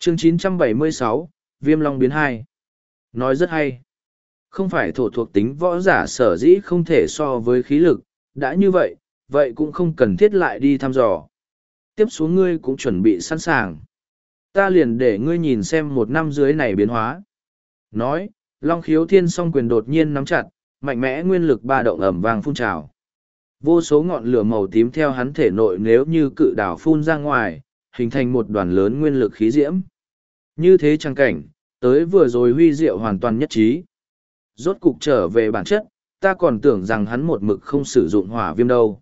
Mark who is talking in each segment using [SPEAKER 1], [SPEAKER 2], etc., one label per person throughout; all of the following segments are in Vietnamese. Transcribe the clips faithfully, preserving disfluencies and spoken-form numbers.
[SPEAKER 1] Chương chín trăm bảy mươi sáu, Viêm Long biến hai. Nói rất hay. Không phải thổ thuộc tính võ giả sở dĩ không thể so với khí lực, đã như vậy, vậy cũng không cần thiết lại đi thăm dò. Tiếp xuống ngươi cũng chuẩn bị sẵn sàng. Ta liền để ngươi nhìn xem một năm dưới này biến hóa. Nói, Long Khiếu Thiên song quyền đột nhiên nắm chặt, mạnh mẽ nguyên lực ba động ẩm vang phun trào. Vô số ngọn lửa màu tím theo hắn thể nội nếu như cự đảo phun ra ngoài, hình thành một đoàn lớn nguyên lực khí diễm. Như thế trang cảnh, tới vừa rồi huy diệu hoàn toàn nhất trí. Rốt cục trở về bản chất, ta còn tưởng rằng hắn một mực không sử dụng hỏa viêm đâu.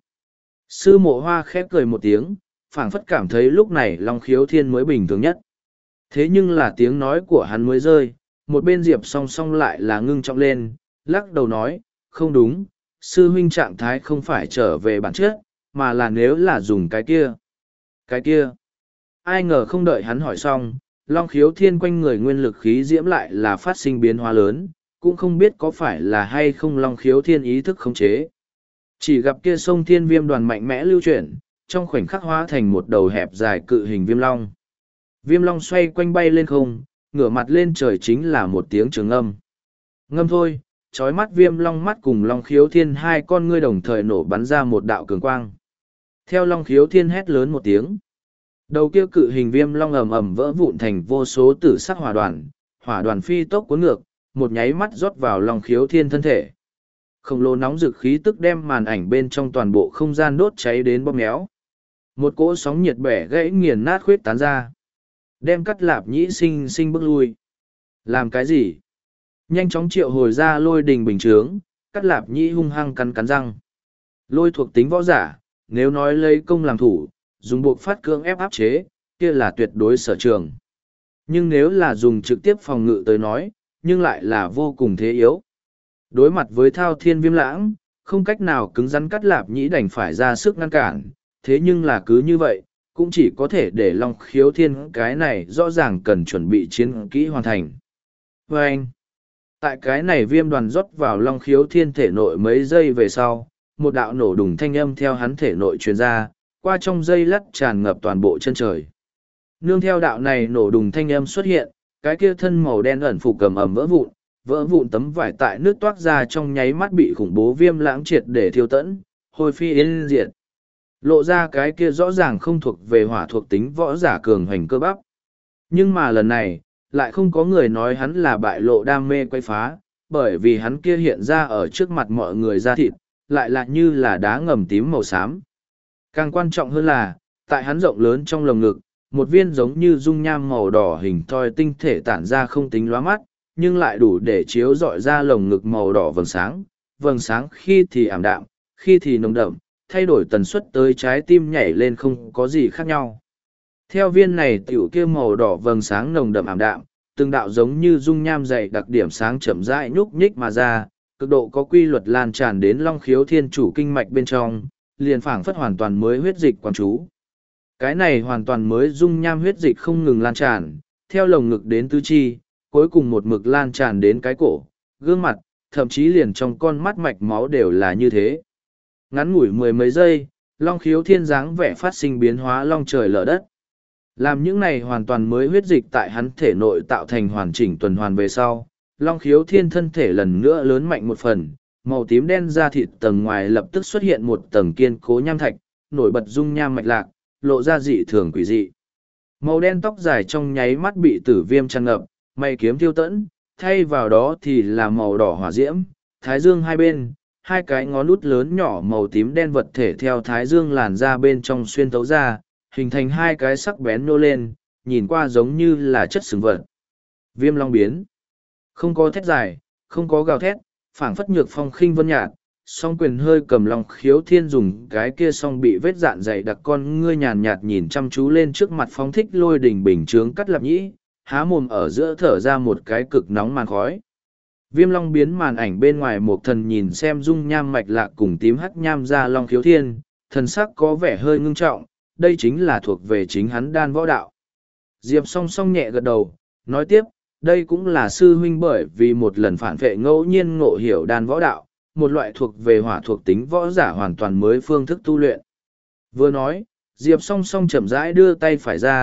[SPEAKER 1] Sư Mộ Hoa khép cười một tiếng, phảng phất cảm thấy lúc này Long Khiếu Thiên mới bình thường nhất. Thế nhưng là tiếng nói của hắn mới rơi, một bên Diệp song song lại là ngưng trọng lên, lắc đầu nói, không đúng, sư huynh trạng thái không phải trở về bản chất, mà là nếu là dùng cái kia. Cái kia. Ai ngờ không đợi hắn hỏi xong, Long Khiếu Thiên quanh người nguyên lực khí diễm lại là phát sinh biến hóa lớn, cũng không biết có phải là hay không Long Khiếu Thiên ý thức khống chế. Chỉ gặp kia sông thiên viêm đoàn mạnh mẽ lưu chuyển, trong khoảnh khắc hóa thành một đầu hẹp dài cự hình viêm long. Viêm long xoay quanh bay lên không, ngửa mặt lên trời chính là một tiếng trường âm. Ngâm thôi, trói mắt viêm long mắt cùng Long Khiếu Thiên hai con ngươi đồng thời nổ bắn ra một đạo cường quang. Theo Long Khiếu Thiên hét lớn một tiếng. Đầu kia cự hình viêm long ầm ầm vỡ vụn thành vô số tử sắc hỏa đoàn, hỏa đoàn phi tốc cuốn ngược, một nháy mắt rót vào Long Khiếu Thiên thân thể. Khổng lồ nóng rực khí tức đem màn ảnh bên trong toàn bộ không gian đốt cháy đến bóp méo. Một cỗ sóng nhiệt bẻ gãy nghiền nát khuyết tán ra. Đem Cắt Lạp Nhĩ sinh sinh bước lui. Làm cái gì? Nhanh chóng triệu hồi ra lôi đình bình chướng, Cắt Lạp Nhĩ hung hăng cắn cắn răng. Lôi thuộc tính võ giả, nếu nói lấy công làm thủ, dùng buộc phát cưỡng ép áp chế, kia là tuyệt đối sở trường. Nhưng nếu là dùng trực tiếp phòng ngự tới nói, nhưng lại là vô cùng thế yếu. Đối mặt với Thao Thiên Viêm Lãng, không cách nào cứng rắn Cắt Lạp Nhĩ đành phải ra sức ngăn cản, thế nhưng là cứ như vậy, cũng chỉ có thể để Long Khiếu Thiên cái này rõ ràng cần chuẩn bị chiến kỹ hoàn thành. Và anh, tại cái này viêm đoàn rót vào Long Khiếu Thiên thể nội mấy giây về sau, một đạo nổ đùng thanh âm theo hắn thể nội truyền ra, qua trong dây lắt tràn ngập toàn bộ chân trời. Nương theo đạo này nổ đùng thanh âm xuất hiện, cái kia thân màu đen ẩn phục cầm ẩm vỡ vụn, vỡ vụn tấm vải tại nước toát ra trong nháy mắt bị khủng bố viêm lãng triệt để thiêu tẫn, hồi phi yên diệt. Lộ ra cái kia rõ ràng không thuộc về hỏa thuộc tính võ giả cường hoành cơ bắp. Nhưng mà lần này, lại không có người nói hắn là bại lộ đam mê quay phá, bởi vì hắn kia hiện ra ở trước mặt mọi người da thịt, lại là như là đá ngầm tím màu xám. Càng quan trọng hơn là, tại hắn rộng lớn trong lồng ngực, một viên giống như dung nham màu đỏ hình thoi tinh thể tản ra không tính lóa mắt, nhưng lại đủ để chiếu rọi ra lồng ngực màu đỏ vầng sáng. Vầng sáng khi thì ảm đạm, khi thì nồng đậm, thay đổi tần suất tới trái tim nhảy lên không có gì khác nhau. Theo viên này tiểu kia màu đỏ vầng sáng nồng đậm ảm đạm, từng đạo giống như dung nham dày đặc điểm sáng chậm rãi nhúc nhích mà ra, cực độ có quy luật lan tràn đến Long Khiếu Thiên chủ kinh mạch bên trong, liền phảng phất hoàn toàn mới huyết dịch quán chú. Cái này hoàn toàn mới dung nham huyết dịch không ngừng lan tràn, theo lồng ngực đến tứ chi, cuối cùng một mực lan tràn đến cái cổ, gương mặt, thậm chí liền trong con mắt mạch máu đều là như thế. Ngắn ngủi mười mấy giây, Long Khiếu Thiên dáng vẻ phát sinh biến hóa long trời lở đất. Làm những này hoàn toàn mới huyết dịch tại hắn thể nội tạo thành hoàn chỉnh tuần hoàn về sau, Long Khiếu Thiên thân thể lần nữa lớn mạnh một phần, màu tím đen da thịt tầng ngoài lập tức xuất hiện một tầng kiên cố nham thạch, nổi bật dung nham mạch lạc, lộ ra dị thường quỷ dị. Màu đen tóc dài trong nháy mắt bị tử viêm tràn ngập, mày kiếm tiêu tẫn, thay vào đó thì là màu đỏ hỏa diễm, thái dương hai bên, hai cái ngón út lớn nhỏ màu tím đen vật thể theo thái dương làn ra bên trong xuyên thấu ra, hình thành hai cái sắc bén nô lên, nhìn qua giống như là chất sừng vật. Viêm long biến. Không có thét dài, không có gào thét, phảng phất nhược phong khinh vân nhạt, song quyền hơi cầm Long Khiếu Thiên dùng cái kia song bị vết dạn dày đặc con ngươi nhàn nhạt nhìn chăm chú lên trước mặt phóng thích lôi đỉnh bình chướng Cắt Lạp Nhĩ, há mồm ở giữa thở ra một cái cực nóng màn khói. Viêm long biến màn ảnh bên ngoài một thần nhìn xem dung nham mạch lạc cùng tím hắc nham ra Long Khiếu Thiên, thần sắc có vẻ hơi ngưng trọng, đây chính là thuộc về chính hắn đan võ đạo. Diệp song song nhẹ gật đầu, nói tiếp, đây cũng là sư huynh bởi vì một lần phản vệ ngẫu nhiên ngộ hiểu đan võ đạo, một loại thuộc về hỏa thuộc tính võ giả hoàn toàn mới phương thức tu luyện. Vừa nói, Diệp song song chậm rãi đưa tay phải ra,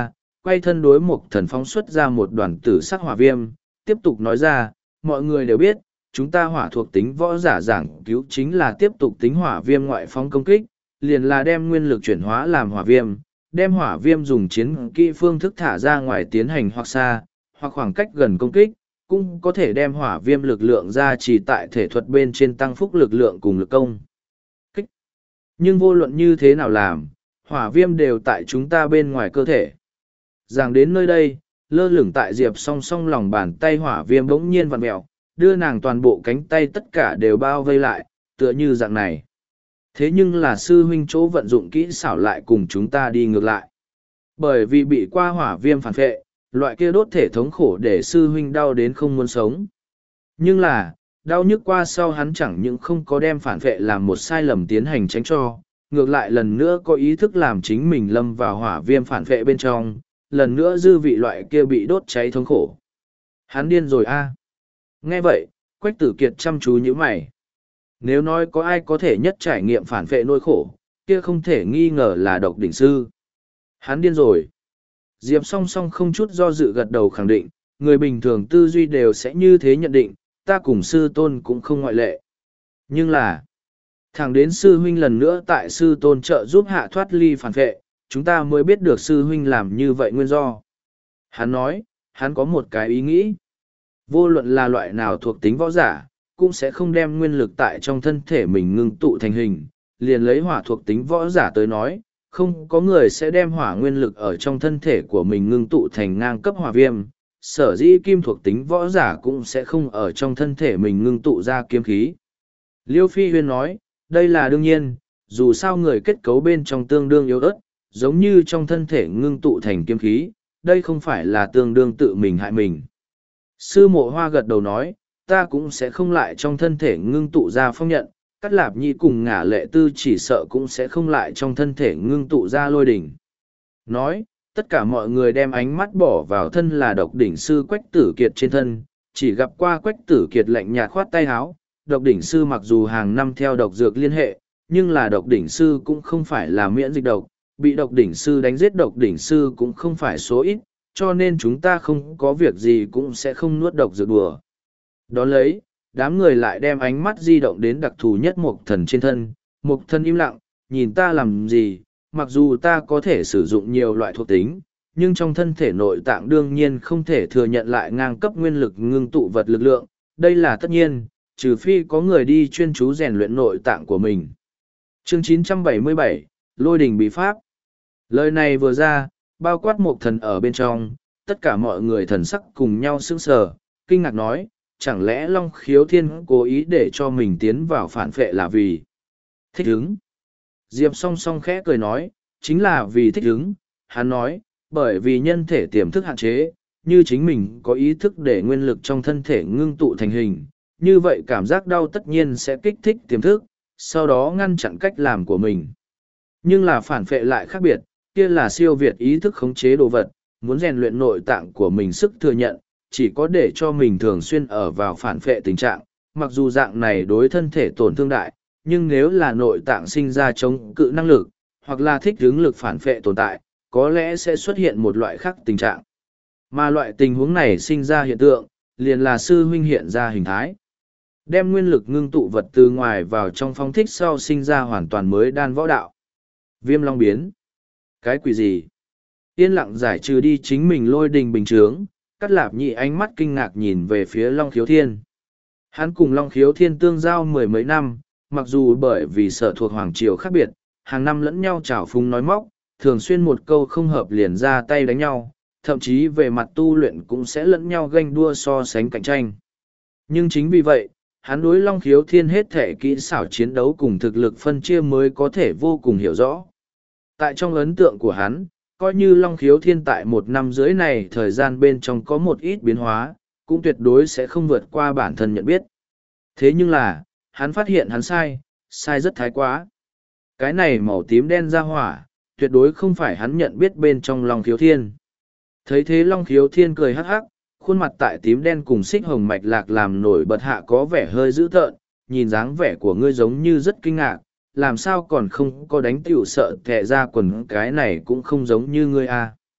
[SPEAKER 1] quay thân đối mục thần phóng xuất ra một đoàn tử sắc hỏa viêm, tiếp tục nói ra, mọi người đều biết, chúng ta hỏa thuộc tính võ giả giảng cứu chính là tiếp tục tính hỏa viêm ngoại phóng công kích, liền là đem nguyên lực chuyển hóa làm hỏa viêm, đem hỏa viêm dùng chiến kỹ phương thức thả ra ngoài tiến hành hoặc xa, hoặc khoảng cách gần công kích, cũng có thể đem hỏa viêm lực lượng ra chỉ tại thể thuật bên trên tăng phúc lực lượng cùng lực công kích. Nhưng vô luận như thế nào làm, hỏa viêm đều tại chúng ta bên ngoài cơ thể. Giảng đến nơi đây, lơ lửng tại Diệp song song lòng bàn tay hỏa viêm bỗng nhiên vặn mẹo, đưa nàng toàn bộ cánh tay tất cả đều bao vây lại, tựa như dạng này. Thế nhưng là sư huynh chỗ vận dụng kỹ xảo lại cùng chúng ta đi ngược lại. Bởi vì bị qua hỏa viêm phản phệ, loại kia đốt thể thống khổ để sư huynh đau đến không muốn sống. Nhưng là, đau nhức qua sau hắn chẳng những không có đem phản phệ làm một sai lầm tiến hành tránh cho, ngược lại lần nữa có ý thức làm chính mình lâm vào hỏa viêm phản phệ bên trong, lần nữa dư vị loại kia bị đốt cháy thống khổ. Hắn điên rồi a. Nghe vậy, Quách Tử Kiệt chăm chú như mày. Nếu nói có ai có thể nhất trải nghiệm phản phệ nỗi khổ, kia không thể nghi ngờ là độc đỉnh sư. Hắn điên rồi. Diệp song song không chút do dự gật đầu khẳng định, người bình thường tư duy đều sẽ như thế nhận định, ta cùng sư tôn cũng không ngoại lệ. Nhưng là, thẳng đến sư huynh lần nữa tại sư tôn trợ giúp hạ thoát ly phản phệ, chúng ta mới biết được sư huynh làm như vậy nguyên do. Hắn nói, hắn có một cái ý nghĩ. Vô luận là loại nào thuộc tính võ giả, cũng sẽ không đem nguyên lực tại trong thân thể mình ngưng tụ thành hình, liền lấy hỏa thuộc tính võ giả tới nói, không có người sẽ đem hỏa nguyên lực ở trong thân thể của mình ngưng tụ thành ngang cấp hỏa viêm, sở dĩ kim thuộc tính võ giả cũng sẽ không ở trong thân thể mình ngưng tụ ra kiếm khí. Liêu Phi Huyên nói, đây là đương nhiên, dù sao người kết cấu bên trong tương đương yếu ớt, giống như trong thân thể ngưng tụ thành kiếm khí, đây không phải là tương đương tự mình hại mình. Sư Mộ Hoa gật đầu nói, ta cũng sẽ không lại trong thân thể ngưng tụ ra phong nhận, Cát Lạp Nhi cùng Ngả Lệ Tư chỉ sợ cũng sẽ không lại trong thân thể ngưng tụ ra lôi đỉnh. Nói, tất cả mọi người đem ánh mắt bỏ vào thân là độc đỉnh sư Quách Tử Kiệt trên thân, chỉ gặp qua Quách Tử Kiệt lạnh nhạt khoát tay áo, độc đỉnh sư mặc dù hàng năm theo độc dược liên hệ, nhưng là độc đỉnh sư cũng không phải là miễn dịch độc, bị độc đỉnh sư đánh giết độc đỉnh sư cũng không phải số ít, cho nên chúng ta không có việc gì cũng sẽ không nuốt độc dược đùa. Đón lấy, đám người lại đem ánh mắt di động đến đặc thù nhất mục thần trên thân, mục thần im lặng, nhìn ta làm gì, mặc dù ta có thể sử dụng nhiều loại thuộc tính, nhưng trong thân thể nội tạng đương nhiên không thể thừa nhận lại ngang cấp nguyên lực ngưng tụ vật lực lượng, đây là tất nhiên, trừ phi có người đi chuyên chú rèn luyện nội tạng của mình. Chương chín trăm bảy mươi bảy, Lôi đình bí pháp. Lời này vừa ra, bao quát mục thần ở bên trong, tất cả mọi người thần sắc cùng nhau sững sờ, kinh ngạc nói, chẳng lẽ Long Khiếu Thiên cố ý để cho mình tiến vào phản phệ là vì thích ứng. Diệp song song khẽ cười nói, chính là vì thích ứng, hắn nói, bởi vì nhân thể tiềm thức hạn chế, như chính mình có ý thức để nguyên lực trong thân thể ngưng tụ thành hình, như vậy cảm giác đau tất nhiên sẽ kích thích tiềm thức, sau đó ngăn chặn cách làm của mình. Nhưng là phản phệ lại khác biệt, kia là siêu việt ý thức khống chế đồ vật, muốn rèn luyện nội tạng của mình sức thừa nhận, chỉ có để cho mình thường xuyên ở vào phản phệ tình trạng, mặc dù dạng này đối thân thể tổn thương đại, nhưng nếu là nội tạng sinh ra chống cự năng lực, hoặc là thích ứng lực phản phệ tồn tại, có lẽ sẽ xuất hiện một loại khác tình trạng. Mà loại tình huống này sinh ra hiện tượng, liền là sư huynh hiện ra hình thái. Đem nguyên lực ngưng tụ vật từ ngoài vào trong phong thích sau sinh ra hoàn toàn mới đan võ đạo. Viêm long biến. Cái quỷ gì? Yên lặng giải trừ đi chính mình lôi đình bình chướng, Cát Lạp Nhị ánh mắt kinh ngạc nhìn về phía Long Khiếu Thiên. Hắn cùng Long Khiếu Thiên tương giao mười mấy năm, mặc dù bởi vì sở thuộc Hoàng Triều khác biệt, hàng năm lẫn nhau trào phúng nói móc, thường xuyên một câu không hợp liền ra tay đánh nhau, thậm chí về mặt tu luyện cũng sẽ lẫn nhau ganh đua so sánh cạnh tranh. Nhưng chính vì vậy, hắn đối Long Khiếu Thiên hết thể kỹ xảo chiến đấu cùng thực lực phân chia mới có thể vô cùng hiểu rõ. Tại trong ấn tượng của hắn, coi như Long Khiếu Thiên tại một năm dưới này thời gian bên trong có một ít biến hóa, cũng tuyệt đối sẽ không vượt qua bản thân nhận biết. Thế nhưng là, hắn phát hiện hắn sai, sai rất thái quá. Cái này màu tím đen ra hỏa, tuyệt đối không phải hắn nhận biết bên trong Long Khiếu Thiên. Thấy thế Long Khiếu Thiên cười hắc hắc, khuôn mặt tại tím đen cùng xích hồng mạch lạc làm nổi bật hạ có vẻ hơi dữ tợn, nhìn dáng vẻ của ngươi giống như rất kinh ngạc, làm sao còn không có đánh tiểu sợ thẹ ra quần, cái này cũng không giống như ngươi a.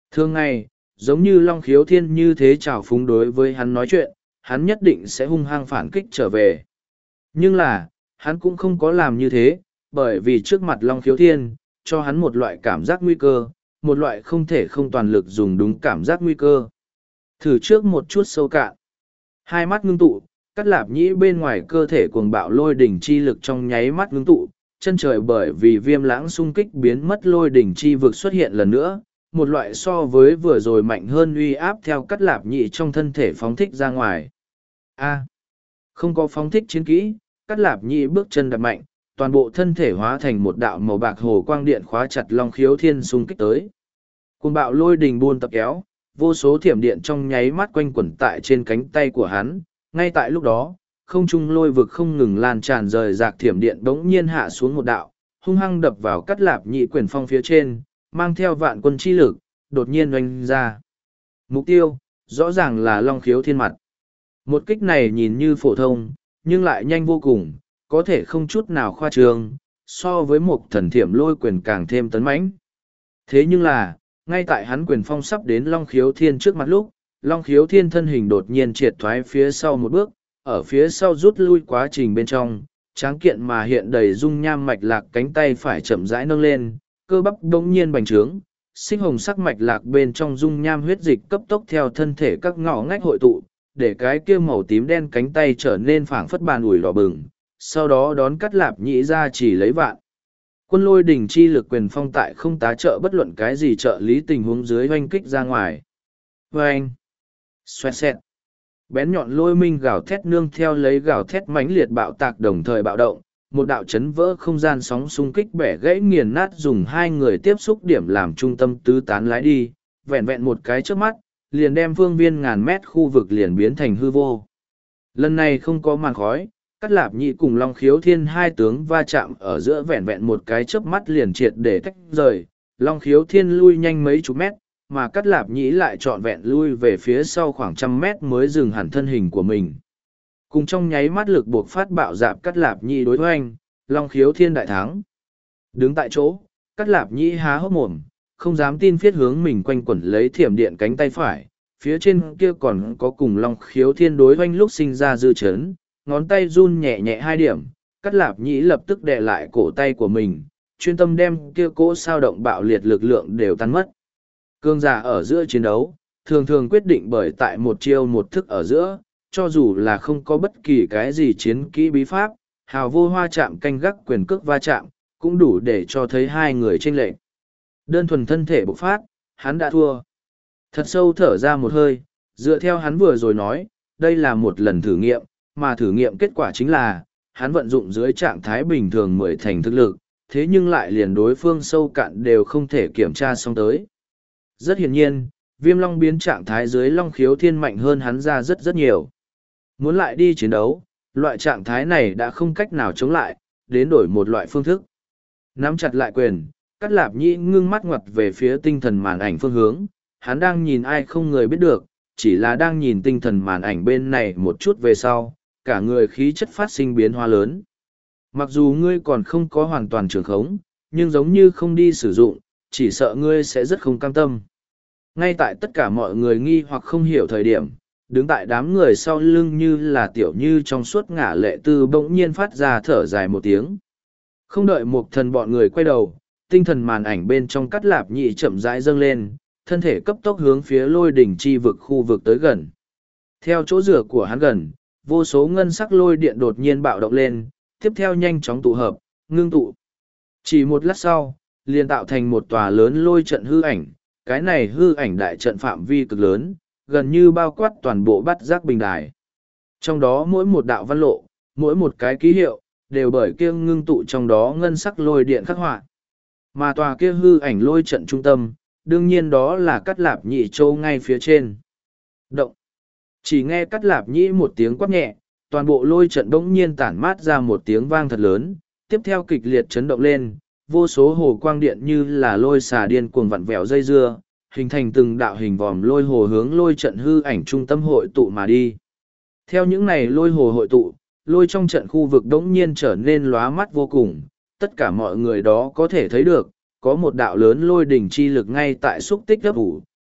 [SPEAKER 1] Thường ngày, giống như Long Khiếu Thiên như thế trào phúng đối với hắn nói chuyện, hắn nhất định sẽ hung hăng phản kích trở về. Nhưng là, hắn cũng không có làm như thế, bởi vì trước mặt Long Khiếu Thiên, cho hắn một loại cảm giác nguy cơ, một loại không thể không toàn lực dùng đúng cảm giác nguy cơ. Thử trước một chút sâu cạn. Hai mắt ngưng tụ, Cắt Lạp Nhĩ bên ngoài cơ thể cuồng bạo lôi đỉnh chi lực trong nháy mắt ngưng tụ, chân trời bởi vì viêm lãng xung kích biến mất lôi đỉnh chi vực xuất hiện lần nữa, một loại so với vừa rồi mạnh hơn uy áp theo Cắt Lạp Nhĩ trong thân thể phóng thích ra ngoài. A. Không có phóng thích chiến kỹ, Cắt Lạp Nhĩ bước chân đạp mạnh, toàn bộ thân thể hóa thành một đạo màu bạc hồ quang điện khóa chặt Long Khiếu Thiên xung kích tới. Cuồng bạo lôi đình buôn tập kéo, vô số thiểm điện trong nháy mắt quanh quẩn tại trên cánh tay của hắn. Ngay tại lúc đó, không trung lôi vực không ngừng lan tràn rời rạc thiểm điện bỗng nhiên hạ xuống một đạo, hung hăng đập vào Cắt Lạp Nhĩ quyền phong phía trên, mang theo vạn quân chi lực, đột nhiên oanh ra. Mục tiêu, rõ ràng là Long Khiếu Thiên mặt. Một kích này nhìn như phổ thông, nhưng lại nhanh vô cùng, có thể không chút nào khoa trương, so với một thần thiểm lôi quyền càng thêm tấn mãnh. Thế nhưng là, ngay tại hắn quyền phong sắp đến Long Khiếu Thiên trước mặt lúc, Long Khiếu Thiên thân hình đột nhiên triệt thoái phía sau một bước, ở phía sau rút lui quá trình bên trong, tráng kiện mà hiện đầy dung nham mạch lạc cánh tay phải chậm rãi nâng lên, cơ bắp đống nhiên bành trướng, sinh hồng sắc mạch lạc bên trong dung nham huyết dịch cấp tốc theo thân thể các ngõ ngách hội tụ, để cái kia màu tím đen cánh tay trở nên phảng phất bàn ủi đỏ bừng, sau đó đón Cắt Lạp Nhĩ ra chỉ lấy vạn. Quân lôi đỉnh chi lực quyền phong tại không tá trợ bất luận cái gì trợ lý tình huống dưới hoanh kích ra ngoài. Vâng! Xoẹt xẹt! Bén nhọn lôi minh gào thét nương theo lấy gào thét mãnh liệt bạo tạc đồng thời bạo động, một đạo chấn vỡ không gian sóng xung kích bẻ gãy nghiền nát dùng hai người tiếp xúc điểm làm trung tâm tứ tán lái đi, vẹn vẹn một cái trước mắt, liền đem phương viên ngàn mét khu vực liền biến thành hư vô. Lần này không có màn khói, Cắt Lạp Nhĩ cùng Long Khiếu Thiên hai tướng va chạm ở giữa vẹn vẹn một cái chớp mắt liền triệt để tách rời, Long Khiếu Thiên lui nhanh mấy chục mét, mà Cắt Lạp Nhĩ lại trọn vẹn lui về phía sau khoảng trăm mét mới dừng hẳn thân hình của mình. Cùng trong nháy mắt lực buộc phát bạo dạp Cắt Lạp Nhĩ đối hoành, Long Khiếu Thiên đại thắng. Đứng tại chỗ, Cắt Lạp Nhĩ há hốc mồm, không dám tin phiết hướng mình quanh quẩn lấy thiểm điện cánh tay phải, phía trên kia còn có cùng Long Khiếu Thiên đối hoành lúc sinh ra dư chấn, ngón tay run nhẹ nhẹ hai điểm, Cắt Lạp Nhĩ lập tức đè lại cổ tay của mình, chuyên tâm đem kia cỗ sao động bạo liệt lực lượng đều tan mất. Cương giả ở giữa chiến đấu, thường thường quyết định bởi tại một chiêu một thức ở giữa, cho dù là không có bất kỳ cái gì chiến kỹ bí pháp, hào vô hoa chạm canh gác quyền cước va chạm, cũng đủ để cho thấy hai người chênh lệch. Đơn thuần thân thể bộc phát, hắn đã thua. Thật sâu thở ra một hơi, dựa theo hắn vừa rồi nói, đây là một lần thử nghiệm, mà thử nghiệm kết quả chính là, hắn vận dụng dưới trạng thái bình thường mười thành thực lực, thế nhưng lại liền đối phương sâu cạn đều không thể kiểm tra xong tới. Rất hiển nhiên, Viêm Long biến trạng thái dưới Long Khiếu Thiên mạnh hơn hắn ra rất rất nhiều. Muốn lại đi chiến đấu, loại trạng thái này đã không cách nào chống lại, đến đổi một loại phương thức. Nắm chặt lại quyền, Cắt Lạp Nhĩ ngưng mắt ngoặt về phía tinh thần màn ảnh phương hướng, hắn đang nhìn ai không người biết được, chỉ là đang nhìn tinh thần màn ảnh bên này một chút về sau, cả người khí chất phát sinh biến hóa lớn. Mặc dù ngươi còn không có hoàn toàn trường khống, nhưng giống như không đi sử dụng, chỉ sợ ngươi sẽ rất không cam tâm. Ngay tại tất cả mọi người nghi hoặc không hiểu thời điểm, đứng tại đám người sau lưng như là tiểu như trong suốt ngả lệ tư bỗng nhiên phát ra thở dài một tiếng. Không đợi một thần bọn người quay đầu, tinh thần màn ảnh bên trong Cắt Lạp Nhĩ chậm rãi dâng lên, thân thể cấp tốc hướng phía lôi đỉnh chi vực khu vực tới gần. Theo chỗ rửa của hắn gần, vô số ngân sắc lôi điện đột nhiên bạo động lên, tiếp theo nhanh chóng tụ hợp, ngưng tụ. Chỉ một lát sau, liền tạo thành một tòa lớn lôi trận hư ảnh, cái này hư ảnh đại trận phạm vi cực lớn, gần như bao quát toàn bộ bát giác bình đài. Trong đó mỗi một đạo văn lộ, mỗi một cái ký hiệu, đều bởi kia ngưng tụ trong đó ngân sắc lôi điện khắc họa. Mà tòa kia hư ảnh lôi trận trung tâm, đương nhiên đó là Cắt Lạp Nhĩ châu ngay phía trên. Động. Chỉ nghe Cắt Lạp Nhĩ một tiếng quát nhẹ, toàn bộ lôi trận bỗng nhiên tản mát ra một tiếng vang thật lớn, tiếp theo kịch liệt chấn động lên, vô số hồ quang điện như là lôi xà điên cuồng vặn vẹo dây dưa, hình thành từng đạo hình vòm lôi hồ hướng lôi trận hư ảnh trung tâm hội tụ mà đi. Theo những này lôi hồ hội tụ, lôi trong trận khu vực đống nhiên trở nên lóa mắt vô cùng, tất cả mọi người đó có thể thấy được, có một đạo lớn lôi đỉnh chi lực ngay tại xúc tích gấp ủ,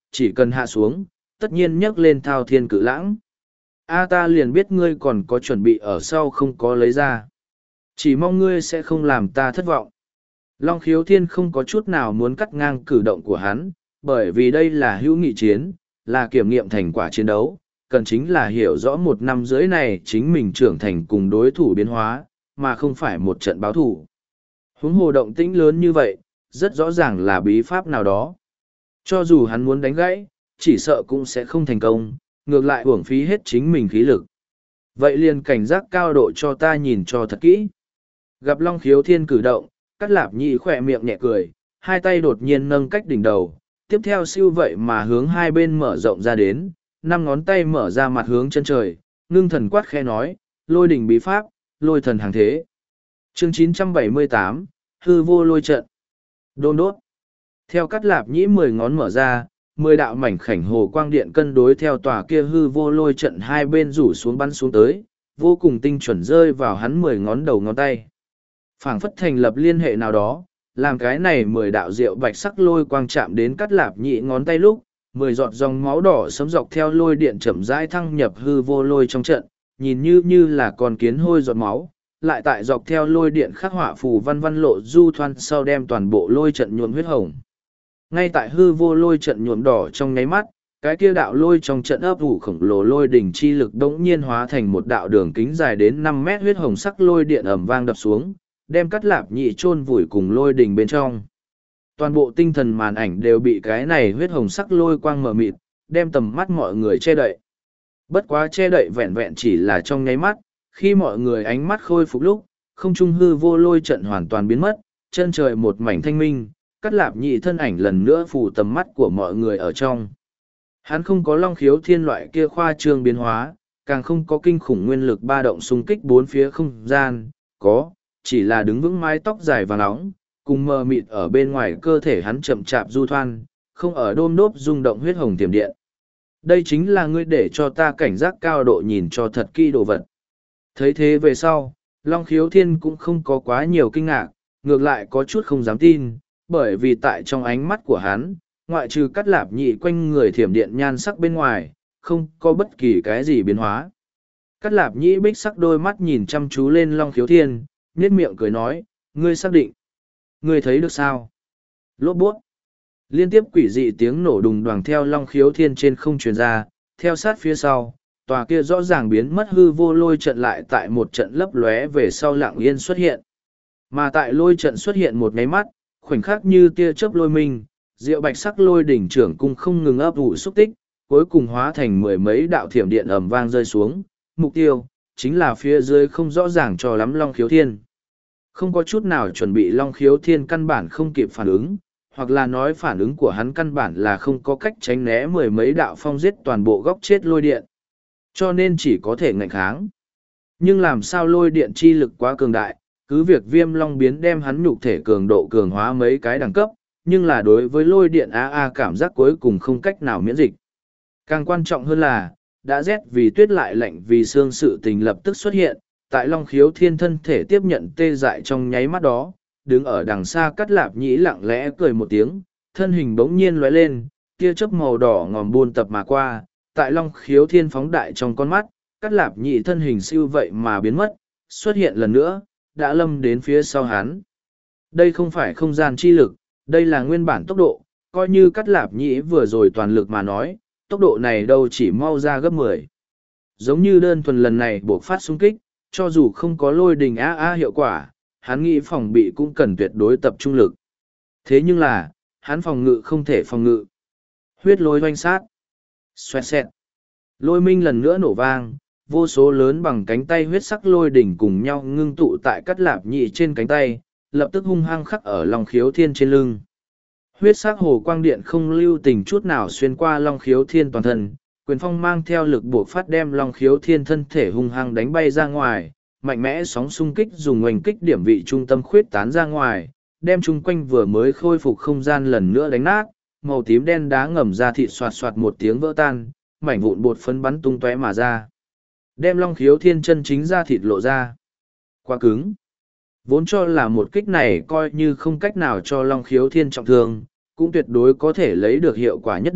[SPEAKER 1] chỉ cần hạ xuống, tất nhiên nhấc lên thao thiên cự lãng. A ta liền biết ngươi còn có chuẩn bị ở sau không có lấy ra. Chỉ mong ngươi sẽ không làm ta thất vọng. Long Khiếu Thiên không có chút nào muốn cắt ngang cử động của hắn, bởi vì đây là hữu nghị chiến, là kiểm nghiệm thành quả chiến đấu, cần chính là hiểu rõ một năm dưới này chính mình trưởng thành cùng đối thủ biến hóa, mà không phải một trận báo thủ. Huống hồ động tĩnh lớn như vậy, rất rõ ràng là bí pháp nào đó. Cho dù hắn muốn đánh gãy, chỉ sợ cũng sẽ không thành công, ngược lại uổng phí hết chính mình khí lực. Vậy liền cảnh giác cao độ cho ta nhìn cho thật kỹ. Gặp Long Khiếu Thiên cử động, Cát Lạp Nhĩ khỏe miệng nhẹ cười, hai tay đột nhiên nâng cách đỉnh đầu, tiếp theo siêu vậy mà hướng hai bên mở rộng ra đến, năm ngón tay mở ra mặt hướng chân trời, ngưng thần quát khe nói, lôi đỉnh bí pháp, lôi thần hàng thế. Chương chín trăm bảy mươi tám, hư vô lôi trận. Đôn đốt. Theo Cát Lạp Nhĩ mười ngón mở ra, mười đạo mảnh khảnh hồ quang điện cân đối theo tòa kia hư vô lôi trận hai bên rủ xuống bắn xuống tới, vô cùng tinh chuẩn rơi vào hắn mười ngón đầu ngón tay. Phảng phất thành lập liên hệ nào đó, làm cái này mười đạo rượu bạch sắc lôi quang chạm đến Cát Lạp Nhĩ ngón tay lúc, mười giọt dòng máu đỏ sấm dọc theo lôi điện chậm rãi thăng nhập hư vô lôi trong trận, nhìn như như là con kiến hôi giọt máu, lại tại dọc theo lôi điện khắc họa phù văn văn lộ du thoan sau đem toàn bộ lôi trận nhuộm huyết hồng. Ngay tại hư vô lôi trận nhuộm đỏ trong nháy mắt, cái kia đạo lôi trong trận ấp ủ khổng lồ lôi đỉnh chi lực đống nhiên hóa thành một đạo đường kính dài đến năm mét huyết hồng sắc lôi điện ầm vang đập xuống, đem Cát Lạp Nhĩ chôn vùi cùng lôi đỉnh bên trong. Toàn bộ tinh thần màn ảnh đều bị cái này huyết hồng sắc lôi quang mờ mịt, đem tầm mắt mọi người che đậy. Bất quá che đậy vẹn vẹn chỉ là trong nháy mắt, khi mọi người ánh mắt khôi phục lúc, không trung hư vô lôi trận hoàn toàn biến mất, chân trời một mảnh thanh minh, Cát Lạp Nhĩ thân ảnh lần nữa phủ tầm mắt của mọi người ở trong. Hắn không có Long Khiếu Thiên loại kia khoa trương biến hóa, càng không có kinh khủng nguyên lực ba động xung kích bốn phía không gian, có, chỉ là đứng vững mái tóc dài và nóng, cùng mờ mịt ở bên ngoài cơ thể hắn chậm chạp du thoan, không ở đôm đốp rung động huyết hồng tiềm điện. Đây chính là ngươi để cho ta cảnh giác cao độ nhìn cho thật kỹ đồ vật. Thấy thế về sau, Long Khiếu Thiên cũng không có quá nhiều kinh ngạc, ngược lại có chút không dám tin, bởi vì tại trong ánh mắt của hắn, ngoại trừ Cát Lạp Nhĩ quanh người thiểm điện nhan sắc bên ngoài, không có bất kỳ cái gì biến hóa. Cát Lạp Nhĩ bích sắc đôi mắt nhìn chăm chú lên Long Khiếu Thiên, nhếch miệng cười nói, ngươi xác định. Ngươi thấy được sao? Lốp bút. Liên tiếp quỷ dị tiếng nổ đùng đoàng theo Long Khiếu Thiên trên không truyền ra, theo sát phía sau, tòa kia rõ ràng biến mất hư vô lôi trận lại tại một trận lấp lóe về sau lặng yên xuất hiện. Mà tại lôi trận xuất hiện một nháy mắt, khoảnh khắc như tia chớp lôi minh, diệu bạch sắc lôi đỉnh trưởng cung không ngừng ấp ủ xúc tích, cuối cùng hóa thành mười mấy đạo thiểm điện ầm vang rơi xuống, mục tiêu chính là phía dưới không rõ ràng cho lắm Long Khiếu Thiên. Không có chút nào chuẩn bị Long Khiếu Thiên căn bản không kịp phản ứng, hoặc là nói phản ứng của hắn căn bản là không có cách tránh né mười mấy đạo phong giết toàn bộ góc chết lôi điện. Cho nên chỉ có thể ngạnh kháng. Nhưng làm sao lôi điện chi lực quá cường đại, cứ việc Viêm Long biến đem hắn nhục thể cường độ cường hóa mấy cái đẳng cấp, nhưng là đối với lôi điện a a cảm giác cuối cùng không cách nào miễn dịch. Càng quan trọng hơn là, đã rét vì tuyết lại lạnh vì xương sự tình lập tức xuất hiện, tại Long Khiếu Thiên thân thể tiếp nhận tê dại trong nháy mắt đó, đứng ở đằng xa Cát Lạp Nhĩ lặng lẽ cười một tiếng, thân hình bỗng nhiên lóe lên, tia chớp màu đỏ ngòm buôn tập mà qua, tại Long Khiếu Thiên phóng đại trong con mắt, Cát Lạp Nhĩ thân hình siêu vậy mà biến mất, xuất hiện lần nữa, đã lâm đến phía sau hắn. Đây không phải không gian chi lực, đây là nguyên bản tốc độ, coi như Cát Lạp Nhĩ vừa rồi toàn lực mà nói, tốc độ này đâu chỉ mau ra gấp mười. Giống như đơn thuần lần này buộc phát xung kích, cho dù không có lôi đình a a hiệu quả, hắn nghĩ phòng bị cũng cần tuyệt đối tập trung lực. Thế nhưng là, hắn phòng ngự không thể phòng ngự. Huyết lôi hoanh sát. Xoẹt xẹt. Lôi minh lần nữa nổ vang, vô số lớn bằng cánh tay huyết sắc lôi đỉnh cùng nhau ngưng tụ tại Cát Lạp Nhĩ trên cánh tay, lập tức hung hăng khắc ở Long Khiếu Thiên trên lưng. Huyết sắc hồ quang điện không lưu tình chút nào xuyên qua Long Khiếu Thiên toàn thân, quyền phong mang theo lực buộc phát đem Long Khiếu Thiên thân thể hung hăng đánh bay ra ngoài, mạnh mẽ sóng xung kích dùng oanh kích điểm vị trung tâm khuyết tán ra ngoài, đem chung quanh vừa mới khôi phục không gian lần nữa đánh nát, màu tím đen đá ngầm ra thịt xoạt xoạt một tiếng vỡ tan, mảnh vụn bột phấn bắn tung tóe mà ra. Đem Long Khiếu Thiên chân chính ra thịt lộ ra. Quá cứng. Vốn cho là một kích này coi như không cách nào cho Long Khiếu Thiên trọng thương, cũng tuyệt đối có thể lấy được hiệu quả nhất định,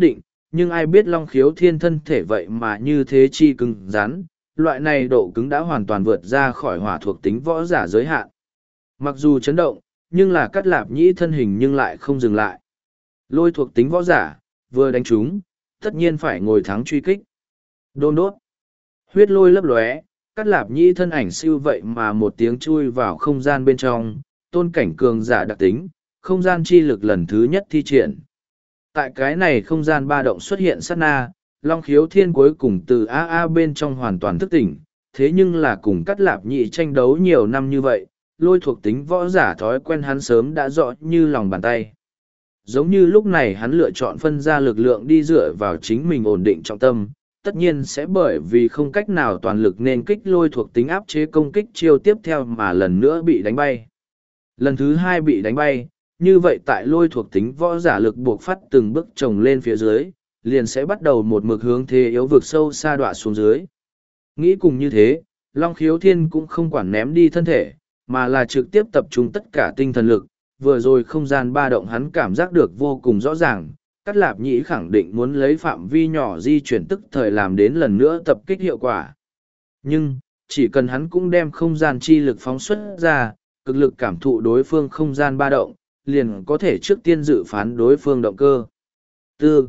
[SPEAKER 1] nhưng ai biết Long Khiếu Thiên thân thể vậy mà như thế chi cứng rắn, loại này độ cứng đã hoàn toàn vượt ra khỏi hỏa thuộc tính võ giả giới hạn. Mặc dù chấn động, nhưng là Cát Lạp Nhĩ thân hình nhưng lại không dừng lại. Lôi thuộc tính võ giả, vừa đánh chúng, tất nhiên phải ngồi thắng truy kích. Đôn đốt. Huyết lôi lấp lóe, Cát Lạp Nhĩ thân ảnh siêu vậy mà một tiếng chui vào không gian bên trong, tôn cảnh cường giả đặc tính, không gian chi lực lần thứ nhất thi triển. Tại cái này không gian ba động xuất hiện sát na, Long Khiếu Thiên cuối cùng từ a a bên trong hoàn toàn thức tỉnh, thế nhưng là cùng Cát Lạp Nhĩ tranh đấu nhiều năm như vậy, lôi thuộc tính võ giả thói quen hắn sớm đã rõ như lòng bàn tay. Giống như lúc này hắn lựa chọn phân ra lực lượng đi dựa vào chính mình ổn định trọng tâm, tất nhiên sẽ bởi vì không cách nào toàn lực nên kích lôi thuộc tính áp chế công kích chiêu tiếp theo mà lần nữa bị đánh bay. Lần thứ hai bị đánh bay, như vậy tại lôi thuộc tính võ giả lực buộc phát từng bước chồng lên phía dưới, liền sẽ bắt đầu một mực hướng thế yếu vực sâu xa đọa xuống dưới. Nghĩ cùng như thế, Long Khiếu Thiên cũng không quản ném đi thân thể, mà là trực tiếp tập trung tất cả tinh thần lực. Vừa rồi không gian ba động hắn cảm giác được vô cùng rõ ràng, Cát Lạp Nhĩ khẳng định muốn lấy phạm vi nhỏ di chuyển tức thời làm đến lần nữa tập kích hiệu quả. Nhưng, chỉ cần hắn cũng đem không gian chi lực phóng xuất ra, cực lực cảm thụ đối phương không gian ba động, liền có thể trước tiên dự phán đối phương động cơ. Tư.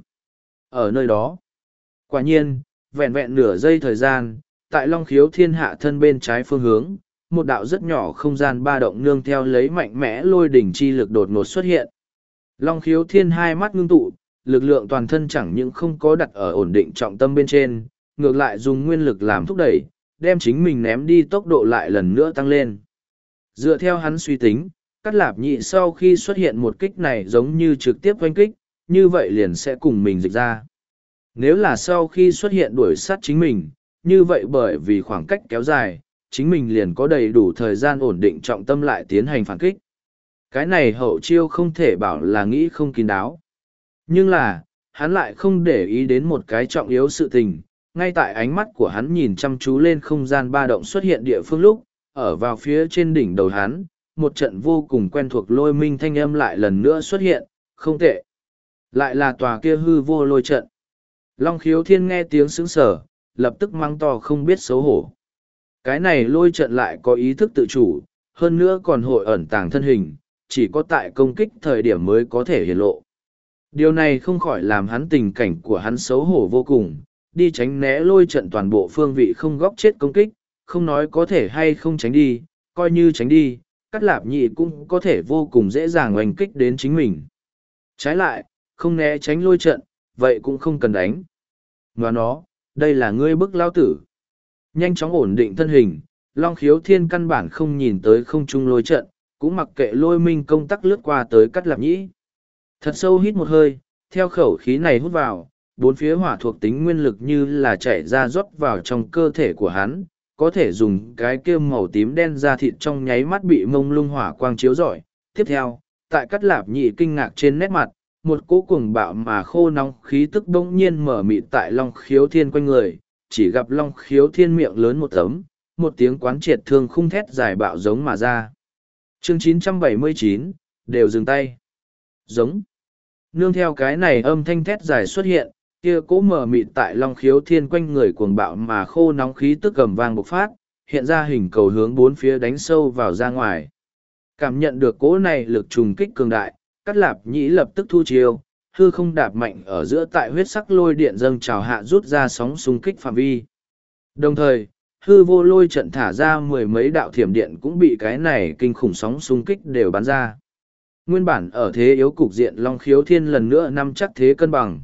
[SPEAKER 1] Ở nơi đó. Quả nhiên, vẹn vẹn nửa giây thời gian, tại Long Khiếu Thiên hạ thân bên trái phương hướng, một đạo rất nhỏ không gian ba động nương theo lấy mạnh mẽ lôi đỉnh chi lực đột ngột xuất hiện. Long Khiếu Thiên hai mắt ngưng tụ, lực lượng toàn thân chẳng những không có đặt ở ổn định trọng tâm bên trên, ngược lại dùng nguyên lực làm thúc đẩy, đem chính mình ném đi tốc độ lại lần nữa tăng lên. Dựa theo hắn suy tính, Cát Lạp Nhĩ sau khi xuất hiện một kích này giống như trực tiếp oanh kích, như vậy liền sẽ cùng mình dịch ra. Nếu là sau khi xuất hiện đuổi sát chính mình, như vậy bởi vì khoảng cách kéo dài, chính mình liền có đầy đủ thời gian ổn định trọng tâm lại tiến hành phản kích. Cái này hậu chiêu không thể bảo là nghĩ không kín đáo. Nhưng là, hắn lại không để ý đến một cái trọng yếu sự tình, ngay tại ánh mắt của hắn nhìn chăm chú lên không gian ba động xuất hiện địa phương lúc, ở vào phía trên đỉnh đầu hắn, một trận vô cùng quen thuộc lôi minh thanh âm lại lần nữa xuất hiện, không tệ. Lại là tòa kia hư vô lôi trận. Long Khiếu Thiên nghe tiếng sững sở, lập tức mắng to không biết xấu hổ. Cái này lôi trận lại có ý thức tự chủ, hơn nữa còn hội ẩn tàng thân hình, chỉ có tại công kích thời điểm mới có thể hiển lộ. Điều này không khỏi làm hắn tình cảnh của hắn xấu hổ vô cùng, đi tránh né lôi trận toàn bộ phương vị không góc chết công kích, không nói có thể hay không tránh đi, coi như tránh đi, Cát Lạp Nhĩ cũng có thể vô cùng dễ dàng oanh kích đến chính mình. Trái lại, không né tránh lôi trận, vậy cũng không cần đánh. Và nó, đây là ngươi bức lao tử. Nhanh chóng ổn định thân hình, Long Khiếu Thiên căn bản không nhìn tới không trung lôi trận, cũng mặc kệ lôi minh công tắc lướt qua tới Cát Lạp Nhĩ. Thật sâu hít một hơi, theo khẩu khí này hút vào, bốn phía hỏa thuộc tính nguyên lực như là chảy ra rót vào trong cơ thể của hắn, có thể dùng cái kia màu tím đen da thịt trong nháy mắt bị mông lung hỏa quang chiếu rọi. Tiếp theo, tại Cát Lạp Nhĩ kinh ngạc trên nét mặt, một cỗ cuồng bạo mà khô nóng khí tức bỗng nhiên mở mịt tại Long Khiếu Thiên quanh người, chỉ gặp Long Khiếu Thiên miệng lớn một tấm, một tiếng quán triệt thương khung thét dài bạo giống mà ra. Chương chín trăm bảy mươi chín, đều dừng tay. Giống. Nương theo cái này âm thanh thét dài xuất hiện, kia cỗ mở mịt tại Long Khiếu Thiên quanh người cuồng bạo mà khô nóng khí tức cầm vang bộc phát, hiện ra hình cầu hướng bốn phía đánh sâu vào ra ngoài. Cảm nhận được cỗ này lực trùng kích cường đại, Cát Lạp Nhĩ lập tức thu chiêu, hư không đạp mạnh ở giữa tại huyết sắc lôi điện dâng trào hạ rút ra sóng xung kích phạm vi. Đồng thời, hư vô lôi trận thả ra mười mấy đạo thiểm điện cũng bị cái này kinh khủng sóng xung kích đều bắn ra. Nguyên bản ở thế yếu cục diện Long Khiếu Thiên lần nữa nắm chắc thế cân bằng.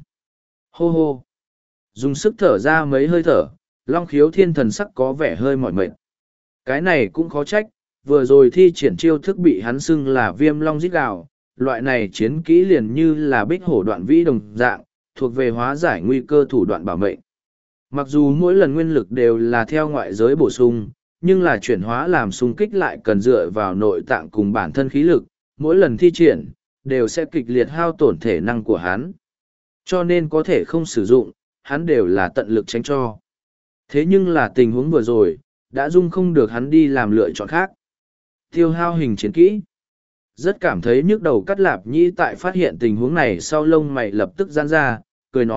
[SPEAKER 1] Hô hô. Dùng sức thở ra mấy hơi thở, Long Khiếu Thiên thần sắc có vẻ hơi mỏi mệt. Cái này cũng khó trách, vừa rồi thi triển chiêu thức bị hắn xưng là viêm long rít gào, loại này chiến kỹ liền như là bích hổ đoạn vĩ đồng dạng, thuộc về hóa giải nguy cơ thủ đoạn bảo mệnh. Mặc dù mỗi lần nguyên lực đều là theo ngoại giới bổ sung, nhưng là chuyển hóa làm xung kích lại cần dựa vào nội tạng cùng bản thân khí lực, mỗi lần thi triển, đều sẽ kịch liệt hao tổn thể năng của hắn. Cho nên có thể không sử dụng, hắn đều là tận lực tránh cho. Thế nhưng là tình huống vừa rồi, đã dung không được hắn đi làm lựa chọn khác. Tiêu hao hình chiến kỹ. Rất cảm thấy nhức đầu Cát Lạp Nhĩ tại phát hiện tình huống này sau lông mày lập tức giãn ra, cười nói,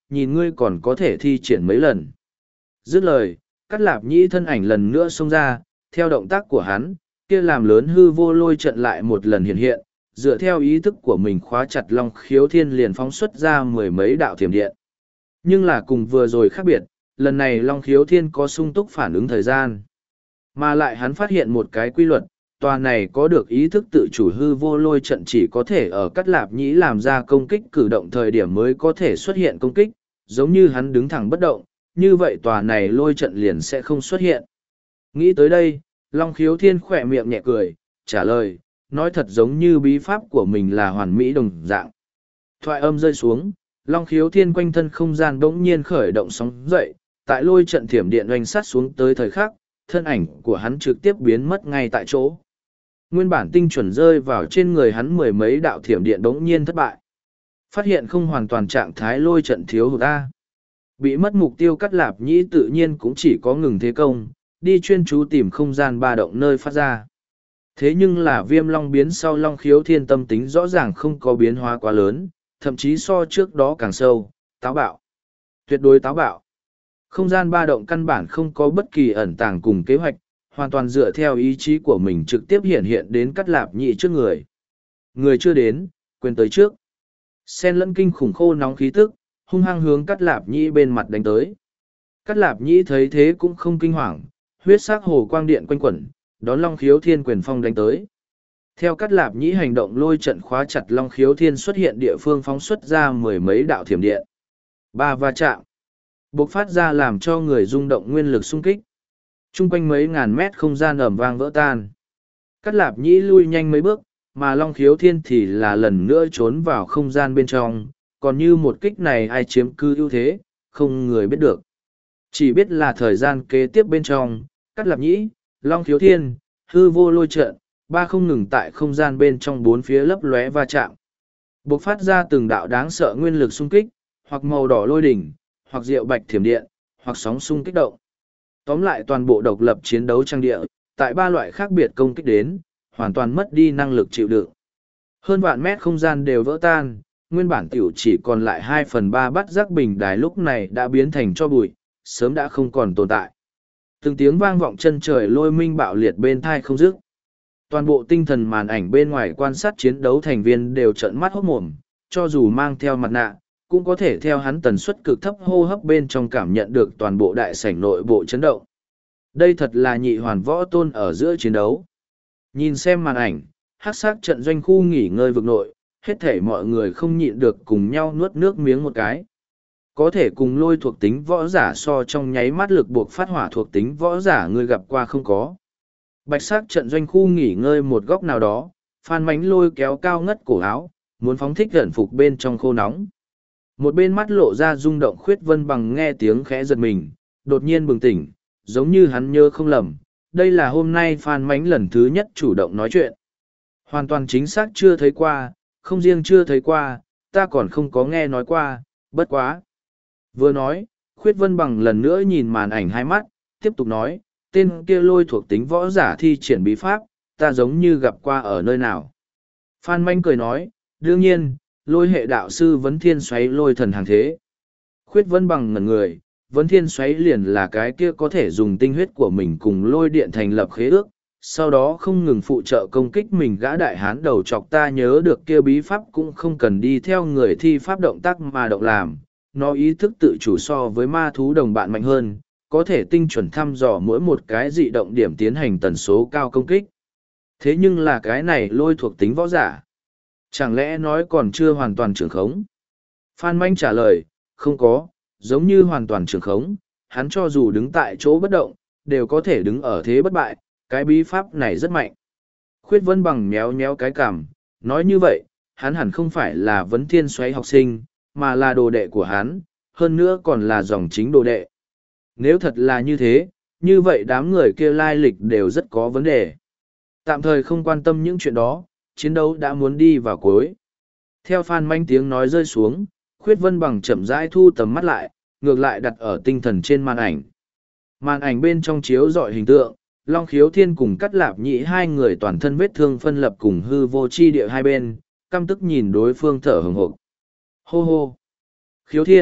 [SPEAKER 1] nhìn ngươi còn có thể thi triển mấy lần. Dứt lời, Cát Lạp Nhĩ thân ảnh lần nữa xông ra, theo động tác của hắn, kia làm lớn hư vô lôi trận lại một lần hiện hiện, dựa theo ý thức của mình khóa chặt Long Khiếu Thiên liền phóng xuất ra mười mấy đạo thiểm điện. Nhưng là cùng vừa rồi khác biệt, lần này Long Khiếu Thiên có sung túc phản ứng thời gian. Mà lại hắn phát hiện một cái quy luật, tòa này có được ý thức tự chủ hư vô lôi trận chỉ có thể ở Cát Lạp Nhĩ làm ra công kích cử động thời điểm mới có thể xuất hiện công kích, giống như hắn đứng thẳng bất động, như vậy tòa này lôi trận liền sẽ không xuất hiện. Nghĩ tới đây, Long Khiếu Thiên khỏe miệng nhẹ cười, trả lời, nói thật giống như bí pháp của mình là hoàn mỹ đồng dạng. Thoại âm rơi xuống, Long Khiếu Thiên quanh thân không gian bỗng nhiên khởi động sóng dậy, tại lôi trận thiểm điện oanh sát xuống tới thời khắc, thân ảnh của hắn trực tiếp biến mất ngay tại chỗ. Nguyên bản tinh chuẩn rơi vào trên người hắn mười mấy đạo thiểm điện bỗng nhiên thất bại. Phát hiện không hoàn toàn trạng thái lôi trận thiếu hụt A. Bị mất mục tiêu Cát Lạp Nhĩ tự nhiên cũng chỉ có ngừng thế công, đi chuyên chú tìm không gian ba động nơi phát ra. Thế nhưng là Viêm Long biến sau Long Khiếu Thiên tâm tính rõ ràng không có biến hóa quá lớn, thậm chí so trước đó càng sâu, táo bạo. Tuyệt đối táo bạo. Không gian ba động căn bản không có bất kỳ ẩn tàng cùng kế hoạch, hoàn toàn dựa theo ý chí của mình trực tiếp hiện hiện đến Cát Lạp Nhĩ trước người. Người chưa đến, quên tới trước. Xen lẫn kinh khủng khô nóng khí tức, hung hăng hướng Cát Lạp Nhĩ bên mặt đánh tới. Cát Lạp Nhĩ thấy thế cũng không kinh hoàng, huyết sắc hồ quang điện quanh quẩn, đón Long Khiếu Thiên quyền phong đánh tới. Theo Cát Lạp Nhĩ hành động lôi trận khóa chặt Long Khiếu Thiên xuất hiện địa phương phóng xuất ra mười mấy đạo thiểm điện. Ba va chạm. Bộc phát ra làm cho người rung động nguyên lực xung kích. Trung quanh mấy ngàn mét không gian ầm vang vỡ tan. Cát Lạp Nhĩ lui nhanh mấy bước, mà Long Khiếu Thiên thì là lần nữa trốn vào không gian bên trong, còn như một kích này ai chiếm cư ưu thế, không người biết được. Chỉ biết là thời gian kế tiếp bên trong, Cát Lạp Nhĩ, Long Khiếu Thiên, hư vô lôi trận, ba không ngừng tại không gian bên trong bốn phía lấp lóe va chạm. Bộc phát ra từng đạo đáng sợ nguyên lực xung kích, hoặc màu đỏ lôi đỉnh, hoặc rượu bạch thiểm điện, hoặc sóng xung kích động. Tóm lại toàn bộ độc lập chiến đấu trang địa, tại ba loại khác biệt công kích đến, hoàn toàn mất đi năng lực chịu đựng. Hơn vạn mét không gian đều vỡ tan, nguyên bản tiểu chỉ còn lại hai phần ba bát giác bình đài lúc này đã biến thành cho bụi, sớm đã không còn tồn tại. Từng tiếng vang vọng chân trời lôi minh bạo liệt bên thai không dứt. Toàn bộ tinh thần màn ảnh bên ngoài quan sát chiến đấu thành viên đều trợn mắt hốt mồm, cho dù mang theo mặt nạ, cũng có thể theo hắn tần suất cực thấp hô hấp bên trong cảm nhận được toàn bộ đại sảnh nội bộ chấn động. Đây thật là nhị hoàn võ tôn ở giữa chiến đấu. Nhìn xem màn ảnh, hắc sắc trận doanh khu nghỉ ngơi vực nội, hết thể mọi người không nhịn được cùng nhau nuốt nước miếng một cái. Có thể cùng lôi thuộc tính võ giả so trong nháy mắt lực buộc phát hỏa thuộc tính võ giả người gặp qua không có. Bạch sắc trận doanh khu nghỉ ngơi một góc nào đó, Phan Mánh Lôi kéo cao ngất cổ áo, muốn phóng thích gần phục bên trong khô nóng. Một bên mắt lộ ra rung động Khuyết Vân Bằng nghe tiếng khẽ giật mình, đột nhiên bừng tỉnh, giống như hắn nhớ không lầm, đây là hôm nay Phan Mánh lần thứ nhất chủ động nói chuyện. Hoàn toàn chính xác chưa thấy qua, không riêng chưa thấy qua, ta còn không có nghe nói qua, bất quá. Vừa nói, Khuyết Vân Bằng lần nữa nhìn màn ảnh hai mắt, tiếp tục nói, tên kia lôi thuộc tính võ giả thi triển bí pháp, ta giống như gặp qua ở nơi nào. Phan Manh cười nói, đương nhiên, lôi hệ đạo sư Vấn Thiên Xoáy lôi thần hàng thế. Khuyết Vân Bằng ngẩn người, Vấn Thiên Xoáy liền là cái kia có thể dùng tinh huyết của mình cùng lôi điện thành lập khế ước, sau đó không ngừng phụ trợ công kích mình gã đại hán đầu chọc ta nhớ được kia bí pháp cũng không cần đi theo người thi pháp động tác mà động làm, nó ý thức tự chủ so với ma thú đồng bạn mạnh hơn, có thể tinh chuẩn thăm dò mỗi một cái dị động điểm tiến hành tần số cao công kích. Thế nhưng là cái này lôi thuộc tính võ giả. Chẳng lẽ nói còn chưa hoàn toàn trưởng khống? Phan Manh trả lời, không có, giống như hoàn toàn trưởng khống, hắn cho dù đứng tại chỗ bất động, đều có thể đứng ở thế bất bại, cái bí pháp này rất mạnh. Khuyết Vân Bằng méo méo cái cằm, nói như vậy, hắn hẳn không phải là Vấn Thiên Xoáy học sinh, mà là đồ đệ của hắn, hơn nữa còn là dòng chính đồ đệ. Nếu thật là như thế, như vậy đám người kia lai lịch đều rất có vấn đề. Tạm thời không quan tâm những chuyện đó, chiến đấu đã muốn đi vào cuối. Theo Phan Manh tiếng nói rơi xuống, Khuyết Vân Bằng chậm rãi thu tầm mắt lại, ngược lại đặt ở tinh thần trên màn ảnh. Màn ảnh bên trong chiếu rọi hình tượng, Long Khiếu Thiên cùng Cát Lạp Nhĩ hai người toàn thân vết thương phân lập cùng hư vô chi địa hai bên, căm tức nhìn đối phương thở hừng hực. Hô hô! Khiếu Thiên,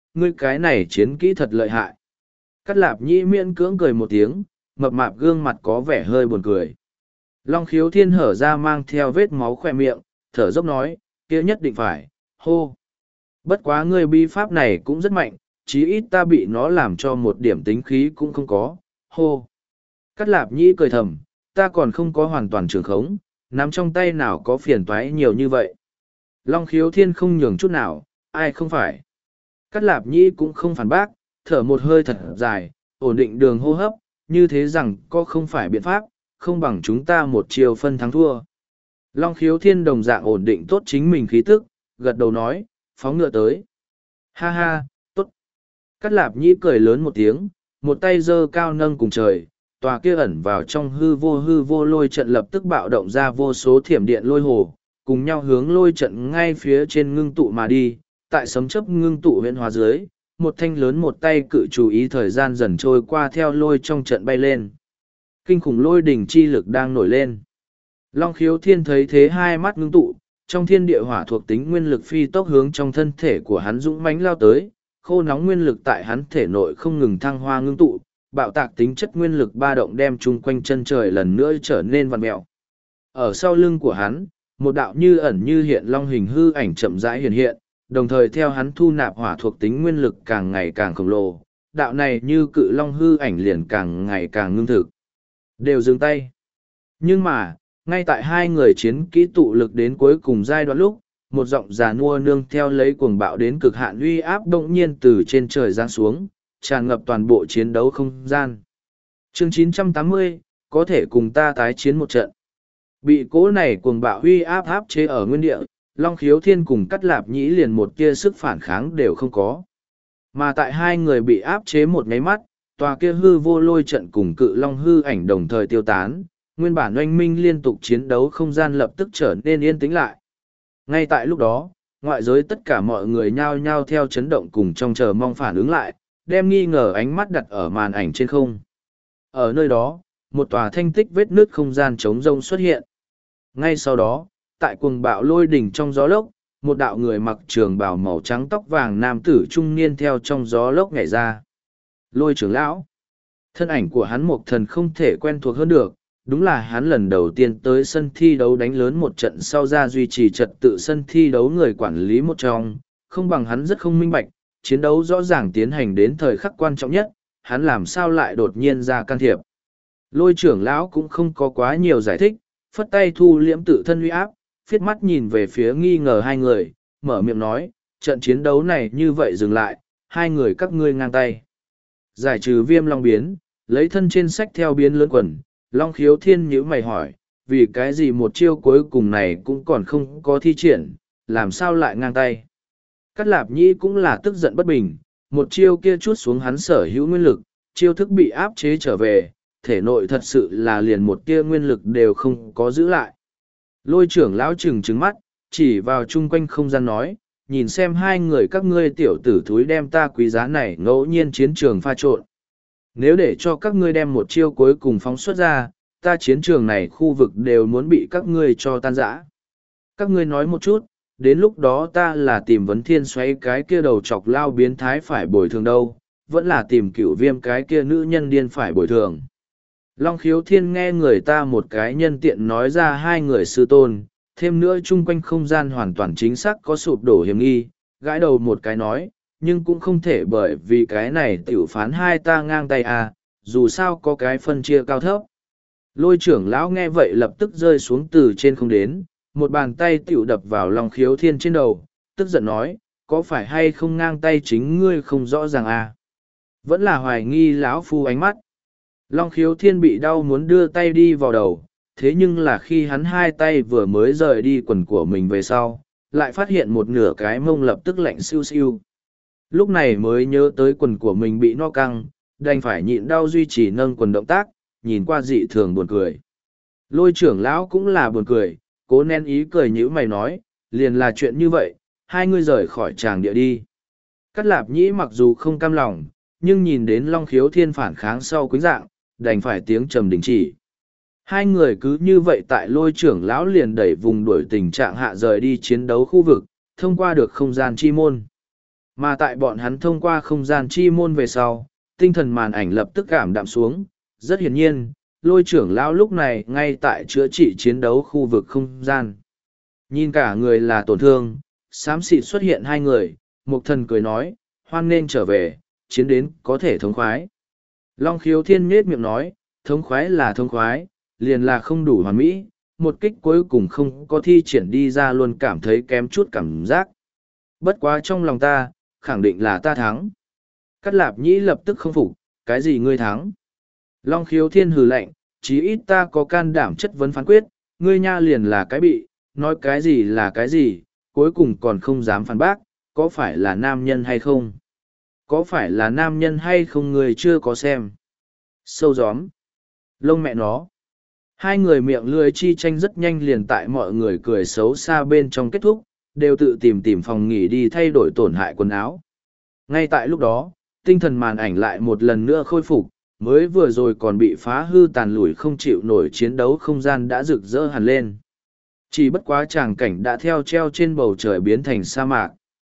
[SPEAKER 1] ngươi cái này chiến kỹ thật lợi hại. Cắt lạp nhĩ miễn cưỡng cười một tiếng, mập mạp gương mặt có vẻ hơi buồn cười. Long khiếu thiên hở ra mang theo vết máu khoe miệng, thở dốc nói, kia nhất định phải, hô. Bất quá ngươi bi pháp này cũng rất mạnh, chí ít ta bị nó làm cho một điểm tính khí cũng không có, hô. Cắt lạp nhĩ cười thầm, ta còn không có hoàn toàn trường khống, nắm trong tay nào có phiền toái nhiều như vậy. Long khiếu thiên không nhường chút nào, ai không phải. Cắt lạp nhĩ cũng không phản bác, thở một hơi thật dài, ổn định đường hô hấp, như thế rằng có không phải biện pháp, không bằng chúng ta một chiều phân thắng thua. Long khiếu thiên đồng dạng ổn định tốt chính mình khí tức, gật đầu nói, phóng ngựa tới. Ha ha, tốt. Cắt lạp nhĩ cười lớn một tiếng, một tay giơ cao nâng cùng trời, tòa kia ẩn vào trong hư vô hư vô lôi trận lập tức bạo động ra vô số thiểm điện lôi hồ, cùng nhau hướng lôi trận ngay phía trên ngưng tụ mà đi, tại sấm chấp ngưng tụ huyện hóa dưới, một thanh lớn một tay cự chú ý thời gian dần trôi qua theo lôi trong trận bay lên. Kinh khủng lôi đỉnh chi lực đang nổi lên. Long khiếu thiên thấy thế hai mắt ngưng tụ, trong thiên địa hỏa thuộc tính nguyên lực phi tốc hướng trong thân thể của hắn dũng mãnh lao tới, khô nóng nguyên lực tại hắn thể nội không ngừng thăng hoa ngưng tụ, bạo tạc tính chất nguyên lực ba động đem chung quanh chân trời lần nữa trở nên vằn mẹo. Ở sau lưng của hắn, một đạo như ẩn như hiện long hình hư ảnh chậm rãi hiện hiện, đồng thời theo hắn thu nạp hỏa thuộc tính nguyên lực càng ngày càng khổng lồ, đạo này như cự long hư ảnh liền càng ngày càng ngưng thực. Đều dừng tay. Nhưng mà, ngay tại hai người chiến kỹ tụ lực đến cuối cùng giai đoạn lúc, một giọng già nua nương theo lấy cuồng bạo đến cực hạn uy áp động nhiên từ trên trời giáng xuống, tràn ngập toàn bộ chiến đấu không gian. Chương chín trăm tám mươi, có thể cùng ta tái chiến một trận. Bị cố này cuồng bạo uy áp áp chế ở nguyên địa, Long khiếu thiên cùng cắt lạp nhĩ liền một tia sức phản kháng đều không có. Mà tại hai người bị áp chế một nháy mắt, tòa kia hư vô lôi trận cùng cự long hư ảnh đồng thời tiêu tán, nguyên bản oanh minh liên tục chiến đấu không gian lập tức trở nên yên tĩnh lại. Ngay tại lúc đó, ngoại giới tất cả mọi người nhao nhao theo chấn động cùng trong chờ mong phản ứng lại, đem nghi ngờ ánh mắt đặt ở màn ảnh trên không. Ở nơi đó, một tòa thanh tích vết nước không gian trống rông xuất hiện. Ngay sau đó, tại cuồng bạo lôi đỉnh trong gió lốc, một đạo người mặc trường bào màu trắng tóc vàng nam tử trung niên theo trong gió lốc nhảy ra. Lôi trưởng lão. Thân ảnh của hắn một thần không thể quen thuộc hơn được, đúng là hắn lần đầu tiên tới sân thi đấu đánh lớn một trận sau ra duy trì trật tự sân thi đấu người quản lý một trong, không bằng hắn rất không minh bạch, chiến đấu rõ ràng tiến hành đến thời khắc quan trọng nhất, hắn làm sao lại đột nhiên ra can thiệp. Lôi trưởng lão cũng không có quá nhiều giải thích, phất tay thu liễm tự thân uy áp, phiết mắt nhìn về phía nghi ngờ hai người, mở miệng nói, trận chiến đấu này như vậy dừng lại, hai người các ngươi ngang tay. Giải trừ viêm long biến, lấy thân trên sách theo biến lớn quần, Long khiếu thiên nhíu mày hỏi, vì cái gì một chiêu cuối cùng này cũng còn không có thi triển, làm sao lại ngang tay. Cắt lạp nhĩ cũng là tức giận bất bình, một chiêu kia chút xuống hắn sở hữu nguyên lực, chiêu thức bị áp chế trở về, thể nội thật sự là liền một tia nguyên lực đều không có giữ lại. Lôi trưởng lão trừng trừng mắt, chỉ vào chung quanh không gian nói, nhìn xem hai người các ngươi tiểu tử thúi đem ta quý giá này ngẫu nhiên chiến trường pha trộn. Nếu để cho các ngươi đem một chiêu cuối cùng phóng xuất ra, ta chiến trường này khu vực đều muốn bị các ngươi cho tan rã. Các ngươi nói một chút, đến lúc đó ta là tìm vấn thiên xoáy cái kia đầu chọc lao biến thái phải bồi thường đâu, vẫn là tìm cửu viêm cái kia nữ nhân điên phải bồi thường. Long khiếu thiên nghe người ta một cái nhân tiện nói ra hai người sư tôn, thêm nữa chung quanh không gian hoàn toàn chính xác có sụp đổ hiểm nghi, gãi đầu một cái nói, nhưng cũng không thể bởi vì cái này tiểu phán hai ta ngang tay à, dù sao có cái phân chia cao thấp. Lôi trưởng lão nghe vậy lập tức rơi xuống từ trên không đến, một bàn tay tiểu đập vào Long khiếu thiên trên đầu, tức giận nói, có phải hay không ngang tay chính ngươi không rõ ràng à. Vẫn là hoài nghi lão phu ánh mắt. Long khiếu thiên bị đau muốn đưa tay đi vào đầu, thế nhưng là khi hắn hai tay vừa mới rời đi quần của mình về sau, lại phát hiện một nửa cái mông lập tức lạnh siêu siêu. Lúc này mới nhớ tới quần của mình bị no căng, đành phải nhịn đau duy trì nâng quần động tác, nhìn qua dị thường buồn cười. Lôi trưởng lão cũng là buồn cười, cố nén ý cười nhữ mày nói, liền là chuyện như vậy, hai ngươi rời khỏi tràng địa đi. Cắt lạp nhĩ mặc dù không cam lòng, nhưng nhìn đến Long khiếu thiên phản kháng sau quýnh dạng, đành phải tiếng trầm đình chỉ. Hai người cứ như vậy tại lôi trưởng lão liền đẩy vùng đuổi tình trạng hạ rời đi chiến đấu khu vực, thông qua được không gian chi môn. Mà tại bọn hắn thông qua không gian chi môn về sau, tinh thần màn ảnh lập tức cảm đạm xuống. Rất hiển nhiên, lôi trưởng lão lúc này ngay tại chữa trị chiến đấu khu vực không gian. Nhìn cả người là tổn thương, xám xịt xuất hiện hai người, Mục Thần cười nói, hoan nên trở về, chiến đến có thể thống khoái. Long Khiếu Thiên nhếch miệng nói, thống khoái là thống khoái, liền là không đủ hoàn mỹ, một kích cuối cùng không có thi triển đi ra luôn cảm thấy kém chút cảm giác. Bất quá trong lòng ta, khẳng định là ta thắng. Cát Lạp Nhĩ lập tức không phục, cái gì ngươi thắng? Long Khiếu Thiên hừ lạnh, chí ít ta có can đảm chất vấn phán quyết, ngươi nha liền là cái bị, nói cái gì là cái gì, cuối cùng còn không dám phản bác, có phải là nam nhân hay không? Có phải là nam nhân hay không ngươi chưa có xem? Sâu gióm. Lông mẹ nó. Hai người miệng lưỡi chi tranh rất nhanh liền tại mọi người cười xấu xa bên trong kết thúc, đều tự tìm tìm phòng nghỉ đi thay đổi tổn hại quần áo. Ngay tại lúc đó, tinh thần màn ảnh lại một lần nữa khôi phục, mới vừa rồi còn bị phá hư tàn lùi không chịu nổi chiến đấu không gian đã rực rỡ hẳn lên. Chỉ bất quá tràng cảnh đã theo treo trên bầu trời biến thành sa mạc.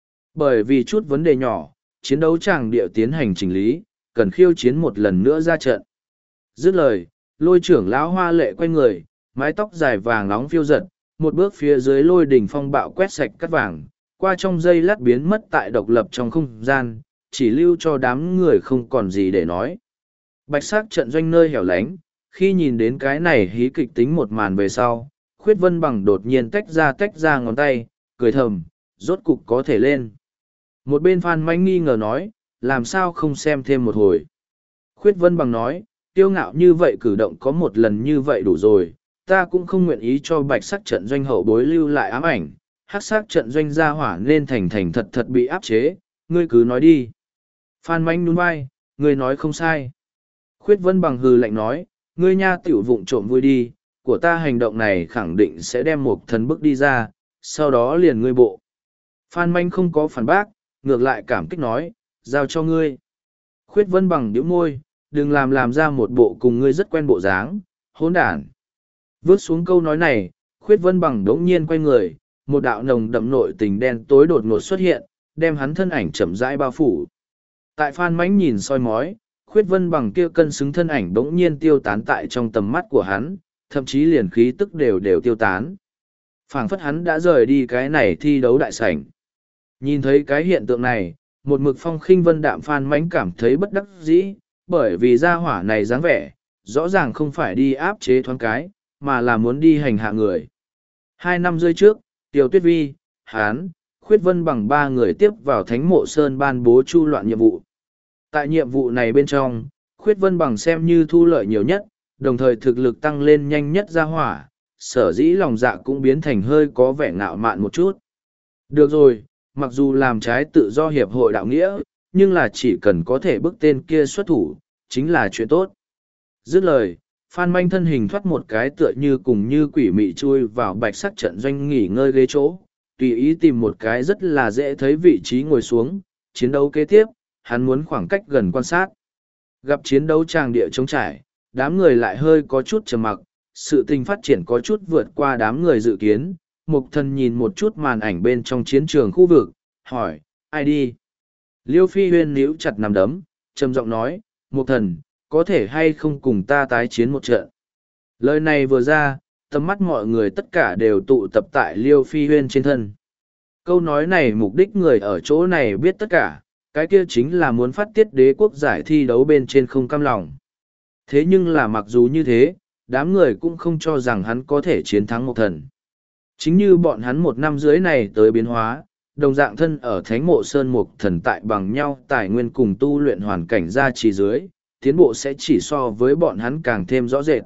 [SPEAKER 1] Bởi vì chút vấn đề nhỏ, chiến đấu tràng địa tiến hành chỉnh lý, cần khiêu chiến một lần nữa ra trận. Dứt lời, lôi trưởng lão hoa lệ quay người, mái tóc dài vàng nóng phiêu giật, một bước phía dưới lôi đỉnh phong bạo quét sạch cắt vàng, qua trong giây lát biến mất tại độc lập trong không gian, chỉ lưu cho đám người không còn gì để nói. Bạch sắc trận doanh nơi hẻo lánh, khi nhìn đến cái này hí kịch tính một màn về sau, Khuyết Vân Bằng đột nhiên tách ra tách ra ngón tay, cười thầm, rốt cục có thể lên. Một bên Phan Manh nghi ngờ nói, làm sao không xem thêm một hồi. Khuyết Vân Bằng nói, tiêu ngạo như vậy cử động có một lần như vậy đủ rồi, ta cũng không nguyện ý cho bạch sắc trận doanh hậu bối lưu lại ám ảnh, hắc sắc trận doanh gia hỏa nên thành thành thật thật bị áp chế, ngươi cứ nói đi. Phan Manh nhún vai, ngươi nói không sai. Khuyết Vân Bằng hừ lạnh nói, ngươi nha tiểu vụng trộm vui đi, của ta hành động này khẳng định sẽ đem một thần bức đi ra, sau đó liền ngươi bộ. Phan Manh không có phản bác, ngược lại cảm kích nói, giao cho ngươi. Khuyết Vân Bằng nhíu môi, đừng làm làm ra một bộ cùng ngươi rất quen bộ dáng, hỗn đản. Vớt xuống câu nói này, Khuyết Vân Bằng đống nhiên quay người, một đạo nồng đậm nội tình đen tối đột ngột xuất hiện, đem hắn thân ảnh chậm rãi bao phủ. Tại Phan Mánh nhìn soi mói, Khuyết Vân Bằng kia cân xứng thân ảnh bỗng nhiên tiêu tán tại trong tầm mắt của hắn, thậm chí liền khí tức đều đều tiêu tán. Phảng phất hắn đã rời đi cái này thi đấu đại sảnh. Nhìn thấy cái hiện tượng này, một mực phong khinh vân đạm Phan Mánh cảm thấy bất đắc dĩ, bởi vì gia hỏa này dáng vẻ, rõ ràng không phải đi áp chế thoáng cái, mà là muốn đi hành hạ người. Hai năm rơi trước, Tiểu Tuyết Vi, Hán, Khuyết Vân Bằng ba người tiếp vào Thánh Mộ Sơn ban bố chu loạn nhiệm vụ. Tại nhiệm vụ này bên trong, Khuyết Vân Bằng xem như thu lợi nhiều nhất, đồng thời thực lực tăng lên nhanh nhất gia hỏa, sở dĩ lòng dạ cũng biến thành hơi có vẻ ngạo mạn một chút. Được rồi, mặc dù làm trái tự do hiệp hội đạo nghĩa, nhưng là chỉ cần có thể bức tên kia xuất thủ, chính là chuyện tốt. Dứt lời, Phan Manh thân hình thoát một cái tựa như cùng như quỷ mị chui vào bạch sắc trận doanh nghỉ ngơi ghế chỗ, tùy ý tìm một cái rất là dễ thấy vị trí ngồi xuống, chiến đấu kế tiếp, hắn muốn khoảng cách gần quan sát. Gặp chiến đấu tràng địa trống trải, đám người lại hơi có chút trầm mặc, sự tình phát triển có chút vượt qua đám người dự kiến. Mục Thần nhìn một chút màn ảnh bên trong chiến trường khu vực, hỏi, ai đi? Liêu Phi Huyên níu chặt nằm đấm, trầm giọng nói, Mục Thần, có thể hay không cùng ta tái chiến một trận? Lời này vừa ra, tầm mắt mọi người tất cả đều tụ tập tại Liêu Phi Huyên trên thân. Câu nói này mục đích người ở chỗ này biết tất cả, cái kia chính là muốn phát tiết đế quốc giải thi đấu bên trên không cam lòng. Thế nhưng là mặc dù như thế, đám người cũng không cho rằng hắn có thể chiến thắng Mục Thần. Chính như bọn hắn một năm dưới này tới biến hóa, đồng dạng thân ở Thánh Mộ Sơn Mục Thần tại bằng nhau tài nguyên cùng tu luyện hoàn cảnh ra chỉ dưới, tiến bộ sẽ chỉ so với bọn hắn càng thêm rõ rệt.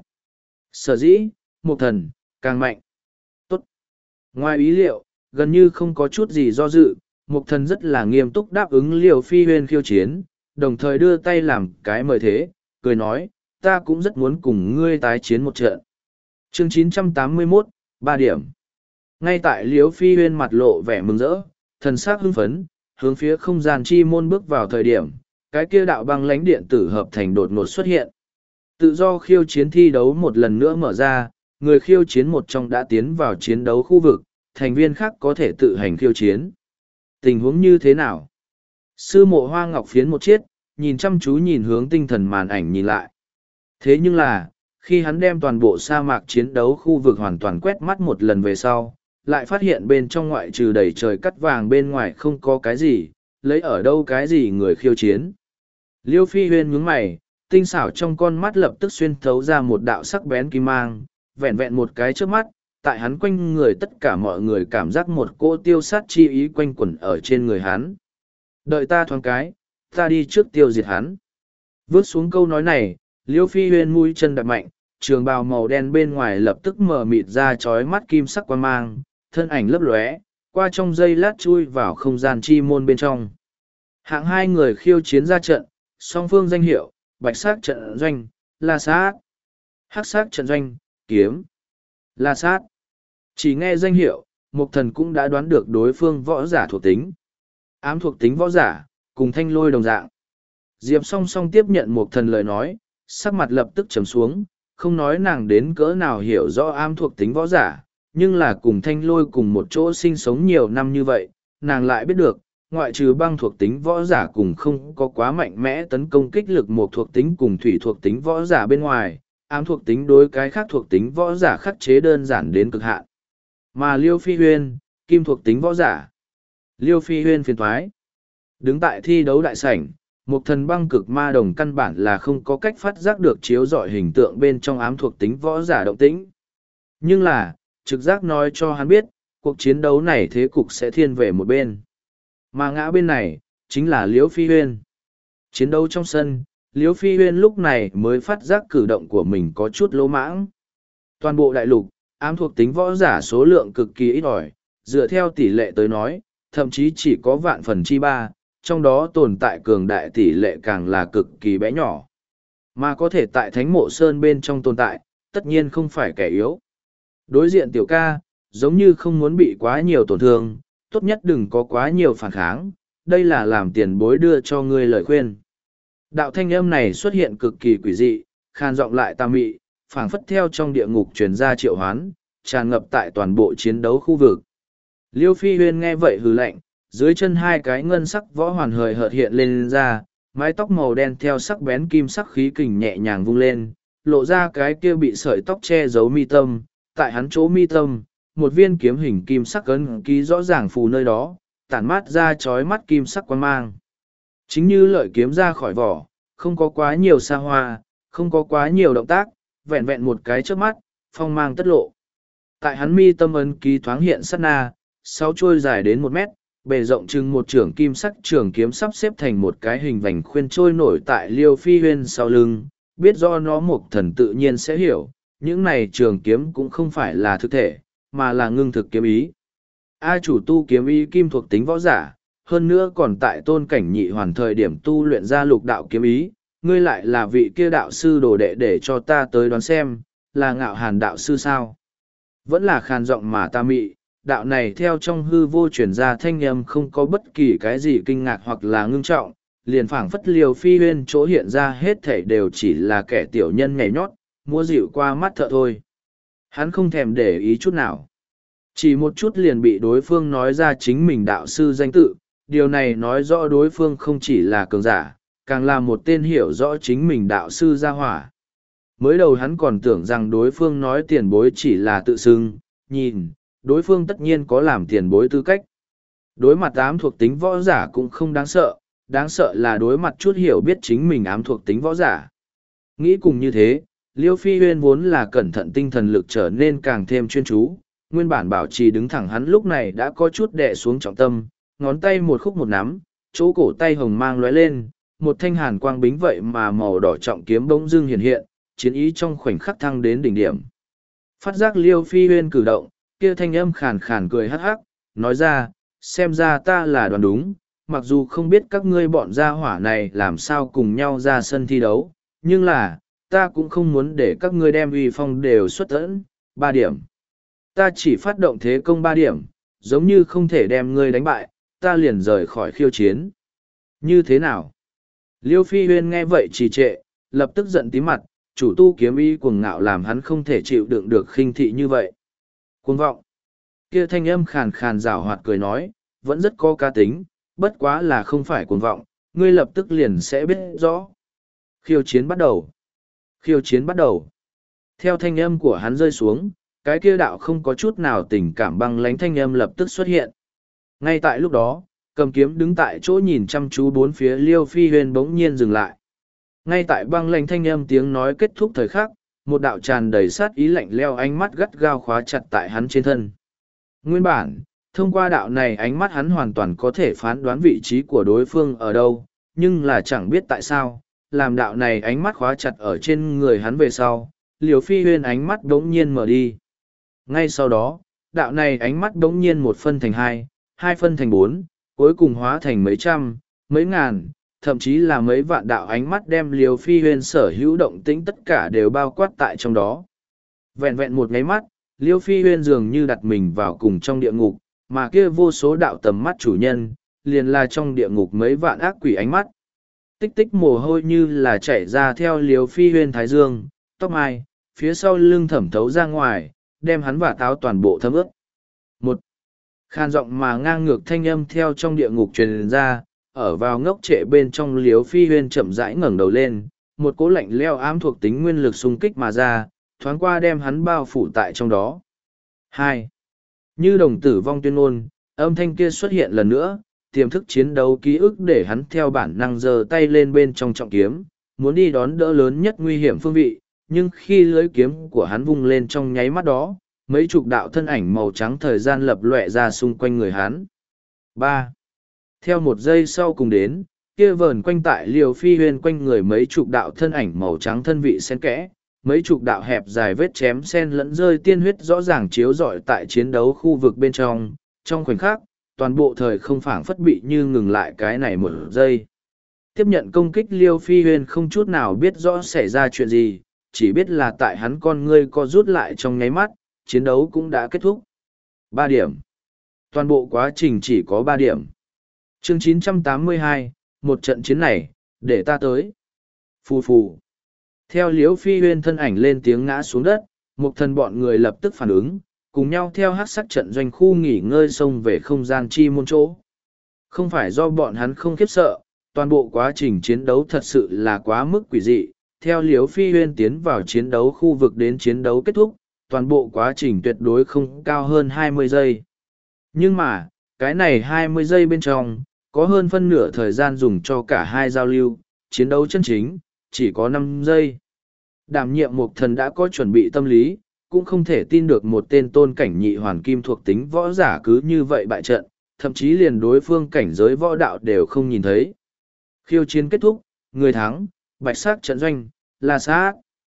[SPEAKER 1] Sở dĩ, Mục Thần, càng mạnh. Tốt. Ngoài ý liệu, gần như không có chút gì do dự, Mục Thần rất là nghiêm túc đáp ứng Liêu Phi Huyên khiêu chiến, đồng thời đưa tay làm cái mời thế, cười nói, ta cũng rất muốn cùng ngươi tái chiến một trận. Chương chín trăm tám mươi mốt, ba điểm. Ngay tại Liêu Phi Huyên mặt lộ vẻ mừng rỡ, thần sắc hưng phấn, hướng phía không gian chi môn bước vào thời điểm, cái kia đạo băng lãnh điện tử hợp thành đột ngột xuất hiện. Tự do khiêu chiến thi đấu một lần nữa mở ra, người khiêu chiến một trong đã tiến vào chiến đấu khu vực, thành viên khác có thể tự hành khiêu chiến. Tình huống như thế nào? Sư mộ hoa ngọc phiến một chiếc, nhìn chăm chú nhìn hướng tinh thần màn ảnh nhìn lại. Thế nhưng là, khi hắn đem toàn bộ sa mạc chiến đấu khu vực hoàn toàn quét mắt một lần về sau, lại phát hiện bên trong ngoại trừ đầy trời cắt vàng bên ngoài không có cái gì, lấy ở đâu cái gì người khiêu chiến. Liêu Phi Huyên nhướng mày, tinh xảo trong con mắt lập tức xuyên thấu ra một đạo sắc bén kim mang, vẹn vẹn một cái trước mắt, tại hắn quanh người tất cả mọi người cảm giác một cỗ tiêu sát chi ý quanh quẩn ở trên người hắn. Đợi ta thoáng cái, ta đi trước tiêu diệt hắn. Vớt xuống câu nói này, Liêu Phi Huyên mũi chân đạp mạnh, trường bào màu đen bên ngoài lập tức mở mịt ra chói mắt kim sắc quang mang, thân ảnh lấp lóe, qua trong giây lát chui vào không gian chi môn bên trong. Hạng hai người khiêu chiến ra trận, song phương danh hiệu, bạch sắc trận doanh, la sát, hắc sắc trận doanh, kiếm, la sát. Chỉ nghe danh hiệu, Mục Thần cũng đã đoán được đối phương võ giả thuộc tính. Ám thuộc tính võ giả, cùng thanh lôi đồng dạng. Diệp song song tiếp nhận Mục Thần lời nói, sắc mặt lập tức trầm xuống, không nói nàng đến cỡ nào hiểu rõ ám thuộc tính võ giả, nhưng là cùng thanh lôi cùng một chỗ sinh sống nhiều năm như vậy, nàng lại biết được, ngoại trừ băng thuộc tính võ giả cùng không có quá mạnh mẽ tấn công kích lực một thuộc tính cùng thủy thuộc tính võ giả bên ngoài, ám thuộc tính đối cái khác thuộc tính võ giả khắc chế đơn giản đến cực hạn. Mà Liêu Phi Huyên, kim thuộc tính võ giả. Liêu Phi Huyên phiền thoái. Đứng tại thi đấu đại sảnh, một thần băng cực ma đồng căn bản là không có cách phát giác được chiếu rọi hình tượng bên trong ám thuộc tính võ giả động tĩnh. Nhưng là, trực giác nói cho hắn biết, cuộc chiến đấu này thế cục sẽ thiên về một bên. Mà ngã bên này, chính là Liễu Phi Huyên. Chiến đấu trong sân, Liễu Phi Huyên lúc này mới phát giác cử động của mình có chút lỗ mãng. Toàn bộ đại lục, ám thuộc tính võ giả số lượng cực kỳ ít ỏi, dựa theo tỷ lệ tới nói, thậm chí chỉ có vạn phần chi ba, trong đó tồn tại cường đại tỷ lệ càng là cực kỳ bé nhỏ. Mà có thể tại Thánh Mộ Sơn bên trong tồn tại, tất nhiên không phải kẻ yếu. Đối diện tiểu ca, giống như không muốn bị quá nhiều tổn thương, tốt nhất đừng có quá nhiều phản kháng, đây là làm tiền bối đưa cho ngươi lời khuyên. Đạo thanh âm này xuất hiện cực kỳ quỷ dị, khan giọng lại tà mị, phảng phất theo trong địa ngục truyền ra triệu hoán, tràn ngập tại toàn bộ chiến đấu khu vực. Liêu Phi Huyên nghe vậy hừ lạnh, dưới chân hai cái ngân sắc võ hoàn hời hợt hiện lên ra, mái tóc màu đen theo sắc bén kim sắc khí kình nhẹ nhàng vung lên, lộ ra cái kia bị sợi tóc che giấu mi tâm, tại hắn chỗ mi tâm, một viên kiếm hình kim sắc ấn ký rõ ràng phù nơi đó, tản mát ra chói mắt kim sắc quang mang. Chính như lợi kiếm ra khỏi vỏ, không có quá nhiều xa hoa, không có quá nhiều động tác, vẹn vẹn một cái trước mắt, phong mang tất lộ. Tại hắn mi tâm ấn ký thoáng hiện sát na, sáu chuôi dài đến một mét, bề rộng chừng một trường kim sắc trường kiếm sắp xếp thành một cái hình vành khuyên trôi nổi tại Liêu Phi Huyên sau lưng, biết do nó một thần tự nhiên sẽ hiểu, những này trường kiếm cũng không phải là thực thể, mà là ngưng thực kiếm ý. A chủ tu kiếm ý kim thuộc tính võ giả, hơn nữa còn tại tôn cảnh nhị hoàn thời điểm tu luyện ra lục đạo kiếm ý, ngươi lại là vị kia đạo sư đồ đệ để cho ta tới đoán xem, là Ngạo Hàn đạo sư sao? Vẫn là khàn giọng mà ta mị, đạo này theo trong hư vô truyền ra thanh âm không có bất kỳ cái gì kinh ngạc hoặc là ngưng trọng, liền phảng phất Liêu Phi Huyên chỗ hiện ra hết thảy đều chỉ là kẻ tiểu nhân nhảy nhót, mua dịu qua mắt thợ thôi. Hắn không thèm để ý chút nào. Chỉ một chút liền bị đối phương nói ra chính mình đạo sư danh tự, điều này nói rõ đối phương không chỉ là cường giả, càng là một tên hiểu rõ chính mình đạo sư gia hỏa. Mới đầu hắn còn tưởng rằng đối phương nói tiền bối chỉ là tự xưng, nhìn, đối phương tất nhiên có làm tiền bối tư cách. Đối mặt ám thuộc tính võ giả cũng không đáng sợ, đáng sợ là đối mặt chút hiểu biết chính mình ám thuộc tính võ giả. Nghĩ cùng như thế, Liêu Phi Huyên vốn là cẩn thận tinh thần lực trở nên càng thêm chuyên chú, nguyên bản bảo trì đứng thẳng hắn lúc này đã có chút đè xuống trọng tâm, ngón tay một khúc một nắm, chỗ cổ tay hồng mang lóe lên, một thanh hàn quang bính vậy mà màu đỏ trọng kiếm bỗng dưng hiện hiện, chiến ý trong khoảnh khắc thăng đến đỉnh điểm. Phát giác Liêu Phi Huyên cử động, kia thanh âm khàn khàn cười hắc hắc, nói ra, xem ra ta là đoán đúng, mặc dù không biết các ngươi bọn gia hỏa này làm sao cùng nhau ra sân thi đấu, nhưng là, ta cũng không muốn để các ngươi đem uy phong đều xuất tẫn, ba điểm. Ta chỉ phát động thế công ba điểm, giống như không thể đem ngươi đánh bại, ta liền rời khỏi khiêu chiến. Như thế nào? Liêu Phi Huyên nghe vậy trì trệ, lập tức giận tí mặt, chủ tu kiếm ý cuồng ngạo làm hắn không thể chịu đựng được khinh thị như vậy. Cuồng vọng. Kia thanh âm khàn khàn rảo hoạt cười nói, vẫn rất có cá tính, bất quá là không phải cuồng vọng, ngươi lập tức liền sẽ biết rõ. Khiêu chiến bắt đầu. Khiêu chiến bắt đầu. Theo thanh âm của hắn rơi xuống, cái kia đạo không có chút nào tình cảm băng lánh thanh âm lập tức xuất hiện. Ngay tại lúc đó, cầm kiếm đứng tại chỗ nhìn chăm chú bốn phía Liêu Phi Huyên bỗng nhiên dừng lại. Ngay tại băng lánh thanh âm tiếng nói kết thúc thời khắc, một đạo tràn đầy sát ý lạnh leo ánh mắt gắt gao khóa chặt tại hắn trên thân. Nguyên bản, thông qua đạo này ánh mắt hắn hoàn toàn có thể phán đoán vị trí của đối phương ở đâu, nhưng là chẳng biết tại sao, làm đạo này ánh mắt khóa chặt ở trên người hắn về sau, Liêu Phi Huyên ánh mắt đống nhiên mở đi. Ngay sau đó, đạo này ánh mắt đống nhiên một phân thành hai, hai phân thành bốn, cuối cùng hóa thành mấy trăm, mấy ngàn, thậm chí là mấy vạn đạo ánh mắt đem Liêu Phi Huyên sở hữu động tĩnh tất cả đều bao quát tại trong đó. Vẹn vẹn một nháy mắt, Liêu Phi Huyên dường như đặt mình vào cùng trong địa ngục, mà kia vô số đạo tầm mắt chủ nhân, liền là trong địa ngục mấy vạn ác quỷ ánh mắt. Tích tích mồ hôi như là chảy ra theo Liêu Phi Huyên thái dương, tóc mai, phía sau lưng thẩm thấu ra ngoài, đem hắn và táo toàn bộ thấm ướt. Một khan giọng mà ngang ngược thanh âm theo trong địa ngục truyền ra, ở vào ngốc trệ bên trong Liêu Phi Huyên chậm rãi ngẩng đầu lên, một cỗ lạnh leo ám thuộc tính nguyên lực xung kích mà ra, thoáng qua đem hắn bao phủ tại trong đó. Hai, như đồng tử vong tuyên ngôn, âm thanh kia xuất hiện lần nữa, tiềm thức chiến đấu ký ức để hắn theo bản năng giơ tay lên bên trong trọng kiếm, muốn đi đón đỡ lớn nhất nguy hiểm phương vị, nhưng khi lưỡi kiếm của hắn vung lên trong nháy mắt đó, mấy chục đạo thân ảnh màu trắng thời gian lập lòe ra xung quanh người hắn. Ba, theo một giây sau cùng đến, kia vờn quanh tại Liêu Phi Huyên quanh người mấy chục đạo thân ảnh màu trắng thân vị xen kẽ, mấy chục đạo hẹp dài vết chém sen lẫn rơi tiên huyết rõ ràng chiếu rọi tại chiến đấu khu vực bên trong, trong khoảnh khắc, toàn bộ thời không phảng phất bị như ngừng lại cái này một giây. Tiếp nhận công kích Liêu Phi Huyên không chút nào biết rõ xảy ra chuyện gì, chỉ biết là tại hắn con ngươi co rút lại trong nháy mắt, chiến đấu cũng đã kết thúc. Ba điểm. Toàn bộ quá trình chỉ có ba điểm. Chương chín trăm tám mươi hai, một trận chiến này, để ta tới. Phù phù. Theo Liễu Phi Huyên thân ảnh lên tiếng ngã xuống đất, một thần bọn người lập tức phản ứng, cùng nhau theo hát sắc trận doanh khu nghỉ ngơi xông về không gian chi môn chỗ. Không phải do bọn hắn không khiếp sợ, toàn bộ quá trình chiến đấu thật sự là quá mức quỷ dị. Theo Liễu Phi Huyên tiến vào chiến đấu khu vực đến chiến đấu kết thúc, toàn bộ quá trình tuyệt đối không cao hơn hai mươi giây. Nhưng mà, cái này hai mươi giây bên trong, có hơn phân nửa thời gian dùng cho cả hai giao lưu, chiến đấu chân chính, chỉ có năm giây. Đảm nhiệm một thần đã có chuẩn bị tâm lý, cũng không thể tin được một tên tôn cảnh nhị hoàn kim thuộc tính võ giả cứ như vậy bại trận, thậm chí liền đối phương cảnh giới võ đạo đều không nhìn thấy. Khiêu chiến kết thúc, người thắng, bạch sắc trận doanh, là sát.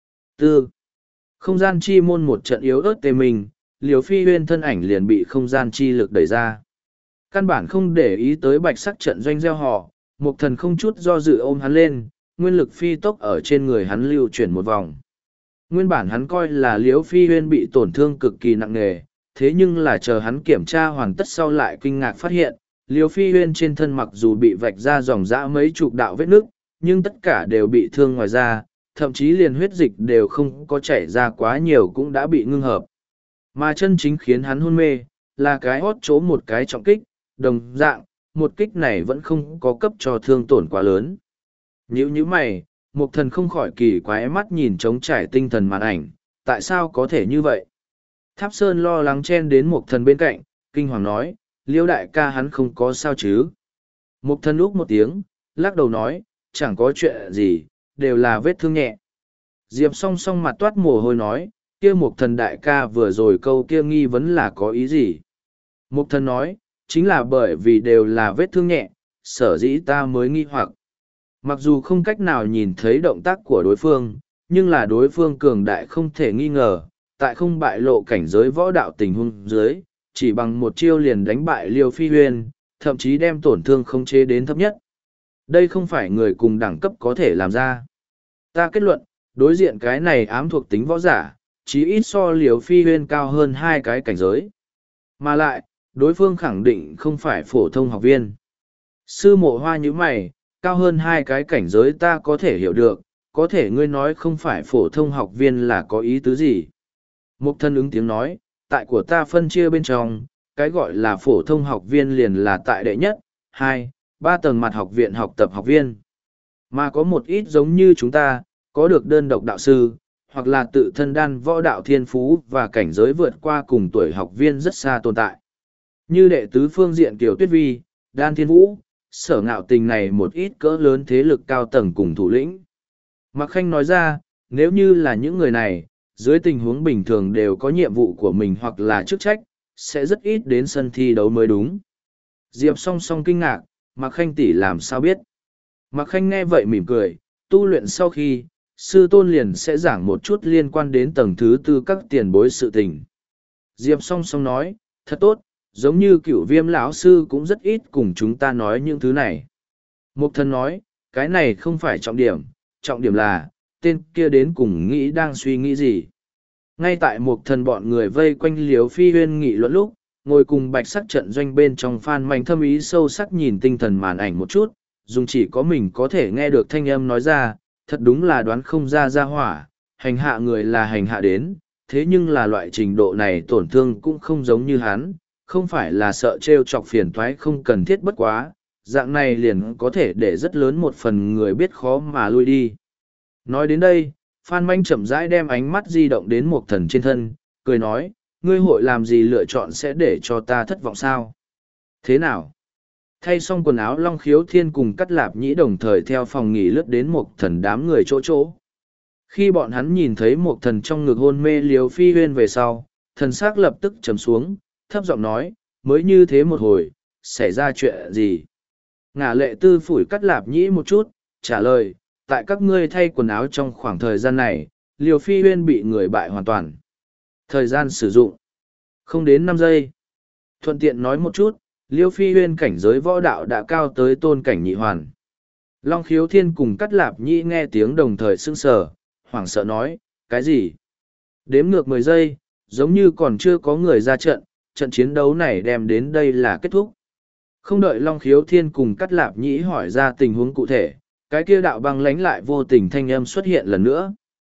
[SPEAKER 1] Tư. Không gian chi môn một trận yếu ớt tê mình, Liêu Phi Huyên thân ảnh liền bị không gian chi lực đẩy ra. Căn bản không để ý tới bạch sắc trận doanh gieo họ, một thần không chút do dự ôm hắn lên, nguyên lực phi tốc ở trên người hắn lưu chuyển một vòng. Nguyên bản hắn coi là Liễu Phi Huyên bị tổn thương cực kỳ nặng nề, thế nhưng là chờ hắn kiểm tra hoàn tất sau lại kinh ngạc phát hiện, Liễu Phi Huyên trên thân mặc dù bị vạch ra dòng dã mấy chục đạo vết nước, nhưng tất cả đều bị thương ngoài da, thậm chí liền huyết dịch đều không có chảy ra quá nhiều cũng đã bị ngưng hợp. Mà chân chính khiến hắn hôn mê, là cái hót chỗ một cái trọng kích, đồng dạng, một kích này vẫn không có cấp cho thương tổn quá lớn. Nhữ như mày, Mục thần không khỏi kỳ quái mắt nhìn trống trải tinh thần màn ảnh, tại sao có thể như vậy? Tháp Sơn lo lắng chen đến Mục thần bên cạnh, kinh hoàng nói, Liêu đại ca hắn không có sao chứ? Mục thần úc một tiếng, lắc đầu nói, chẳng có chuyện gì, đều là vết thương nhẹ. Diệp song song mặt toát mồ hôi nói, kia Mục thần đại ca vừa rồi câu kia nghi vấn là có ý gì? Mục thần nói, chính là bởi vì đều là vết thương nhẹ, sở dĩ ta mới nghi hoặc. Mặc dù không cách nào nhìn thấy động tác của đối phương, nhưng là đối phương cường đại không thể nghi ngờ, tại không bại lộ cảnh giới võ đạo tình huống dưới, chỉ bằng một chiêu liền đánh bại Liêu Phi Huyên, thậm chí đem tổn thương khống chế đến thấp nhất. Đây không phải người cùng đẳng cấp có thể làm ra. Ta kết luận, đối diện cái này ám thuộc tính võ giả, chí ít so Liêu Phi Huyên cao hơn hai cái cảnh giới. Mà lại, đối phương khẳng định không phải phổ thông học viên. Sư mộ hoa như mày, cao hơn hai cái cảnh giới ta có thể hiểu được, có thể ngươi nói không phải phổ thông học viên là có ý tứ gì. Mục thân ứng tiếng nói, tại của ta phân chia bên trong, cái gọi là phổ thông học viên liền là tại đệ nhất, hai, ba tầng mặt học viện học tập học viên. Mà có một ít giống như chúng ta, có được đơn độc đạo sư, hoặc là tự thân đan võ đạo thiên phú và cảnh giới vượt qua cùng tuổi học viên rất xa tồn tại. Như đệ tứ phương diện Kiều Tuyết Vi, Đan Thiên Vũ, Sở Ngạo Tình này một ít cỡ lớn thế lực cao tầng cùng thủ lĩnh. Mạc Khanh nói ra, nếu như là những người này, dưới tình huống bình thường đều có nhiệm vụ của mình hoặc là chức trách, sẽ rất ít đến sân thi đấu mới đúng. Diệp song song kinh ngạc, Mạc Khanh tỷ làm sao biết. Mạc Khanh nghe vậy mỉm cười, tu luyện sau khi, sư tôn liền sẽ giảng một chút liên quan đến tầng thứ tư các tiền bối sự tình. Diệp song song nói, thật tốt, giống như cựu viêm lão sư cũng rất ít cùng chúng ta nói những thứ này. Mục thần nói, cái này không phải trọng điểm, trọng điểm là, tên kia đến cùng nghĩ đang suy nghĩ gì. Ngay tại mục thần bọn người vây quanh Liếu Phi Huyên nghị luận lúc, ngồi cùng bạch sắc trận doanh bên trong Phan Mạnh thâm ý sâu sắc nhìn tinh thần màn ảnh một chút, dùng chỉ có mình có thể nghe được thanh âm nói ra, thật đúng là đoán không ra ra hỏa, hành hạ người là hành hạ đến, thế nhưng là loại trình độ này tổn thương cũng không giống như hắn, không phải là sợ trêu chọc phiền toái không cần thiết bất quá, dạng này liền có thể để rất lớn một phần người biết khó mà lui đi. Nói đến đây, Phan Manh chậm rãi đem ánh mắt di động đến một thần trên thân, cười nói, ngươi hội làm gì lựa chọn sẽ để cho ta thất vọng sao? Thế nào? Thay xong quần áo Long Khiếu Thiên cùng Cắt Lạp Nhĩ đồng thời theo phòng nghỉ lướt đến một thần đám người chỗ chỗ. Khi bọn hắn nhìn thấy một thần trong ngực hôn mê Liều Phi Huyên về sau, thần xác lập tức trầm xuống, thấp giọng nói, mới như thế một hồi, xảy ra chuyện gì? Ngả lệ tư phủi Cắt Lạp Nhĩ một chút, trả lời, tại các ngươi thay quần áo trong khoảng thời gian này, Liều Phi Huyên bị người bại hoàn toàn. Thời gian sử dụng, không đến năm giây. Thuận tiện nói một chút, Liêu Phi Huyên cảnh giới võ đạo đã cao tới tôn cảnh nhị hoàn. Long Khiếu Thiên cùng Cắt Lạp Nhĩ nghe tiếng đồng thời sững sờ, hoảng sợ nói, cái gì? Đếm ngược mười giây, giống như còn chưa có người ra trận, trận chiến đấu này đem đến đây là kết thúc. Không đợi Long Khiếu Thiên cùng Cắt Lạp Nhĩ hỏi ra tình huống cụ thể, cái kia đạo băng lánh lại vô tình thanh âm xuất hiện lần nữa.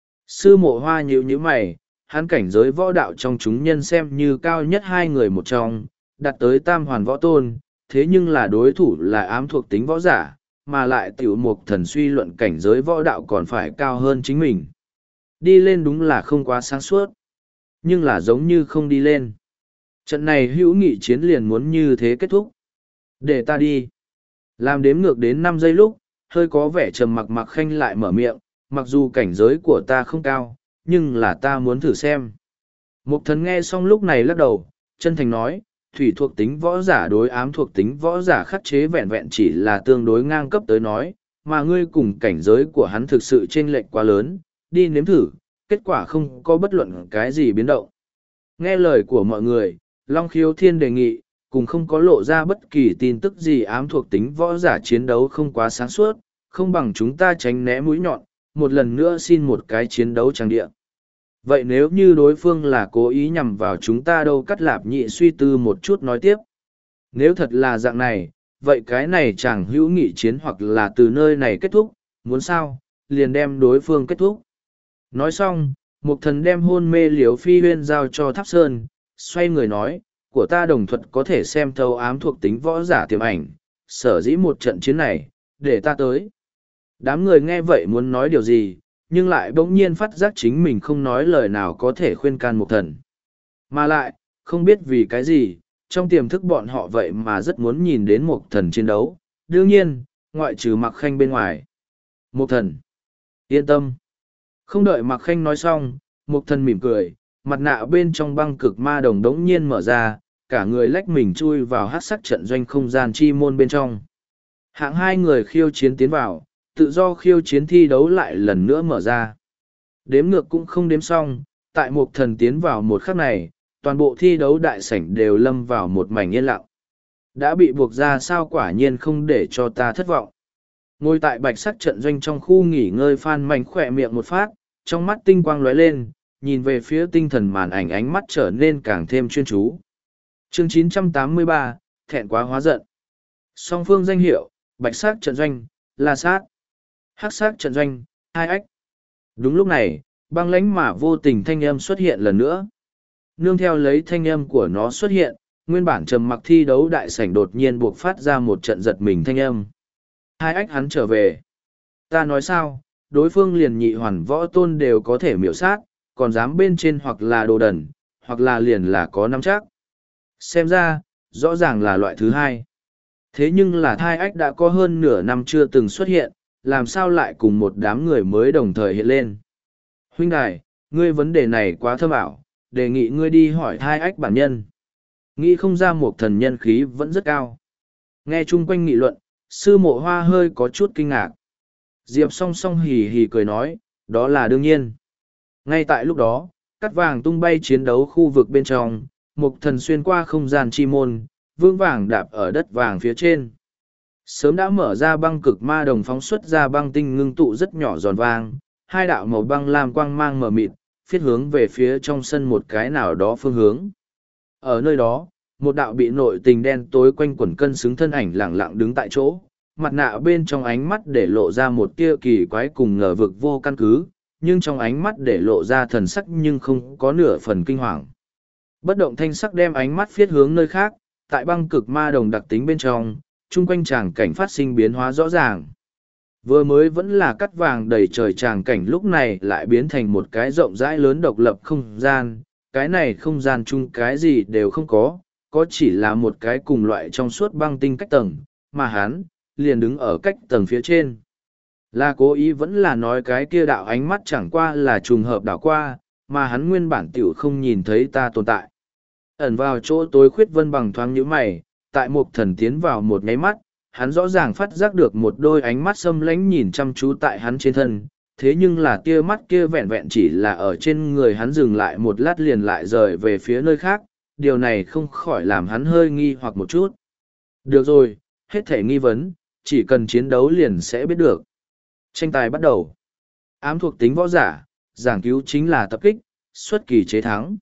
[SPEAKER 1] Sư Mộ Hoa nhíu nhíu mày, hắn cảnh giới võ đạo trong chúng nhân xem như cao nhất hai người một trong, đạt tới tam hoàn võ tôn, thế nhưng là đối thủ là ám thuộc tính võ giả, mà lại tiểu mục thần suy luận cảnh giới võ đạo còn phải cao hơn chính mình. Đi lên đúng là không quá sáng suốt, nhưng là giống như không đi lên. Trận này hữu nghị chiến liền muốn như thế kết thúc. Để ta đi. Làm đếm ngược đến năm giây lúc, hơi có vẻ trầm mặc Mặc Khanh lại mở miệng, mặc dù cảnh giới của ta không cao, nhưng là ta muốn thử xem. Mục thần nghe xong lúc này lắc đầu, chân thành nói, thủy thuộc tính võ giả đối ám thuộc tính võ giả khắc chế vẹn vẹn chỉ là tương đối ngang cấp tới nói, mà ngươi cùng cảnh giới của hắn thực sự chênh lệch quá lớn, đi nếm thử, kết quả không có bất luận cái gì biến động. Nghe lời của mọi người, Long Khiếu Thiên đề nghị, cùng không có lộ ra bất kỳ tin tức gì ám thuộc tính võ giả chiến đấu không quá sáng suốt, không bằng chúng ta tránh né mũi nhọn, một lần nữa xin một cái chiến đấu trang địa. Vậy nếu như đối phương là cố ý nhằm vào chúng ta đâu? Cắt Lạp Nhĩ suy tư một chút nói tiếp. Nếu thật là dạng này, vậy cái này chẳng hữu nghị chiến hoặc là từ nơi này kết thúc, muốn sao, liền đem đối phương kết thúc. Nói xong, Mục Thần đem hôn mê Liễu Phi Huyên giao cho Tháp Sơn, xoay người nói, của ta đồng thuật có thể xem thấu ám thuộc tính võ giả tiềm ảnh, sở dĩ một trận chiến này, để ta tới. Đám người nghe vậy muốn nói điều gì, nhưng lại bỗng nhiên phát giác chính mình không nói lời nào có thể khuyên can Mục Thần. Mà lại, không biết vì cái gì, trong tiềm thức bọn họ vậy mà rất muốn nhìn đến Mục Thần chiến đấu, đương nhiên, ngoại trừ Mạc Khanh bên ngoài. Mục Thần, yên tâm. Không đợi Mạc Khanh nói xong, Mục Thần mỉm cười, mặt nạ bên trong băng cực ma đồng đống nhiên mở ra, cả người lách mình chui vào hát sắc trận doanh không gian chi môn bên trong. Hạng hai người khiêu chiến tiến vào, tự do khiêu chiến thi đấu lại lần nữa mở ra. Đếm ngược cũng không đếm xong, tại Mục Thần tiến vào một khắc này, toàn bộ thi đấu đại sảnh đều lâm vào một mảnh yên lặng. Đã bị buộc ra sao, quả nhiên không để cho ta thất vọng. Ngồi tại bạch sắc trận doanh trong khu nghỉ ngơi Phan Mạnh khỏe miệng một phát, trong mắt tinh quang lóe lên, nhìn về phía tinh thần màn ảnh, ánh mắt trở nên càng thêm chuyên chú. Chương chín trăm tám mươi ba, thẹn quá hóa giận. Song phương danh hiệu, bạch sắc trận doanh, La Sát. Hắc sắc trận doanh, Hai Ách. Đúng lúc này, băng lãnh mà vô tình thanh âm xuất hiện lần nữa. Nương theo lấy thanh âm của nó xuất hiện, nguyên bản trầm mặc thi đấu đại sảnh đột nhiên buộc phát ra một trận giật mình thanh âm. Hai ách hắn trở về. Ta nói sao, đối phương liền nhị hoàn võ tôn đều có thể miểu sát, còn dám bên trên hoặc là đồ đần, hoặc là liền là có nắm chắc. Xem ra, rõ ràng là loại thứ hai. Thế nhưng là thai ách đã có hơn nửa năm chưa từng xuất hiện, làm sao lại cùng một đám người mới đồng thời hiện lên. Huynh đài, ngươi vấn đề này quá thâm ảo, đề nghị ngươi đi hỏi thai ách bản nhân. Nghĩ không ra một thần nhân khí vẫn rất cao. Nghe chung quanh nghị luận, sư mộ hoa hơi có chút kinh ngạc. Diệp song song hì hì cười nói, đó là đương nhiên. Ngay tại lúc đó, cắt vàng tung bay chiến đấu khu vực bên trong, một thần xuyên qua không gian chi môn, vương vàng đạp ở đất vàng phía trên. Sớm đã mở ra băng cực ma đồng phóng xuất ra băng tinh ngưng tụ rất nhỏ giòn vàng, hai đạo màu băng lam quang mang mờ mịt, phiết hướng về phía trong sân một cái nào đó phương hướng. Ở nơi đó, một đạo bị nội tình đen tối quanh quẩn cân xứng thân ảnh lẳng lặng đứng tại chỗ, mặt nạ bên trong ánh mắt để lộ ra một tia kỳ quái cùng ngờ vực vô căn cứ, nhưng trong ánh mắt để lộ ra thần sắc nhưng không có nửa phần kinh hoàng. Bất động thanh sắc đem ánh mắt phiết hướng nơi khác, tại băng cực ma đồng đặc tính bên trong, chung quanh tràng cảnh phát sinh biến hóa rõ ràng. Vừa mới vẫn là cắt vàng đầy trời tràng cảnh lúc này lại biến thành một cái rộng rãi lớn độc lập không gian, cái này không gian chung cái gì đều không có, có chỉ là một cái cùng loại trong suốt băng tinh cách tầng, mà hắn, liền đứng ở cách tầng phía trên. Là cố ý vẫn là nói cái kia đạo ánh mắt chẳng qua là trùng hợp đảo qua, mà hắn nguyên bản tiểu không nhìn thấy ta tồn tại. Ẩn vào chỗ tối khuyết vân bằng thoáng nhíu mày, tại một thần tiến vào một nháy mắt, hắn rõ ràng phát giác được một đôi ánh mắt xâm lánh nhìn chăm chú tại hắn trên thân, thế nhưng là tia mắt kia vẹn vẹn chỉ là ở trên người hắn dừng lại một lát liền lại rời về phía nơi khác, điều này không khỏi làm hắn hơi nghi hoặc một chút. Được rồi, hết thể nghi vấn, chỉ cần chiến đấu liền sẽ biết được. Tranh tài bắt đầu. Ám thuộc tính võ giả, giảng cứu chính là tập kích, xuất kỳ chế thắng.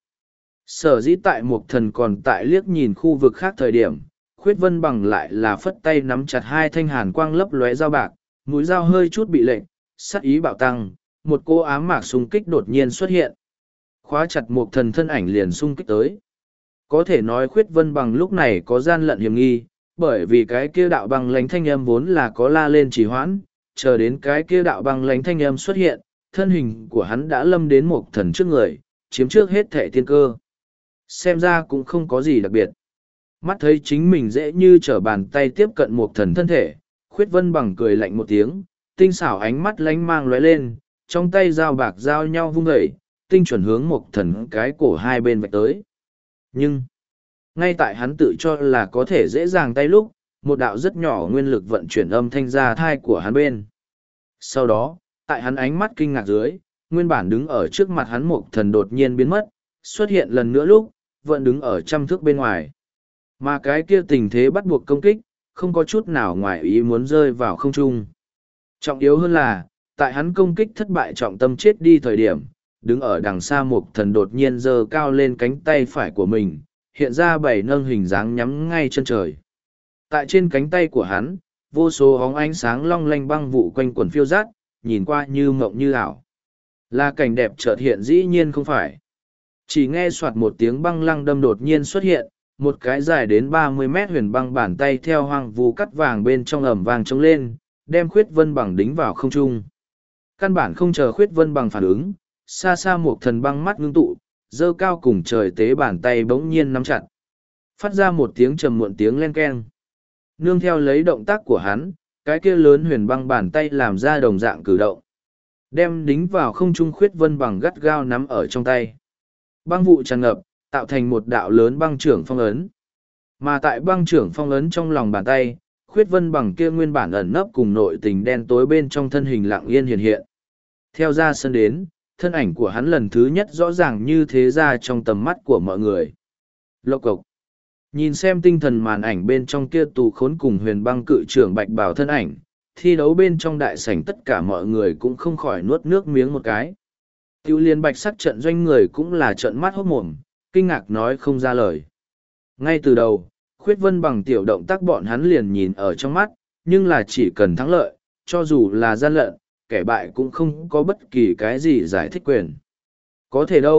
[SPEAKER 1] Sở dĩ tại một thần còn tại liếc nhìn khu vực khác thời điểm, khuyết vân bằng lại là phất tay nắm chặt hai thanh hàn quang lấp lóe dao bạc, mũi dao hơi chút bị lệnh, sắc ý bạo tăng, một cô ám mạc xung kích đột nhiên xuất hiện. Khóa chặt một thần thân ảnh liền xung kích tới. Có thể nói khuyết vân bằng lúc này có gian lận hiểm nghi, bởi vì cái kia đạo băng lánh thanh âm vốn là có la lên trì hoãn, chờ đến cái kia đạo băng lánh thanh âm xuất hiện, thân hình của hắn đã lâm đến một thần trước người, chiếm trước hết thệ tiên cơ. Xem ra cũng không có gì đặc biệt. Mắt thấy chính mình dễ như trở bàn tay tiếp cận một thần thân thể, khuyết vân bằng cười lạnh một tiếng, tinh xảo ánh mắt lánh mang lóe lên, trong tay dao bạc giao nhau vung dậy, tinh chuẩn hướng một thần cái cổ hai bên vạch tới. Nhưng, ngay tại hắn tự cho là có thể dễ dàng tay lúc, một đạo rất nhỏ nguyên lực vận chuyển âm thanh ra thai của hắn bên. Sau đó, tại hắn ánh mắt kinh ngạc dưới, nguyên bản đứng ở trước mặt hắn một thần đột nhiên biến mất, xuất hiện lần nữa lúc, vẫn đứng ở trăm thước bên ngoài. Mà cái kia tình thế bắt buộc công kích, không có chút nào ngoài ý muốn rơi vào không trung. Trọng yếu hơn là, tại hắn công kích thất bại trọng tâm chết đi thời điểm, đứng ở đằng xa một thần đột nhiên giơ cao lên cánh tay phải của mình, hiện ra bảy nâng hình dáng nhắm ngay chân trời. Tại trên cánh tay của hắn, vô số hóng ánh sáng long lanh băng vụ quanh quần phiêu rát, nhìn qua như mộng như ảo. Là cảnh đẹp chợt hiện dĩ nhiên không phải. Chỉ nghe soạt một tiếng băng lăng đâm đột nhiên xuất hiện, một cái dài đến ba mươi mét huyền băng bàn tay theo hoang vu cắt vàng bên trong ẩm vàng trống lên, đem khuyết vân bằng đính vào không trung. Căn bản không chờ khuyết vân bằng phản ứng, xa xa một thần băng mắt ngưng tụ, dơ cao cùng trời tế bàn tay bỗng nhiên nắm chặt. Phát ra một tiếng trầm muộn tiếng len keng. Nương theo lấy động tác của hắn, cái kia lớn huyền băng bàn tay làm ra đồng dạng cử động. Đem đính vào không trung khuyết vân bằng gắt gao nắm ở trong tay. Băng vụ tràn ngập, tạo thành một đạo lớn băng trưởng phong ấn. Mà tại băng trưởng phong ấn trong lòng bàn tay, khuyết vân bằng kia nguyên bản ẩn nấp cùng nội tình đen tối bên trong thân hình lặng yên hiện hiện. Theo ra sân đến, thân ảnh của hắn lần thứ nhất rõ ràng như thế ra trong tầm mắt của mọi người. Lộc cộc. Nhìn xem tinh thần màn ảnh bên trong kia tù khốn cùng huyền băng cự trưởng bạch bảo thân ảnh, thi đấu bên trong đại sảnh tất cả mọi người cũng không khỏi nuốt nước miếng một cái. Tiêu liên bạch sắc trận doanh người cũng là trận mắt hốt mồm, kinh ngạc nói không ra lời. Ngay từ đầu, khuyết vân bằng tiểu động tác bọn hắn liền nhìn ở trong mắt, nhưng là chỉ cần thắng lợi, cho dù là gian lận, kẻ bại cũng không có bất kỳ cái gì giải thích quyền. Có thể đâu,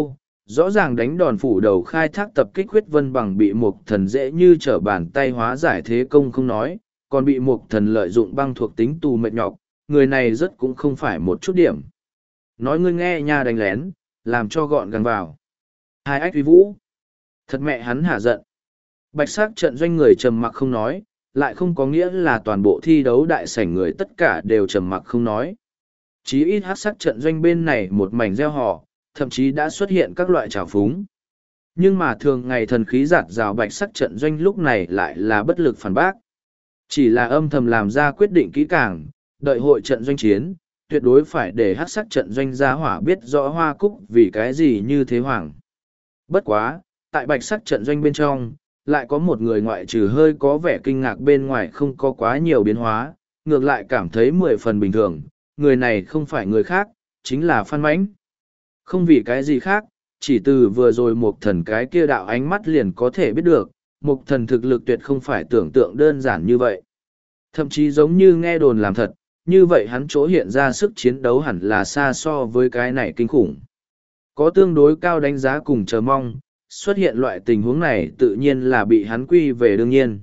[SPEAKER 1] rõ ràng đánh đòn phủ đầu khai thác tập kích huyết vân bằng bị mục thần dễ như trở bàn tay hóa giải thế công không nói, còn bị mục thần lợi dụng băng thuộc tính tù mệt nhọc, người này rất cũng không phải một chút điểm. Nói ngươi nghe nha, đánh lén, làm cho gọn gàng vào. Hai ách uy vũ. Thật mẹ hắn hả giận. Bạch sắc trận doanh người trầm mặc không nói, lại không có nghĩa là toàn bộ thi đấu đại sảnh người tất cả đều trầm mặc không nói. Chí ít hắc sắc trận doanh bên này một mảnh gieo họ, thậm chí đã xuất hiện các loại trào phúng. Nhưng mà thường ngày thần khí giạt rào bạch sắc trận doanh lúc này lại là bất lực phản bác. Chỉ là âm thầm làm ra quyết định kỹ càng, đợi hội trận doanh chiến, tuyệt đối phải để hắc sắc trận doanh gia hỏa biết rõ Hoa Cúc vì cái gì như thế hoàng. Bất quá, tại bạch sắc trận doanh bên trong, lại có một người ngoại trừ hơi có vẻ kinh ngạc bên ngoài không có quá nhiều biến hóa, ngược lại cảm thấy mười phần bình thường, người này không phải người khác, chính là Phan Mãnh. Không vì cái gì khác, chỉ từ vừa rồi một thần cái kia đạo ánh mắt liền có thể biết được, một thần thực lực tuyệt không phải tưởng tượng đơn giản như vậy. Thậm chí giống như nghe đồn làm thật, như vậy hắn chỗ hiện ra sức chiến đấu hẳn là xa so với cái này kinh khủng. Có tương đối cao đánh giá cùng chờ mong, xuất hiện loại tình huống này tự nhiên là bị hắn quy về đương nhiên.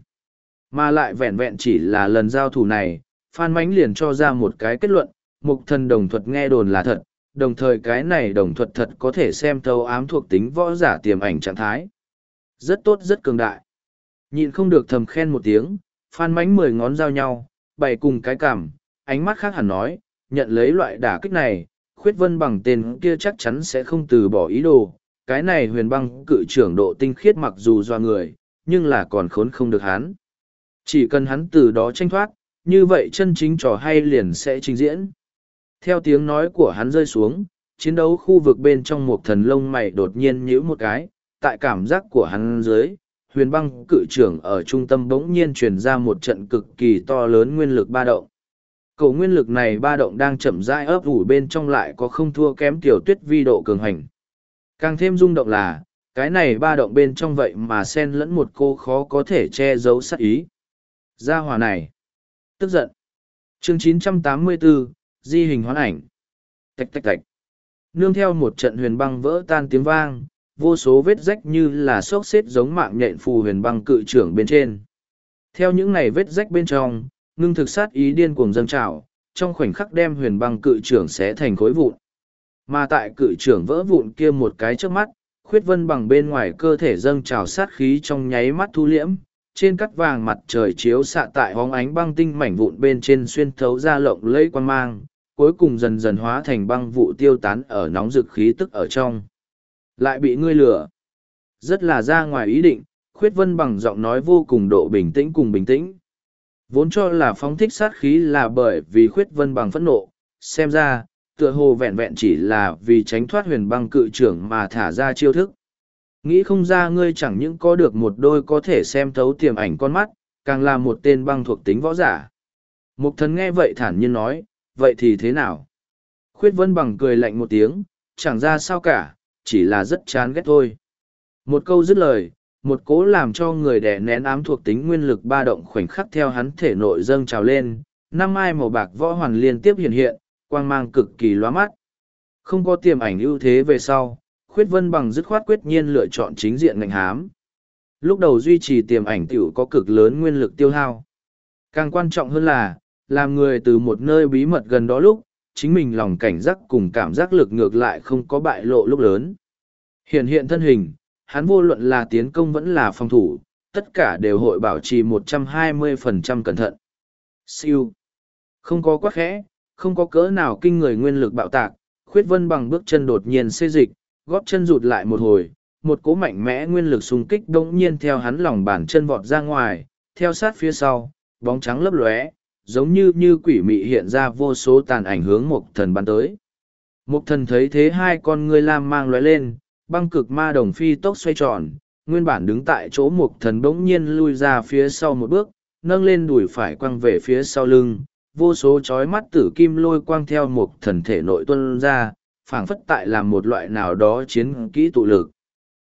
[SPEAKER 1] Mà lại vẹn vẹn chỉ là lần giao thủ này, Phan Mãnh liền cho ra một cái kết luận, mục thần đồng thuật nghe đồn là thật, đồng thời cái này đồng thuật thật có thể xem thấu ám thuộc tính võ giả tiềm ảnh trạng thái. Rất tốt rất cường đại. Nhịn không được thầm khen một tiếng, Phan Mãnh mười ngón giao nhau, bày cùng cái cảm, ánh mắt khác hẳn nói, nhận lấy loại đả kích này, Khuyết Vân bằng tên kia chắc chắn sẽ không từ bỏ ý đồ. Cái này huyền băng cự trưởng độ tinh khiết mặc dù doa người, nhưng là còn khốn không được hắn. Chỉ cần hắn từ đó tranh thoát, như vậy chân chính trò hay liền sẽ trình diễn. Theo tiếng nói của hắn rơi xuống, chiến đấu khu vực bên trong một thần lông mày đột nhiên nhíu một cái, tại cảm giác của hắn dưới, huyền băng cự trưởng ở trung tâm bỗng nhiên truyền ra một trận cực kỳ to lớn nguyên lực ba động. Cầu nguyên lực này ba động đang chậm rãi ấp ủ bên trong lại có không thua kém tiểu tuyết vi độ cường hành. Càng thêm rung động là, cái này ba động bên trong vậy mà xen lẫn một cô khó có thể che giấu sát ý. Gia hỏa này. Tức giận. Chương chín trăm tám mươi bốn, Di hình hoán ảnh. Tạch tạch tạch. Nương theo một trận huyền băng vỡ tan tiếng vang, vô số vết rách như là xốc xếp giống mạng nhện phù huyền băng cự trưởng bên trên. Theo những này vết rách bên trong, ngưng thực sát ý điên cuồng dâng trào, trong khoảnh khắc đem huyền băng cự trưởng xé thành khối vụn. Mà tại cự trưởng vỡ vụn kia một cái trước mắt, Khuyết Vân bằng bên ngoài cơ thể dâng trào sát khí trong nháy mắt thu liễm, trên cắt vàng mặt trời chiếu xạ tại hóng ánh băng tinh mảnh vụn bên trên xuyên thấu ra lộng lẫy quang mang, cuối cùng dần dần hóa thành băng vụ tiêu tán ở nóng rực khí tức ở trong. Lại bị ngươi lừa. Rất là ra ngoài ý định, Khuyết Vân bằng giọng nói vô cùng độ bình tĩnh cùng bình tĩnh. Vốn cho là phóng thích sát khí là bởi vì Khuyết Vân bằng phẫn nộ, xem ra, tựa hồ vẹn vẹn chỉ là vì tránh thoát huyền băng cự trưởng mà thả ra chiêu thức. Nghĩ không ra ngươi chẳng những có được một đôi có thể xem thấu tiềm ảnh con mắt, càng là một tên băng thuộc tính võ giả. Mục thần nghe vậy thản nhiên nói, vậy thì thế nào? Khuyết Vân bằng cười lạnh một tiếng, chẳng ra sao cả, chỉ là rất chán ghét thôi. Một câu dứt lời, một cố làm cho người đè nén ám thuộc tính nguyên lực ba động khoảnh khắc theo hắn thể nội dâng trào lên, năm mai màu bạc võ hoàn liên tiếp hiện hiện, quang mang cực kỳ lóa mắt. Không có tiềm ảnh ưu thế về sau, Khuyết Vân bằng dứt khoát quyết nhiên lựa chọn chính diện ngạnh hám. Lúc đầu duy trì tiềm ảnh tiểu có cực lớn nguyên lực tiêu hao. Càng quan trọng hơn là, làm người từ một nơi bí mật gần đó lúc, chính mình lòng cảnh giác cùng cảm giác lực ngược lại không có bại lộ lúc lớn. Hiện hiện thân hình, hắn vô luận là tiến công vẫn là phòng thủ, tất cả đều hội bảo trì một trăm hai mươi phần trăm cẩn thận. Siêu. Không có quá khẽ, không có cỡ nào kinh người nguyên lực bạo tạc, Khuyết Vân bằng bước chân đột nhiên xê dịch, góp chân rụt lại một hồi, một cỗ mạnh mẽ nguyên lực xung kích đống nhiên theo hắn lòng bàn chân vọt ra ngoài, theo sát phía sau, bóng trắng lấp lóe, giống như như quỷ mị hiện ra vô số tàn ảnh hướng Mục Thần bắn tới. Mục Thần thấy thế hai con ngươi lam mang lóe lên, băng cực ma đồng phi tốc xoay tròn, nguyên bản đứng tại chỗ Mục Thần bỗng nhiên lui ra phía sau một bước, nâng lên đùi phải quăng về phía sau lưng, vô số chói mắt tử kim lôi quang theo Mục Thần thể nội tuôn ra, phảng phất tại làm một loại nào đó chiến kỹ tụ lực.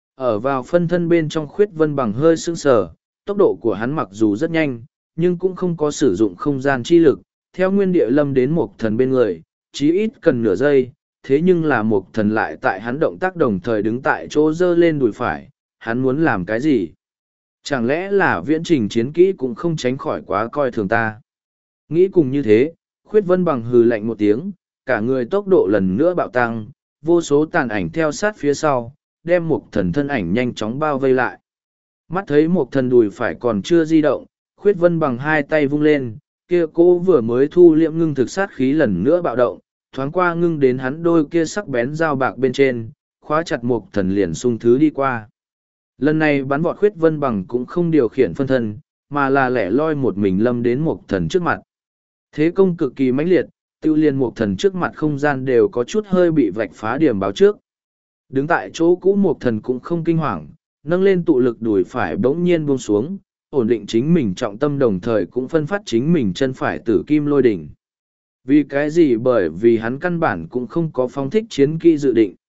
[SPEAKER 1] Ở vào phân thân bên trong Khuyết Vân bằng hơi sưng sờ, tốc độ của hắn mặc dù rất nhanh, nhưng cũng không có sử dụng không gian chi lực, theo nguyên địa lâm đến Mục Thần bên người, chí ít cần nửa giây, thế nhưng là Mục Thần lại tại hắn động tác đồng thời đứng tại chỗ giơ lên đùi phải, hắn muốn làm cái gì? Chẳng lẽ là viễn trình chiến kỹ cũng không tránh khỏi quá coi thường ta? Nghĩ cùng như thế, Khuyết Vân Bằng hừ lạnh một tiếng, cả người tốc độ lần nữa bạo tăng, vô số tàn ảnh theo sát phía sau, đem Mục Thần thân ảnh nhanh chóng bao vây lại. Mắt thấy Mục Thần đùi phải còn chưa di động, Khuyết Vân Bằng hai tay vung lên, kia cô vừa mới thu liệm ngưng thực sát khí lần nữa bạo động, thoáng qua ngưng đến hắn đôi kia sắc bén dao bạc bên trên, khóa chặt Mục Thần liền sung thứ đi qua. Lần này bắn vọt Khuyết Vân Bằng cũng không điều khiển phân thân, mà là lẻ loi một mình lâm đến Mục Thần trước mặt. Thế công cực kỳ mãnh liệt, tiêu liền Mục Thần trước mặt không gian đều có chút hơi bị vạch phá điểm báo trước. Đứng tại chỗ cũ Mục Thần cũng không kinh hoàng, nâng lên tụ lực đùi phải bỗng nhiên buông xuống, ổn định chính mình trọng tâm đồng thời cũng phân phát chính mình chân phải tử kim lôi đỉnh. Vì cái gì? Bởi vì hắn căn bản cũng không có phong thích chiến kỹ dự định.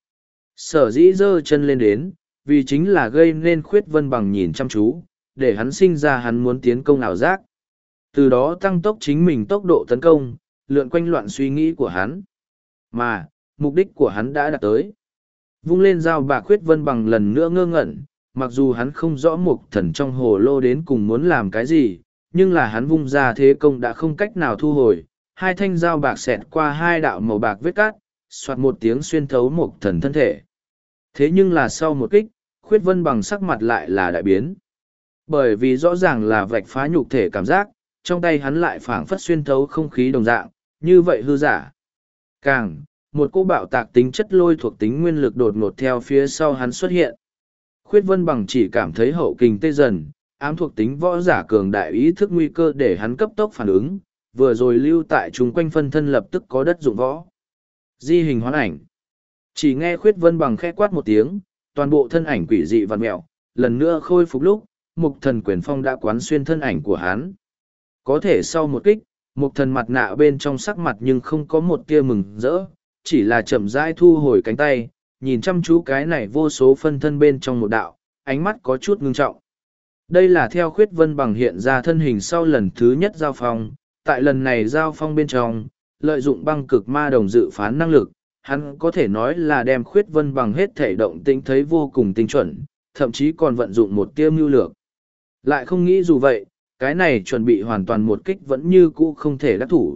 [SPEAKER 1] Sở dĩ giơ chân lên đến, vì chính là gây nên Khuyết Vân Bằng nhìn chăm chú, để hắn sinh ra hắn muốn tiến công ảo giác. Từ đó tăng tốc chính mình tốc độ tấn công, lượn quanh loạn suy nghĩ của hắn. Mà, mục đích của hắn đã đạt tới. Vung lên dao bạc Khuyết Vân Bằng lần nữa ngơ ngẩn, mặc dù hắn không rõ Mục Thần trong hồ lô đến cùng muốn làm cái gì, nhưng là hắn vung ra thế công đã không cách nào thu hồi. Hai thanh dao bạc xẹt qua hai đạo màu bạc vết cát, soạt một tiếng xuyên thấu Mục Thần thân thể. Thế nhưng là sau một kích, Khuyết Vân Bằng sắc mặt lại là đại biến. Bởi vì rõ ràng là vạch phá nhục thể cảm giác, trong tay hắn lại phảng phất xuyên thấu không khí đồng dạng, như vậy hư giả. Càng, một cô bạo tạc tính chất lôi thuộc tính nguyên lực đột ngột theo phía sau hắn xuất hiện. Khuyết Vân Bằng chỉ cảm thấy hậu kình tê dần, ám thuộc tính võ giả cường đại ý thức nguy cơ để hắn cấp tốc phản ứng, vừa rồi lưu tại chung quanh phân thân lập tức có đất dụng võ. Di hình hoán ảnh. Chỉ nghe Khuyết Vân Bằng khẽ quát một tiếng, toàn bộ thân ảnh quỷ dị vặn mẹo, lần nữa khôi phục lúc, Mục Thần quyền phong đã quán xuyên thân ảnh của hắn. Có thể sau một kích, Mục Thần mặt nạ bên trong sắc mặt nhưng không có một tia mừng rỡ, chỉ là chậm rãi thu hồi cánh tay, nhìn chăm chú cái này vô số phân thân bên trong một đạo, ánh mắt có chút ngưng trọng. Đây là theo Khuyết Vân Bằng hiện ra thân hình sau lần thứ nhất giao phong, tại lần này giao phong bên trong, lợi dụng băng cực ma đồng dự phán năng lực, hắn có thể nói là đem Khuyết Vân Bằng hết thể động tĩnh thấy vô cùng tinh chuẩn, thậm chí còn vận dụng một tiêu mưu lược. Lại không nghĩ dù vậy, cái này chuẩn bị hoàn toàn một kích vẫn như cũ không thể đắc thủ.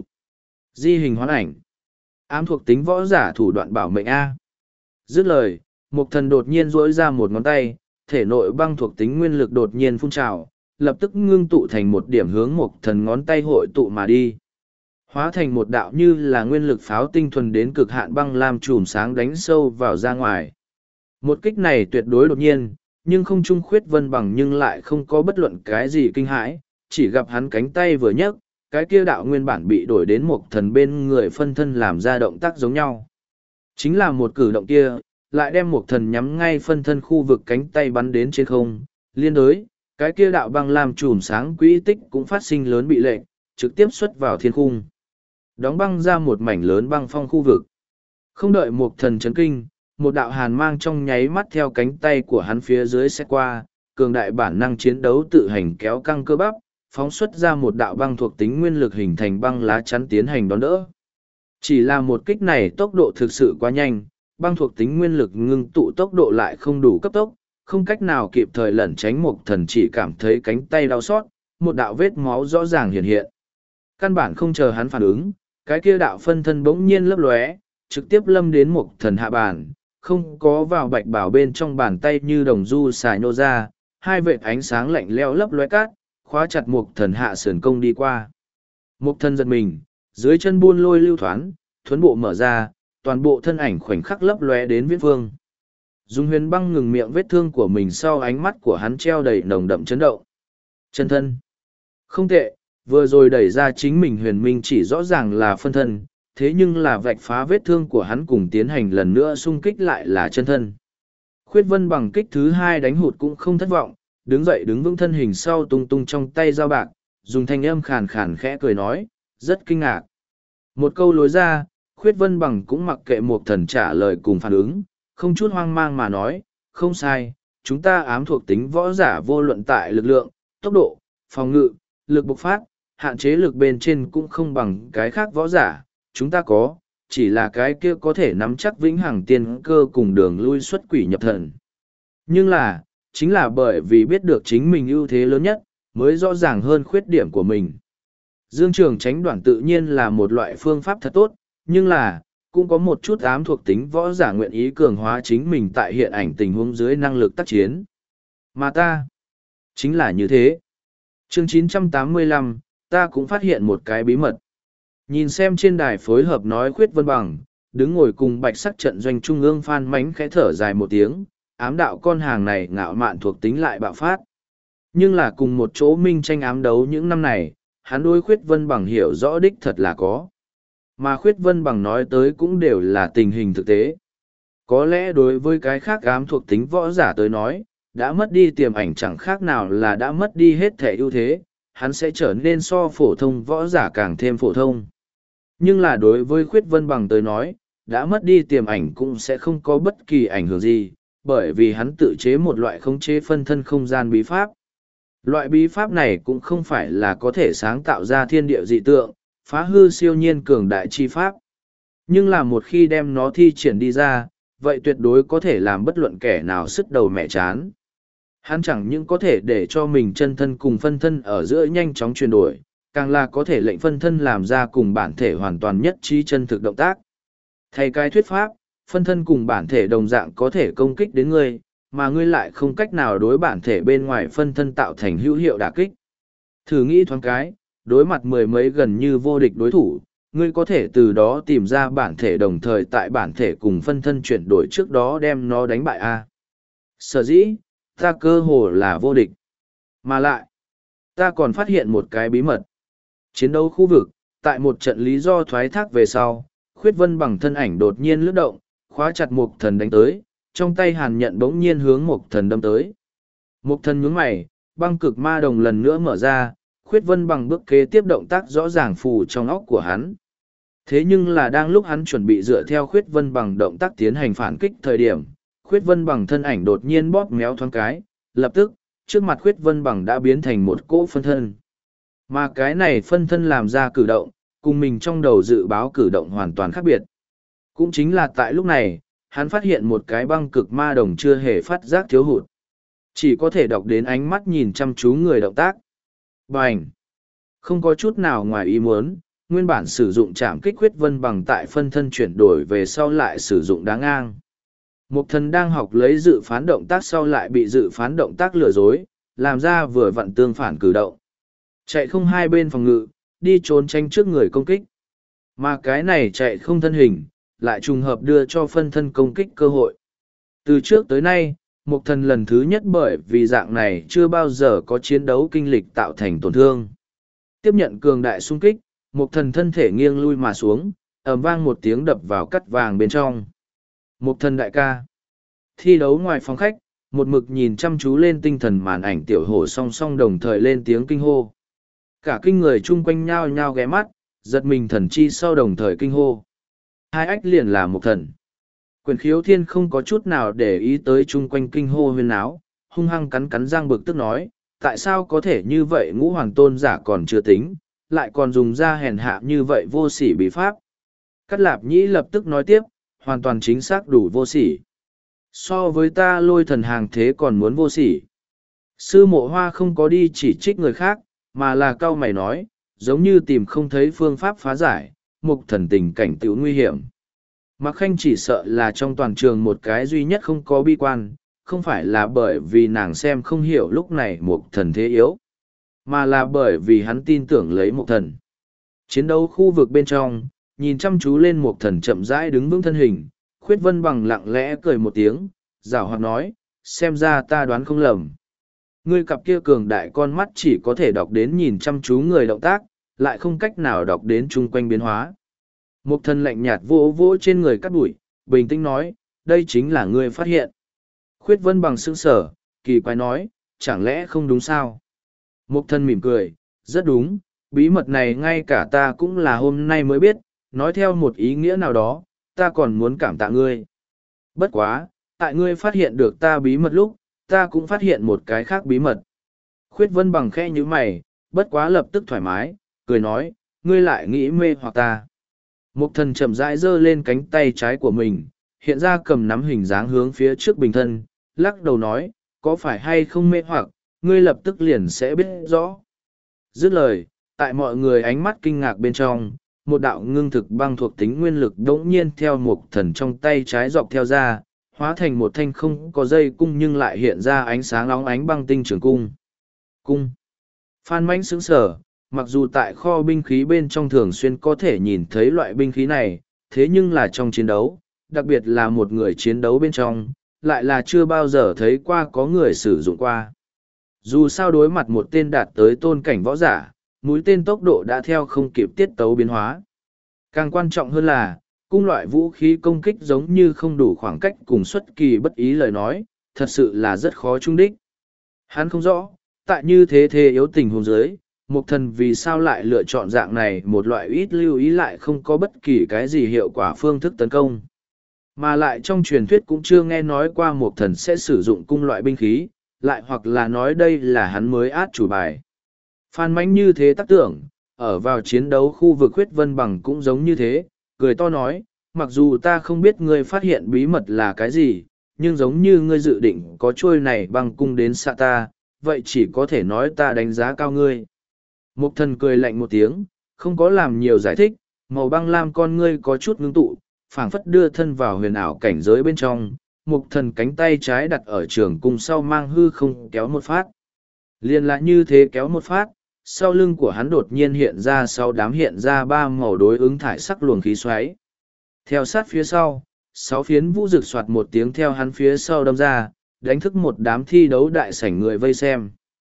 [SPEAKER 1] Di hình hoán ảnh. Ám thuộc tính võ giả thủ đoạn bảo mệnh A. Dứt lời, Mục Thần đột nhiên duỗi ra một ngón tay, thể nội băng thuộc tính nguyên lực đột nhiên phun trào, lập tức ngưng tụ thành một điểm hướng Mục Thần ngón tay hội tụ mà đi. Hóa thành một đạo như là nguyên lực pháo tinh thuần đến cực hạn băng lam chùm sáng đánh sâu vào ra ngoài. Một kích này tuyệt đối đột nhiên, nhưng không trung Khuyết Vân Bằng nhưng lại không có bất luận cái gì kinh hãi, chỉ gặp hắn cánh tay vừa nhấc, cái kia đạo nguyên bản bị đổi đến Mục Thần bên người phân thân làm ra động tác giống nhau. Chính là một cử động kia, lại đem Mục Thần nhắm ngay phân thân khu vực cánh tay bắn đến trên không, liên đối, cái kia đạo băng làm chùm sáng quỹ tích cũng phát sinh lớn bị lệnh, trực tiếp xuất vào thiên khung. Đóng băng ra một mảnh lớn băng phong khu vực. Không đợi Mục Thần chấn kinh, một đạo hàn mang trong nháy mắt theo cánh tay của hắn phía dưới sẽ qua, cường đại bản năng chiến đấu tự hành kéo căng cơ bắp, phóng xuất ra một đạo băng thuộc tính nguyên lực hình thành băng lá chắn tiến hành đón đỡ. Chỉ là một kích này tốc độ thực sự quá nhanh, băng thuộc tính nguyên lực ngưng tụ tốc độ lại không đủ cấp tốc, không cách nào kịp thời lẩn tránh. Mục Thần chỉ cảm thấy cánh tay đau xót, một đạo vết máu rõ ràng hiện hiện. Căn bản không chờ hắn phản ứng, cái kia đạo phân thân bỗng nhiên lấp lóe, trực tiếp lâm đến Mục Thần hạ bàn, không có vào bạch bảo bên trong bàn tay như đồng du xài nô ra, hai vệt ánh sáng lạnh leo lấp lóe cát, khóa chặt Mục Thần hạ sườn công đi qua. Mục Thần giật mình, dưới chân buôn lôi lưu thoán, thuấn bộ mở ra, toàn bộ thân ảnh khoảnh khắc lấp lóe đến viễn phương. Dung Huyền băng ngừng miệng vết thương của mình sau ánh mắt của hắn treo đầy nồng đậm chấn động. Chân thân. Không tệ, vừa rồi đẩy ra chính mình huyền minh chỉ rõ ràng là phân thân, thế nhưng là vạch phá vết thương của hắn cùng tiến hành lần nữa xung kích lại là chân thân. Khuyết Vân Bằng kích thứ hai đánh hụt cũng không thất vọng, đứng dậy đứng vững thân hình sau tung tung trong tay dao bạc, dùng thanh âm khàn khàn khẽ cười nói, rất kinh ngạc. Một câu lối ra, Khuyết Vân Bằng cũng mặc kệ Mục Thần trả lời cùng phản ứng, không chút hoang mang mà nói, không sai, chúng ta ám thuộc tính võ giả vô luận tại lực lượng, tốc độ, phòng ngự, lực bộc phát, hạn chế lực bên trên cũng không bằng cái khác võ giả, chúng ta có, chỉ là cái kia có thể nắm chắc vĩnh hằng tiên cơ cùng đường lui xuất quỷ nhập thần. Nhưng là, chính là bởi vì biết được chính mình ưu thế lớn nhất, mới rõ ràng hơn khuyết điểm của mình. Dương Trường tránh đoạn tự nhiên là một loại phương pháp thật tốt, nhưng là, cũng có một chút ám thuộc tính võ giả nguyện ý cường hóa chính mình tại hiện ảnh tình huống dưới năng lực tác chiến. Mà ta, chính là như thế. Chương chín trăm tám mươi lăm, ta cũng phát hiện một cái bí mật. Nhìn xem trên đài phối hợp nói Khuyết Vân Bằng, đứng ngồi cùng bạch sắc trận doanh trung ương Phan Mánh khẽ thở dài một tiếng, ám đạo con hàng này ngạo mạn thuộc tính lại bạo phát. Nhưng là cùng một chỗ minh tranh ám đấu những năm này, hắn đối Khuyết Vân Bằng hiểu rõ đích thật là có. Mà Khuyết Vân Bằng nói tới cũng đều là tình hình thực tế. Có lẽ đối với cái khác ám thuộc tính võ giả tới nói, đã mất đi tiềm ảnh chẳng khác nào là đã mất đi hết thể ưu thế, hắn sẽ trở nên so phổ thông võ giả càng thêm phổ thông. Nhưng là đối với Khuyết Vân Bằng tới nói, đã mất đi tiềm ảnh cũng sẽ không có bất kỳ ảnh hưởng gì, bởi vì hắn tự chế một loại khống chế phân thân không gian bí pháp. Loại bí pháp này cũng không phải là có thể sáng tạo ra thiên địa dị tượng, phá hư siêu nhiên cường đại chi pháp. Nhưng là một khi đem nó thi triển đi ra, vậy tuyệt đối có thể làm bất luận kẻ nào sứt đầu mẹ chán. Hắn chẳng những có thể để cho mình chân thân cùng phân thân ở giữa nhanh chóng chuyển đổi, càng là có thể lệnh phân thân làm ra cùng bản thể hoàn toàn nhất trí chân thực động tác. Thay cái thuyết pháp, phân thân cùng bản thể đồng dạng có thể công kích đến ngươi, mà ngươi lại không cách nào đối bản thể bên ngoài phân thân tạo thành hữu hiệu đả kích. Thử nghĩ thoáng cái, đối mặt mười mấy gần như vô địch đối thủ, ngươi có thể từ đó tìm ra bản thể đồng thời tại bản thể cùng phân thân chuyển đổi trước đó đem nó đánh bại a. Sở dĩ, ta cơ hồ là vô địch. Mà lại, ta còn phát hiện một cái bí mật. Chiến đấu khu vực, tại một trận lý do thoái thác về sau, Khuyết Vân Bằng thân ảnh đột nhiên lướt động, khóa chặt Mục Thần đánh tới, trong tay hàn nhận bỗng nhiên hướng Mục Thần đâm tới. Mục Thần nhướng mày, băng cực ma đồng lần nữa mở ra, Khuyết Vân Bằng bước kế tiếp động tác rõ ràng phù trong óc của hắn. Thế nhưng là đang lúc hắn chuẩn bị dựa theo Khuyết Vân Bằng động tác tiến hành phản kích thời điểm, Khuyết Vân Bằng thân ảnh đột nhiên bóp méo thoáng cái, lập tức, trước mặt Khuyết Vân Bằng đã biến thành một cỗ phân thân. Mà cái này phân thân làm ra cử động, cùng mình trong đầu dự báo cử động hoàn toàn khác biệt. Cũng chính là tại lúc này, hắn phát hiện một cái băng cực ma đồng chưa hề phát giác thiếu hụt. Chỉ có thể đọc đến ánh mắt nhìn chăm chú người động tác. Bành! Không có chút nào ngoài ý muốn, nguyên bản sử dụng chạm kích Khuyết Vân Bằng tại phân thân chuyển đổi về sau lại sử dụng đá ngang. Mục Thần đang học lấy dự phán động tác sau lại bị dự phán động tác lừa dối, làm ra vừa vặn tương phản cử động. Chạy không hai bên phòng ngự, đi trốn tranh trước người công kích. Mà cái này chạy không thân hình, lại trùng hợp đưa cho phân thân công kích cơ hội. Từ trước tới nay, Mục Thần lần thứ nhất bởi vì dạng này chưa bao giờ có chiến đấu kinh lịch tạo thành tổn thương. Tiếp nhận cường đại xung kích, Mục Thần thân thể nghiêng lui mà xuống, ầm vang một tiếng đập vào cắt vàng bên trong. Mục Thần đại ca. Thi đấu ngoài phòng khách, một mực nhìn chăm chú lên tinh thần màn ảnh tiểu hổ song song đồng thời lên tiếng kinh hô. Cả kinh người chung quanh nhao nhao ghé mắt, giật mình thần chi sau đồng thời kinh hô. Hai ách liền là Mục Thần. Quyền Khiếu Thiên không có chút nào để ý tới chung quanh kinh hô huyên náo, hung hăng cắn cắn răng bực tức nói, tại sao có thể như vậy ngũ hoàng tôn giả còn chưa tính, lại còn dùng ra hèn hạ như vậy vô sỉ bí pháp. Cát Lạp Nhĩ lập tức nói tiếp, hoàn toàn chính xác đủ vô sỉ. So với ta Lôi Thần hàng thế còn muốn vô sỉ. Sư Mộ Hoa không có đi chỉ trích người khác, mà là cau mày nói, giống như tìm không thấy phương pháp phá giải, Mục Thần tình cảnh tiểu nguy hiểm. Mạc Khanh chỉ sợ là trong toàn trường một cái duy nhất không có bi quan, không phải là bởi vì nàng xem không hiểu lúc này Mục Thần thế yếu, mà là bởi vì hắn tin tưởng lấy Mục Thần. Chiến đấu khu vực bên trong, nhìn chăm chú lên Mục Thần chậm rãi đứng vững thân hình, Khuyết Vân Bằng lặng lẽ cười một tiếng, giảo hoạt nói, xem ra ta đoán không lầm. Ngươi cặp kia cường đại con mắt chỉ có thể đọc đến nhìn chăm chú người động tác, lại không cách nào đọc đến chung quanh biến hóa. Mục Thần lạnh nhạt vỗ vỗ trên người cắt bụi, bình tĩnh nói, đây chính là ngươi phát hiện. Khuyết Vân Bằng sững sở, kỳ quái nói, chẳng lẽ không đúng sao? Mục Thần mỉm cười, rất đúng, bí mật này ngay cả ta cũng là hôm nay mới biết, nói theo một ý nghĩa nào đó, ta còn muốn cảm tạ ngươi. Bất quá, tại ngươi phát hiện được ta bí mật lúc, ta cũng phát hiện một cái khác bí mật. Khuyết Vân Bằng khẽ như mày, bất quá lập tức thoải mái, cười nói, ngươi lại nghĩ mê hoặc ta. Mục thần chậm rãi giơ lên cánh tay trái của mình, hiện ra cầm nắm hình dáng hướng phía trước bình thân, lắc đầu nói, có phải hay không mê hoặc, ngươi lập tức liền sẽ biết rõ. Dứt lời, tại mọi người ánh mắt kinh ngạc bên trong, một đạo ngưng thực băng thuộc tính nguyên lực đống nhiên theo mục thần trong tay trái dọc theo ra, hóa thành một thanh không có dây cung nhưng lại hiện ra ánh sáng óng ánh băng tinh trường cung. Cung. Phan Mãnh sững sờ, mặc dù tại kho binh khí bên trong thường xuyên có thể nhìn thấy loại binh khí này, thế nhưng là trong chiến đấu, đặc biệt là một người chiến đấu bên trong, lại là chưa bao giờ thấy qua có người sử dụng qua. Dù sao đối mặt một tên đạt tới tôn cảnh võ giả, mũi tên tốc độ đã theo không kịp tiết tấu biến hóa. Càng quan trọng hơn là, cung loại vũ khí công kích giống như không đủ khoảng cách cùng xuất kỳ bất ý lời nói, thật sự là rất khó trung đích. Hắn không rõ, tại như thế thế yếu tình huống dưới, Mục thần vì sao lại lựa chọn dạng này một loại ít lưu ý lại không có bất kỳ cái gì hiệu quả phương thức tấn công. Mà lại trong truyền thuyết cũng chưa nghe nói qua Mục thần sẽ sử dụng cung loại binh khí, lại hoặc là nói đây là hắn mới át chủ bài. Phan Mãnh như thế tác tưởng, ở vào chiến đấu khu vực huyết vân bằng cũng giống như thế, cười to nói, mặc dù ta không biết ngươi phát hiện bí mật là cái gì, nhưng giống như ngươi dự định có trôi này băng cung đến xạ ta, vậy chỉ có thể nói ta đánh giá cao ngươi. Mục thần cười lạnh một tiếng, không có làm nhiều giải thích, màu băng lam con ngươi có chút ngưng tụ, phảng phất đưa thân vào huyền ảo cảnh giới bên trong. Mục thần cánh tay trái đặt ở trường cung sau mang hư không kéo một phát. Liên lại như thế kéo một phát, sau lưng của hắn đột nhiên hiện ra sau đám hiện ra ba màu đối ứng thải sắc luồng khí xoáy. Theo sát phía sau, sáu phiến vũ rực soạt một tiếng theo hắn phía sau đâm ra, đánh thức một đám thi đấu đại sảnh người vây xem.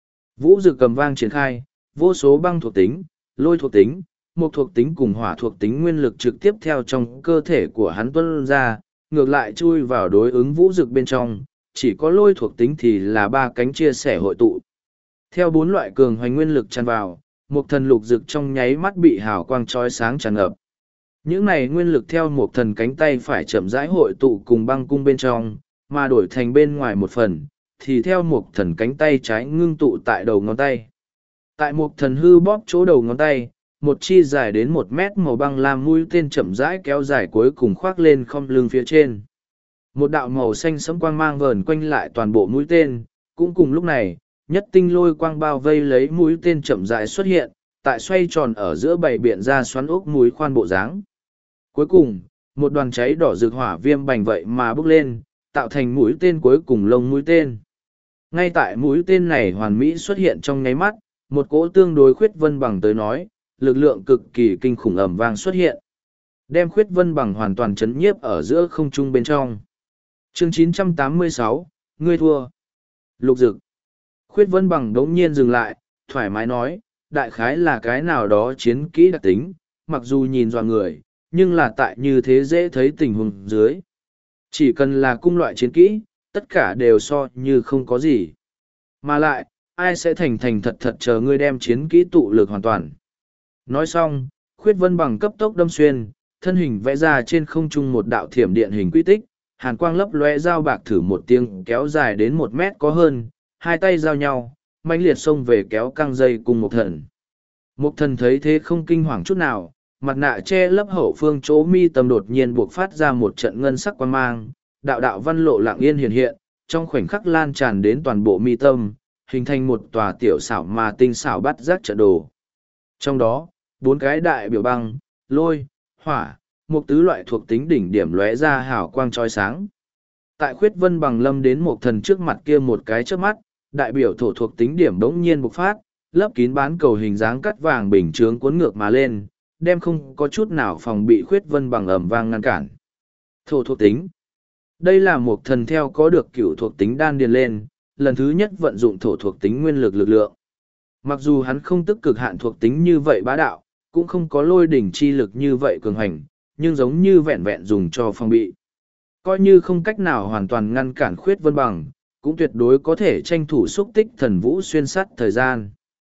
[SPEAKER 1] Vũ rực cầm vang triển khai, vô số băng thuộc tính, lôi thuộc tính, mộc thuộc tính cùng hỏa thuộc tính nguyên lực trực tiếp theo trong cơ thể của hắn tuôn ra, ngược lại chui vào đối ứng vũ rực bên trong, chỉ có lôi thuộc tính thì là ba cánh chia sẻ hội tụ. Theo bốn loại cường hoành nguyên lực tràn vào, một thần lục rực trong nháy mắt bị hào quang trói sáng tràn ngập. Những này nguyên lực theo một thần cánh tay phải chậm rãi hội tụ cùng băng cung bên trong, mà đổi thành bên ngoài một phần, thì theo một thần cánh tay trái ngưng tụ tại đầu ngón tay. Tại một thần hư bóp chỗ đầu ngón tay, một chi dài đến một mét màu băng lam mũi tên chậm rãi kéo dài cuối cùng khoác lên không lưng phía trên. Một đạo màu xanh sẫm quang mang vờn quanh lại toàn bộ mũi tên, cũng cùng lúc này, nhất tinh lôi quang bao vây lấy mũi tên chậm rãi xuất hiện, tại xoay tròn ở giữa bảy biện ra xoắn ốc mũi khoan bộ dáng. Cuối cùng, một đoàn cháy đỏ rực hỏa viêm bành vậy mà bốc lên, tạo thành mũi tên cuối cùng lông mũi tên. Ngay tại mũi tên này hoàn mỹ xuất hiện trong nháy mắt, một cỗ tương đối khuyết vân bằng tới nói, lực lượng cực kỳ kinh khủng ầm vang xuất hiện. Đem khuyết vân bằng hoàn toàn chấn nhiếp ở giữa không trung bên trong. Chương chín trăm tám mươi sáu, ngươi thua. Lục dực. Khuyết vân bằng đống nhiên dừng lại, thoải mái nói, đại khái là cái nào đó chiến kỹ đặc tính, mặc dù nhìn dọa người, nhưng là tại như thế dễ thấy tình huống dưới. Chỉ cần là cung loại chiến kỹ, tất cả đều so như không có gì. Mà lại, ai sẽ thành thành thật thật chờ ngươi đem chiến kỹ tụ lực hoàn toàn. Nói xong, khuyết vân bằng cấp tốc đâm xuyên, thân hình vẽ ra trên không trung một đạo thiểm điện hình quy tích, hàn quang lấp lóe dao bạc thử một tiếng kéo dài đến một mét có hơn, hai tay giao nhau, mãnh liệt xông về kéo căng dây cùng một thần. Một thần thấy thế không kinh hoàng chút nào, mặt nạ che lấp hậu phương chỗ mi tâm đột nhiên buộc phát ra một trận ngân sắc quang mang, đạo đạo văn lộ lặng yên hiện hiện, trong khoảnh khắc lan tràn đến toàn bộ mi tâm, hình thành một tòa tiểu xảo mà tinh xảo bắt giác trận đồ. Trong đó, bốn cái đại biểu băng, lôi, hỏa, một tứ loại thuộc tính đỉnh điểm lóe ra hào quang trói sáng. Tại khuyết vân bằng lâm đến một thần trước mặt kia một cái trước mắt, đại biểu thổ thuộc tính điểm bỗng nhiên bộc phát, lấp kín bán cầu hình dáng cắt vàng bình chướng cuốn ngược mà lên, đem không có chút nào phòng bị khuyết vân bằng ẩm vang ngăn cản. Thổ thuộc tính. Đây là một thần theo có được cửu thuộc tính đan điền lên, lần thứ nhất vận dụng thổ thuộc tính nguyên lực lực lượng. Mặc dù hắn không tức cực hạn thuộc tính như vậy bá đạo, cũng không có lôi đỉnh chi lực như vậy cường hành, nhưng giống như vẹn vẹn dùng cho phòng bị. Coi như không cách nào hoàn toàn ngăn cản khuyết vân bằng, cũng tuyệt đối có thể tranh thủ xúc tích thần vũ xuyên sắt thời gian.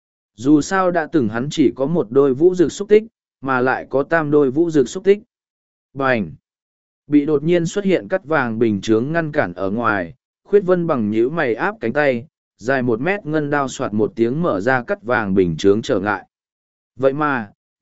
[SPEAKER 1] Dù sao đã từng hắn chỉ có một đôi vũ dược xúc tích, mà lại có tam đôi vũ dược xúc tích. Bành! Bị đột nhiên xuất hiện cắt vàng bình chướng ngăn cản ở ngoài, khuyết vân bằng nhíu mày áp cánh tay, dài một mét ngân đao soạt một tiếng mở ra cắt vàng bình chướng trở ngại. Vậy mà,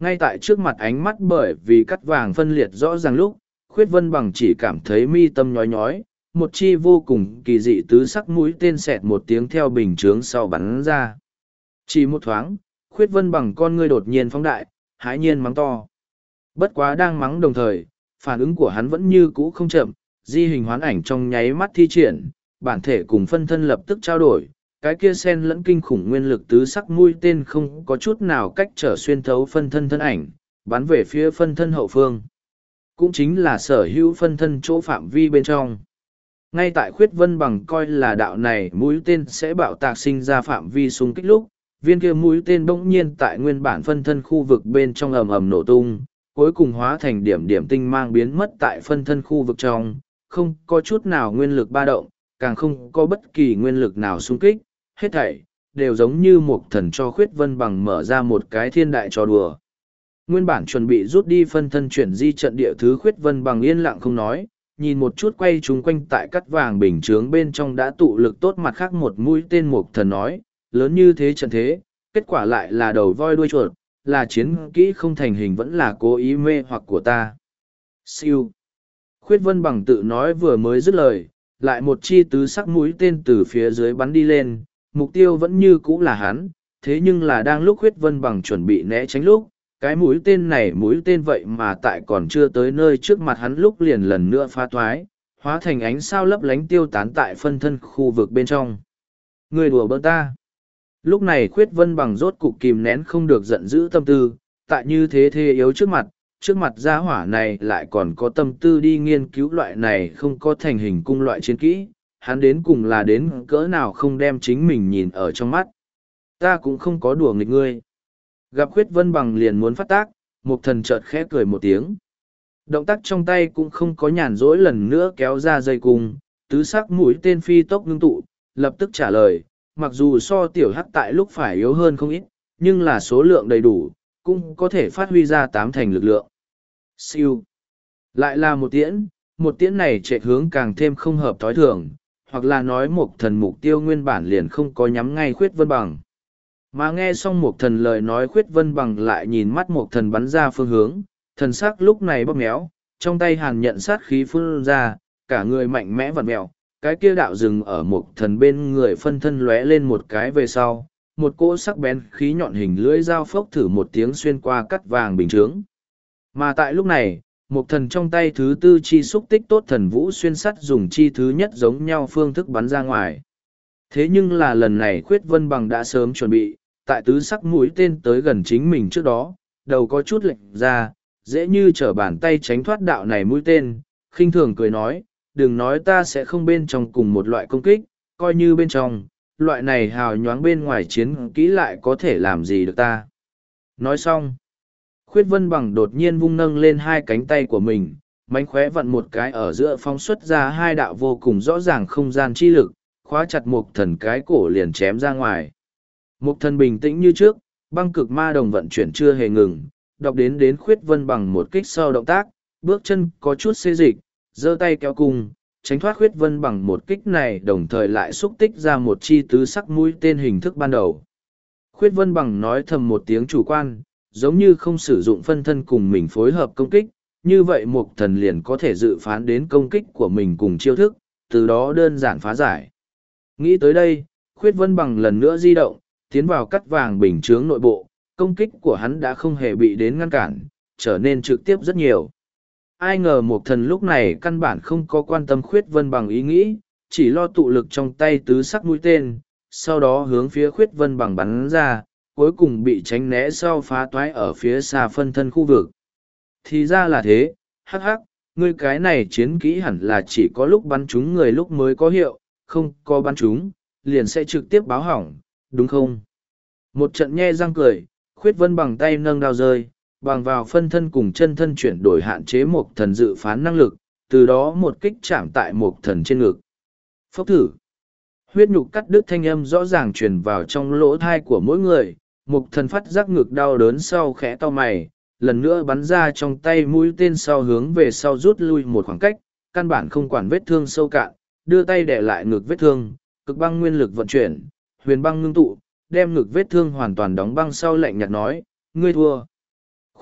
[SPEAKER 1] Ngay tại trước mặt ánh mắt bởi vì cắt vàng phân liệt rõ ràng lúc, Khuyết Vân Bằng chỉ cảm thấy mi tâm nhói nhói, một chi vô cùng kỳ dị tứ sắc mũi tên xẹt một tiếng theo bình chướng sau bắn ra. Chỉ một thoáng, Khuyết Vân Bằng con ngươi đột nhiên phóng đại, hãi nhiên mắng to. Bất quá đang mắng đồng thời, phản ứng của hắn vẫn như cũ không chậm, di hình hoán ảnh trong nháy mắt thi triển, bản thể cùng phân thân lập tức trao đổi, cái kia sen lẫn kinh khủng nguyên lực tứ sắc mũi tên không có chút nào cách trở xuyên thấu phân thân thân ảnh, bắn về phía phân thân hậu phương. Cũng chính là sở hữu phân thân chỗ phạm vi bên trong. Ngay tại Khuyết Vân Bằng coi là đạo này mũi tên sẽ bạo tạc sinh ra phạm vi xung kích lúc, viên kia mũi tên bỗng nhiên tại nguyên bản phân thân khu vực bên trong ầm ầm nổ tung, cuối cùng hóa thành điểm điểm tinh mang biến mất tại phân thân khu vực trong, không có chút nào nguyên lực ba động, càng không có bất kỳ nguyên lực nào xung kích, hết thảy đều giống như một thần cho Khuyết Vân Bằng mở ra một cái thiên đại trò đùa. Nguyên bản chuẩn bị rút đi phân thân chuyển di trận địa thứ Khuyết Vân Bằng yên lặng không nói, nhìn một chút quay chúng quanh tại cắt vàng bình chướng bên trong đã tụ lực tốt, mặt khác một mũi tên một thần nói, lớn như thế trận thế, kết quả lại là đầu voi đuôi chuột, là chiến kỹ không thành hình vẫn là cố ý mê hoặc của ta. Siêu. Khuyết Vân Bằng tự nói vừa mới dứt lời, lại một chi tứ sắc mũi tên từ phía dưới bắn đi lên, mục tiêu vẫn như cũ là hắn, thế nhưng là đang lúc Khuyết Vân Bằng chuẩn bị né tránh lúc, cái mũi tên này mũi tên vậy mà tại còn chưa tới nơi trước mặt hắn lúc liền lần nữa phá thoái, hóa thành ánh sao lấp lánh tiêu tán tại phân thân khu vực bên trong. Người đùa bỡn ta. Lúc này Khuyết Vân Bằng rốt cục kìm nén không được giận dữ tâm tư, tại như thế thế yếu trước mặt, trước mặt gia hỏa này lại còn có tâm tư đi nghiên cứu loại này không có thành hình cung loại chiến kỹ, hắn đến cùng là đến cỡ nào không đem chính mình nhìn ở trong mắt. Ta cũng không có đùa nghịch ngươi. Gặp Khuyết Vân Bằng liền muốn phát tác, Mục Thần chợt khẽ cười một tiếng. Động tác trong tay cũng không có nhàn rỗi lần nữa kéo ra dây cung, tứ sắc mũi tên phi tốc ngưng tụ, lập tức trả lời, mặc dù so tiểu hắc tại lúc phải yếu hơn không ít, nhưng là số lượng đầy đủ, cũng có thể phát huy ra tám thành lực lượng. Siêu. Lại là một tiễn, một tiễn này chạy hướng càng thêm không hợp thói thường, hoặc là nói Mục Thần mục tiêu nguyên bản liền không có nhắm ngay Khuyết Vân Bằng. Mà nghe xong Mục Thần lời nói, Khuyết Vân Bằng lại nhìn mắt Mục Thần bắn ra phương hướng, thần sắc lúc này bóp méo, trong tay hàn nhận sát khí phun ra, cả người mạnh mẽ vặn mèo, cái kia đạo rừng ở Mục Thần bên người phân thân lóe lên một cái về sau, một cỗ sắc bén khí nhọn hình lưỡi dao phốc thử một tiếng xuyên qua cắt vàng bình chướng. Mà tại lúc này, Mục Thần trong tay thứ tư chi xúc tích tốt thần vũ xuyên sắt dùng chi thứ nhất giống nhau phương thức bắn ra ngoài. Thế nhưng là lần này Khuyết Vân Bằng đã sớm chuẩn bị, tại tứ sắc mũi tên tới gần chính mình trước đó, đầu có chút lệch ra, dễ như trở bàn tay tránh thoát đạo này mũi tên, khinh thường cười nói, đừng nói ta sẽ không bên trong cùng một loại công kích, coi như bên trong, loại này hào nhoáng bên ngoài chiến kỹ lại có thể làm gì được ta. Nói xong, Khuyết Vân Bằng đột nhiên vung nâng lên hai cánh tay của mình, mánh khóe vặn một cái ở giữa phóng xuất ra hai đạo vô cùng rõ ràng không gian chi lực, khóa chặt Mục Thần cái cổ liền chém ra ngoài. Mục Thần bình tĩnh như trước, băng cực ma đồng vận chuyển chưa hề ngừng, đọc đến đến Khuyết Vân Bằng một kích sau động tác, bước chân có chút xê dịch, giơ tay kéo cung, tránh thoát Khuyết Vân Bằng một kích này, đồng thời lại xúc tích ra một chi tứ sắc mũi tên hình thức ban đầu. Khuyết Vân Bằng nói thầm một tiếng chủ quan, giống như không sử dụng phân thân cùng mình phối hợp công kích, như vậy Mục Thần liền có thể dự phán đến công kích của mình cùng chiêu thức, từ đó đơn giản phá giải. Nghĩ tới đây, Khuyết Vân Bằng lần nữa di động, tiến vào cắt vàng bình chướng nội bộ, công kích của hắn đã không hề bị đến ngăn cản, trở nên trực tiếp rất nhiều. Ai ngờ Mục Thần lúc này căn bản không có quan tâm Khuyết Vân Bằng ý nghĩ, chỉ lo tụ lực trong tay tứ sắc mũi tên, sau đó hướng phía Khuyết Vân Bằng bắn ra, cuối cùng bị tránh né sau phá toái ở phía xa phân thân khu vực. Thì ra là thế, hắc hắc, ngươi cái này chiến kỹ hẳn là chỉ có lúc bắn trúng người lúc mới có hiệu, không có bắn trúng, liền sẽ trực tiếp báo hỏng, đúng không? Một trận nhe răng cười, Khuyết Vân Bằng tay nâng đao rơi, bằng vào phân thân cùng chân thân chuyển đổi hạn chế Mục Thần dự phán năng lực, từ đó một kích chạm tại Mục Thần trên ngực. Phốc thử. Huyết nhục cắt đứt thanh âm rõ ràng truyền vào trong lỗ thai của mỗi người, Mục Thần phát giác ngực đau đớn sau khẽ cau mày, lần nữa bắn ra trong tay mũi tên sau hướng về sau rút lui một khoảng cách, căn bản không quản vết thương sâu cạn, đưa tay để lại ngực vết thương, cực băng nguyên lực vận chuyển, huyền băng ngưng tụ, đem ngực vết thương hoàn toàn đóng băng sau lạnh nhạt nói, ngươi thua.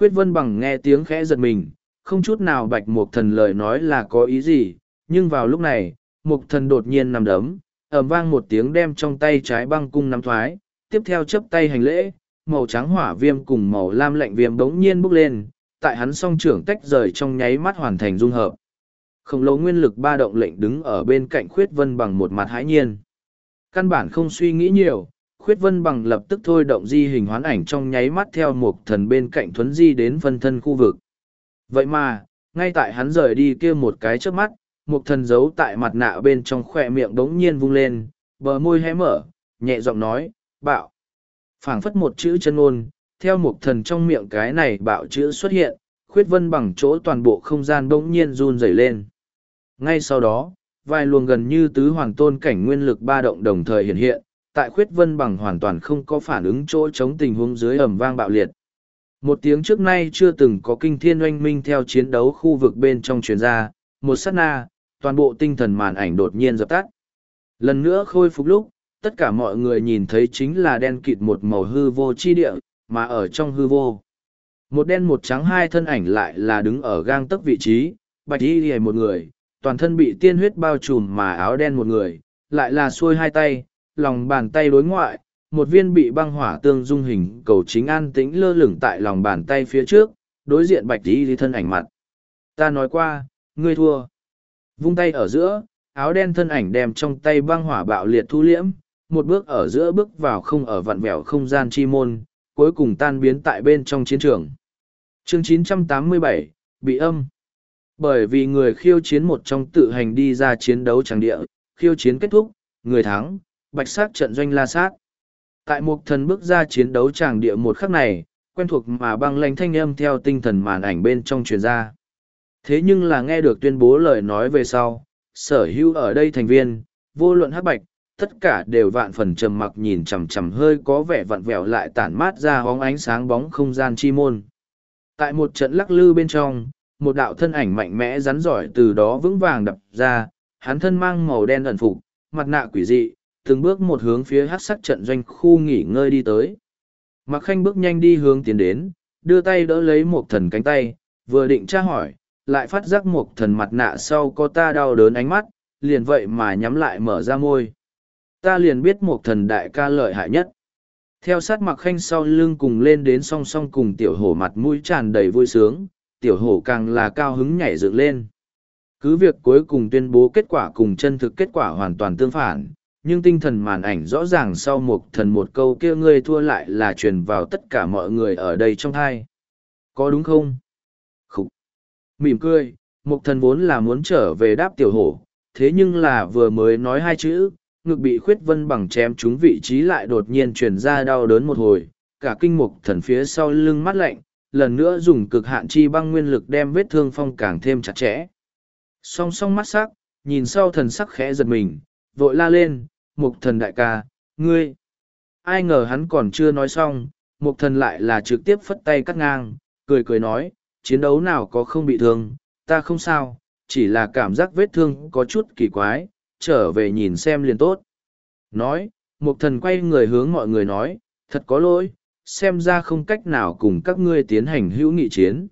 [SPEAKER 1] Khuyết Vân Bằng nghe tiếng khẽ giật mình, không chút nào Bạch Mục Thần lời nói là có ý gì, nhưng vào lúc này, Mục Thần đột nhiên nằm đấm, ầm vang một tiếng đem trong tay trái băng cung nắm thoái, tiếp theo chấp tay hành lễ, màu trắng hỏa viêm cùng màu lam lạnh viêm bỗng nhiên bốc lên, tại hắn song trưởng tách rời trong nháy mắt hoàn thành dung hợp. Khổng lồ nguyên lực ba động lệnh đứng ở bên cạnh Khuyết Vân Bằng một mặt hãi nhiên. Căn bản không suy nghĩ nhiều, Khuyết Vân Bằng lập tức thôi động di hình hoán ảnh trong nháy mắt theo Mục Thần bên cạnh thuấn di đến phân thân khu vực. Vậy mà, ngay tại hắn rời đi kia một cái trước mắt, Mục Thần giấu tại mặt nạ bên trong khỏe miệng đống nhiên vung lên, bờ môi hé mở, nhẹ giọng nói, bạo. Phảng phất một chữ chân ngôn, theo Mục Thần trong miệng cái này bạo chữ xuất hiện, Khuyết Vân Bằng chỗ toàn bộ không gian đống nhiên run rẩy lên. Ngay sau đó, vài luồng gần như tứ hoàng tôn cảnh nguyên lực ba động đồng thời hiện hiện, tại Khuyết Vân Bằng hoàn toàn không có phản ứng chỗ chống tình huống dưới ầm vang bạo liệt. Một tiếng trước nay chưa từng có kinh thiên oanh minh theo chiến đấu khu vực bên trong truyền ra, một sát na, toàn bộ tinh thần màn ảnh đột nhiên dập tắt. Lần nữa khôi phục lúc, tất cả mọi người nhìn thấy chính là đen kịt một màu hư vô chi địa, mà ở trong hư vô. Một đen một trắng hai thân ảnh lại là đứng ở gang tấc vị trí, bạch y lìa một người, toàn thân bị tiên huyết bao trùm mà áo đen một người, lại là xuôi hai tay, lòng bàn tay đối ngoại, một viên bị băng hỏa tương dung hình cầu chính an tĩnh lơ lửng tại lòng bàn tay phía trước, đối diện bạch y lìa thân ảnh mặt. Ta nói qua, ngươi thua. Vung tay ở giữa, áo đen thân ảnh đem trong tay băng hỏa bạo liệt thu liễm, một bước ở giữa bước vào không ở vặn vẹo không gian chi môn, cuối cùng tan biến tại bên trong chiến trường. Chương chín trăm tám mươi bảy, bị âm. Bởi vì người khiêu chiến một trong tự hành đi ra chiến đấu tràng địa, khiêu chiến kết thúc, người thắng, bạch sắc trận doanh la sát. Tại Mục Thần bước ra chiến đấu tràng địa một khắc này, quen thuộc mà băng lãnh thanh âm theo tinh thần màn ảnh bên trong truyền ra. Thế nhưng là nghe được tuyên bố lời nói về sau, sở hữu ở đây thành viên, vô luận hắc bạch, tất cả đều vạn phần trầm mặc nhìn chằm chằm hơi có vẻ vặn vẹo lại tản mát ra hóng ánh sáng bóng không gian chi môn. Tại một trận lắc lư bên trong, một đạo thân ảnh mạnh mẽ rắn giỏi từ đó vững vàng đập ra, hắn thân mang màu đen ẩn phục, mặt nạ quỷ dị, từng bước một hướng phía hắc sắc trận doanh khu nghỉ ngơi đi tới. Mạc Khanh bước nhanh đi hướng tiến đến, đưa tay đỡ lấy Mục Thần cánh tay, vừa định tra hỏi, lại phát giác Mục Thần mặt nạ sau có ta đau đớn ánh mắt, liền vậy mà nhắm lại mở ra môi. Ta liền biết Mục Thần đại ca lợi hại nhất. Theo sát Mạc Khanh sau lưng cùng lên đến song song cùng tiểu hổ mặt mũi tràn đầy vui sướng, tiểu hổ càng là cao hứng nhảy dựng lên. Cứ việc cuối cùng tuyên bố kết quả cùng chân thực kết quả hoàn toàn tương phản, nhưng tinh thần màn ảnh rõ ràng sau Mục Thần một câu kia ngươi thua lại là truyền vào tất cả mọi người ở đây trong thai. Có đúng không? Khúc! Mỉm cười, Mục Thần vốn là muốn trở về đáp tiểu hổ, thế nhưng là vừa mới nói hai chữ, ngực bị Khuyết Vân Bằng chém trúng vị trí lại đột nhiên truyền ra đau đớn một hồi, cả kinh Mục Thần phía sau lưng mắt lạnh, lần nữa dùng cực hạn chi băng nguyên lực đem vết thương phong càng thêm chặt chẽ. Song song mắt sắc, nhìn sau thần sắc khẽ giật mình, vội la lên, Mục Thần đại ca, ngươi. Ai ngờ hắn còn chưa nói xong, Mục Thần lại là trực tiếp phất tay cắt ngang, cười cười nói, chiến đấu nào có không bị thương, ta không sao, chỉ là cảm giác vết thương có chút kỳ quái, trở về nhìn xem liền tốt. Nói, Mục Thần quay người hướng mọi người nói, thật có lỗi, xem ra không cách nào cùng các ngươi tiến hành hữu nghị chiến.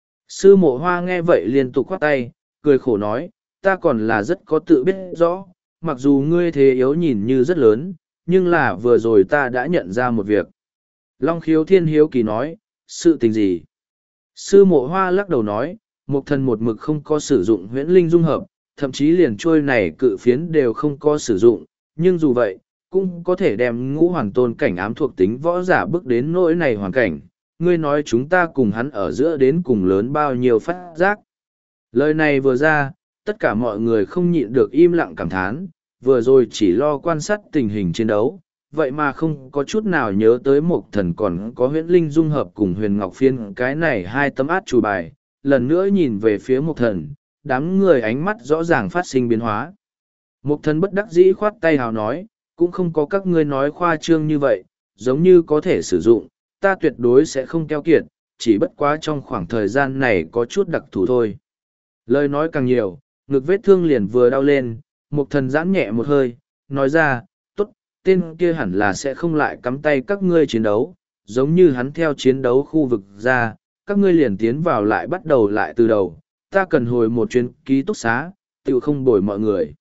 [SPEAKER 1] Sư Mộ Hoa nghe vậy liên tục khoát tay, cười khổ nói, ta còn là rất có tự biết rõ, mặc dù ngươi thế yếu nhìn như rất lớn, nhưng là vừa rồi ta đã nhận ra một việc. Long Khiếu Thiên hiếu kỳ nói, sự tình gì? Sư Mộ Hoa lắc đầu nói, Mục Thần một mực không có sử dụng huyễn linh dung hợp, thậm chí liền trôi này cự phiến đều không có sử dụng, nhưng dù vậy, cũng có thể đem ngũ hoàn tôn cảnh ám thuộc tính võ giả bước đến nỗi này hoàn cảnh. Ngươi nói chúng ta cùng hắn ở giữa đến cùng lớn bao nhiêu phát giác. Lời này vừa ra, tất cả mọi người không nhịn được im lặng cảm thán, vừa rồi chỉ lo quan sát tình hình chiến đấu, vậy mà không có chút nào nhớ tới Mục Thần còn có huyễn linh dung hợp cùng huyền ngọc phiên cái này hai tấm át chủ bài, lần nữa nhìn về phía Mục Thần, đám người ánh mắt rõ ràng phát sinh biến hóa. Mục Thần bất đắc dĩ khoát tay hào nói, cũng không có các ngươi nói khoa trương như vậy, giống như có thể sử dụng, ta tuyệt đối sẽ không keo kiệt, chỉ bất quá trong khoảng thời gian này có chút đặc thù thôi. Lời nói càng nhiều, ngực vết thương liền vừa đau lên, Mục Thần giãn nhẹ một hơi, nói ra, tốt, tên kia hẳn là sẽ không lại cắm tay các ngươi chiến đấu, giống như hắn theo chiến đấu khu vực ra, các ngươi liền tiến vào lại bắt đầu lại từ đầu, ta cần hồi một chuyến ký túc xá, tự không bồi mọi người.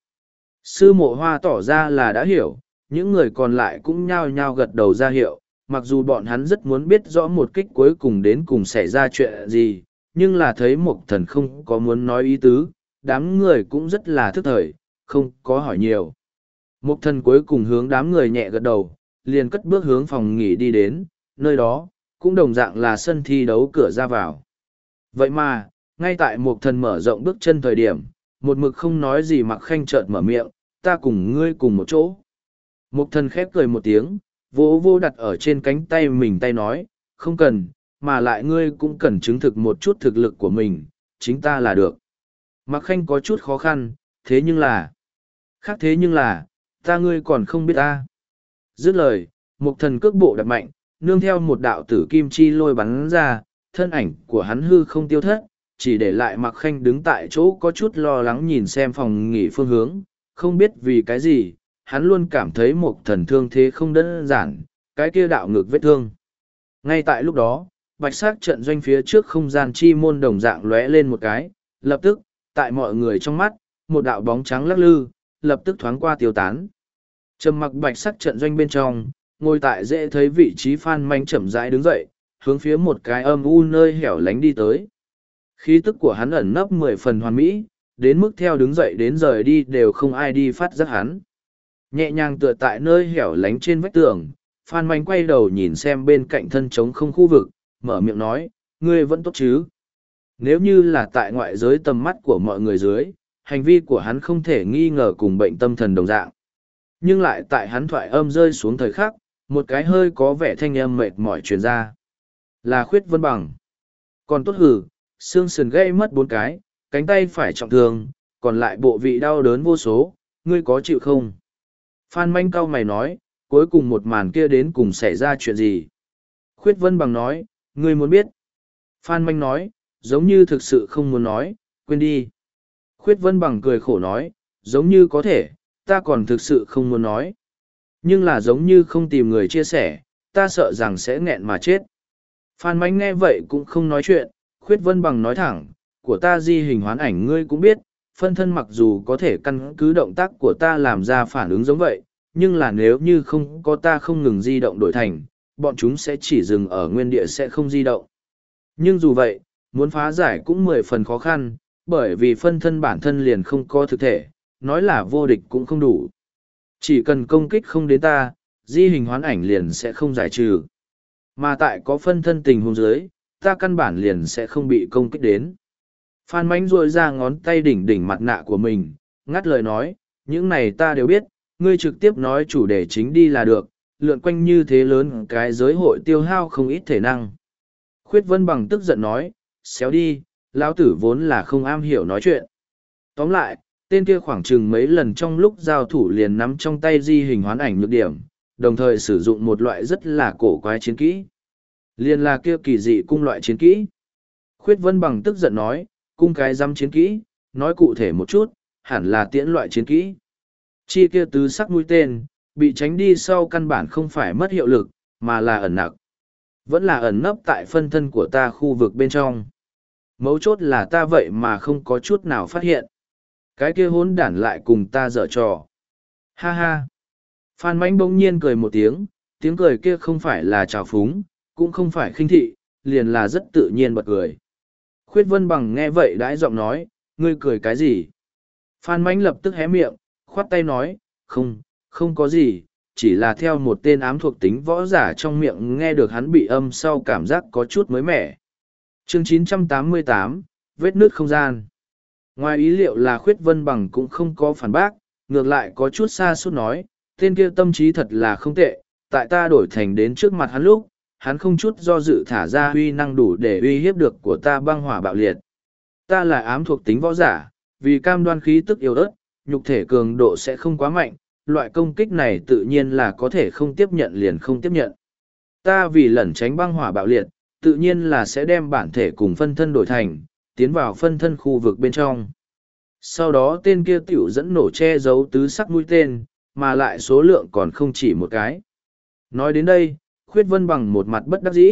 [SPEAKER 1] Sư mộ hoa tỏ ra là đã hiểu, những người còn lại cũng nhao nhao gật đầu ra hiệu, mặc dù bọn hắn rất muốn biết rõ một kích cuối cùng đến cùng xảy ra chuyện gì, nhưng là thấy Mộc Thần không có muốn nói ý tứ, đám người cũng rất là thức thời, không có hỏi nhiều. Mộc Thần cuối cùng hướng đám người nhẹ gật đầu, liền cất bước hướng phòng nghỉ đi đến, nơi đó, cũng đồng dạng là sân thi đấu cửa ra vào. Vậy mà, ngay tại Mộc Thần mở rộng bước chân thời điểm, một mực không nói gì Mặc Khanh chợt mở miệng, ta cùng ngươi cùng một chỗ. Mộc Thần khép cười một tiếng, vỗ vô đặt ở trên cánh tay mình tay nói, không cần, mà lại ngươi cũng cần chứng thực một chút thực lực của mình, chính ta là được. Mặc Khanh có chút khó khăn, thế nhưng là, khác thế nhưng là, ta ngươi còn không biết ta. Dứt lời, Mộc Thần cước bộ đạp mạnh, nương theo một đạo tử kim chi lôi bắn ra, thân ảnh của hắn hư không tiêu thất, chỉ để lại Mặc Khanh đứng tại chỗ có chút lo lắng nhìn xem phòng nghỉ phương hướng, không biết vì cái gì, hắn luôn cảm thấy Mộc Thần thương thế không đơn giản, cái kia đạo ngược vết thương. Ngay tại lúc đó, bạch sắc trận doanh phía trước không gian chi môn đồng dạng lóe lên một cái, lập tức, tại mọi người trong mắt, một đạo bóng trắng lắc lư, lập tức thoáng qua tiêu tán. Trầm mặc bạch sắc trận doanh bên trong, ngồi tại dễ thấy vị trí Phan Manh chậm rãi đứng dậy, hướng phía một cái âm u nơi hẻo lánh đi tới. Khí tức của hắn ẩn nấp mười phần hoàn mỹ, đến mức theo đứng dậy đến rời đi đều không ai đi phát giác hắn. Nhẹ nhàng tựa tại nơi hẻo lánh trên vách tường, Phan Manh quay đầu nhìn xem bên cạnh thân trống không khu vực, mở miệng nói, ngươi vẫn tốt chứ. Nếu như là tại ngoại giới tầm mắt của mọi người dưới, hành vi của hắn không thể nghi ngờ cùng bệnh tâm thần đồng dạng. Nhưng lại tại hắn thoại âm rơi xuống thời khắc, một cái hơi có vẻ thanh âm mệt mỏi truyền ra. Là Khuyết Vân Bằng. Còn tốt hử, xương sườn gãy mất bốn cái, cánh tay phải trọng thương, còn lại bộ vị đau đớn vô số, ngươi có chịu không? Phan Manh cau mày nói, cuối cùng một màn kia đến cùng xảy ra chuyện gì? Khuyết Vân Bằng nói, ngươi muốn biết. Phan Manh nói, giống như thực sự không muốn nói, quên đi. Khuyết Vân Bằng cười khổ nói, giống như có thể, ta còn thực sự không muốn nói. Nhưng là giống như không tìm người chia sẻ, ta sợ rằng sẽ nghẹn mà chết. Phan Manh nghe vậy cũng không nói chuyện, Khuyết Vân Bằng nói thẳng, của ta di hình hoán ảnh ngươi cũng biết, phân thân mặc dù có thể căn cứ động tác của ta làm ra phản ứng giống vậy, nhưng là nếu như không có ta không ngừng di động đổi thành, bọn chúng sẽ chỉ dừng ở nguyên địa sẽ không di động. Nhưng dù vậy, muốn phá giải cũng mười phần khó khăn, bởi vì phân thân bản thân liền không có thực thể, nói là vô địch cũng không đủ. Chỉ cần công kích không đến ta, di hình hoán ảnh liền sẽ không giải trừ. Mà tại có phân thân tình huống dưới, ta căn bản liền sẽ không bị công kích đến. Phan Mánh rôi ra ngón tay đỉnh đỉnh mặt nạ của mình, ngắt lời nói, những này ta đều biết, ngươi trực tiếp nói chủ đề chính đi là được, lượn quanh như thế lớn cái giới hội tiêu hao không ít thể năng. Khuyết Vân Bằng tức giận nói, xéo đi, lão tử vốn là không am hiểu nói chuyện. Tóm lại, tên kia khoảng chừng mấy lần trong lúc giao thủ liền nắm trong tay di hình hoán ảnh nhược điểm, đồng thời sử dụng một loại rất là cổ quái chiến kỹ. Liền là kia kỳ dị cung loại chiến kỹ. Khuyết Vân Bằng tức giận nói, cung cái dăm chiến kỹ, nói cụ thể một chút, hẳn là tiễn loại chiến kỹ. Chi kia tứ sắc mũi tên, bị tránh đi sau căn bản không phải mất hiệu lực, mà là ẩn nặc. Vẫn là ẩn nấp tại phân thân của ta khu vực bên trong. Mấu chốt là ta vậy mà không có chút nào phát hiện. Cái kia hỗn đản lại cùng ta dở trò. Ha ha. Phan Mánh bỗng nhiên cười một tiếng, tiếng cười kia không phải là trào phúng, cũng không phải khinh thị, liền là rất tự nhiên bật cười. Khuyết Vân Bằng nghe vậy đãi giọng nói, ngươi cười cái gì? Phan Mánh lập tức hé miệng, khoát tay nói, không, không có gì, chỉ là theo một tên ám thuộc tính võ giả trong miệng nghe được hắn bị âm sau cảm giác có chút mới mẻ. Chương chín trăm tám mươi tám, vết nứt không gian. Ngoài ý liệu là Khuyết Vân Bằng cũng không có phản bác, ngược lại có chút xa suốt nói, tên kia tâm trí thật là không tệ, tại ta đổi thành đến trước mặt hắn lúc, hắn không chút do dự thả ra uy năng đủ để uy hiếp được của ta băng hỏa bạo liệt. Ta là ám thuộc tính võ giả, vì cam đoan khí tức yếu ớt, nhục thể cường độ sẽ không quá mạnh, loại công kích này tự nhiên là có thể không tiếp nhận liền không tiếp nhận. Ta vì lẩn tránh băng hỏa bạo liệt, tự nhiên là sẽ đem bản thể cùng phân thân đổi thành, tiến vào phân thân khu vực bên trong. Sau đó tên kia tiểu dẫn nổ che giấu tứ sắc mũi tên, mà lại số lượng còn không chỉ một cái. Nói đến đây, Khuyết Vân Bằng một mặt bất đắc dĩ,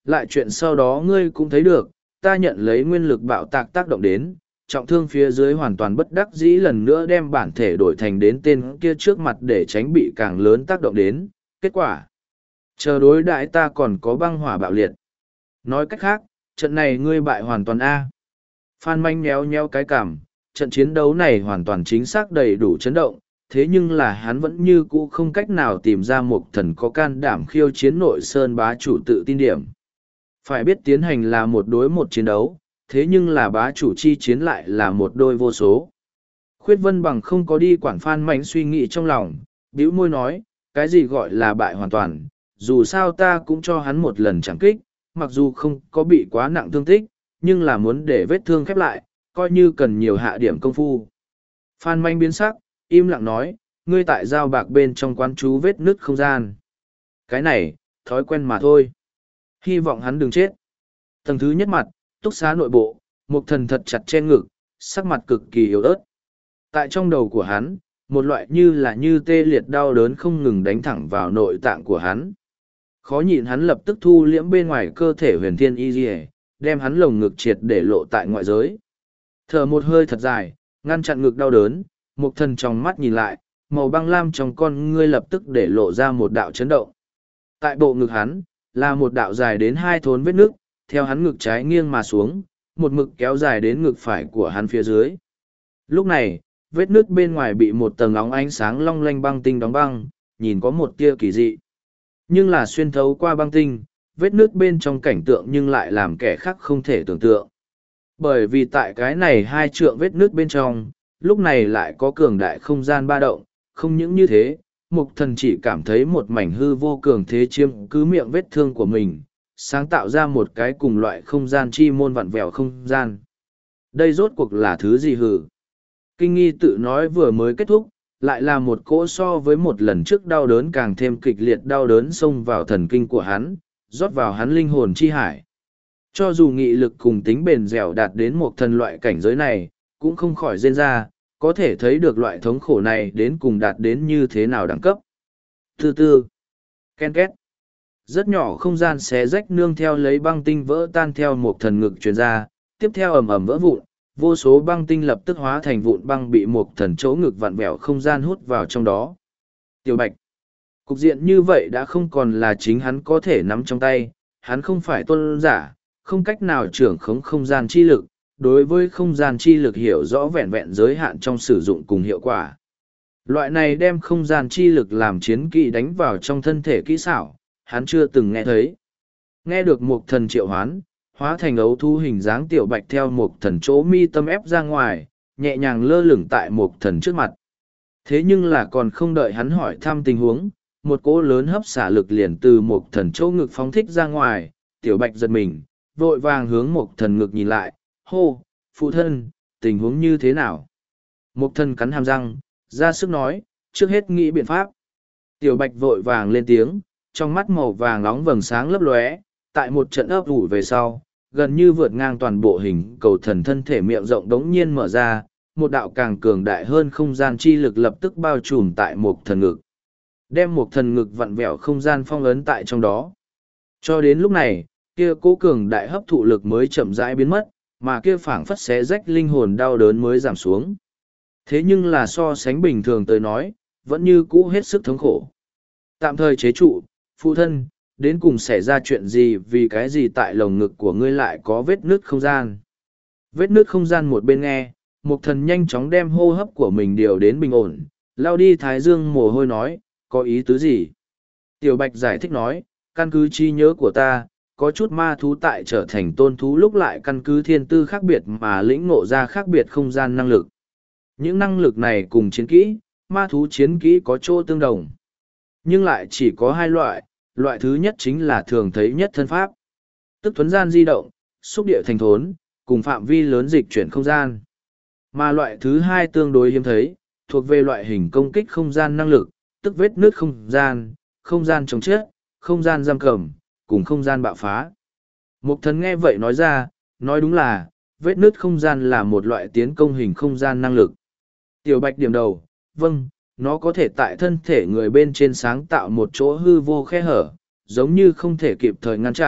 [SPEAKER 1] Lại chuyện sau đó ngươi cũng thấy được, ta nhận lấy nguyên lực bạo tạc tác động đến, trọng thương phía dưới hoàn toàn bất đắc dĩ lần nữa đem bản thể đổi thành đến tên kia trước mặt để tránh bị càng lớn tác động đến. Kết quả, chờ đối đãi ta còn có băng hỏa bạo liệt. Nói cách khác, trận này ngươi bại hoàn toàn A. Phan Manh nhéo nhéo cái cảm, trận chiến đấu này hoàn toàn chính xác đầy đủ chấn động, thế nhưng là hắn vẫn như cũ không cách nào tìm ra một thần có can đảm khiêu chiến nội sơn bá chủ tự tin điểm. Phải biết tiến hành là một đối một chiến đấu, thế nhưng là bá chủ chi chiến lại là một đôi vô số. Khuyết Vân Bằng không có đi quản Phan Manh suy nghĩ trong lòng, bĩu môi nói, cái gì gọi là bại hoàn toàn, dù sao ta cũng cho hắn một lần chẳng kích, mặc dù không có bị quá nặng thương tích, nhưng là muốn để vết thương khép lại, coi như cần nhiều hạ điểm công phu. Phan Manh biến sắc, im lặng nói, ngươi tại giao bạc bên trong quán chú vết nứt không gian. Cái này, thói quen mà thôi. Hy vọng hắn đừng chết. Tầng thứ nhất mặt, túc xá nội bộ, một thần thật chặt che ngực, sắc mặt cực kỳ yếu ớt. Tại trong đầu của hắn, một loại như là như tê liệt đau đớn không ngừng đánh thẳng vào nội tạng của hắn. Khó nhịn hắn lập tức thu liễm bên ngoài cơ thể huyền thiên y dì đem hắn lồng ngực triệt để lộ tại ngoại giới. Thở một hơi thật dài, ngăn chặn ngực đau đớn, một thần trong mắt nhìn lại, màu băng lam trong con ngươi lập tức để lộ ra một đạo chấn động. Tại bộ ngực hắn, là một đạo dài đến hai thốn vết nước, theo hắn ngực trái nghiêng mà xuống, một mực kéo dài đến ngực phải của hắn phía dưới. Lúc này, vết nước bên ngoài bị một tầng óng ánh sáng long lanh băng tinh đóng băng, nhìn có một tia kỳ dị. Nhưng là xuyên thấu qua băng tinh, vết nước bên trong cảnh tượng nhưng lại làm kẻ khác không thể tưởng tượng. Bởi vì tại cái này hai trượng vết nước bên trong, lúc này lại có cường đại không gian ba động, không những như thế, mục thần chỉ cảm thấy một mảnh hư vô cường thế chiếm cứ miệng vết thương của mình, sáng tạo ra một cái cùng loại không gian chi môn vặn vẹo không gian. Đây rốt cuộc là thứ gì hử? Kinh nghi tự nói vừa mới kết thúc, lại là một cỗ so với một lần trước đau đớn càng thêm kịch liệt đau đớn xông vào thần kinh của hắn, rót vào hắn linh hồn chi hải. Cho dù nghị lực cùng tính bền dẻo đạt đến một thần loại cảnh giới này, cũng không khỏi rên ra, có thể thấy được loại thống khổ này đến cùng đạt đến như thế nào đẳng cấp. Thứ tư, ken két. Rất nhỏ không gian xé rách nương theo lấy băng tinh vỡ tan theo một thần ngực truyền ra, tiếp theo ầm ầm vỡ vụn, vô số băng tinh lập tức hóa thành vụn băng bị một thần chỗ ngực vặn vẹo không gian hút vào trong đó. Tiểu Bạch, cục diện như vậy đã không còn là chính hắn có thể nắm trong tay, hắn không phải tôn giả, không cách nào trưởng khống không gian chi lực, đối với không gian chi lực hiểu rõ vẹn vẹn giới hạn trong sử dụng cùng hiệu quả. Loại này đem không gian chi lực làm chiến kỹ đánh vào trong thân thể kỹ xảo, hắn chưa từng nghe thấy. Nghe được một thần triệu hoán, hóa thành ấu thú hình dáng tiểu bạch theo một thần chỗ mi tâm ép ra ngoài, nhẹ nhàng lơ lửng tại một thần trước mặt. Thế nhưng là còn không đợi hắn hỏi thăm tình huống, một cỗ lớn hấp xả lực liền từ một thần chỗ ngực phóng thích ra ngoài, tiểu bạch giật mình, vội vàng hướng một thần ngực nhìn lại, hô, phụ thân, tình huống như thế nào? Một thần cắn hàm răng, ra sức nói, trước hết nghĩ biện pháp. Tiểu bạch vội vàng lên tiếng, trong mắt màu vàng nóng vầng sáng lấp lóe, tại một trận ấp ủ về sau, gần như vượt ngang toàn bộ hình cầu thần thân thể miệng rộng đống nhiên mở ra, một đạo càng cường đại hơn không gian chi lực lập tức bao trùm tại một thần ngực. Đem một thần ngực vặn vẹo không gian phong ấn tại trong đó. Cho đến lúc này, kia cố cường đại hấp thụ lực mới chậm rãi biến mất, mà kia phảng phất xé rách linh hồn đau đớn mới giảm xuống. Thế nhưng là so sánh bình thường tới nói, vẫn như cũ hết sức thống khổ. Tạm thời chế trụ, phụ thân, đến cùng xảy ra chuyện gì vì cái gì tại lồng ngực của ngươi lại có vết nứt không gian. Vết nứt không gian một bên nghe, một thần nhanh chóng đem hô hấp của mình điều đến bình ổn, lao đi thái dương mồ hôi nói, có ý tứ gì? Tiểu Bạch giải thích nói, căn cứ trí nhớ của ta, có chút ma thú tại trở thành tôn thú lúc lại căn cứ thiên tư khác biệt mà lĩnh ngộ ra khác biệt không gian năng lực. Những năng lực này cùng chiến kỹ, ma thú chiến kỹ có chỗ tương đồng. Nhưng lại chỉ có hai loại, loại thứ nhất chính là thường thấy nhất thân pháp. Tức thuấn gian di động, xúc địa thành thốn, cùng phạm vi lớn dịch chuyển không gian. Mà loại thứ hai tương đối hiếm thấy, thuộc về loại hình công kích không gian năng lực, tức vết nứt không gian, không gian chống chết, không gian giam cầm, cùng không gian bạo phá. Mục thần nghe vậy nói ra, nói đúng là, vết nứt không gian là một loại tiến công hình không gian năng lực. Tiểu Bạch điểm đầu, vâng, nó có thể tại thân thể người bên trên sáng tạo một chỗ hư vô khe hở, giống như không thể kịp thời ngăn chặn,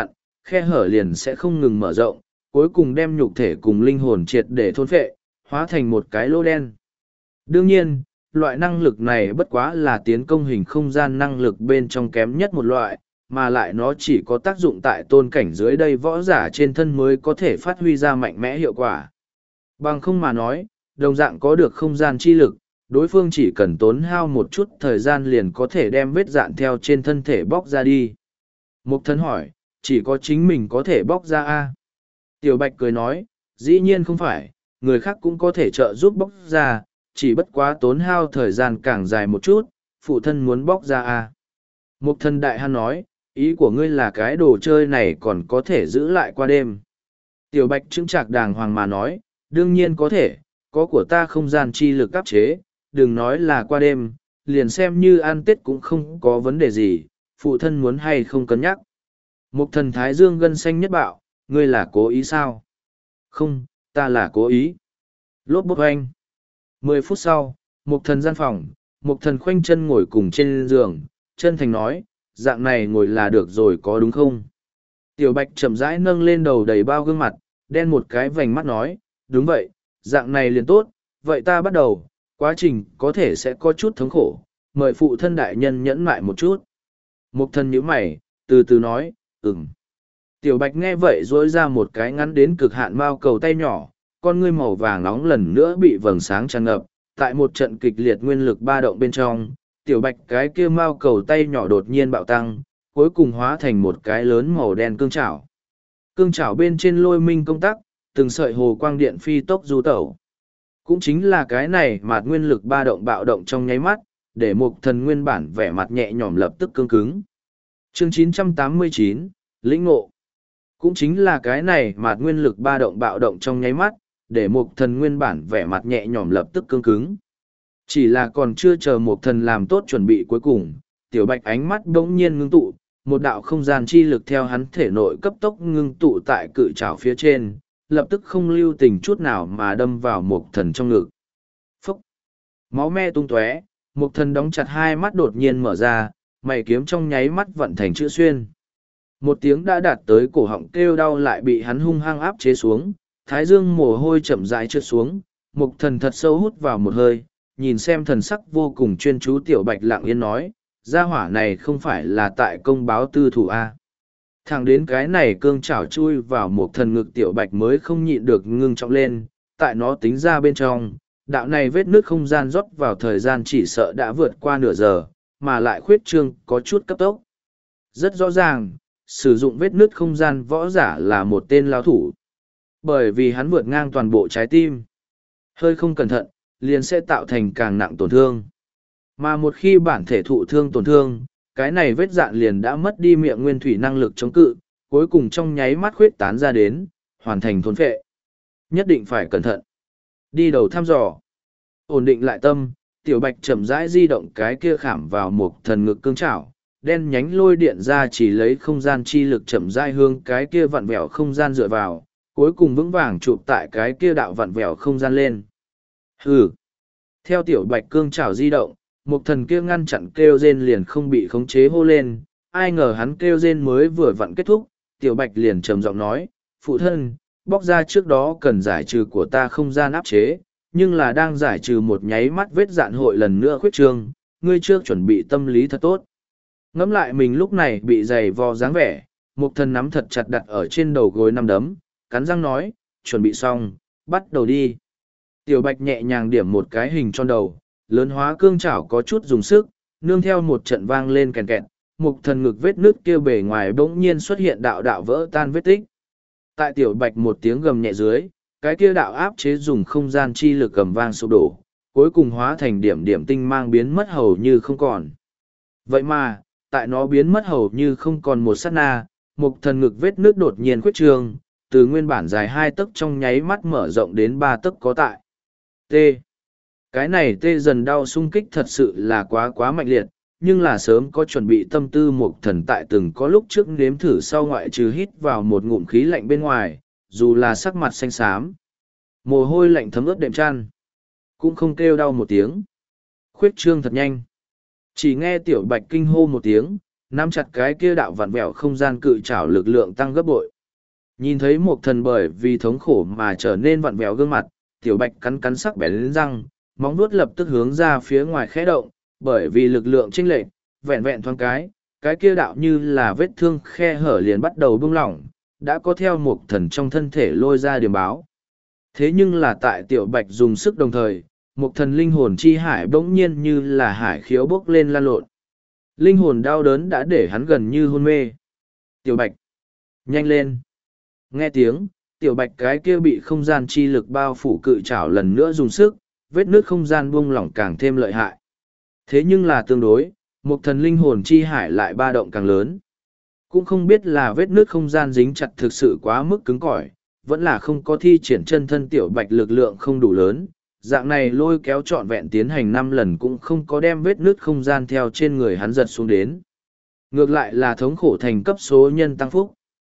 [SPEAKER 1] khe hở liền sẽ không ngừng mở rộng, cuối cùng đem nhục thể cùng linh hồn triệt để thôn phệ, hóa thành một cái lỗ đen. Đương nhiên, loại năng lực này bất quá là tiến công hình không gian năng lực bên trong kém nhất một loại, mà lại nó chỉ có tác dụng tại tôn cảnh dưới đây võ giả trên thân mới có thể phát huy ra mạnh mẽ hiệu quả. Bằng không mà nói, đồng dạng có được không gian chi lực, đối phương chỉ cần tốn hao một chút thời gian liền có thể đem vết dạn theo trên thân thể bóc ra đi. Mục Thần hỏi, chỉ có chính mình có thể bóc ra a? Tiểu Bạch cười nói, dĩ nhiên không phải, người khác cũng có thể trợ giúp bóc ra, chỉ bất quá tốn hao thời gian càng dài một chút, phụ thân muốn bóc ra a. Mục Thần đại han nói, ý của ngươi là cái đồ chơi này còn có thể giữ lại qua đêm. Tiểu Bạch chững chạc đàng hoàng mà nói, đương nhiên có thể, có của ta không gian chi lực áp chế, đừng nói là qua đêm, liền xem như ăn Tết cũng không có vấn đề gì, phụ thân muốn hay không cân nhắc. Mục Thần thái dương gân xanh nhất bạo, ngươi là cố ý sao? Không, ta là cố ý. Lốp bốp anh. Mười phút sau, Mục Thần gian phòng, Mục Thần khoanh chân ngồi cùng trên giường, chân thành nói, dạng này ngồi là được rồi có đúng không? Tiểu Bạch chậm rãi nâng lên đầu đầy bao gương mặt, đen một cái vành mắt nói, đúng vậy, dạng này liền tốt, vậy ta bắt đầu, quá trình có thể sẽ có chút thống khổ, mời phụ thân đại nhân nhẫn mại một chút. Mục Thần nhíu mày, từ từ nói, ừm. Tiểu Bạch nghe vậy dỗi ra một cái ngắn đến cực hạn mao cầu tay nhỏ, con ngươi màu vàng nóng lần nữa bị vầng sáng tràn ngập, tại một trận kịch liệt nguyên lực ba động bên trong, Tiểu Bạch cái kia mao cầu tay nhỏ đột nhiên bạo tăng, cuối cùng hóa thành một cái lớn màu đen cương chảo. Cương chảo bên trên lôi minh công tắc, từng sợi hồ quang điện phi tốc du tẩu. Cũng chính là cái này mà nguyên lực ba động bạo động trong nháy mắt, để Mục Thần nguyên bản vẻ mặt nhẹ nhõm lập tức cương cứng. Chương chín trăm tám mươi chín, lĩnh ngộ. Cũng chính là cái này mà nguyên lực ba động bạo động trong nháy mắt, để Mục Thần nguyên bản vẻ mặt nhẹ nhõm lập tức cương cứng. Chỉ là còn chưa chờ Mục Thần làm tốt chuẩn bị cuối cùng, Tiểu Bạch ánh mắt bỗng nhiên ngưng tụ, một đạo không gian chi lực theo hắn thể nội cấp tốc ngưng tụ tại cự trảo phía trên, lập tức không lưu tình chút nào mà đâm vào Mục Thần trong ngực. Phúc! Máu me tung tóe, Mục Thần đóng chặt hai mắt đột nhiên mở ra, mày kiếm trong nháy mắt vận thành chữ xuyên. Một tiếng đã đạt tới cổ họng kêu đau lại bị hắn hung hăng áp chế xuống, thái dương mồ hôi chậm rãi trượt xuống, Mục Thần thật sâu hút vào một hơi, nhìn xem thần sắc vô cùng chuyên chú Tiểu Bạch lặng yên nói, gia hỏa này không phải là tại công báo tư thủ a. Thẳng đến cái này cương chảo chui vào Mục Thần ngực Tiểu Bạch mới không nhịn được ngưng trọng lên, tại nó tính ra bên trong, đạo này vết nước không gian rót vào thời gian chỉ sợ đã vượt qua nửa giờ, mà lại khuyết trương có chút cấp tốc. Rất rõ ràng, sử dụng vết nứt không gian võ giả là một tên lao thủ. Bởi vì hắn vượt ngang toàn bộ trái tim. Hơi không cẩn thận, liền sẽ tạo thành càng nặng tổn thương. Mà một khi bản thể thụ thương tổn thương, cái này vết dạn liền đã mất đi miệng nguyên thủy năng lực chống cự, cuối cùng trong nháy mắt khuyết tán ra đến, hoàn thành thôn phệ. Nhất định phải cẩn thận. Đi đầu thăm dò. Ổn định lại tâm, Tiểu Bạch chậm rãi di động cái kia khảm vào Mục Thần ngực cương chảo, đen nhánh lôi điện ra chỉ lấy không gian chi lực chậm rãi hướng cái kia vặn vẹo không gian dựa vào, cuối cùng vững vàng chụp tại cái kia đạo vặn vẹo không gian lên. Hừ. Theo Tiểu Bạch cương chảo di động, Mục Thần kia ngăn chặn kêu rên liền không bị khống chế hô lên, ai ngờ hắn kêu rên mới vừa vặn kết thúc, Tiểu Bạch liền trầm giọng nói, phụ thân, bóc ra trước đó cần giải trừ của ta không gian áp chế, nhưng là đang giải trừ một nháy mắt vết dạn hội lần nữa khuyết trương, ngươi trước chuẩn bị tâm lý thật tốt. Ngẫm lại mình lúc này bị dày vò dáng vẻ, Mục Thần nắm thật chặt đặt ở trên đầu gối năm đấm, cắn răng nói, chuẩn bị xong, bắt đầu đi. Tiểu Bạch nhẹ nhàng điểm một cái hình tròn đầu, lớn hóa cương chảo có chút dùng sức, nương theo một trận vang lên kèn kẹt, Mục Thần ngực vết nước kia bề ngoài bỗng nhiên xuất hiện đạo đạo vỡ tan vết tích. Tại Tiểu Bạch một tiếng gầm nhẹ dưới, cái kia đạo áp chế dùng không gian chi lực cầm vang sụp đổ, cuối cùng hóa thành điểm điểm tinh mang biến mất hầu như không còn. Vậy mà, tại nó biến mất hầu như không còn một sát na, Mục Thần ngực vết nước đột nhiên khuyết trương, từ nguyên bản dài hai tấc trong nháy mắt mở rộng đến ba tấc có tại. T. Cái này tê dần đau sung kích thật sự là quá quá mạnh liệt, nhưng là sớm có chuẩn bị tâm tư Mục Thần tại từng có lúc trước nếm thử sau ngoại trừ hít vào một ngụm khí lạnh bên ngoài, dù là sắc mặt xanh xám, mồ hôi lạnh thấm ướt đệm chăn, cũng không kêu đau một tiếng. Khuyết trương thật nhanh. Chỉ nghe Tiểu Bạch kinh hô một tiếng, nắm chặt cái kia đạo vặn vẹo không gian cự trảo lực lượng tăng gấp bội. Nhìn thấy một thần bởi vì thống khổ mà trở nên vặn vẹo gương mặt, tiểu bạch cắn cắn sắc bén lên răng, móng vuốt lập tức hướng ra phía ngoài khẽ động, bởi vì lực lượng chênh lệch, vẹn vẹn thoáng cái, cái kia đạo như là vết thương khe hở liền bắt đầu bung lỏng, đã có theo một thần trong thân thể lôi ra điểm báo. Thế nhưng là tại tiểu bạch dùng sức đồng thời, một thần linh hồn chi hải bỗng nhiên như là hải khiếu bốc lên lan lộn. Linh hồn đau đớn đã để hắn gần như hôn mê. Tiểu bạch, nhanh lên. Nghe tiếng, tiểu bạch cái kia bị không gian chi lực bao phủ cự trảo lần nữa dùng sức, vết nước không gian buông lỏng càng thêm lợi hại. Thế nhưng là tương đối, một thần linh hồn chi hải lại ba động càng lớn. Cũng không biết là vết nước không gian dính chặt thực sự quá mức cứng cỏi, vẫn là không có thi triển chân thân tiểu bạch lực lượng không đủ lớn. Dạng này lôi kéo trọn vẹn tiến hành năm lần cũng không có đem vết nước không gian theo trên người hắn giật xuống đến. Ngược lại là thống khổ thành cấp số nhân tăng phúc.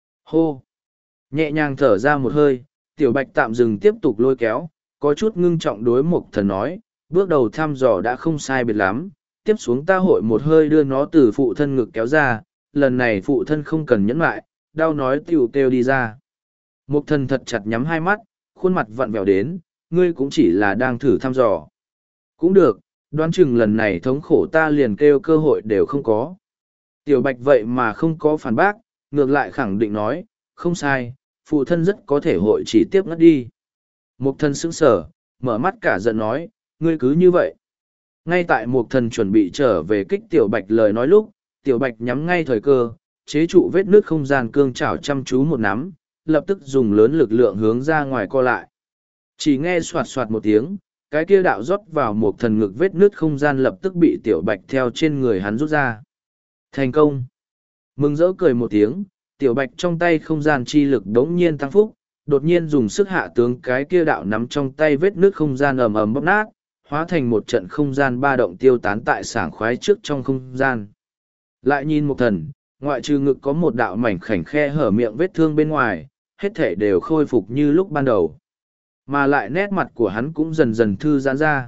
[SPEAKER 1] Hô! Nhẹ nhàng thở ra một hơi, tiểu bạch tạm dừng tiếp tục lôi kéo, có chút ngưng trọng đối mục thần nói, bước đầu thăm dò đã không sai biệt lắm, tiếp xuống ta hội một hơi đưa nó từ phụ thân ngực kéo ra, lần này phụ thân không cần nhẫn lại, đau nói tiểu kêu đi ra. Mục thần thật chặt nhắm hai mắt, khuôn mặt vặn vẹo đến, ngươi cũng chỉ là đang thử thăm dò. Cũng được, đoán chừng lần này thống khổ ta liền kêu cơ hội đều không có. Tiểu bạch vậy mà không có phản bác, ngược lại khẳng định nói, không sai, phụ thân rất có thể hội chỉ tiếp ngất đi. Mục thần sững sờ, mở mắt cả giận nói, ngươi cứ như vậy. Ngay tại mục thần chuẩn bị trở về kích tiểu bạch lời nói lúc, tiểu bạch nhắm ngay thời cơ, chế trụ vết nước không gian cương chảo chăm chú một nắm, lập tức dùng lớn lực lượng hướng ra ngoài co lại. Chỉ nghe soạt soạt một tiếng, cái kia đạo rót vào một thần ngực vết nước không gian lập tức bị tiểu bạch theo trên người hắn rút ra. Thành công! Mừng rỡ cười một tiếng, tiểu bạch trong tay không gian chi lực đống nhiên tăng phúc, đột nhiên dùng sức hạ tướng cái kia đạo nắm trong tay vết nước không gian ầm ầm bóp nát, hóa thành một trận không gian ba động tiêu tán tại sảng khoái trước trong không gian. Lại nhìn một thần, ngoại trừ ngực có một đạo mảnh khảnh khe hở miệng vết thương bên ngoài, hết thể đều khôi phục như lúc ban đầu. Mà lại nét mặt của hắn cũng dần dần thư giãn ra.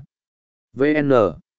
[SPEAKER 1] vê en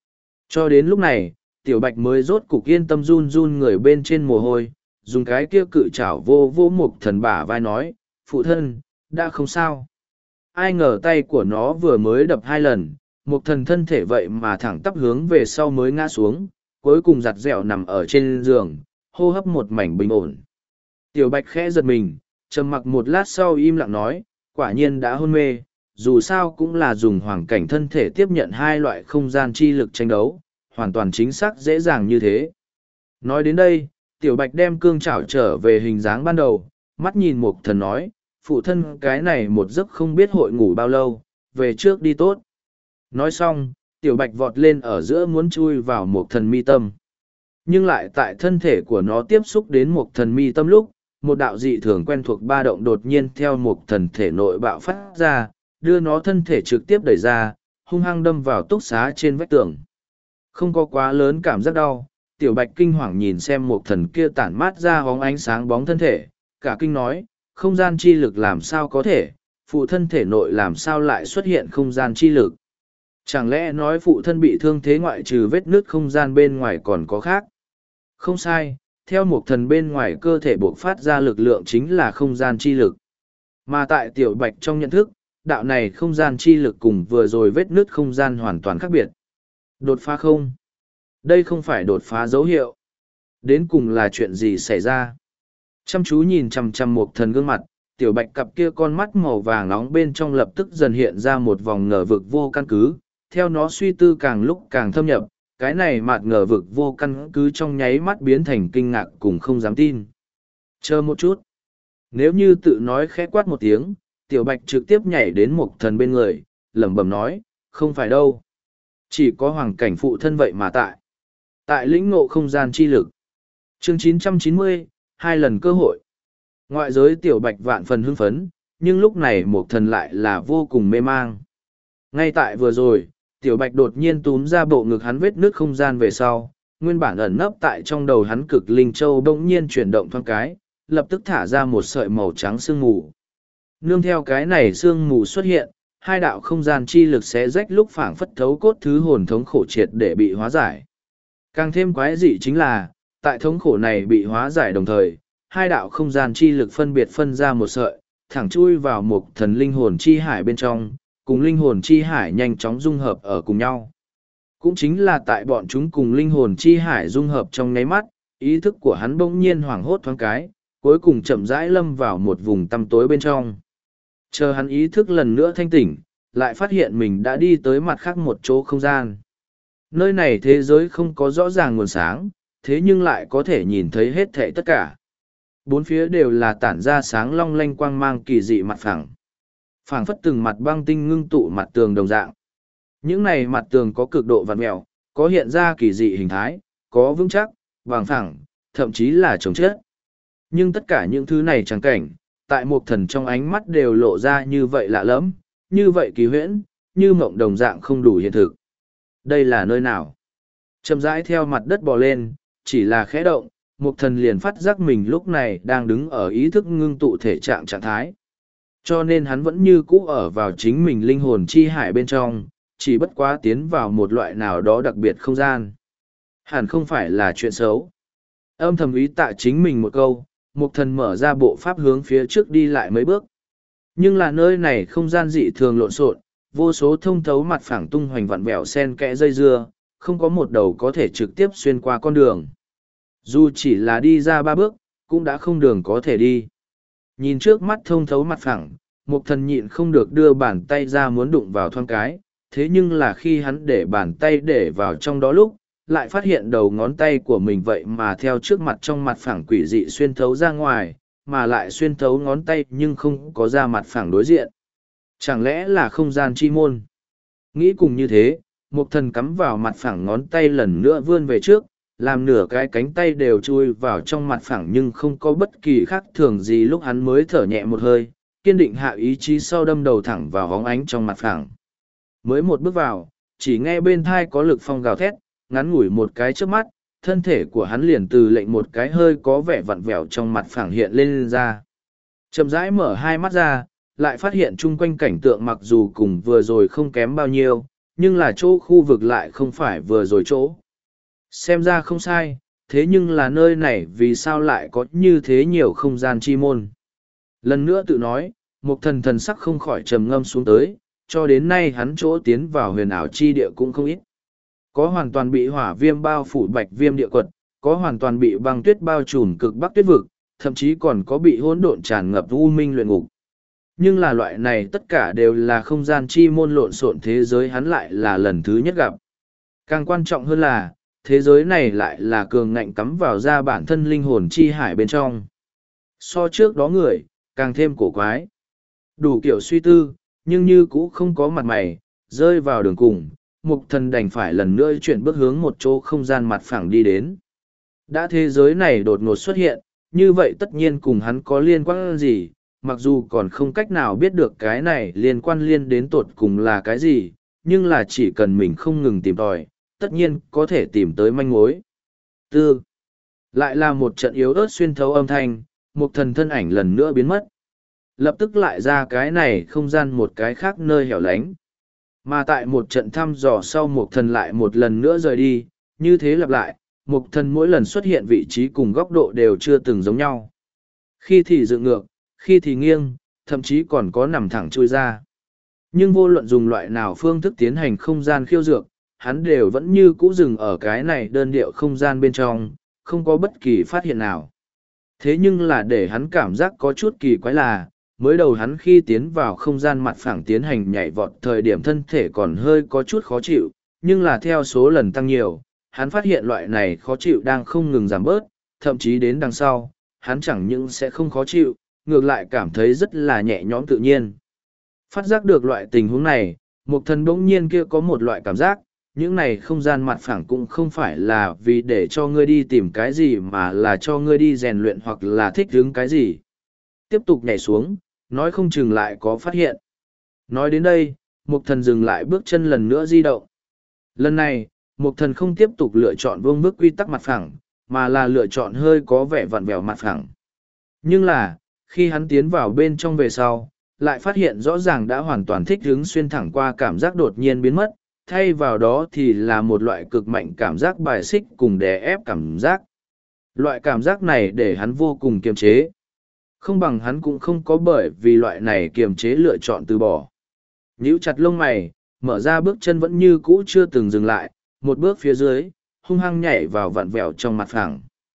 [SPEAKER 1] Cho đến lúc này, tiểu bạch mới rốt cục yên tâm run run người bên trên mồ hôi, dùng cái kia cự chảo vô vô mục thần bả vai nói, phụ thân, đã không sao. Ai ngờ tay của nó vừa mới đập hai lần, mục thần thân thể vậy mà thẳng tắp hướng về sau mới ngã xuống, cuối cùng giặt dẹo nằm ở trên giường, hô hấp một mảnh bình ổn. Tiểu bạch khẽ giật mình, trầm mặc một lát sau im lặng nói, quả nhiên đã hôn mê, dù sao cũng là dùng hoàn cảnh thân thể tiếp nhận hai loại không gian chi lực tranh đấu, hoàn toàn chính xác dễ dàng như thế. Nói đến đây, tiểu bạch đem cương chảo trở về hình dáng ban đầu, mắt nhìn mục thần nói, phụ thân cái này một giấc không biết hội ngủ bao lâu, về trước đi tốt. Nói xong, tiểu bạch vọt lên ở giữa muốn chui vào mục thần mi tâm. Nhưng lại tại thân thể của nó tiếp xúc đến mục thần mi tâm lúc, một đạo dị thường quen thuộc ba động đột nhiên theo mục thần thể nội bạo phát ra, đưa nó thân thể trực tiếp đẩy ra, hung hăng đâm vào túc xá trên vách tường. Không có quá lớn cảm giác đau, tiểu bạch kinh hoàng nhìn xem mục thần kia tản mát ra hóng ánh sáng bóng thân thể, cả kinh nói, không gian chi lực làm sao có thể, phụ thân thể nội làm sao lại xuất hiện không gian chi lực. Chẳng lẽ nói phụ thân bị thương thế ngoại trừ vết nứt không gian bên ngoài còn có khác? Không sai, theo một thần bên ngoài cơ thể buộc phát ra lực lượng chính là không gian chi lực. Mà tại tiểu bạch trong nhận thức, đạo này không gian chi lực cùng vừa rồi vết nứt không gian hoàn toàn khác biệt. Đột phá không? Đây không phải đột phá dấu hiệu. Đến cùng là chuyện gì xảy ra? Chăm chú nhìn chằm chằm một thần gương mặt, tiểu bạch cặp kia con mắt màu vàng nóng bên trong lập tức dần hiện ra một vòng ngờ vực vô căn cứ, theo nó suy tư càng lúc càng thâm nhập, cái này mạt ngờ vực vô căn cứ trong nháy mắt biến thành kinh ngạc cùng không dám tin. Chờ một chút. Nếu như tự nói khẽ quát một tiếng, tiểu bạch trực tiếp nhảy đến một thần bên người, lẩm bẩm nói, không phải đâu. Chỉ có hoàng cảnh phụ thân vậy mà tại. Tại lĩnh ngộ không gian chi lực. Chương chín trăm chín mươi, hai lần cơ hội. Ngoại giới tiểu bạch vạn phần hưng phấn, nhưng lúc này một thần lại là vô cùng mê mang. Ngay tại vừa rồi, tiểu bạch đột nhiên túm ra bộ ngực hắn vết nước không gian về sau, nguyên bản ẩn nấp tại trong đầu hắn cực linh châu bỗng nhiên chuyển động thoáng cái, lập tức thả ra một sợi màu trắng sương mù. Nương theo cái này sương mù xuất hiện, hai đạo không gian chi lực xé rách lúc phảng phất thấu cốt thứ hồn thống khổ triệt để bị hóa giải. Càng thêm quái dị chính là, Tại thống khổ này bị hóa giải đồng thời, hai đạo không gian chi lực phân biệt phân ra một sợi, thẳng chui vào một thần linh hồn chi hải bên trong, cùng linh hồn chi hải nhanh chóng dung hợp ở cùng nhau. Cũng chính là tại bọn chúng cùng linh hồn chi hải dung hợp trong nháy mắt, ý thức của hắn bỗng nhiên hoảng hốt thoáng cái, cuối cùng chậm rãi lâm vào một vùng tăm tối bên trong. Chờ hắn ý thức lần nữa thanh tỉnh, lại phát hiện mình đã đi tới mặt khác một chỗ không gian. Nơi này thế giới không có rõ ràng nguồn sáng, thế nhưng lại có thể nhìn thấy hết thảy tất cả. Bốn phía đều là tản ra sáng long lanh quang mang kỳ dị mặt phẳng. Phảng phất từng mặt băng tinh ngưng tụ mặt tường đồng dạng. Những này mặt tường có cực độ vặn mèo, có hiện ra kỳ dị hình thái, có vững chắc, vàng phẳng, thậm chí là trồng chất. Nhưng tất cả những thứ này chẳng cảnh, tại một thần trong ánh mắt đều lộ ra như vậy lạ lẫm, như vậy kỳ huyễn, như mộng đồng dạng không đủ hiện thực. Đây là nơi nào? Chậm rãi theo mặt đất bò lên, chỉ là khẽ động, một thần liền phát giác mình lúc này đang đứng ở ý thức ngưng tụ thể trạng trạng thái. Cho nên hắn vẫn như cũ ở vào chính mình linh hồn chi hải bên trong, chỉ bất quá tiến vào một loại nào đó đặc biệt không gian. Hẳn không phải là chuyện xấu. Âm thầm ý tạ chính mình một câu, một thần mở ra bộ pháp hướng phía trước đi lại mấy bước. Nhưng là nơi này không gian dị thường lộn xộn, vô số thông thấu mặt phẳng tung hoành vặn vẹo sen kẽ dây dưa, không có một đầu có thể trực tiếp xuyên qua con đường. Dù chỉ là đi ra ba bước, cũng đã không đường có thể đi. Nhìn trước mắt thông thấu mặt phẳng, một thần nhịn không được đưa bàn tay ra muốn đụng vào thoáng cái, thế nhưng là khi hắn để bàn tay để vào trong đó lúc, lại phát hiện đầu ngón tay của mình vậy mà theo trước mặt trong mặt phẳng quỷ dị xuyên thấu ra ngoài, mà lại xuyên thấu ngón tay nhưng không có ra mặt phẳng đối diện. Chẳng lẽ là không gian chi môn? Nghĩ cùng như thế, một thần cắm vào mặt phẳng ngón tay lần nữa vươn về trước, làm nửa cái cánh tay đều chui vào trong mặt phẳng nhưng không có bất kỳ khác thường gì lúc hắn mới thở nhẹ một hơi, kiên định hạ ý chí sau đâm đầu thẳng vào hóng ánh trong mặt phẳng. Mới một bước vào, chỉ nghe bên thai có lực phong gào thét, ngắn ngủi một cái trước mắt, thân thể của hắn liền từ lệnh một cái hơi có vẻ vặn vẹo trong mặt phẳng hiện lên, lên ra. Chậm rãi mở hai mắt ra, lại phát hiện chung quanh cảnh tượng mặc dù cùng vừa rồi không kém bao nhiêu, nhưng là chỗ khu vực lại không phải vừa rồi chỗ. Xem ra không sai, thế nhưng là nơi này vì sao lại có như thế nhiều không gian chi môn. Lần nữa tự nói, một thần thần sắc không khỏi trầm ngâm xuống tới, cho đến nay hắn chỗ tiến vào huyền ảo chi địa cũng không ít. Có hoàn toàn bị hỏa viêm bao phủ bạch viêm địa quật, có hoàn toàn bị băng tuyết bao trùm cực bắc tuyết vực, thậm chí còn có bị hỗn độn tràn ngập u minh luyện ngục. Nhưng là loại này tất cả đều là không gian chi môn lộn xộn thế giới hắn lại là lần thứ nhất gặp. Càng quan trọng hơn là, thế giới này lại là cường ngạnh cắm vào ra bản thân linh hồn chi hải bên trong. So trước đó người, càng thêm cổ quái. Đủ kiểu suy tư, nhưng như cũ không có mặt mày, rơi vào đường cùng, mục thần đành phải lần nữa chuyển bước hướng một chỗ không gian mặt phẳng đi đến. Đã thế giới này đột ngột xuất hiện, như vậy tất nhiên cùng hắn có liên quan gì, mặc dù còn không cách nào biết được cái này liên quan liên đến tột cùng là cái gì, nhưng là chỉ cần mình không ngừng tìm tòi, tất nhiên có thể tìm tới manh mối. Tư. Lại là một trận yếu ớt xuyên thấu âm thanh, một thần thân ảnh lần nữa biến mất. Lập tức lại ra cái này không gian một cái khác nơi hẻo lánh. Mà tại một trận thăm dò sau một thần lại một lần nữa rời đi, như thế lặp lại, một thần mỗi lần xuất hiện vị trí cùng góc độ đều chưa từng giống nhau. Khi thì dựng ngược, khi thì nghiêng, thậm chí còn có nằm thẳng trôi ra. Nhưng vô luận dùng loại nào phương thức tiến hành không gian khiêu dược, hắn đều vẫn như cũ dừng ở cái này đơn điệu không gian bên trong, không có bất kỳ phát hiện nào. Thế nhưng là để hắn cảm giác có chút kỳ quái là, mới đầu hắn khi tiến vào không gian mặt phẳng tiến hành nhảy vọt thời điểm thân thể còn hơi có chút khó chịu, nhưng là theo số lần tăng nhiều, hắn phát hiện loại này khó chịu đang không ngừng giảm bớt, thậm chí đến đằng sau, hắn chẳng những sẽ không khó chịu, ngược lại cảm thấy rất là nhẹ nhõm tự nhiên. Phát giác được loại tình huống này, một thần bỗng nhiên kia có một loại cảm giác, những này không gian mặt phẳng cũng không phải là vì để cho ngươi đi tìm cái gì mà là cho ngươi đi rèn luyện hoặc là thích ứng cái gì. Tiếp tục nhảy xuống, nói không chừng lại có phát hiện. Nói đến đây, mục thần dừng lại bước chân lần nữa di động. Lần này, mục thần không tiếp tục lựa chọn vương bước quy tắc mặt phẳng, mà là lựa chọn hơi có vẻ vặn vẹo mặt phẳng. Nhưng là, khi hắn tiến vào bên trong về sau, lại phát hiện rõ ràng đã hoàn toàn thích ứng xuyên thẳng qua cảm giác đột nhiên biến mất, thay vào đó thì là một loại cực mạnh cảm giác bài xích cùng đè ép cảm giác. Loại cảm giác này để hắn vô cùng kiềm chế. Không bằng hắn cũng không có bởi vì loại này kiềm chế lựa chọn từ bỏ. Nhíu chặt lông mày, mở ra bước chân vẫn như cũ chưa từng dừng lại, một bước phía dưới, hung hăng nhảy vào vặn vẹo trong mặt phẳng.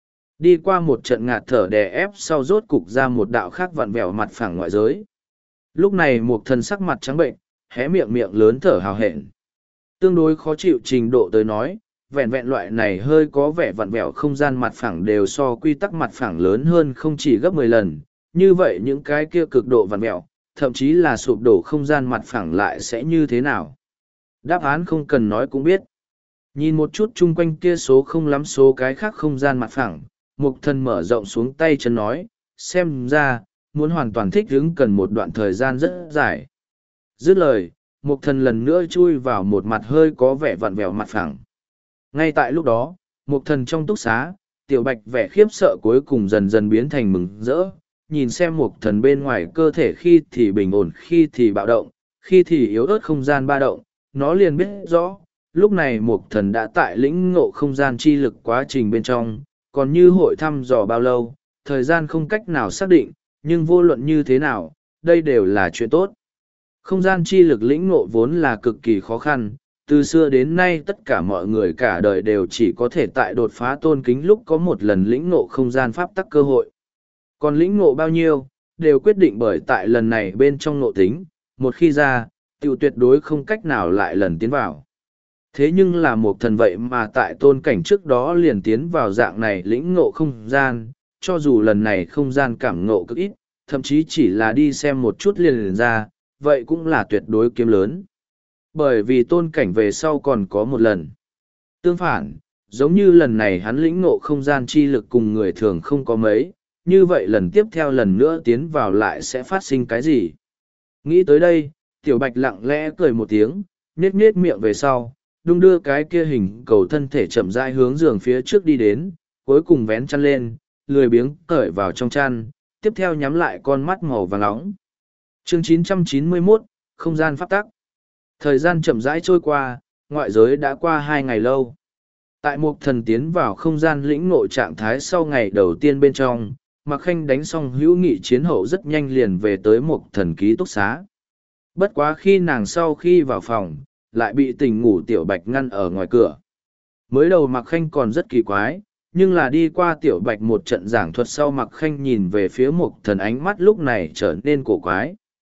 [SPEAKER 1] Đi qua một trận ngạt thở đè ép sau rốt cục ra một đạo khác vặn vẹo mặt phẳng ngoại giới. Lúc này một thần sắc mặt trắng bệnh, hé miệng miệng lớn thở hào hẹn. Tương đối khó chịu trình độ tới nói, vẹn vẹn loại này hơi có vẻ vặn vẹo không gian mặt phẳng đều so quy tắc mặt phẳng lớn hơn không chỉ gấp mười lần. Như vậy những cái kia cực độ vặn vẹo, thậm chí là sụp đổ không gian mặt phẳng lại sẽ như thế nào? Đáp án không cần nói cũng biết. Nhìn một chút chung quanh kia số không lắm số cái khác không gian mặt phẳng, Mục Thần mở rộng xuống tay chân nói, xem ra, muốn hoàn toàn thích ứng cần một đoạn thời gian rất dài. Dứt lời, Mục Thần lần nữa chui vào một mặt hơi có vẻ vặn vẹo mặt phẳng. Ngay tại lúc đó, Mục Thần trong túc xá, Tiểu Bạch vẻ khiếp sợ cuối cùng dần dần biến thành mừng rỡ, nhìn xem Mục Thần bên ngoài cơ thể khi thì bình ổn khi thì bạo động, khi thì yếu ớt không gian ba động, nó liền biết rõ, lúc này Mục Thần đã tại lĩnh ngộ không gian chi lực quá trình bên trong, còn như hội thăm dò bao lâu, thời gian không cách nào xác định, nhưng vô luận như thế nào, đây đều là chuyện tốt. Không gian chi lực lĩnh ngộ vốn là cực kỳ khó khăn, từ xưa đến nay tất cả mọi người cả đời đều chỉ có thể tại đột phá tôn kính lúc có một lần lĩnh ngộ không gian pháp tắc cơ hội. Còn lĩnh ngộ bao nhiêu, đều quyết định bởi tại lần này bên trong ngộ tính, một khi ra, tiểu tuyệt đối không cách nào lại lần tiến vào. Thế nhưng là một thần vậy mà tại tôn cảnh trước đó liền tiến vào dạng này lĩnh ngộ không gian, cho dù lần này không gian cảm ngộ cực ít, thậm chí chỉ là đi xem một chút liền liền ra, vậy cũng là tuyệt đối kiếm lớn. Bởi vì tôn cảnh về sau còn có một lần. Tương phản, giống như lần này hắn lĩnh ngộ không gian chi lực cùng người thường không có mấy, như vậy lần tiếp theo lần nữa tiến vào lại sẽ phát sinh cái gì? Nghĩ tới đây, Tiểu Bạch lặng lẽ cười một tiếng, nết nết miệng về sau, đung đưa cái kia hình cầu thân thể chậm rãi hướng giường phía trước đi đến, cuối cùng vén chăn lên, lười biếng cởi vào trong chăn, tiếp theo nhắm lại con mắt màu vàng nóng. Chương chín trăm chín mươi mốt, Không gian pháp tắc. Thời gian chậm rãi trôi qua, ngoại giới đã qua hai ngày lâu. Tại Mục Thần tiến vào không gian lĩnh ngộ trạng thái sau ngày đầu tiên bên trong, Mạc Khanh đánh xong hữu nghị chiến hậu rất nhanh liền về tới Mục Thần ký túc xá. Bất quá khi nàng sau khi vào phòng, lại bị tỉnh ngủ Tiểu Bạch ngăn ở ngoài cửa. Mới đầu Mạc Khanh còn rất kỳ quái, nhưng là đi qua Tiểu Bạch một trận giảng thuật sau Mạc Khanh nhìn về phía Mục Thần ánh mắt lúc này trở nên cổ quái.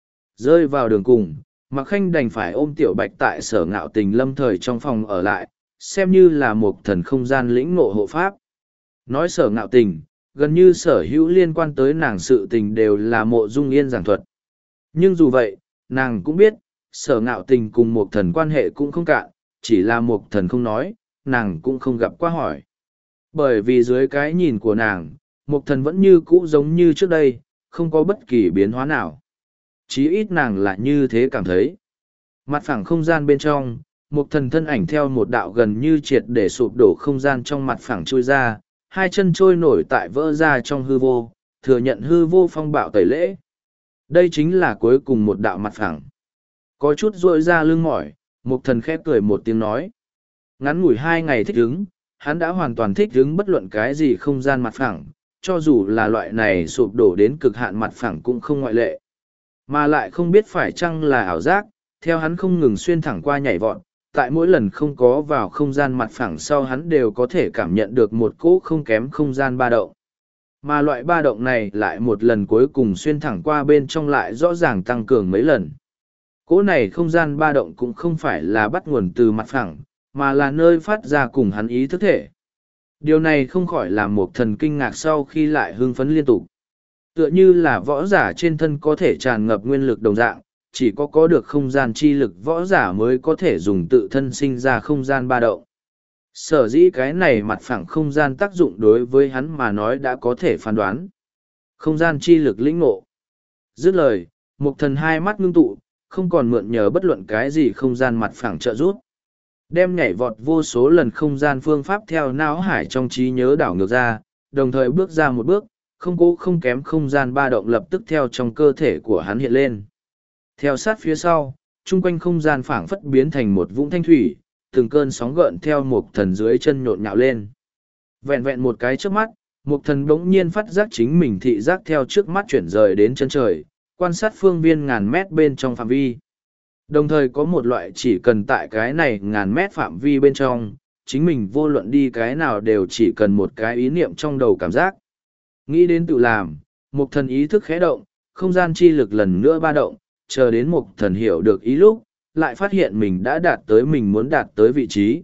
[SPEAKER 1] Rơi vào đường cùng, Mạc Khanh đành phải ôm Tiểu Bạch tại Sở Ngạo Tình lâm thời trong phòng ở lại, xem như là Mục Thần không gian lĩnh ngộ hộ pháp. Nói Sở Ngạo Tình, gần như sở hữu liên quan tới nàng sự tình đều là Mộ Dung Yên giảng thuật. Nhưng dù vậy, nàng cũng biết, Sở Ngạo Tình cùng Mục Thần quan hệ cũng không cạn, chỉ là Mục Thần không nói, nàng cũng không gặp qua hỏi. Bởi vì dưới cái nhìn của nàng, Mục Thần vẫn như cũ giống như trước đây, không có bất kỳ biến hóa nào. Chí ít nàng là như thế cảm thấy. Mặt phẳng không gian bên trong, Mục Thần thân ảnh theo một đạo gần như triệt để sụp đổ không gian trong mặt phẳng trôi ra, hai chân trôi nổi tại vỡ ra trong hư vô, thừa nhận hư vô phong bạo tẩy lễ. Đây chính là cuối cùng một đạo mặt phẳng. Có chút ruội ra lưng mỏi, Mục Thần khép cười một tiếng nói. Ngắn ngủi hai ngày thích ứng, hắn đã hoàn toàn thích ứng bất luận cái gì không gian mặt phẳng, cho dù là loại này sụp đổ đến cực hạn mặt phẳng cũng không ngoại lệ. Mà lại không biết phải chăng là ảo giác, theo hắn không ngừng xuyên thẳng qua nhảy vọt, tại mỗi lần không có vào không gian mặt phẳng sau hắn đều có thể cảm nhận được một cỗ không kém không gian ba động. Mà loại ba động này lại một lần cuối cùng xuyên thẳng qua bên trong lại rõ ràng tăng cường mấy lần. Cỗ này không gian ba động cũng không phải là bắt nguồn từ mặt phẳng, mà là nơi phát ra cùng hắn ý thức thể. Điều này không khỏi làm một thần kinh ngạc sau khi lại hưng phấn liên tục. Tựa như là võ giả trên thân có thể tràn ngập nguyên lực đồng dạng, chỉ có có được không gian chi lực võ giả mới có thể dùng tự thân sinh ra không gian ba động. Sở dĩ cái này mặt phẳng không gian tác dụng đối với hắn mà nói đã có thể phán đoán. Không gian chi lực lĩnh ngộ. Dứt lời, Mục Thần hai mắt ngưng tụ, không còn mượn nhờ bất luận cái gì không gian mặt phẳng trợ giúp. Đem nhảy vọt vô số lần không gian phương pháp theo não hải trong trí nhớ đảo ngược ra, đồng thời bước ra một bước, không cố không kém không gian ba động lập tức theo trong cơ thể của hắn hiện lên. Theo sát phía sau, chung quanh không gian phảng phất biến thành một vũng thanh thủy, từng cơn sóng gợn theo Mục Thần dưới chân nhộn nhạo lên. Vẹn vẹn một cái trước mắt, Mục thần bỗng nhiên phát giác chính mình thị giác theo trước mắt chuyển rời đến chân trời, quan sát phương viên ngàn mét bên trong phạm vi. Đồng thời có một loại chỉ cần tại cái này ngàn mét phạm vi bên trong, chính mình vô luận đi cái nào đều chỉ cần một cái ý niệm trong đầu cảm giác. Nghĩ đến tự làm, mục thần ý thức khẽ động, không gian chi lực lần nữa ba động, chờ đến mục thần hiểu được ý lúc, lại phát hiện mình đã đạt tới mình muốn đạt tới vị trí.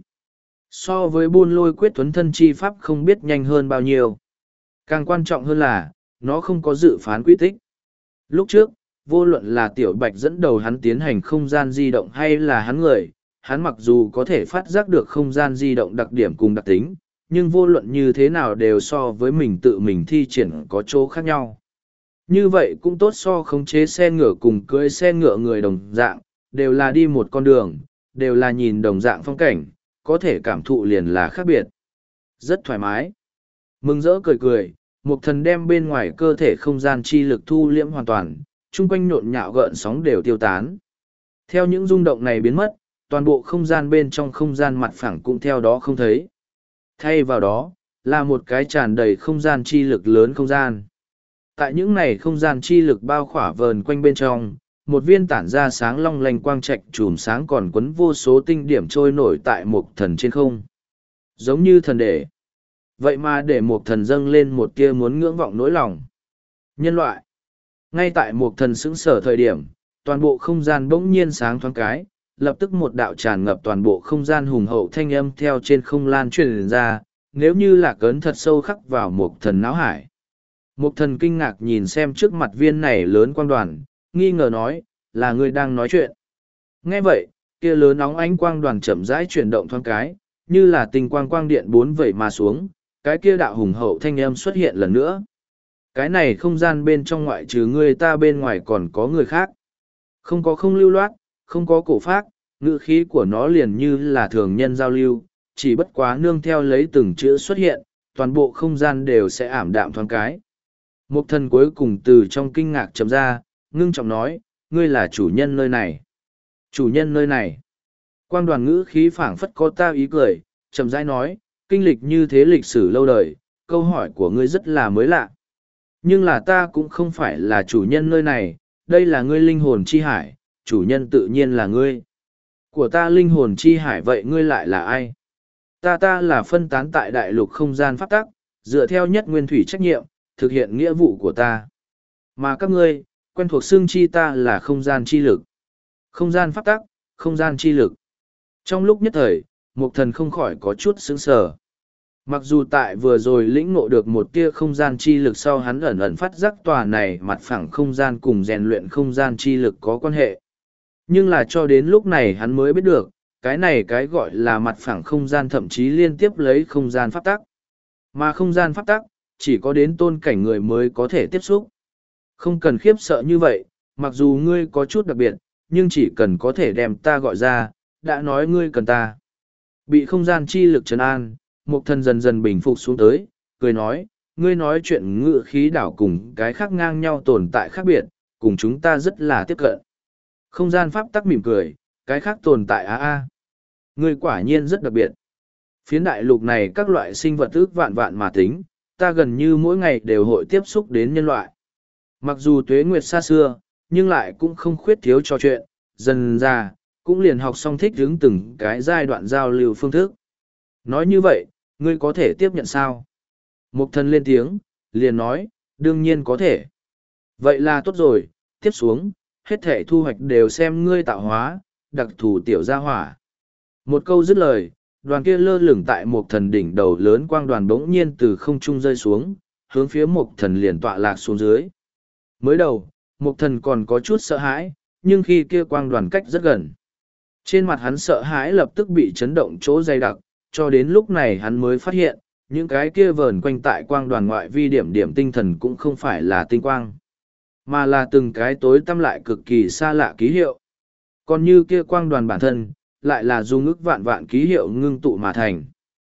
[SPEAKER 1] So với buôn lôi quyết thuấn thân chi pháp không biết nhanh hơn bao nhiêu. Càng quan trọng hơn là, nó không có dự phán quy tích. Lúc trước, vô luận là tiểu bạch dẫn đầu hắn tiến hành không gian di động hay là hắn người, hắn mặc dù có thể phát giác được không gian di động đặc điểm cùng đặc tính, nhưng vô luận như thế nào đều so với mình tự mình thi triển có chỗ khác nhau. Như vậy cũng tốt so khống chế xe ngựa cùng cưỡi xe ngựa người đồng dạng, đều là đi một con đường, đều là nhìn đồng dạng phong cảnh, có thể cảm thụ liền là khác biệt. Rất thoải mái. Mừng rỡ cười cười, Mục thần đem bên ngoài cơ thể không gian chi lực thu liễm hoàn toàn, chung quanh nhộn nhạo gợn sóng đều tiêu tán. Theo những rung động này biến mất, toàn bộ không gian bên trong không gian mặt phẳng cũng theo đó không thấy. Thay vào đó, là một cái tràn đầy không gian chi lực lớn không gian. Tại những này không gian chi lực bao khỏa vờn quanh bên trong, một viên tản ra sáng long lanh quang trạch chùm sáng còn quấn vô số tinh điểm trôi nổi tại Mục thần trên không. Giống như thần đệ. Vậy mà để Mục thần dâng lên một tia muốn ngưỡng vọng nỗi lòng. Nhân loại. Ngay tại Mục thần sững sở thời điểm, toàn bộ không gian bỗng nhiên sáng thoáng cái, lập tức một đạo tràn ngập toàn bộ không gian hùng hậu thanh âm theo trên không lan truyền ra, nếu như là cấn thật sâu khắc vào Mục thần não hải. Mục thần kinh ngạc nhìn xem trước mặt viên này lớn quang đoàn, nghi ngờ nói, là người đang nói chuyện. Nghe vậy, kia lớn nóng ánh quang đoàn chậm rãi chuyển động thoáng cái, như là tinh quang quang điện bốn vẩy mà xuống, cái kia đạo hùng hậu thanh âm xuất hiện lần nữa. Cái này không gian bên trong ngoại trừ người ta bên ngoài còn có người khác. Không có không lưu loát, không có cổ phác, ngữ khí của nó liền như là thường nhân giao lưu, chỉ bất quá nương theo lấy từng chữ xuất hiện, toàn bộ không gian đều sẽ ảm đạm thoáng cái. Mục thần cuối cùng từ trong kinh ngạc chậm ra, ngưng trọng nói, ngươi là chủ nhân nơi này. Chủ nhân nơi này. Quang đoàn ngữ khí phảng phất có ta ý cười, chậm rãi nói, kinh lịch như thế lịch sử lâu đời, câu hỏi của ngươi rất là mới lạ. Nhưng là ta cũng không phải là chủ nhân nơi này, đây là ngươi linh hồn chi hải, chủ nhân tự nhiên là ngươi. Của ta linh hồn chi hải vậy ngươi lại là ai? Ta ta là phân tán tại đại lục không gian pháp tắc, dựa theo nhất nguyên thủy trách nhiệm, thực hiện nghĩa vụ của ta. Mà các ngươi, quen thuộc xương chi ta là không gian chi lực. Không gian pháp tắc, không gian chi lực. Trong lúc nhất thời, Mục thần không khỏi có chút sững sờ. Mặc dù tại vừa rồi lĩnh ngộ được một tia không gian chi lực sau hắn ẩn ẩn phát giác tòa này mặt phẳng không gian cùng rèn luyện không gian chi lực có quan hệ. Nhưng là cho đến lúc này hắn mới biết được, cái này cái gọi là mặt phẳng không gian thậm chí liên tiếp lấy không gian pháp tắc. Mà không gian pháp tắc, chỉ có đến tôn cảnh người mới có thể tiếp xúc. Không cần khiếp sợ như vậy, mặc dù ngươi có chút đặc biệt, nhưng chỉ cần có thể đem ta gọi ra, đã nói ngươi cần ta. Bị không gian chi lực trấn an, Mục thần dần dần bình phục xuống tới, cười nói, ngươi nói chuyện ngự khí đảo cùng cái khác ngang nhau tồn tại khác biệt, cùng chúng ta rất là tiếp cận. Không gian pháp tắc mỉm cười, cái khác tồn tại a a. Ngươi quả nhiên rất đặc biệt. Phiến đại lục này các loại sinh vật ước vạn vạn mà tính, ta gần như mỗi ngày đều hội tiếp xúc đến nhân loại. Mặc dù tuế nguyệt xa xưa, nhưng lại cũng không khuyết thiếu trò chuyện, dần ra, cũng liền học xong thích hướng từng cái giai đoạn giao lưu phương thức. Nói như vậy, ngươi có thể tiếp nhận sao? Mục thần lên tiếng, liền nói, đương nhiên có thể. Vậy là tốt rồi, tiếp xuống, hết thể thu hoạch đều xem ngươi tạo hóa, đặc thù tiểu gia hỏa. Một câu dứt lời, đoàn kia lơ lửng tại Mục thần đỉnh đầu lớn quang đoàn bỗng nhiên từ không trung rơi xuống, hướng phía Mục thần liền tọa lạc xuống dưới. Mới đầu, Mục thần còn có chút sợ hãi, nhưng khi kia quang đoàn cách rất gần, trên mặt hắn sợ hãi lập tức bị chấn động chỗ dày đặc, cho đến lúc này hắn mới phát hiện, những cái kia vờn quanh tại quang đoàn ngoại vi điểm điểm tinh thần cũng không phải là tinh quang, mà là từng cái tối tăm lại cực kỳ xa lạ ký hiệu. Còn như kia quang đoàn bản thân, lại là dùng ức vạn vạn ký hiệu ngưng tụ mà thành.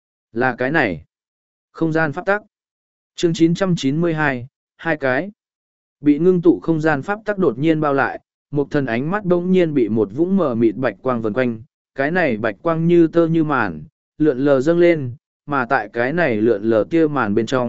[SPEAKER 1] Là cái này. Không gian pháp tắc. Chương chín trăm chín mươi hai, hai cái. Bị ngưng tụ không gian pháp tắc đột nhiên bao lại, một thần ánh mắt bỗng nhiên bị một vũng mờ mịt bạch quang vần quanh, cái này bạch quang như tơ như màn, lượn lờ dâng lên, mà tại cái này lượn lờ tia màn bên trong,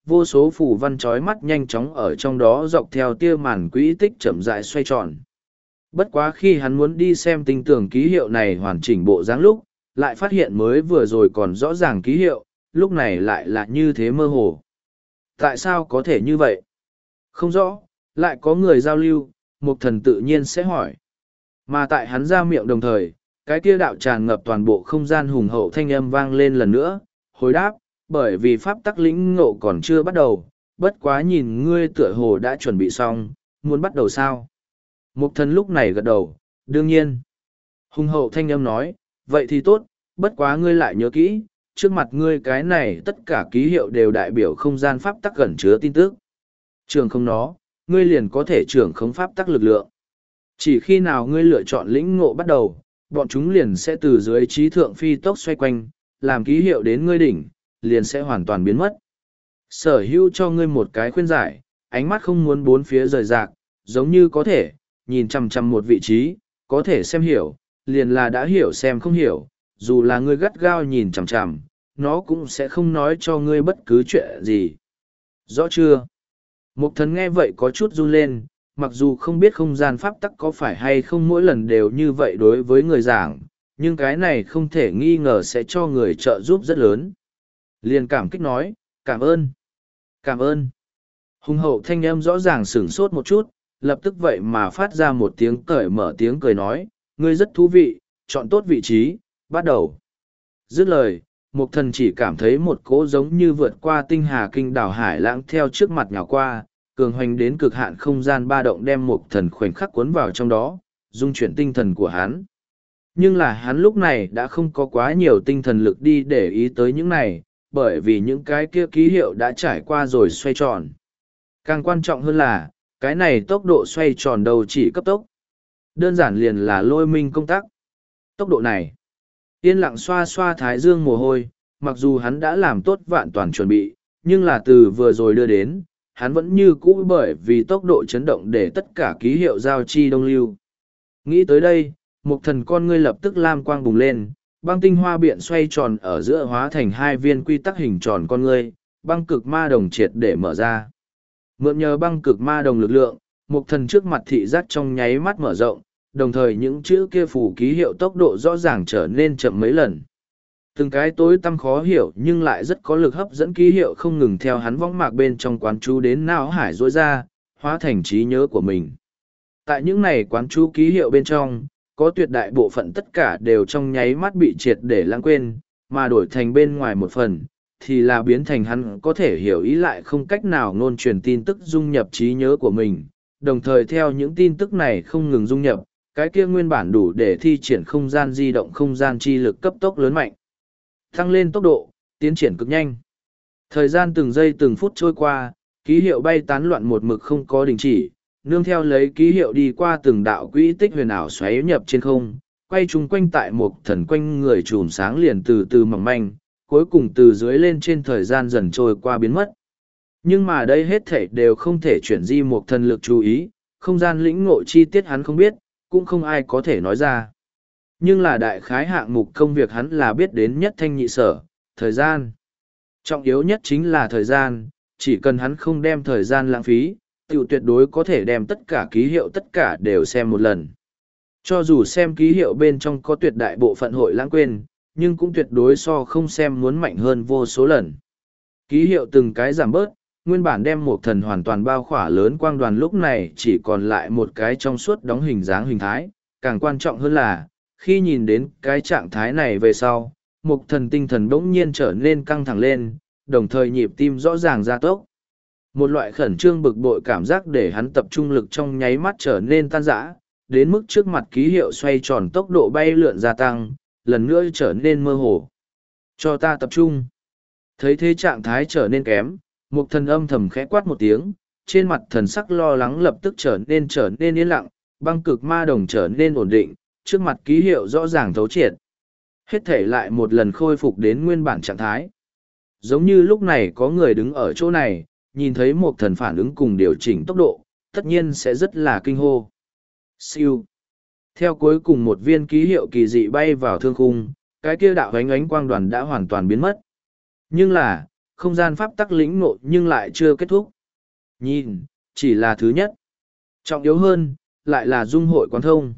[SPEAKER 1] vô số phù văn chói mắt nhanh chóng ở trong đó dọc theo tia màn quỹ tích chậm rãi xoay tròn. Bất quá khi hắn muốn đi xem tinh tường ký hiệu này hoàn chỉnh bộ dáng lúc, lại phát hiện mới vừa rồi còn rõ ràng ký hiệu, lúc này lại là như thế mơ hồ. Tại sao có thể như vậy? Không rõ, lại có người giao lưu, Mục Thần tự nhiên sẽ hỏi. Mà tại hắn ra miệng đồng thời, cái kia đạo tràn ngập toàn bộ không gian hùng hậu thanh âm vang lên lần nữa, hồi đáp, bởi vì pháp tắc lĩnh ngộ còn chưa bắt đầu, bất quá nhìn ngươi tựa hồ đã chuẩn bị xong, muốn bắt đầu sao? Mục Thần lúc này gật đầu, đương nhiên. Hùng hậu thanh âm nói, vậy thì tốt, bất quá ngươi lại nhớ kỹ, trước mặt ngươi cái này tất cả ký hiệu đều đại biểu không gian pháp tắc gần chứa tin tức. Trường không nó, ngươi liền có thể trưởng khống pháp tắc lực lượng. Chỉ khi nào ngươi lựa chọn lĩnh ngộ bắt đầu, bọn chúng liền sẽ từ dưới trí thượng phi tốc xoay quanh, làm ký hiệu đến ngươi đỉnh, liền sẽ hoàn toàn biến mất. Sở hữu cho ngươi một cái khuyên giải, ánh mắt không muốn bốn phía rời rạc, giống như có thể, nhìn chằm chằm một vị trí, có thể xem hiểu, liền là đã hiểu xem không hiểu, dù là ngươi gắt gao nhìn chằm chằm, nó cũng sẽ không nói cho ngươi bất cứ chuyện gì. Rõ chưa? Mục Thần nghe vậy có chút run lên, mặc dù không biết không gian pháp tắc có phải hay không mỗi lần đều như vậy đối với người giảng, nhưng cái này không thể nghi ngờ sẽ cho người trợ giúp rất lớn. Liền cảm kích nói, cảm ơn, cảm ơn. Hùng hậu thanh âm rõ ràng sửng sốt một chút, lập tức vậy mà phát ra một tiếng cởi mở tiếng cười nói, ngươi rất thú vị, chọn tốt vị trí, bắt đầu. Dứt lời, Mục Thần chỉ cảm thấy một cỗ giống như vượt qua tinh hà kinh đảo hải lãng theo trước mặt nhào qua, cường hoành đến cực hạn không gian ba động đem Mục Thần khoảnh khắc cuốn vào trong đó, dung chuyển tinh thần của hắn. Nhưng là hắn lúc này đã không có quá nhiều tinh thần lực đi để ý tới những này, bởi vì những cái kia ký hiệu đã trải qua rồi xoay tròn. Càng quan trọng hơn là, cái này tốc độ xoay tròn đầu chỉ cấp tốc. Đơn giản liền là lôi minh công tắc. Tốc độ này, yên lặng xoa xoa thái dương mồ hôi, mặc dù hắn đã làm tốt vạn toàn chuẩn bị, nhưng là từ vừa rồi đưa đến, hắn vẫn như cũ bởi vì tốc độ chấn động để tất cả ký hiệu giao chi đông lưu. Nghĩ tới đây, Mục Thần con ngươi lập tức lam quang bùng lên, băng tinh hoa biện xoay tròn ở giữa hóa thành hai viên quy tắc hình tròn con ngươi, băng cực ma đồng triệt để mở ra. Mượn nhờ băng cực ma đồng lực lượng, Mục Thần trước mặt thị giác trong nháy mắt mở rộng, đồng thời những chữ kia phủ ký hiệu tốc độ rõ ràng trở nên chậm mấy lần. Từng cái tối tăm khó hiểu nhưng lại rất có lực hấp dẫn ký hiệu không ngừng theo hắn võng mạc bên trong quán chú đến não hải rối ra, hóa thành trí nhớ của mình. Tại những này quán chú ký hiệu bên trong, có tuyệt đại bộ phận tất cả đều trong nháy mắt bị triệt để lãng quên, mà đổi thành bên ngoài một phần, thì là biến thành hắn có thể hiểu ý lại không cách nào ngôn truyền tin tức dung nhập trí nhớ của mình, đồng thời theo những tin tức này không ngừng dung nhập, cái kia nguyên bản đủ để thi triển không gian di động không gian chi lực cấp tốc lớn mạnh. Tăng lên tốc độ, tiến triển cực nhanh. Thời gian từng giây từng phút trôi qua, ký hiệu bay tán loạn một mực không có đình chỉ, nương theo lấy ký hiệu đi qua từng đạo quỹ tích huyền ảo xoáy nhập trên không, quay chung quanh tại một thần quanh người chùm sáng liền từ từ mỏng manh, cuối cùng từ dưới lên trên thời gian dần trôi qua biến mất. Nhưng mà đây hết thể đều không thể chuyển di một thần lực chú ý, không gian lĩnh ngộ chi tiết hắn không biết, cũng không ai có thể nói ra. Nhưng là đại khái hạng mục công việc hắn là biết đến nhất thanh nhị sở, thời gian. Trọng yếu nhất chính là thời gian, chỉ cần hắn không đem thời gian lãng phí, tiểu tuyệt đối có thể đem tất cả ký hiệu tất cả đều xem một lần. Cho dù xem ký hiệu bên trong có tuyệt đại bộ phận hội lãng quên, nhưng cũng tuyệt đối so không xem muốn mạnh hơn vô số lần. Ký hiệu từng cái giảm bớt, nguyên bản đem một thần hoàn toàn bao khỏa lớn quang đoàn lúc này chỉ còn lại một cái trong suốt đóng hình dáng hình thái. Càng quan trọng hơn là, khi nhìn đến cái trạng thái này về sau, một thần tinh thần bỗng nhiên trở nên căng thẳng lên, đồng thời nhịp tim rõ ràng gia tốc. Một loại khẩn trương bực bội cảm giác để hắn tập trung lực trong nháy mắt trở nên tan rã, đến mức trước mặt ký hiệu xoay tròn tốc độ bay lượn gia tăng, lần nữa trở nên mơ hồ. Cho ta tập trung. Thấy thế trạng thái trở nên kém, một thần âm thầm khẽ quát một tiếng, trên mặt thần sắc lo lắng lập tức trở nên trở nên yên lặng, băng cực ma đồng trở nên ổn định, trước mặt ký hiệu rõ ràng thấu triệt. Hết thể lại một lần khôi phục đến nguyên bản trạng thái. Giống như lúc này có người đứng ở chỗ này, nhìn thấy một thần phản ứng cùng điều chỉnh tốc độ, tất nhiên sẽ rất là kinh hô. Siêu. Theo cuối cùng một viên ký hiệu kỳ dị bay vào thương khung, cái kia đạo ánh ánh quang đoàn đã hoàn toàn biến mất. Nhưng là, không gian pháp tắc lĩnh ngộ nhưng lại chưa kết thúc. Nhìn, chỉ là thứ nhất. Trọng yếu hơn, lại là dung hội quán thông.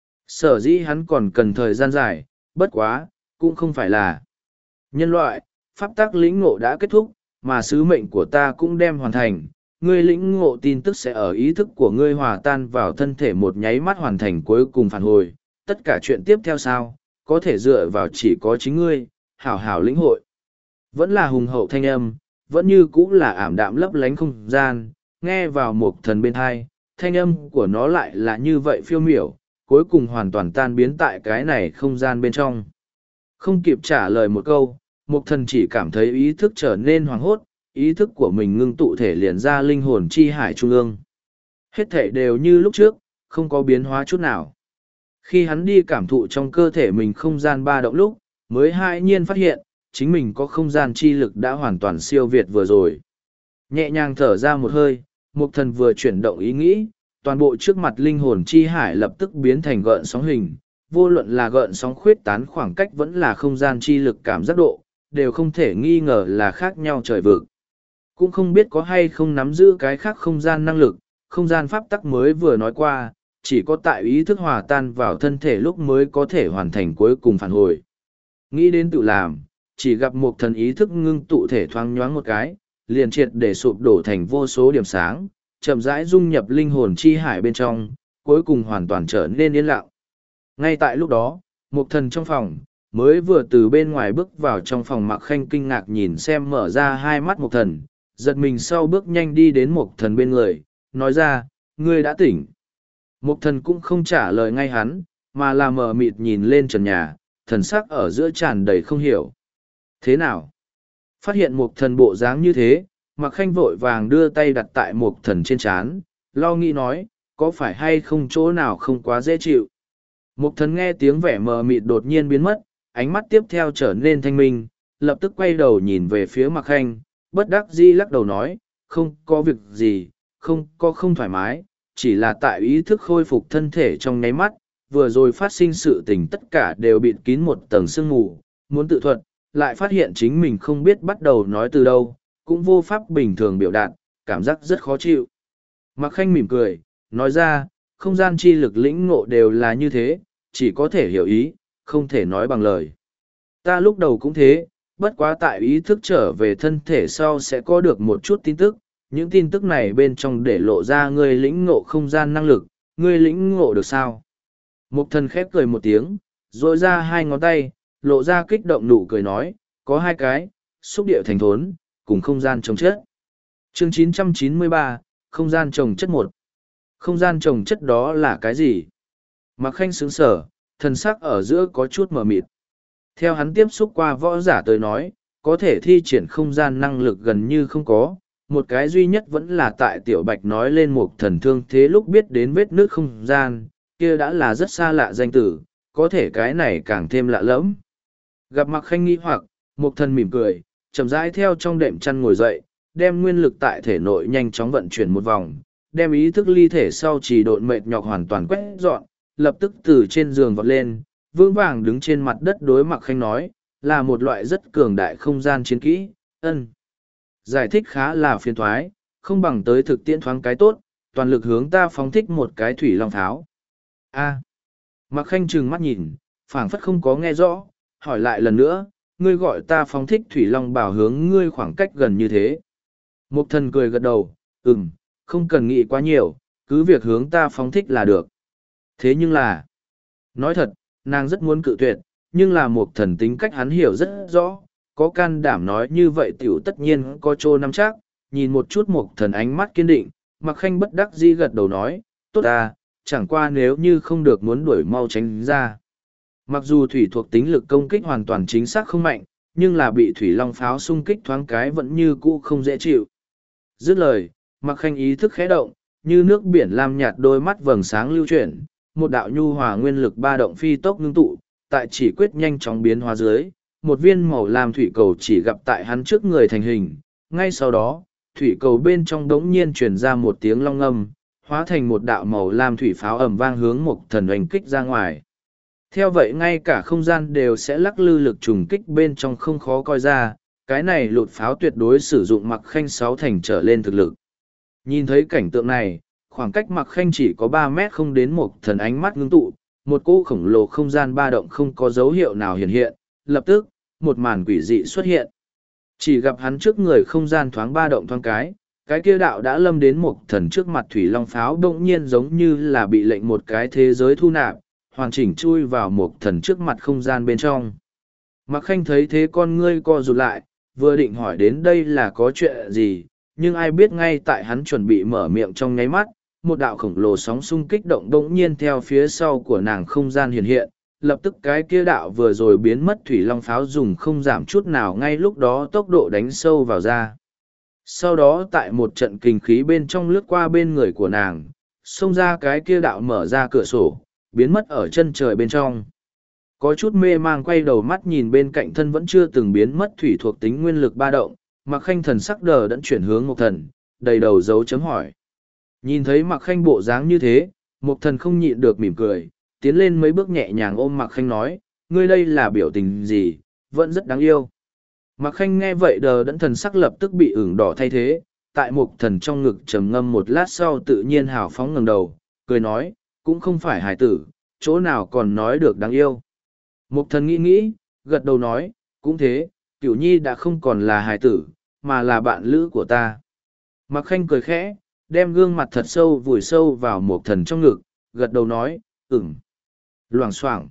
[SPEAKER 1] Sở dĩ hắn còn cần thời gian dài, bất quá, cũng không phải là nhân loại, pháp tắc lĩnh ngộ đã kết thúc, mà sứ mệnh của ta cũng đem hoàn thành. Ngươi lĩnh ngộ tin tức sẽ ở ý thức của ngươi hòa tan vào thân thể một nháy mắt hoàn thành cuối cùng phản hồi. Tất cả chuyện tiếp theo sao, có thể dựa vào chỉ có chính ngươi, hảo hảo lĩnh hội. Vẫn là hùng hậu thanh âm, vẫn như cũ là ảm đạm lấp lánh không gian, nghe vào một thần bên thai, thanh âm của nó lại là như vậy phiêu miểu, cuối cùng hoàn toàn tan biến tại cái này không gian bên trong. Không kịp trả lời một câu, một thần chỉ cảm thấy ý thức trở nên hoảng hốt, ý thức của mình ngưng tụ thể liền ra linh hồn chi hải trung ương. Hết thể đều như lúc trước, không có biến hóa chút nào. Khi hắn đi cảm thụ trong cơ thể mình không gian ba động lúc, mới hai nhiên phát hiện, chính mình có không gian chi lực đã hoàn toàn siêu việt vừa rồi. Nhẹ nhàng thở ra một hơi, Mục Thần vừa chuyển động ý nghĩ, toàn bộ trước mặt linh hồn chi hải lập tức biến thành gợn sóng hình, vô luận là gợn sóng khuyết tán khoảng cách vẫn là không gian chi lực cảm giác độ, đều không thể nghi ngờ là khác nhau trời vực. Cũng không biết có hay không nắm giữ cái khác không gian năng lực, không gian pháp tắc mới vừa nói qua, chỉ có tại ý thức hòa tan vào thân thể lúc mới có thể hoàn thành cuối cùng phản hồi. Nghĩ đến tự làm, chỉ gặp một thần ý thức ngưng tụ thể thoáng nhoáng một cái, liền triệt để sụp đổ thành vô số điểm sáng, chậm rãi dung nhập linh hồn chi hải bên trong, cuối cùng hoàn toàn trở nên yên lặng. Ngay tại lúc đó, một thần trong phòng, mới vừa từ bên ngoài bước vào trong phòng Mạc Khanh kinh ngạc nhìn xem mở ra hai mắt một thần, giật mình sau bước nhanh đi đến một thần bên người, nói ra, ngươi đã tỉnh. Một thần cũng không trả lời ngay hắn, mà là mờ mịt nhìn lên trần nhà, thần sắc ở giữa tràn đầy không hiểu. Thế nào? Phát hiện một thần bộ dáng như thế, Mạc Khanh vội vàng đưa tay đặt tại một thần trên trán, lo nghĩ nói, có phải hay không chỗ nào không quá dễ chịu. Một thần nghe tiếng vẻ mờ mịt đột nhiên biến mất, ánh mắt tiếp theo trở nên thanh minh, lập tức quay đầu nhìn về phía Mạc Khanh, bất đắc dĩ lắc đầu nói, không có việc gì, không có không thoải mái, chỉ là tại ý thức khôi phục thân thể trong nháy mắt, vừa rồi phát sinh sự tình tất cả đều bịt kín một tầng sương mù, muốn tự thuật, lại phát hiện chính mình không biết bắt đầu nói từ đâu, cũng vô pháp bình thường biểu đạt, cảm giác rất khó chịu. Mạc Khanh mỉm cười, nói ra, không gian chi lực lĩnh ngộ đều là như thế, chỉ có thể hiểu ý, không thể nói bằng lời. Ta lúc đầu cũng thế, bất quá tại ý thức trở về thân thể sau sẽ có được một chút tin tức, những tin tức này bên trong để lộ ra ngươi lĩnh ngộ không gian năng lực, ngươi lĩnh ngộ được sao? Mục thần khép cười một tiếng, rồi ra hai ngón tay, lộ ra kích động nụ cười nói, có hai cái, xúc địa thành thốn, cùng không gian trồng chất. Chương chín trăm chín mươi ba, không gian trồng chất một. Không gian trồng chất đó là cái gì? Mạc Khanh sướng sở, thần sắc ở giữa có chút mờ mịt. Theo hắn tiếp xúc qua võ giả tới nói, có thể thi triển không gian năng lực gần như không có, một cái duy nhất vẫn là tại Tiểu Bạch nói lên một thần thương thế lúc biết đến vết nước không gian, kia đã là rất xa lạ danh tử, có thể cái này càng thêm lạ lẫm. Gặp Mạc Khanh nghi hoặc, một thần mỉm cười, chậm rãi theo trong đệm chăn ngồi dậy, đem nguyên lực tại thể nội nhanh chóng vận chuyển một vòng, đem ý thức ly thể sau chỉ độn mệt nhọc hoàn toàn quét dọn, lập tức từ trên giường vọt lên, vững vàng đứng trên mặt đất đối Mạc Khanh nói, là một loại rất cường đại không gian chiến kỹ, ân. Giải thích khá là phiền thoái, không bằng tới thực tiễn thoáng cái tốt, toàn lực hướng ta phóng thích một cái thủy long tháo. A. Mạc Khanh trừng mắt nhìn, phảng phất không có nghe rõ, hỏi lại lần nữa, ngươi gọi ta phóng thích thủy long bảo hướng ngươi khoảng cách gần như thế. Mục thần cười gật đầu, ừm, không cần nghĩ quá nhiều, cứ việc hướng ta phóng thích là được. Thế nhưng là, nói thật, nàng rất muốn cự tuyệt, nhưng là một thần tính cách hắn hiểu rất rõ, có can đảm nói như vậy tiểu tất nhiên có trô nắm chắc, nhìn một chút một thần ánh mắt kiên định, Mạc Khanh bất đắc dĩ gật đầu nói, tốt à, chẳng qua nếu như không được muốn đuổi mau tránh ra. Mặc dù thủy thuộc tính lực công kích hoàn toàn chính xác không mạnh, nhưng là bị thủy long pháo xung kích thoáng cái vẫn như cũ không dễ chịu. Dứt lời, Mạc Khanh ý thức khẽ động, như nước biển lam nhạt đôi mắt vầng sáng lưu chuyển, một đạo nhu hòa nguyên lực ba động phi tốc ngưng tụ, tại chỉ quyết nhanh chóng biến hóa dưới, một viên màu lam thủy cầu chỉ gặp tại hắn trước người thành hình. Ngay sau đó, thủy cầu bên trong đống nhiên truyền ra một tiếng long âm, hóa thành một đạo màu lam thủy pháo ầm vang hướng một thần oanh kích ra ngoài. Theo vậy ngay cả không gian đều sẽ lắc lư lực trùng kích bên trong không khó coi ra, cái này lụt pháo tuyệt đối sử dụng mặc khanh sáu thành trở lên thực lực. Nhìn thấy cảnh tượng này, khoảng cách mặc khanh chỉ có ba mét không đến một thần ánh mắt ngưng tụ, một cỗ khổng lồ không gian ba động không có dấu hiệu nào hiện hiện, lập tức, một màn quỷ dị xuất hiện. Chỉ gặp hắn trước người không gian thoáng ba động thoáng cái, cái kia đạo đã lâm đến một thần trước mặt thủy long pháo bỗng nhiên giống như là bị lệnh một cái thế giới thu nạp, hoàn chỉnh chui vào một thần trước mặt không gian bên trong. Mặc khanh thấy thế con ngươi co rụt lại, vừa định hỏi đến đây là có chuyện gì, nhưng ai biết ngay tại hắn chuẩn bị mở miệng trong nháy mắt, một đạo khổng lồ sóng xung kích động bỗng nhiên theo phía sau của nàng không gian hiện hiện, lập tức cái kia đạo vừa rồi biến mất thủy long pháo dùng không giảm chút nào ngay lúc đó tốc độ đánh sâu vào ra. Sau đó tại một trận kinh khí bên trong lướt qua bên người của nàng, xông ra cái kia đạo mở ra cửa sổ, biến mất ở chân trời bên trong. Có chút mê mang quay đầu mắt nhìn bên cạnh thân vẫn chưa từng biến mất thủy thuộc tính nguyên lực ba động, Mạc Khanh thần sắc đờ đẫn chuyển hướng Mộc Thần, đầy đầu dấu chấm hỏi. Nhìn thấy Mạc Khanh bộ dáng như thế, Mộc Thần không nhịn được mỉm cười, tiến lên mấy bước nhẹ nhàng ôm Mạc Khanh nói, ngươi đây là biểu tình gì, vẫn rất đáng yêu. Mạc Khanh nghe vậy đờ đẫn thần sắc lập tức bị ửng đỏ thay thế, tại Mộc Thần trong ngực trầm ngâm một lát sau tự nhiên hào phóng ngẩng đầu, cười nói, cũng không phải hài tử, chỗ nào còn nói được đáng yêu. Mộc Thần nghĩ nghĩ, gật đầu nói, cũng thế, Cửu Nhi đã không còn là hài tử, mà là bạn lữ của ta. Mạc Khanh cười khẽ, đem gương mặt thật sâu vùi sâu vào Mộc Thần trong ngực, gật đầu nói, ừm. Loảng xoảng.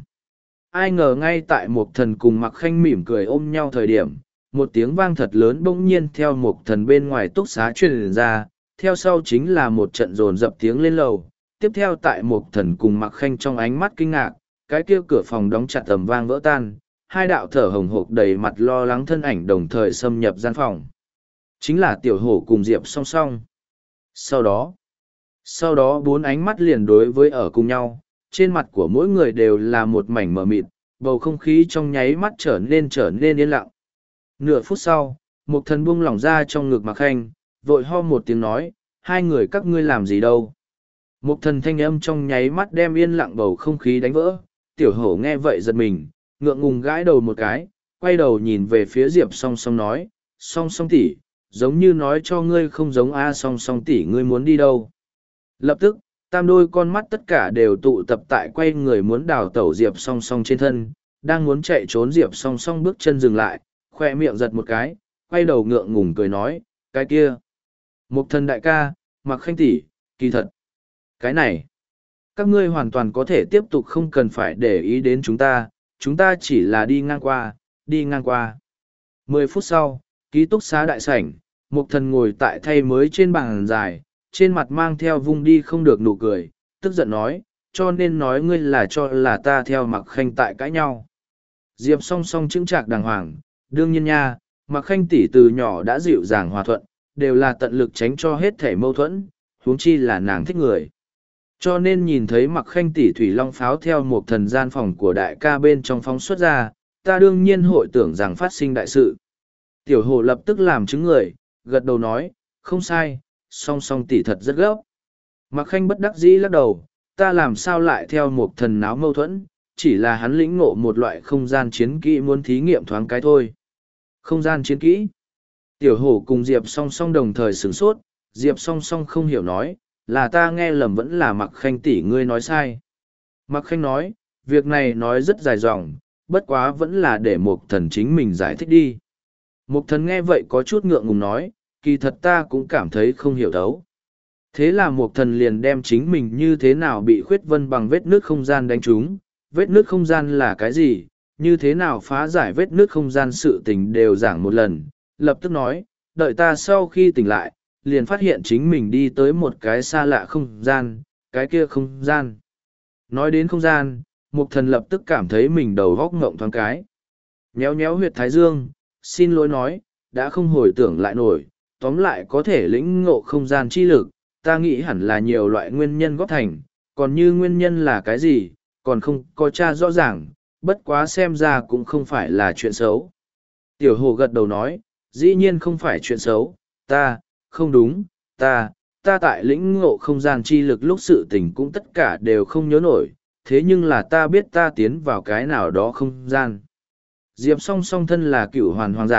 [SPEAKER 1] Ai ngờ ngay tại Mộc Thần cùng Mạc Khanh mỉm cười ôm nhau thời điểm, một tiếng vang thật lớn bỗng nhiên theo Mộc Thần bên ngoài túc xá truyền ra, theo sau chính là một trận dồn dập tiếng lên lầu. Tiếp theo tại Mộc Thần cùng Mạc Khanh trong ánh mắt kinh ngạc, cái kia cửa phòng đóng chặt tầm vang vỡ tan, hai đạo thở hồng hộc đầy mặt lo lắng thân ảnh đồng thời xâm nhập gian phòng. Chính là Tiểu Hổ cùng Diệp song song. Sau đó, sau đó bốn ánh mắt liền đối với ở cùng nhau, trên mặt của mỗi người đều là một mảnh mờ mịt, bầu không khí trong nháy mắt trở nên trở nên yên lặng. Nửa phút sau, Mộc Thần buông lỏng ra trong ngực Mạc Khanh, vội ho một tiếng nói, hai người các ngươi làm gì đâu. Mộc Thần thanh âm trong nháy mắt đem yên lặng bầu không khí đánh vỡ, Tiểu Hổ nghe vậy giật mình, ngượng ngùng gãi đầu một cái, quay đầu nhìn về phía Diệp song song nói, song song tỷ, giống như nói cho ngươi không giống a song song tỷ ngươi muốn đi đâu. Lập tức, tam đôi con mắt tất cả đều tụ tập tại quay người muốn đào tẩu Diệp song song trên thân, đang muốn chạy trốn Diệp song song bước chân dừng lại, khoe miệng giật một cái, quay đầu ngượng ngùng cười nói, cái kia. Mộc Thần đại ca, Mạc Khanh tỷ, kỳ thật. Cái này, các ngươi hoàn toàn có thể tiếp tục không cần phải để ý đến chúng ta, chúng ta chỉ là đi ngang qua, đi ngang qua. Mười phút sau, ký túc xá đại sảnh, Mộc Thần ngồi tại thay mới trên bàn dài, trên mặt mang theo vung đi không được nụ cười, tức giận nói, cho nên nói ngươi là cho là ta theo Mạc Khanh tại cãi nhau. Diệp song song chững chạc đàng hoàng, đương nhiên nha, Mạc Khanh tỷ từ nhỏ đã dịu dàng hòa thuận, đều là tận lực tránh cho hết thể mâu thuẫn, huống chi là nàng thích người. Cho nên nhìn thấy Mạc Khanh tỷ thủy long pháo theo một thần gian phòng của đại ca bên trong phóng xuất ra, ta đương nhiên hội tưởng rằng phát sinh đại sự. Tiểu Hồ lập tức làm chứng người, gật đầu nói, không sai, song song tỷ thật rất gấp. Mạc Khanh bất đắc dĩ lắc đầu, ta làm sao lại theo một thần náo mâu thuẫn, chỉ là hắn lĩnh ngộ một loại không gian chiến kỹ muốn thí nghiệm thoáng cái thôi. Không gian chiến kỹ. Tiểu Hổ cùng Diệp song song đồng thời sửng sốt, Diệp song song không hiểu nói, là ta nghe lầm vẫn là Mạc Khanh tỷ ngươi nói sai. Mạc Khanh nói, việc này nói rất dài dòng, bất quá vẫn là để Mộc Thần chính mình giải thích đi. Mộc Thần nghe vậy có chút ngượng ngùng nói, kỳ thật ta cũng cảm thấy không hiểu thấu. Thế là Mộc Thần liền đem chính mình như thế nào bị khuyết vân bằng vết nước không gian đánh trúng, vết nước không gian là cái gì, như thế nào phá giải vết nước không gian sự tình đều giảng một lần, lập tức nói, đợi ta sau khi tỉnh lại, liền phát hiện chính mình đi tới một cái xa lạ không gian, cái kia không gian. Nói đến không gian, Mộc Thần lập tức cảm thấy mình đầu góc ngộng thoáng cái. Nhéo nhéo huyệt thái dương, xin lỗi nói, đã không hồi tưởng lại nổi, tóm lại có thể lĩnh ngộ không gian chi lực, ta nghĩ hẳn là nhiều loại nguyên nhân góp thành, còn như nguyên nhân là cái gì, còn không có tra rõ ràng, bất quá xem ra cũng không phải là chuyện xấu. Tiểu Hồ gật đầu nói, dĩ nhiên không phải chuyện xấu, ta, không đúng, ta, ta tại lĩnh ngộ không gian chi lực lúc sự tình cũng tất cả đều không nhớ nổi, thế nhưng là ta biết ta tiến vào cái nào đó không gian. Diệp song song thân là cửu hoàn hoàng giả,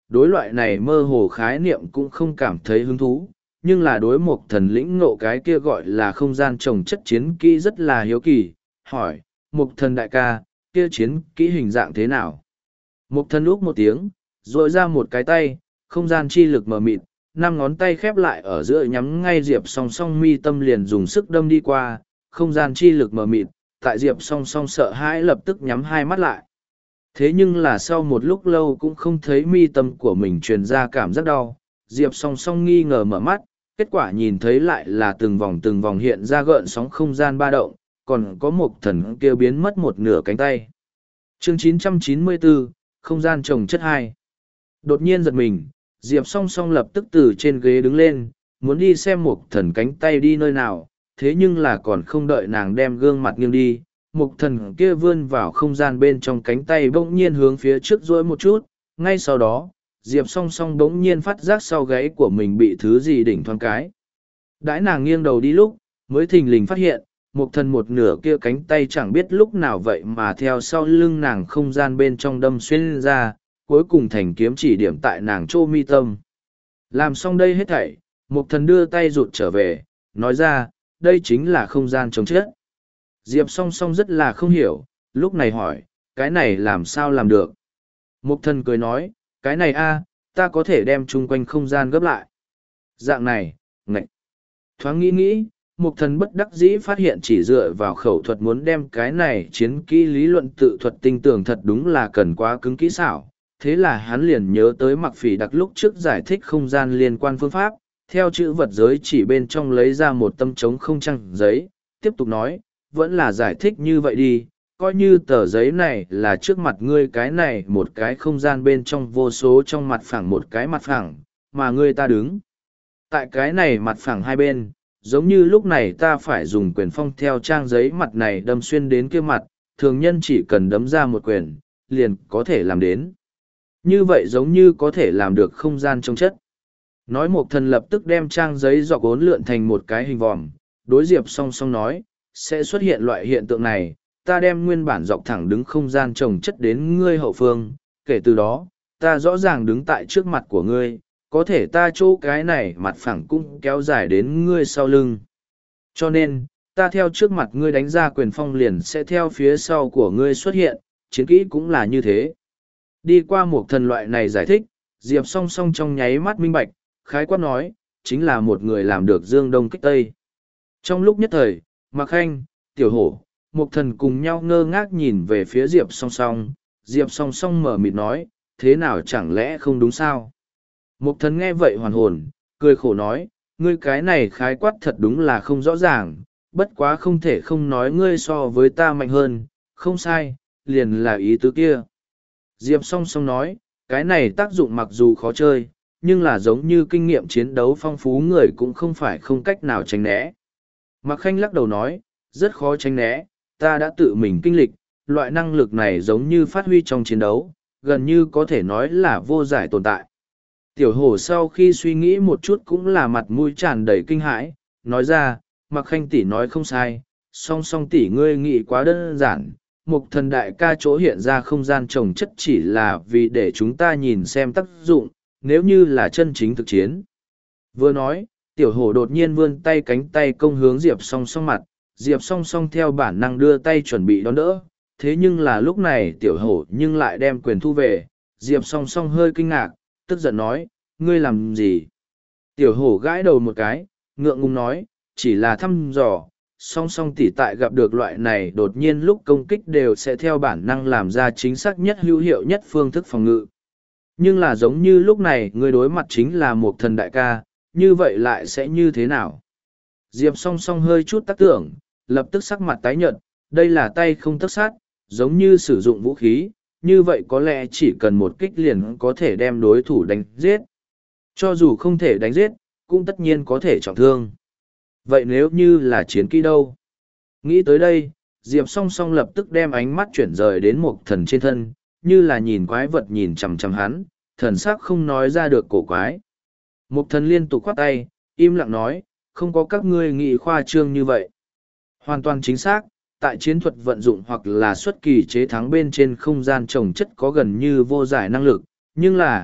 [SPEAKER 1] đối loại này mơ hồ khái niệm cũng không cảm thấy hứng thú, nhưng là đối mục thần lĩnh ngộ cái kia gọi là không gian trồng chất chiến kỹ rất là hiếu kỳ, hỏi, mục thần đại ca, kia chiến kỹ hình dạng thế nào? Mục thần úc một tiếng, rội ra một cái tay, không gian chi lực mờ mịt, năm ngón tay khép lại ở giữa nhắm ngay Diệp song song mi tâm liền dùng sức đâm đi qua, không gian chi lực mờ mịt, tại Diệp song song sợ hãi lập tức nhắm hai mắt lại. Thế nhưng là sau một lúc lâu cũng không thấy mi tâm của mình truyền ra cảm giác đau, Diệp song song nghi ngờ mở mắt, kết quả nhìn thấy lại là từng vòng từng vòng hiện ra gợn sóng không gian ba động, còn có một thần kia biến mất một nửa cánh tay. Chương chín trăm chín mươi bốn, không gian trồng chất hai. Đột nhiên giật mình, Diệp song song lập tức từ trên ghế đứng lên, muốn đi xem một thần cánh tay đi nơi nào, thế nhưng là còn không đợi nàng đem gương mặt nghiêng đi. Mục thần kia vươn vào không gian bên trong cánh tay bỗng nhiên hướng phía trước dỗi một chút, ngay sau đó, Diệp song song bỗng nhiên phát giác sau gáy của mình bị thứ gì đỉnh thoáng cái. Đãi nàng nghiêng đầu đi lúc, mới thình lình phát hiện, mục thần một nửa kia cánh tay chẳng biết lúc nào vậy mà theo sau lưng nàng không gian bên trong đâm xuyên ra, cuối cùng thành kiếm chỉ điểm tại nàng chô mi tâm. Làm xong đây hết thảy, mục thần đưa tay rụt trở về, nói ra, đây chính là không gian chống chết. Diệp song song rất là không hiểu, lúc này hỏi, cái này làm sao làm được? Mục thần cười nói, cái này a, ta có thể đem chung quanh không gian gấp lại. Dạng này, ngạch. Thoáng nghĩ nghĩ, mục thần bất đắc dĩ phát hiện chỉ dựa vào khẩu thuật muốn đem cái này chiến kỹ lý luận tự thuật tinh tường thật đúng là cần quá cứng kỹ xảo. Thế là hắn liền nhớ tới mặc phỉ đặc lúc trước giải thích không gian liên quan phương pháp, theo chữ vật giới chỉ bên trong lấy ra một tâm trống không trăng giấy, tiếp tục nói, vẫn là giải thích như vậy đi, coi như tờ giấy này là trước mặt ngươi cái này một cái không gian bên trong vô số trong mặt phẳng một cái mặt phẳng, mà ngươi ta đứng. Tại cái này mặt phẳng hai bên, giống như lúc này ta phải dùng quyền phong theo trang giấy mặt này đâm xuyên đến kia mặt, thường nhân chỉ cần đấm ra một quyền, liền có thể làm đến. Như vậy giống như có thể làm được không gian trong chất. Nói một thần lập tức đem trang giấy dọc ốn lượn thành một cái hình vòm, đối Diệp song song nói, sẽ xuất hiện loại hiện tượng này, ta đem nguyên bản dọc thẳng đứng không gian trồng chất đến ngươi hậu phương, kể từ đó, ta rõ ràng đứng tại trước mặt của ngươi, có thể ta chỗ cái này mặt phẳng cũng kéo dài đến ngươi sau lưng. Cho nên, ta theo trước mặt ngươi đánh ra quyền phong liền sẽ theo phía sau của ngươi xuất hiện, chiến kỹ cũng là như thế. Đi qua một thần loại này giải thích, Diệp song song trong nháy mắt minh bạch, khái quát nói, chính là một người làm được dương đông kích tây. Trong lúc nhất thời, Mạc Khanh, Tiểu Hổ, một thần cùng nhau ngơ ngác nhìn về phía Diệp song song, Diệp song song mở mịt nói, thế nào chẳng lẽ không đúng sao? Một thần nghe vậy hoàn hồn, cười khổ nói, ngươi cái này khái quát thật đúng là không rõ ràng, bất quá không thể không nói ngươi so với ta mạnh hơn, không sai, liền là ý tứ kia. Diệp song song nói, cái này tác dụng mặc dù khó chơi, nhưng là giống như kinh nghiệm chiến đấu phong phú người cũng không phải không cách nào tránh né. Mạc Khanh lắc đầu nói, rất khó tránh né, ta đã tự mình kinh lịch, loại năng lực này giống như phát huy trong chiến đấu, gần như có thể nói là vô giải tồn tại. Tiểu Hổ sau khi suy nghĩ một chút cũng là mặt mũi tràn đầy kinh hãi, nói ra, Mạc Khanh tỷ nói không sai, song song tỷ ngươi nghĩ quá đơn giản. Mục thần đại ca chỗ hiện ra không gian trồng chất chỉ là vì để chúng ta nhìn xem tác dụng, nếu như là chân chính thực chiến. Vừa nói, Tiểu Hổ đột nhiên vươn tay cánh tay công hướng Diệp song song mặt, Diệp song song theo bản năng đưa tay chuẩn bị đón đỡ, thế nhưng là lúc này Tiểu Hổ nhưng lại đem quyền thu về, Diệp song song hơi kinh ngạc, tức giận nói, ngươi làm gì? Tiểu Hổ gãi đầu một cái, ngượng ngùng nói, chỉ là thăm dò, song song tỉ tại gặp được loại này đột nhiên lúc công kích đều sẽ theo bản năng làm ra chính xác nhất hữu hiệu nhất phương thức phòng ngự. Nhưng là giống như lúc này người đối mặt chính là một thần đại ca, như vậy lại sẽ như thế nào? Diệp song song hơi chút tác tưởng, lập tức sắc mặt tái nhợt, đây là tay không tất sát, giống như sử dụng vũ khí, như vậy có lẽ chỉ cần một kích liền có thể đem đối thủ đánh giết. Cho dù không thể đánh giết, cũng tất nhiên có thể trọng thương. Vậy nếu như là chiến kỹ đâu? Nghĩ tới đây, Diệp song song lập tức đem ánh mắt chuyển rời đến một thần trên thân, như là nhìn quái vật nhìn chằm chằm hắn, thần sắc không nói ra được cổ quái. Một thần liên tục khoát tay, im lặng nói, không có các ngươi nghĩ khoa trương như vậy. Hoàn toàn chính xác, tại chiến thuật vận dụng hoặc là xuất kỳ chế thắng bên trên không gian trồng chất có gần như vô giải năng lực, nhưng là,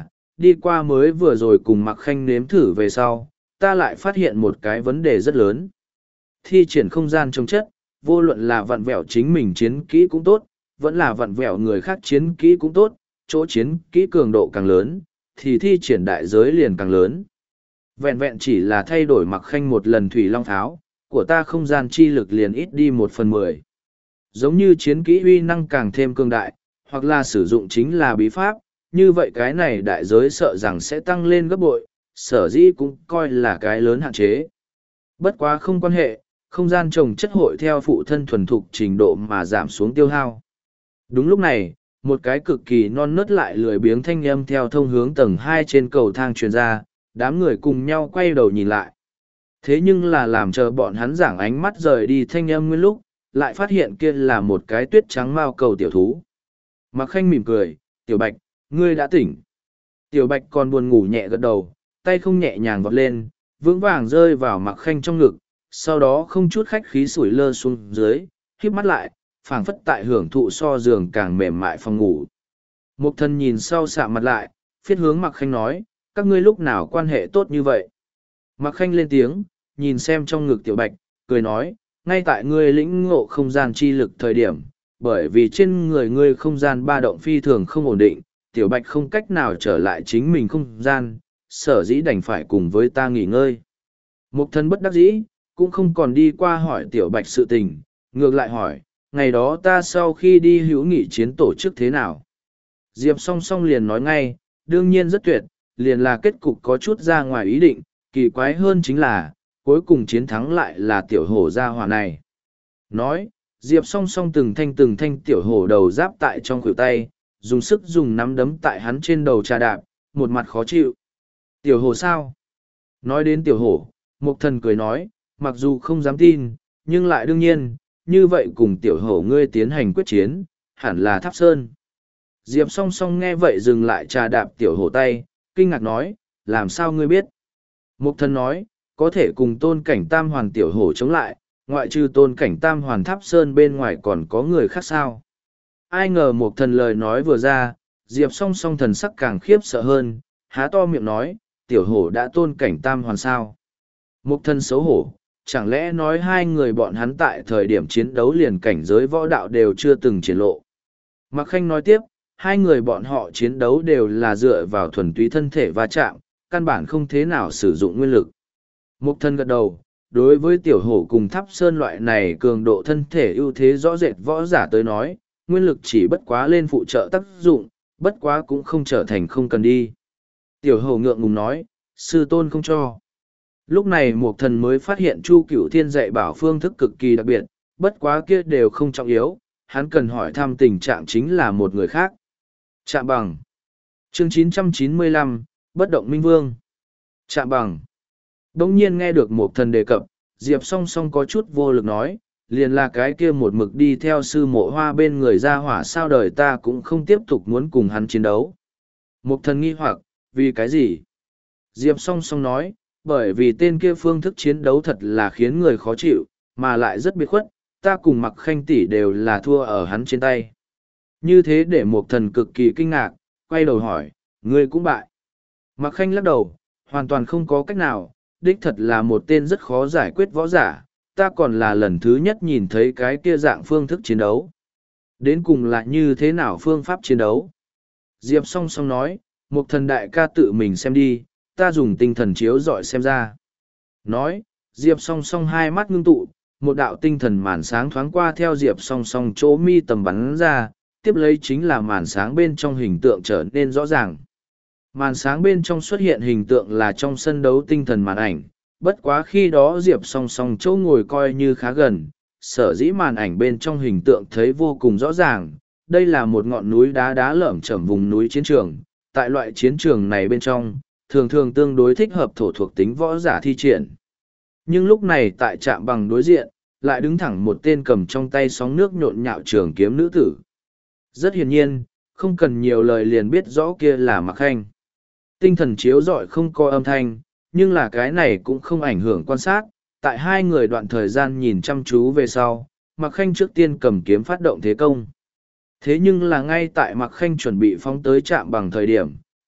[SPEAKER 1] đi qua mới vừa rồi cùng Mạc Khanh nếm thử về sau, ta lại phát hiện một cái vấn đề rất lớn. Thi triển không gian trồng chất, vô luận là vặn vẹo chính mình chiến kỹ cũng tốt, vẫn là vặn vẹo người khác chiến kỹ cũng tốt, chỗ chiến kỹ cường độ càng lớn, thì thi triển đại giới liền càng lớn. Vẹn vẹn chỉ là thay đổi Mạc Khanh một lần thủy long tháo, của ta không gian chi lực liền ít đi một phần mười. Giống như chiến kỹ uy năng càng thêm cường đại, hoặc là sử dụng chính là bí pháp, như vậy cái này đại giới sợ rằng sẽ tăng lên gấp bội, sở dĩ cũng coi là cái lớn hạn chế. Bất quá không quan hệ, không gian trồng chất hội theo phụ thân thuần thục trình độ mà giảm xuống tiêu hao. Đúng lúc này, một cái cực kỳ non nớt lại lười biếng thanh âm theo thông hướng tầng hai trên cầu thang truyền ra, đám người cùng nhau quay đầu nhìn lại. Thế nhưng là làm chờ bọn hắn giảng ánh mắt rời đi thanh âm nguyên lúc, lại phát hiện kia là một cái tuyết trắng mao cầu tiểu thú. Mạc Khanh mỉm cười, tiểu bạch, ngươi đã tỉnh. Tiểu bạch còn buồn ngủ nhẹ gật đầu, tay không nhẹ nhàng vọt lên, vững vàng rơi vào Mạc Khanh trong ngực, sau đó không chút khách khí sủi lơ xuống dưới, híp mắt lại, phảng phất tại hưởng thụ so giường càng mềm mại phòng ngủ. Mục Thần nhìn sau sạ mặt lại, phiết hướng Mạc Khanh nói, các ngươi lúc nào quan hệ tốt như vậy? Mạc Khanh lên tiếng, nhìn xem trong ngực tiểu bạch, cười nói, ngay tại ngươi lĩnh ngộ không gian chi lực thời điểm, bởi vì trên người ngươi không gian ba động phi thường không ổn định, tiểu bạch không cách nào trở lại chính mình không gian, sở dĩ đành phải cùng với ta nghỉ ngơi. Mục Thần bất đắc dĩ, cũng không còn đi qua hỏi tiểu bạch sự tình, ngược lại hỏi, ngày đó ta sau khi đi hữu nghị chiến tổ chức thế nào? Diệp song song liền nói ngay, đương nhiên rất tuyệt, liền là kết cục có chút ra ngoài ý định, kỳ quái hơn chính là, cuối cùng chiến thắng lại là tiểu hổ gia hỏa này. Nói, Diệp song song từng thanh từng thanh tiểu hổ đầu giáp tại trong khuỷu tay, dùng sức dùng nắm đấm tại hắn trên đầu trà đạp, một mặt khó chịu. Tiểu hổ sao? Nói đến tiểu hổ, Mục Thần cười nói, mặc dù không dám tin, nhưng lại đương nhiên, như vậy cùng tiểu hổ ngươi tiến hành quyết chiến, hẳn là Tháp Sơn. Diệp song song nghe vậy dừng lại trà đạp tiểu hổ tay, kinh ngạc nói, làm sao ngươi biết? Mục Thần nói, có thể cùng tôn cảnh tam hoàn tiểu hổ chống lại, ngoại trừ tôn cảnh tam hoàn Tháp Sơn bên ngoài còn có người khác sao? Ai ngờ Mục Thần lời nói vừa ra, Diệp song song thần sắc càng khiếp sợ hơn, há to miệng nói, tiểu hổ đã tôn cảnh tam hoàn sao? Mục Thần xấu hổ, chẳng lẽ nói hai người bọn hắn tại thời điểm chiến đấu liền cảnh giới võ đạo đều chưa từng triển lộ. Mạc Khanh nói tiếp, hai người bọn họ chiến đấu đều là dựa vào thuần túy thân thể va chạm, căn bản không thế nào sử dụng nguyên lực. Mục Thần gật đầu, đối với tiểu hổ cùng Tháp Sơn loại này cường độ thân thể ưu thế rõ rệt võ giả tới nói, nguyên lực chỉ bất quá lên phụ trợ tác dụng, bất quá cũng không trở thành không cần đi. Tiểu hổ ngượng ngùng nói, sư tôn không cho. Lúc này Mục Thần mới phát hiện Chu Cửu Thiên dạy bảo phương thức cực kỳ đặc biệt, bất quá kia đều không trọng yếu, hắn cần hỏi thăm tình trạng chính là một người khác. Trạm bằng. Chương chín trăm chín mươi lăm, Bất động minh vương. Trạm bằng. Đông nhiên nghe được Mục Thần đề cập, Diệp song song có chút vô lực nói, liền là cái kia một mực đi theo sư mộ hoa bên người ra hỏa sao đời ta cũng không tiếp tục muốn cùng hắn chiến đấu. Mục Thần nghi hoặc, vì cái gì? Diệp song song nói, bởi vì tên kia phương thức chiến đấu thật là khiến người khó chịu, mà lại rất biệt khuất, ta cùng Mạc Khanh tỷ đều là thua ở hắn trên tay. Như thế để Mục Thần cực kỳ kinh ngạc, quay đầu hỏi, ngươi cũng bại. Mạc Khanh lắc đầu, hoàn toàn không có cách nào, đích thật là một tên rất khó giải quyết võ giả, ta còn là lần thứ nhất nhìn thấy cái kia dạng phương thức chiến đấu. Đến cùng là như thế nào phương pháp chiến đấu? Diệp song song nói, Mục Thần đại ca tự mình xem đi, ta dùng tinh thần chiếu dọi xem ra. Nói, Diệp song song hai mắt ngưng tụ, một đạo tinh thần màn sáng thoáng qua theo Diệp song song chỗ mi tầm bắn ra, tiếp lấy chính là màn sáng bên trong hình tượng trở nên rõ ràng. Màn sáng bên trong xuất hiện hình tượng là trong sân đấu tinh thần màn ảnh, bất quá khi đó Diệp song song chỗ ngồi coi như khá gần, sở dĩ màn ảnh bên trong hình tượng thấy vô cùng rõ ràng. Đây là một ngọn núi đá đá lởm chởm vùng núi chiến trường, tại loại chiến trường này bên trong, thường thường tương đối thích hợp thổ thuộc tính võ giả thi triển. Nhưng lúc này tại trạm bằng đối diện, lại đứng thẳng một tên cầm trong tay sóng nước nhộn nhạo trường kiếm nữ tử. Rất hiển nhiên, không cần nhiều lời liền biết rõ kia là Mạc Khanh. Tinh thần chiếu rọi không có âm thanh, nhưng là cái này cũng không ảnh hưởng quan sát. Tại hai người đoạn thời gian nhìn chăm chú về sau, Mạc Khanh trước tiên cầm kiếm phát động thế công. Thế nhưng là ngay tại Mạc Khanh chuẩn bị phóng tới trạm bằng thời điểm,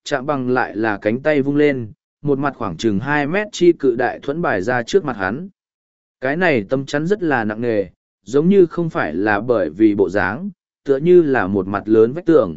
[SPEAKER 1] chạm bằng lại là cánh tay vung lên, một mặt khoảng chừng hai mét chi cự đại thuẫn bài ra trước mặt hắn. Cái này tâm chắn rất là nặng nề, giống như không phải là bởi vì bộ dáng, tựa như là một mặt lớn vách tường,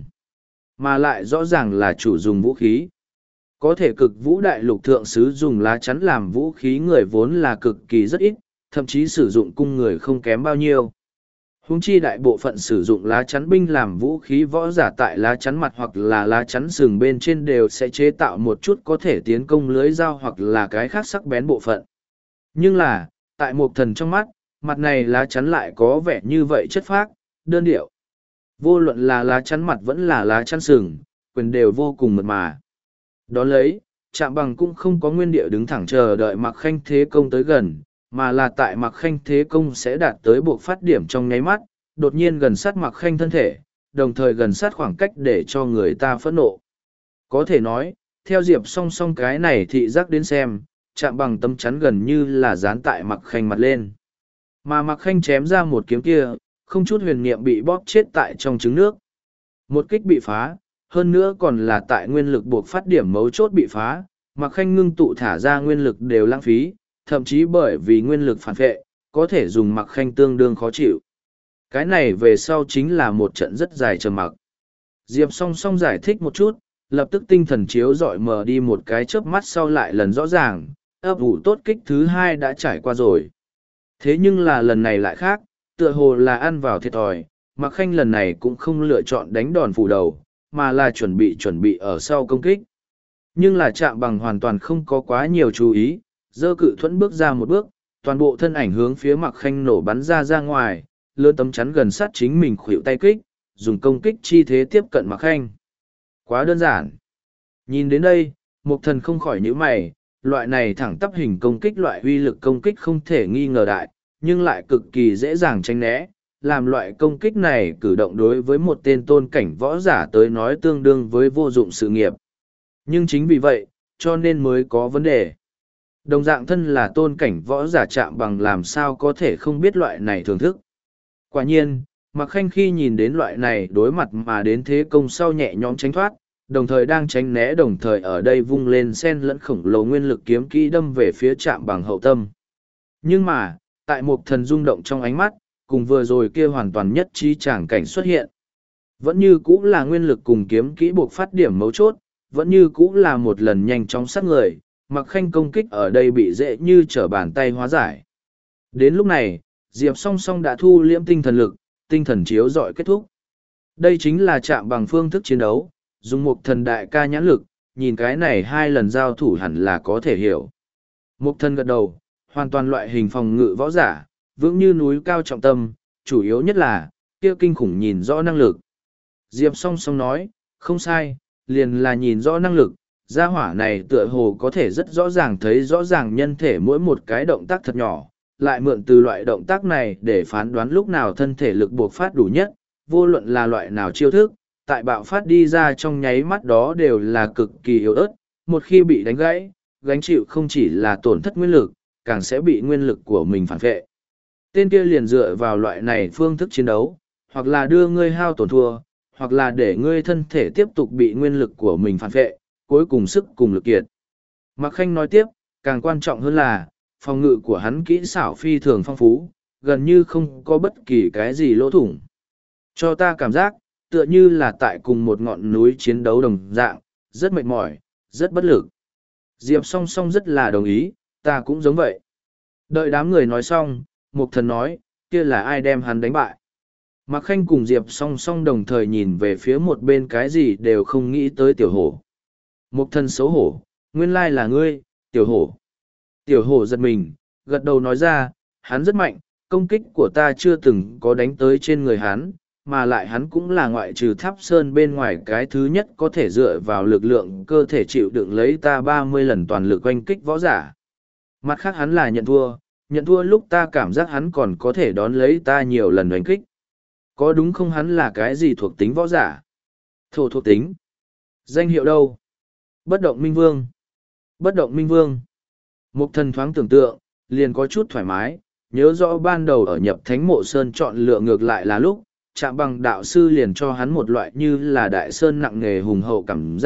[SPEAKER 1] mà lại rõ ràng là chủ dùng vũ khí. Có thể cực vũ đại lục thượng sứ dùng lá chắn làm vũ khí người vốn là cực kỳ rất ít, thậm chí sử dụng cung người không kém bao nhiêu. Huống chi đại bộ phận sử dụng lá chắn binh làm vũ khí võ giả tại lá chắn mặt hoặc là lá chắn sừng bên trên đều sẽ chế tạo một chút có thể tiến công lưới dao hoặc là cái khác sắc bén bộ phận. Nhưng là, tại một thần trong mắt, mặt này lá chắn lại có vẻ như vậy chất phác, đơn điệu. Vô luận là lá chắn mặt vẫn là lá chắn sừng, quyền đều vô cùng mượt mà. Đón lấy, Trạm Bằng cũng không có nguyên địa đứng thẳng chờ đợi Mạc Khanh thế công tới gần, mà là tại Mạc Khanh thế công sẽ đạt tới buộc phát điểm trong nháy mắt, đột nhiên gần sát Mạc Khanh thân thể, đồng thời gần sát khoảng cách để cho người ta phẫn nộ. Có thể nói, theo Diệp song song cái này thị giác đến xem, Trạm Bằng tấm chắn gần như là dán tại Mạc Khanh mặt lên. Mà Mạc Khanh chém ra một kiếm kia, không chút huyền niệm bị bóp chết tại trong trứng nước. Một kích bị phá, hơn nữa còn là tại nguyên lực buộc phát điểm mấu chốt bị phá, Mạc Khanh ngưng tụ thả ra nguyên lực đều lãng phí, thậm chí bởi vì nguyên lực phản vệ, có thể dùng Mạc Khanh tương đương khó chịu. Cái này về sau chính là một trận rất dài trầm mặc. Diệp song song giải thích một chút, lập tức tinh thần chiếu dọi mờ đi một cái chớp mắt sau lại lần rõ ràng, ấp ủ tốt kích thứ hai đã trải qua rồi. Thế nhưng là lần này lại khác, tựa hồ là ăn vào thiệt thòi, Mạc Khanh lần này cũng không lựa chọn đánh đòn phủ đầu, mà là chuẩn bị chuẩn bị ở sau công kích. Nhưng là Trạm Bằng hoàn toàn không có quá nhiều chú ý, giơ cự thuẫn bước ra một bước, toàn bộ thân ảnh hướng phía Mạc Khanh nổ bắn ra ra ngoài, lớn tấm chắn gần sát chính mình khuỵu tay kích, dùng công kích chi thế tiếp cận Mạc Khanh. Quá đơn giản. Nhìn đến đây, Mục Thần không khỏi nhíu mày, loại này thẳng tắp hình công kích loại uy lực công kích không thể nghi ngờ đại, nhưng lại cực kỳ dễ dàng tránh né. Làm loại công kích này cử động đối với một tên tôn cảnh võ giả tới nói tương đương với vô dụng sự nghiệp. Nhưng chính vì vậy, cho nên mới có vấn đề. Đồng dạng thân là tôn cảnh võ giả Trạm Bằng làm sao có thể không biết loại này thưởng thức. Quả nhiên, Mạc Khanh khi nhìn đến loại này đối mặt mà đến thế công sau nhẹ nhõm tránh thoát, đồng thời đang tránh né đồng thời ở đây vung lên sen lẫn khổng lồ nguyên lực kiếm kỹ đâm về phía Trạm Bằng hậu tâm. Nhưng mà, tại một thần rung động trong ánh mắt, cùng vừa rồi kia hoàn toàn nhất trí tràng cảnh xuất hiện. Vẫn như cũ là nguyên lực cùng kiếm kỹ buộc phát điểm mấu chốt, vẫn như cũ là một lần nhanh chóng sát người, Mạc Khanh công kích ở đây bị dễ như trở bàn tay hóa giải. Đến lúc này, Diệp song song đã thu liễm tinh thần lực, tinh thần chiếu dọi kết thúc. Đây chính là Trạm Bằng phương thức chiến đấu, dùng một thần đại ca nhãn lực, nhìn cái này hai lần giao thủ hẳn là có thể hiểu. Một thần gật đầu, hoàn toàn loại hình phòng ngự võ giả, vững như núi cao trọng tâm, chủ yếu nhất là, kia kinh khủng nhìn rõ năng lực. Diệp song song nói, không sai, liền là nhìn rõ năng lực, gia hỏa này tựa hồ có thể rất rõ ràng thấy rõ ràng nhân thể mỗi một cái động tác thật nhỏ, lại mượn từ loại động tác này để phán đoán lúc nào thân thể lực buộc phát đủ nhất, vô luận là loại nào chiêu thức, tại bạo phát đi ra trong nháy mắt đó đều là cực kỳ yếu ớt, một khi bị đánh gãy, gánh chịu không chỉ là tổn thất nguyên lực, càng sẽ bị nguyên lực của mình phản vệ. Tên kia liền dựa vào loại này phương thức chiến đấu, hoặc là đưa ngươi hao tổn thua, hoặc là để ngươi thân thể tiếp tục bị nguyên lực của mình phản vệ, cuối cùng sức cùng lực kiệt. Mạc Khanh nói tiếp, càng quan trọng hơn là, phòng ngự của hắn kỹ xảo phi thường phong phú, gần như không có bất kỳ cái gì lỗ thủng. Cho ta cảm giác, tựa như là tại cùng một ngọn núi chiến đấu đồng dạng, rất mệt mỏi, rất bất lực. Diệp song song rất là đồng ý, ta cũng giống vậy. Đợi đám người nói xong, Mục Thần nói, kia là ai đem hắn đánh bại. Mạc Khanh cùng Diệp song song đồng thời nhìn về phía một bên cái gì đều không nghĩ tới tiểu hổ. Mục Thần xấu hổ, nguyên lai là ngươi, tiểu hổ. Tiểu hổ giật mình, gật đầu nói ra, hắn rất mạnh, công kích của ta chưa từng có đánh tới trên người hắn, mà lại hắn cũng là ngoại trừ tháp sơn bên ngoài cái thứ nhất có thể dựa vào lực lượng cơ thể chịu đựng lấy ta ba mươi lần toàn lực oanh kích võ giả. Mặt khác hắn là nhận thua, nhận thua lúc ta cảm giác hắn còn có thể đón lấy ta nhiều lần oanh kích. Có đúng không, hắn là cái gì thuộc tính võ giả? Thổ thuộc tính. Danh hiệu đâu? Bất động minh vương. Bất động minh vương. Mục Thần thoáng tưởng tượng, liền có chút thoải mái, nhớ rõ ban đầu ở nhập thánh mộ sơn chọn lựa ngược lại là lúc, Trạm Bằng đạo sư liền cho hắn một loại như là đại sơn nặng nề hùng hậu cảm giác,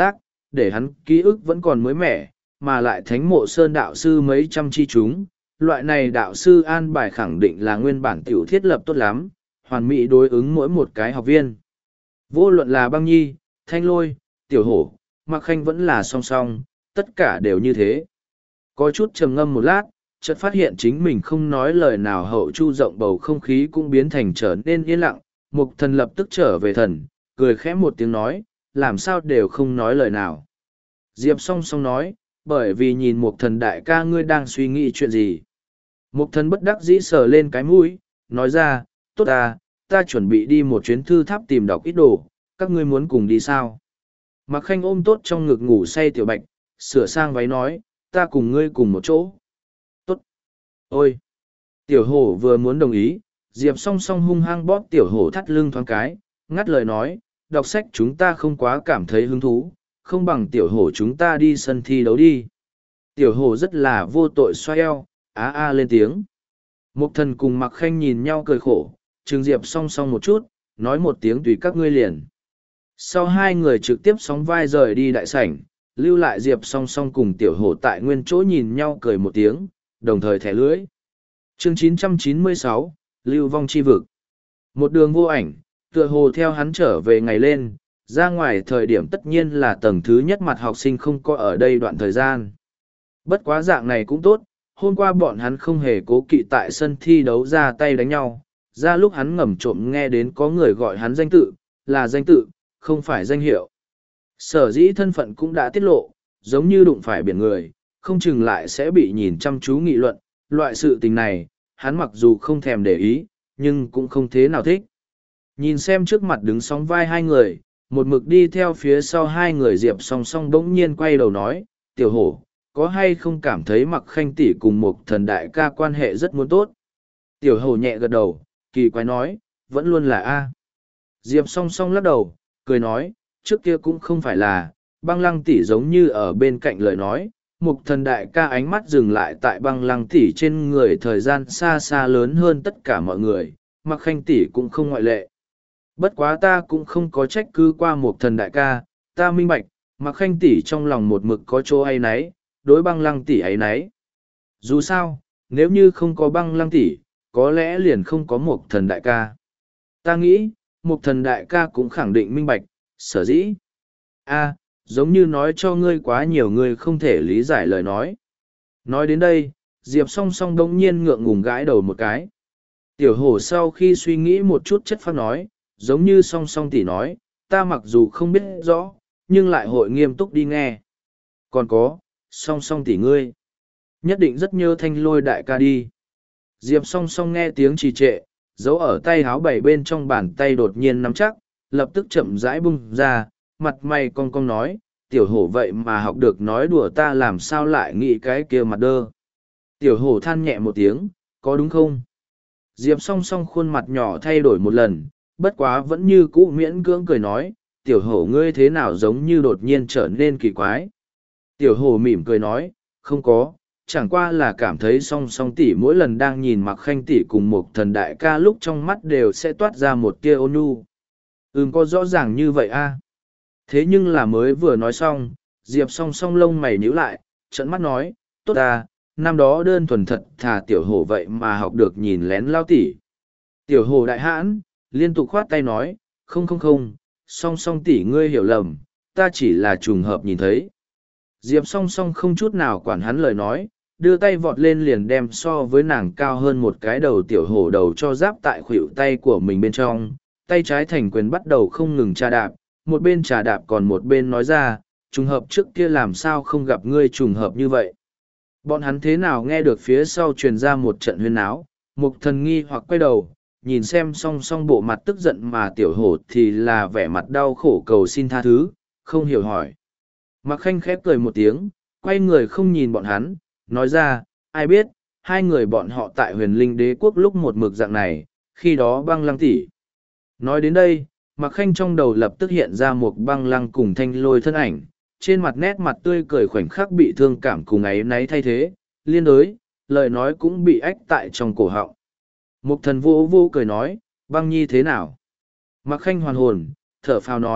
[SPEAKER 1] để hắn ký ức vẫn còn mới mẻ, mà lại thánh mộ sơn đạo sư mấy trăm chi chúng. Loại này đạo sư an bài khẳng định là nguyên bản tiểu thiết lập tốt lắm, hoàn mỹ đối ứng mỗi một cái học viên. Vô luận là băng nhi, thanh lôi, tiểu hổ, mặc khanh vẫn là song song, tất cả đều như thế. Có chút trầm ngâm một lát, chợt phát hiện chính mình không nói lời nào, hậu chu rộng bầu không khí cũng biến thành trở nên yên lặng. Mục thần lập tức trở về thần, cười khẽ một tiếng nói, làm sao đều không nói lời nào. Diệp song song nói, bởi vì nhìn mục thần đại ca ngươi đang suy nghĩ chuyện gì. Mục thần bất đắc dĩ sờ lên cái mũi, nói ra, tốt à, ta chuẩn bị đi một chuyến thư tháp tìm đọc ít đồ, các ngươi muốn cùng đi sao? Mạc Khanh ôm tốt trong ngực ngủ say tiểu bạch, sửa sang váy nói, ta cùng ngươi cùng một chỗ. Tốt. Ôi! Tiểu hổ vừa muốn đồng ý, Diệp song song hung hăng bóp tiểu hổ thắt lưng thoáng cái, ngắt lời nói, đọc sách chúng ta không quá cảm thấy hứng thú, không bằng tiểu hổ chúng ta đi sân thi đấu đi. Tiểu hổ rất là vô tội xoay eo, á a lên tiếng. Mục thần cùng Mạc Khanh nhìn nhau cười khổ, trừng Diệp song song một chút, nói một tiếng tùy các ngươi liền. Sau hai người trực tiếp sóng vai rời đi đại sảnh, lưu lại Diệp song song cùng tiểu hổ tại nguyên chỗ nhìn nhau cười một tiếng, đồng thời thẻ lưỡi. Chương chín trăm chín mươi sáu, Lưu vong chi vực. Một đường vô ảnh, tựa hồ theo hắn trở về ngày lên, ra ngoài thời điểm tất nhiên là tầng thứ nhất mặt học sinh không có ở đây đoạn thời gian. Bất quá dạng này cũng tốt, hôm qua bọn hắn không hề cố kỵ tại sân thi đấu ra tay đánh nhau, ra lúc hắn ngầm trộm nghe đến có người gọi hắn danh tự, là danh tự, không phải danh hiệu. Sở dĩ thân phận cũng đã tiết lộ, giống như đụng phải biển người, không chừng lại sẽ bị nhìn chăm chú nghị luận, loại sự tình này, hắn mặc dù không thèm để ý, nhưng cũng không thế nào thích. Nhìn xem trước mặt đứng sóng vai hai người, một mực đi theo phía sau hai người Diệp song song bỗng nhiên quay đầu nói, tiểu hổ, có hay không cảm thấy Mặc Khanh tỷ cùng một thần đại ca quan hệ rất muốn tốt? Tiểu hổ nhẹ gật đầu, kỳ quái nói, vẫn luôn là A. Diệp song song lắc đầu, cười nói, trước kia cũng không phải là, băng lăng tỷ giống như ở bên cạnh lời nói, mục thần đại ca ánh mắt dừng lại tại băng lăng tỷ trên người thời gian xa xa lớn hơn tất cả mọi người, Mặc Khanh tỷ cũng không ngoại lệ. Bất quá ta cũng không có trách cứ qua mục thần đại ca, ta minh bạch, Mặc Khanh tỷ trong lòng một mực có chỗ ấy nấy, đối băng lăng tỷ ấy nấy. Dù sao, nếu như không có băng lăng tỷ, có lẽ liền không có mục thần đại ca. Ta nghĩ, mục thần đại ca cũng khẳng định minh bạch, sở dĩ. A, giống như nói cho ngươi quá nhiều người không thể lý giải lời nói. Nói đến đây, Diệp song song đông nhiên ngượng ngùng gãi đầu một cái. Tiểu hổ sau khi suy nghĩ một chút chất phát nói, giống như song song tỷ nói, ta mặc dù không biết rõ, nhưng lại hội nghiêm túc đi nghe. Còn có, song song tỷ ngươi, nhất định rất nhớ thanh lôi đại ca đi. Diệp song song nghe tiếng trì trệ, giấu ở tay háo bảy bên trong bàn tay đột nhiên nắm chắc, lập tức chậm rãi bung ra, mặt mày cong cong nói, tiểu hổ vậy mà học được nói đùa ta làm sao lại nghĩ cái kia mặt đơ. Tiểu hổ than nhẹ một tiếng, có đúng không? Diệp song song khuôn mặt nhỏ thay đổi một lần, bất quá vẫn như cũ miễn cưỡng cười nói, tiểu hổ ngươi thế nào giống như đột nhiên trở nên kỳ quái. Tiểu hổ mỉm cười nói, không có, chẳng qua là cảm thấy song song tỷ mỗi lần đang nhìn Mặc Khanh tỷ cùng một thần đại ca lúc trong mắt đều sẽ toát ra một tia ôn nhu. Ừm, có rõ ràng như vậy a? Thế nhưng là mới vừa nói xong, Diệp song song lông mày nhíu lại, trợn mắt nói, tốt à, năm đó đơn thuần thật thà tiểu hổ vậy mà học được nhìn lén lao tỷ. Tiểu hổ đại hãn, liên tục khoát tay nói, không không không, song song tỷ ngươi hiểu lầm, ta chỉ là trùng hợp nhìn thấy. Diệp song song không chút nào quản hắn lời nói, đưa tay vọt lên liền đem so với nàng cao hơn một cái đầu tiểu hổ đầu cho giáp tại khuỷu tay của mình bên trong, tay trái thành quyền bắt đầu không ngừng trà đạp, một bên trà đạp còn một bên nói ra, trùng hợp trước kia làm sao không gặp ngươi trùng hợp như vậy. Bọn hắn thế nào nghe được phía sau truyền ra một trận huyên áo, mục thần nghi hoặc quay đầu, nhìn xem song song bộ mặt tức giận mà tiểu hổ thì là vẻ mặt đau khổ cầu xin tha thứ, không hiểu hỏi. Mặc Khanh khép cười một tiếng, quay người không nhìn bọn hắn, nói ra, ai biết, hai người bọn họ tại huyền linh đế quốc lúc một mực dạng này, khi đó băng lăng tỷ. Nói đến đây, Mặc Khanh trong đầu lập tức hiện ra một băng lăng cùng thanh lôi thân ảnh, trên mặt nét mặt tươi cười khoảnh khắc bị thương cảm cùng ấy náy thay thế, liên đối, lời nói cũng bị ách tại trong cổ họng. Mục thần vô vô cười nói, băng nhi thế nào? Mặc Khanh hoàn hồn, thở phào nói,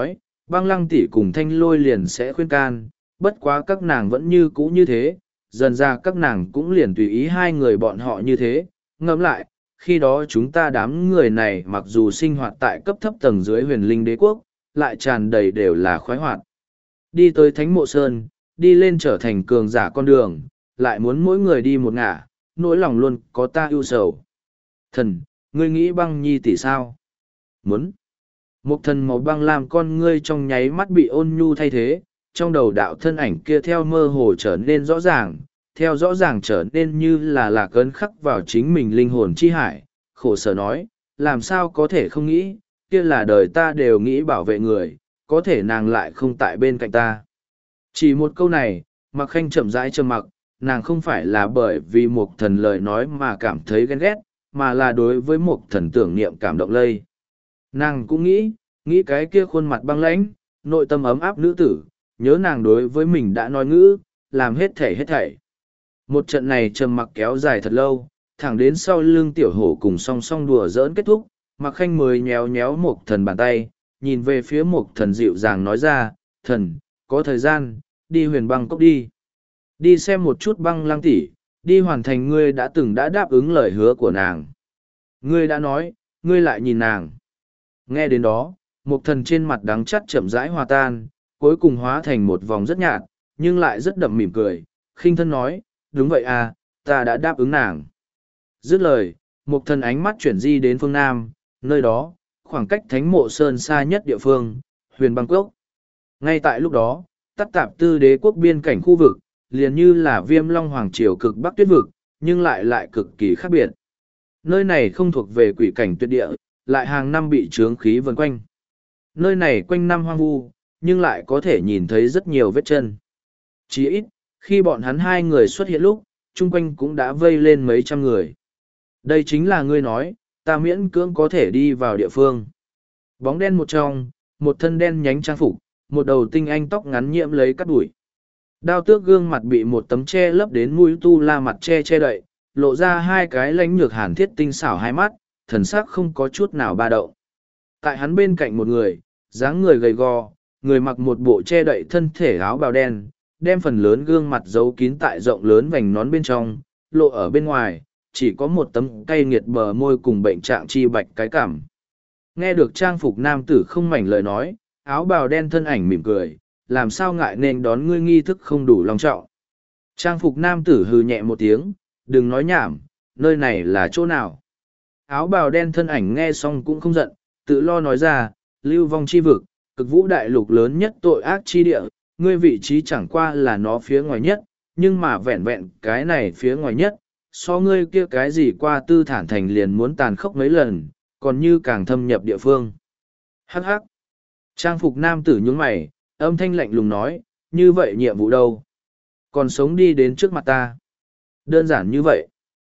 [SPEAKER 1] Băng lăng tỷ cùng thanh lôi liền sẽ khuyên can, bất quá các nàng vẫn như cũ như thế, dần ra các nàng cũng liền tùy ý hai người bọn họ như thế. Ngẫm lại, khi đó chúng ta đám người này mặc dù sinh hoạt tại cấp thấp tầng dưới huyền linh đế quốc, lại tràn đầy đều là khoái hoạt. Đi tới Thánh Mộ Sơn, đi lên trở thành cường giả con đường, lại muốn mỗi người đi một ngả, nỗi lòng luôn có ta ưu sầu. Thần, ngươi nghĩ băng nhi tỷ sao? Muốn. Một thần màu băng làm con ngươi trong nháy mắt bị ôn nhu thay thế, trong đầu đạo thân ảnh kia theo mơ hồ trở nên rõ ràng, theo rõ ràng trở nên như là lạc ấn khắc vào chính mình linh hồn chi hải, khổ sở nói, làm sao có thể không nghĩ, kia là đời ta đều nghĩ bảo vệ người, có thể nàng lại không tại bên cạnh ta. Chỉ một câu này, Mạc Khanh chậm rãi trầm mặc, nàng không phải là bởi vì một thần lời nói mà cảm thấy ghen ghét, mà là đối với một thần tưởng niệm cảm động lây. Nàng cũng nghĩ, nghĩ cái kia khuôn mặt băng lãnh, nội tâm ấm áp nữ tử, nhớ nàng đối với mình đã nói ngữ, làm hết thảy hết thảy. Một trận này trầm mặc kéo dài thật lâu, thẳng đến sau lưng tiểu hổ cùng song song đùa giỡn kết thúc, Mạc Khanh mới nhéo nhéo một thần bàn tay, nhìn về phía một thần dịu dàng nói ra, thần, có thời gian, đi huyền băng cốc đi. Đi xem một chút băng lăng tỷ, đi hoàn thành ngươi đã từng đã đáp ứng lời hứa của nàng. Ngươi đã nói, ngươi lại nhìn nàng. Nghe đến đó, một thần trên mặt đắng chắt chậm rãi hòa tan, cuối cùng hóa thành một vòng rất nhạt, nhưng lại rất đậm mỉm cười, khinh thân nói, đúng vậy à, ta đã đáp ứng nàng. Dứt lời, một thần ánh mắt chuyển di đến phương Nam, nơi đó, khoảng cách Thánh Mộ Sơn xa nhất địa phương, huyền băng cốc. Ngay tại lúc đó, tắc tạp tư đế quốc biên cảnh khu vực, liền như là viêm long hoàng triều cực bắc tuyết vực, nhưng lại lại cực kỳ khác biệt. Nơi này không thuộc về quỷ cảnh tuyệt địa, lại hàng năm bị trướng khí vần quanh. Nơi này quanh năm hoang vu, nhưng lại có thể nhìn thấy rất nhiều vết chân. Chỉ ít, khi bọn hắn hai người xuất hiện lúc, chung quanh cũng đã vây lên mấy trăm người. Đây chính là ngươi nói, ta miễn cưỡng có thể đi vào địa phương. Bóng đen một trong, một thân đen nhánh trang phục, một đầu tinh anh tóc ngắn nhiễm lấy cắt đuổi. Đao tước gương mặt bị một tấm che lấp đến mũi tu la mặt che che đậy, lộ ra hai cái lánh nhược hàn thiết tinh xảo hai mắt, thần sắc không có chút nào ba đậu. Tại hắn bên cạnh một người, dáng người gầy gò, người mặc một bộ che đậy thân thể áo bào đen, đem phần lớn gương mặt giấu kín tại rộng lớn vành nón bên trong, lộ ở bên ngoài, chỉ có một tấm cay nghiệt bờ môi cùng bệnh trạng chi bạch cái cảm. Nghe được trang phục nam tử không mảnh lời nói, áo bào đen thân ảnh mỉm cười, làm sao ngại nên đón ngươi nghi thức không đủ long trọng. Trang phục nam tử hừ nhẹ một tiếng, đừng nói nhảm, nơi này là chỗ nào. Áo bào đen thân ảnh nghe xong cũng không giận, tự lo nói ra, lưu vong chi vực, cực vũ đại lục lớn nhất tội ác chi địa, ngươi vị trí chẳng qua là nó phía ngoài nhất, nhưng mà vẹn vẹn cái này phía ngoài nhất, so ngươi kia cái gì qua tư thản thành liền muốn tàn khốc mấy lần, còn như càng thâm nhập địa phương. Hắc hắc. Trang phục nam tử nhướng mày, âm thanh lạnh lùng nói, như vậy nhiệm vụ đâu? Còn sống đi đến trước mặt ta. Đơn giản như vậy.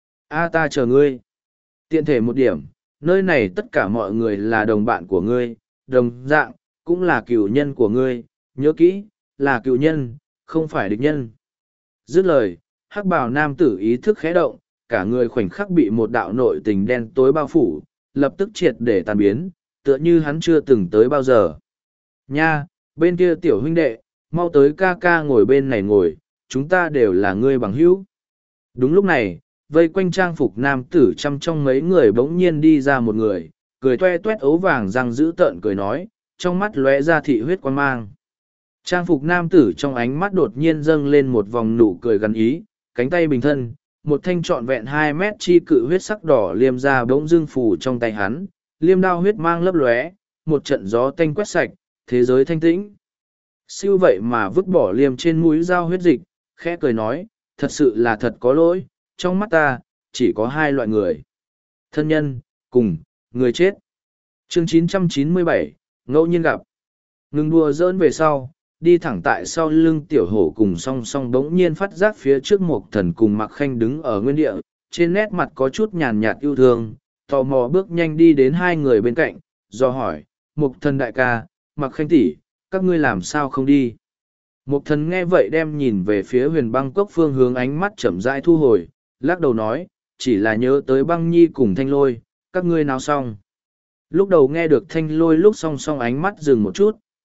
[SPEAKER 1] A ta chờ ngươi. Tiện thể một điểm, nơi này tất cả mọi người là đồng bạn của ngươi, đồng dạng, cũng là cựu nhân của ngươi, nhớ kỹ, là cựu nhân, không phải địch nhân. Dứt lời, hắc bào nam tử ý thức khẽ động, cả người khoảnh khắc bị một đạo nội tình đen tối bao phủ, lập tức triệt để tàn biến, tựa như hắn chưa từng tới bao giờ. Nha, bên kia tiểu huynh đệ, mau tới ca ca ngồi bên này ngồi, chúng ta đều là ngươi bằng hữu. Đúng lúc này, vây quanh trang phục nam tử chăm trong mấy người bỗng nhiên đi ra một người, cười toe toét ấu vàng răng dữ tợn cười nói, trong mắt lóe ra thị huyết quan mang. Trang phục nam tử trong ánh mắt đột nhiên dâng lên một vòng nụ cười gần ý, cánh tay bình thân, một thanh trọn vẹn hai mét chi cự huyết sắc đỏ liêm ra bỗng dưng phủ trong tay hắn, liêm đao huyết mang lấp lóe, một trận gió tanh quét sạch, thế giới thanh tĩnh. Siêu vậy mà vứt bỏ liêm trên mũi dao huyết dịch, khẽ cười nói, thật sự là thật có lỗi, trong mắt ta, chỉ có hai loại người. Thân nhân, cùng, người chết. Chương chín trăm chín mươi bảy, ngẫu nhiên gặp. Ngừng đùa giỡn về sau, đi thẳng tại sau lưng tiểu hổ cùng song song bỗng nhiên phát giác phía trước một thần cùng Mạc Khanh đứng ở nguyên địa, trên nét mặt có chút nhàn nhạt yêu thương, tò mò bước nhanh đi đến hai người bên cạnh, do hỏi, Mục thần đại ca, Mạc Khanh tỷ, các ngươi làm sao không đi? Mục thần nghe vậy đem nhìn về phía huyền băng cốc phương hướng ánh mắt chậm rãi thu hồi, lắc đầu nói, chỉ là nhớ tới băng nhi cùng thanh lôi, các ngươi nào xong. Lúc đầu nghe được thanh lôi lúc song song ánh mắt dừng một chút,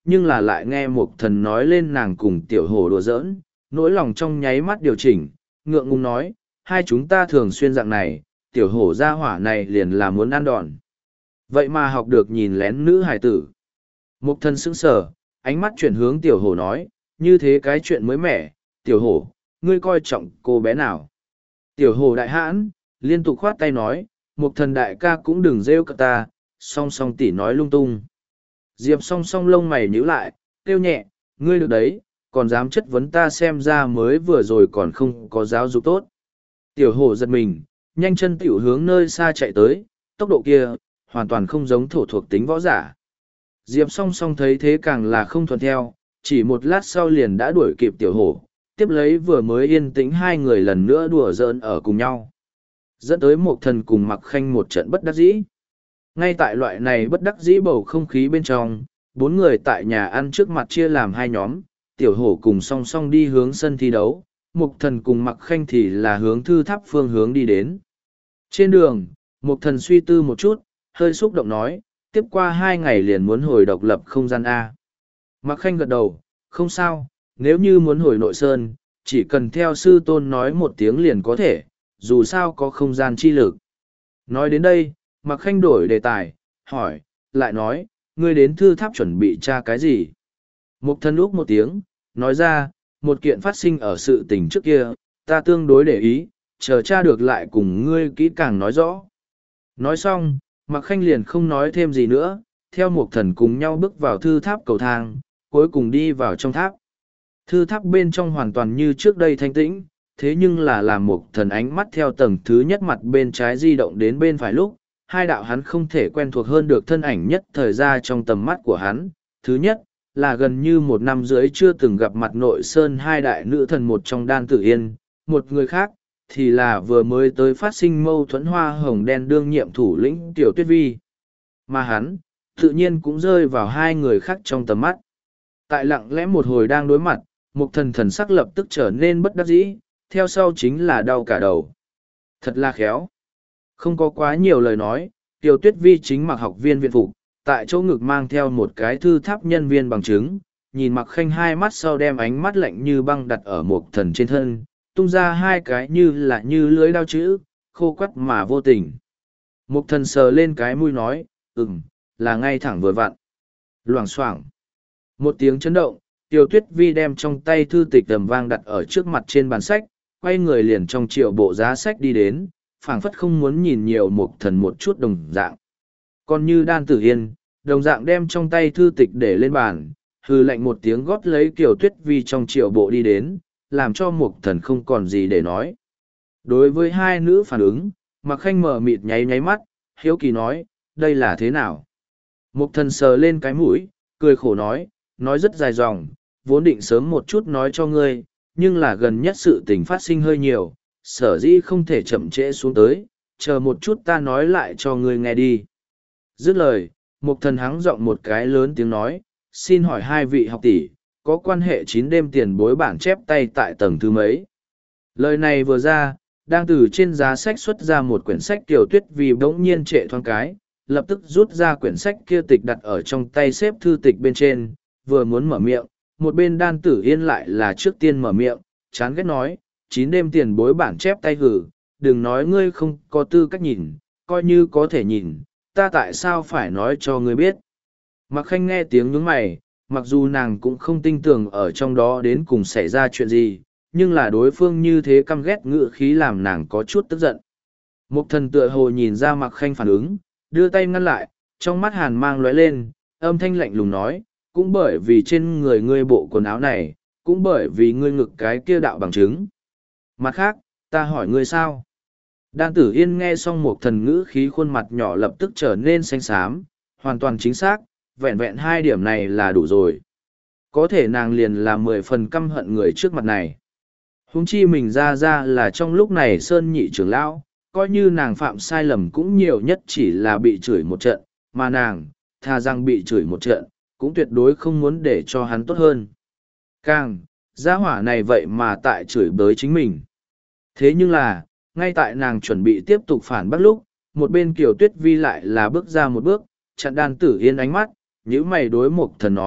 [SPEAKER 1] nhưng là lại nghe Mục Thần nói lên nàng cùng tiểu hổ đùa giỡn, nỗi lòng trong nháy mắt điều chỉnh, ngượng ngùng nói, hai chúng ta thường xuyên dạng này, tiểu hổ gia hỏa này liền là muốn ăn đòn. Vậy mà học được nhìn lén nữ hài tử. Mục Thần sững sờ, ánh mắt chuyển hướng tiểu hổ nói, như thế cái chuyện mới mẻ, tiểu hổ, ngươi coi trọng cô bé nào. Tiểu hổ đại hãn, liên tục khoát tay nói, Mục Thần đại ca cũng đừng rêu cả ta, song song tỉ nói lung tung. Diệp song song lông mày nhíu lại, kêu nhẹ, ngươi được đấy, còn dám chất vấn ta xem ra mới vừa rồi còn không có giáo dục tốt. Tiểu hổ giật mình, nhanh chân tiểu hướng nơi xa chạy tới, tốc độ kia, hoàn toàn không giống thổ thuộc tính võ giả. Diệp song song thấy thế càng là không thuận theo, chỉ một lát sau liền đã đuổi kịp tiểu hổ, tiếp lấy vừa mới yên tĩnh hai người lần nữa đùa giỡn ở cùng nhau. Dẫn tới một thần cùng mặc khanh một trận bất đắc dĩ. Ngay tại loại này bất đắc dĩ bầu không khí bên trong, bốn người tại nhà ăn trước mặt chia làm hai nhóm, tiểu hổ cùng song song đi hướng sân thi đấu, mục thần cùng mặc khanh thì là hướng thư tháp phương hướng đi đến. Trên đường, mục thần suy tư một chút, hơi xúc động nói, tiếp qua hai ngày liền muốn hồi độc lập không gian A. Mặc khanh gật đầu, không sao, nếu như muốn hồi nội sơn, chỉ cần theo sư tôn nói một tiếng liền có thể, dù sao có không gian chi lực. Nói đến đây, Mặc khanh đổi đề tài, hỏi, lại nói, ngươi đến thư tháp chuẩn bị tra cái gì? Mục thần úc một tiếng, nói ra, một kiện phát sinh ở sự tình trước kia, ta tương đối để ý, chờ tra được lại cùng ngươi kỹ càng nói rõ. Nói xong, Mặc khanh liền không nói thêm gì nữa, theo mục thần cùng nhau bước vào thư tháp cầu thang, cuối cùng đi vào trong tháp. Thư tháp bên trong hoàn toàn như trước đây thanh tĩnh, thế nhưng là làm mục thần ánh mắt theo tầng thứ nhất mặt bên trái di động đến bên phải lúc, hai đạo hắn không thể quen thuộc hơn được thân ảnh nhất thời ra trong tầm mắt của hắn. Thứ nhất, là gần như một năm rưỡi chưa từng gặp mặt nội sơn hai đại nữ thần một trong Đan Tử Yên, một người khác, thì là vừa mới tới phát sinh mâu thuẫn hoa hồng đen đương nhiệm thủ lĩnh Tiểu Tuyết Vi. Mà hắn, tự nhiên cũng rơi vào hai người khác trong tầm mắt. Tại lặng lẽ một hồi đang đối mặt, một thần thần sắc lập tức trở nên bất đắc dĩ, theo sau chính là đau cả đầu. Thật là khéo. Không có quá nhiều lời nói, Tiểu Tuyết Vi chính mặc học viên viện phục, tại chỗ ngực mang theo một cái thư tháp nhân viên bằng chứng, nhìn Mặc Khanh hai mắt sau đem ánh mắt lạnh như băng đặt ở một thần trên thân, tung ra hai cái như là như lưới đao chữ, khô quắt mà vô tình. Một thần sờ lên cái mũi nói, ừm, là ngay thẳng vừa vặn. Loảng xoảng. Một tiếng chấn động, Tiểu Tuyết Vi đem trong tay thư tịch tầm vang đặt ở trước mặt trên bàn sách, quay người liền trong triệu bộ giá sách đi đến, phảng phất không muốn nhìn nhiều một thần một chút đồng dạng. Còn như Đan Tử Yên, đồng dạng đem trong tay thư tịch để lên bàn, hư lạnh một tiếng gót lấy Kiều Tuyết Vi trong triệu bộ đi đến, làm cho một thần không còn gì để nói. Đối với hai nữ phản ứng, Mặc Khanh mở mịt nháy nháy mắt, hiếu kỳ nói, đây là thế nào? Một thần sờ lên cái mũi, cười khổ nói, nói rất dài dòng, vốn định sớm một chút nói cho ngươi, nhưng là gần nhất sự tình phát sinh hơi nhiều, sở dĩ không thể chậm trễ xuống tới, chờ một chút ta nói lại cho ngươi nghe đi. Dứt lời, một thần hắng giọng một cái lớn tiếng nói, xin hỏi hai vị học tỷ, có quan hệ chín đêm tiền bối bản chép tay tại tầng thứ mấy? Lời này vừa ra, đang từ trên giá sách xuất ra một quyển sách Tiểu Tuyết Vi bỗng nhiên trệ thoáng cái, lập tức rút ra quyển sách kia tịch đặt ở trong tay xếp thư tịch bên trên, vừa muốn mở miệng, một bên Đan Tử Yên lại là trước tiên mở miệng, chán ghét nói, chín đêm tiền bối bản chép tay hử, đừng nói ngươi không có tư cách nhìn, coi như có thể nhìn, ta tại sao phải nói cho ngươi biết. Mặc Khanh nghe tiếng nhướng mày, mặc dù nàng cũng không tin tưởng ở trong đó đến cùng xảy ra chuyện gì, nhưng là đối phương như thế căm ghét ngữ khí làm nàng có chút tức giận. Một thần tựa hồ nhìn ra Mặc Khanh phản ứng, đưa tay ngăn lại, trong mắt hàn mang lóe lên, âm thanh lạnh lùng nói, cũng bởi vì trên người ngươi bộ quần áo này, cũng bởi vì ngươi ngực cái kia đạo bằng chứng. Mặt khác, ta hỏi ngươi sao? Đan Tử Yên nghe xong một thần ngữ khí khuôn mặt nhỏ lập tức trở nên xanh xám, hoàn toàn chính xác, vẹn vẹn hai điểm này là đủ rồi. Có thể nàng liền là mười phần căm hận người trước mặt này. Huống chi mình ra ra là trong lúc này Sơn nhị trưởng lão, coi như nàng phạm sai lầm cũng nhiều nhất chỉ là bị chửi một trận, mà nàng, thà rằng bị chửi một trận, cũng tuyệt đối không muốn để cho hắn tốt hơn. Càng, gia hỏa này vậy mà tại chửi bới chính mình. Thế nhưng là, ngay tại nàng chuẩn bị tiếp tục phản bác lúc, một bên Kiều Tuyết Vi lại là bước ra một bước, chặn Đan Tử Yên ánh mắt, nhíu mày đối một thần nói,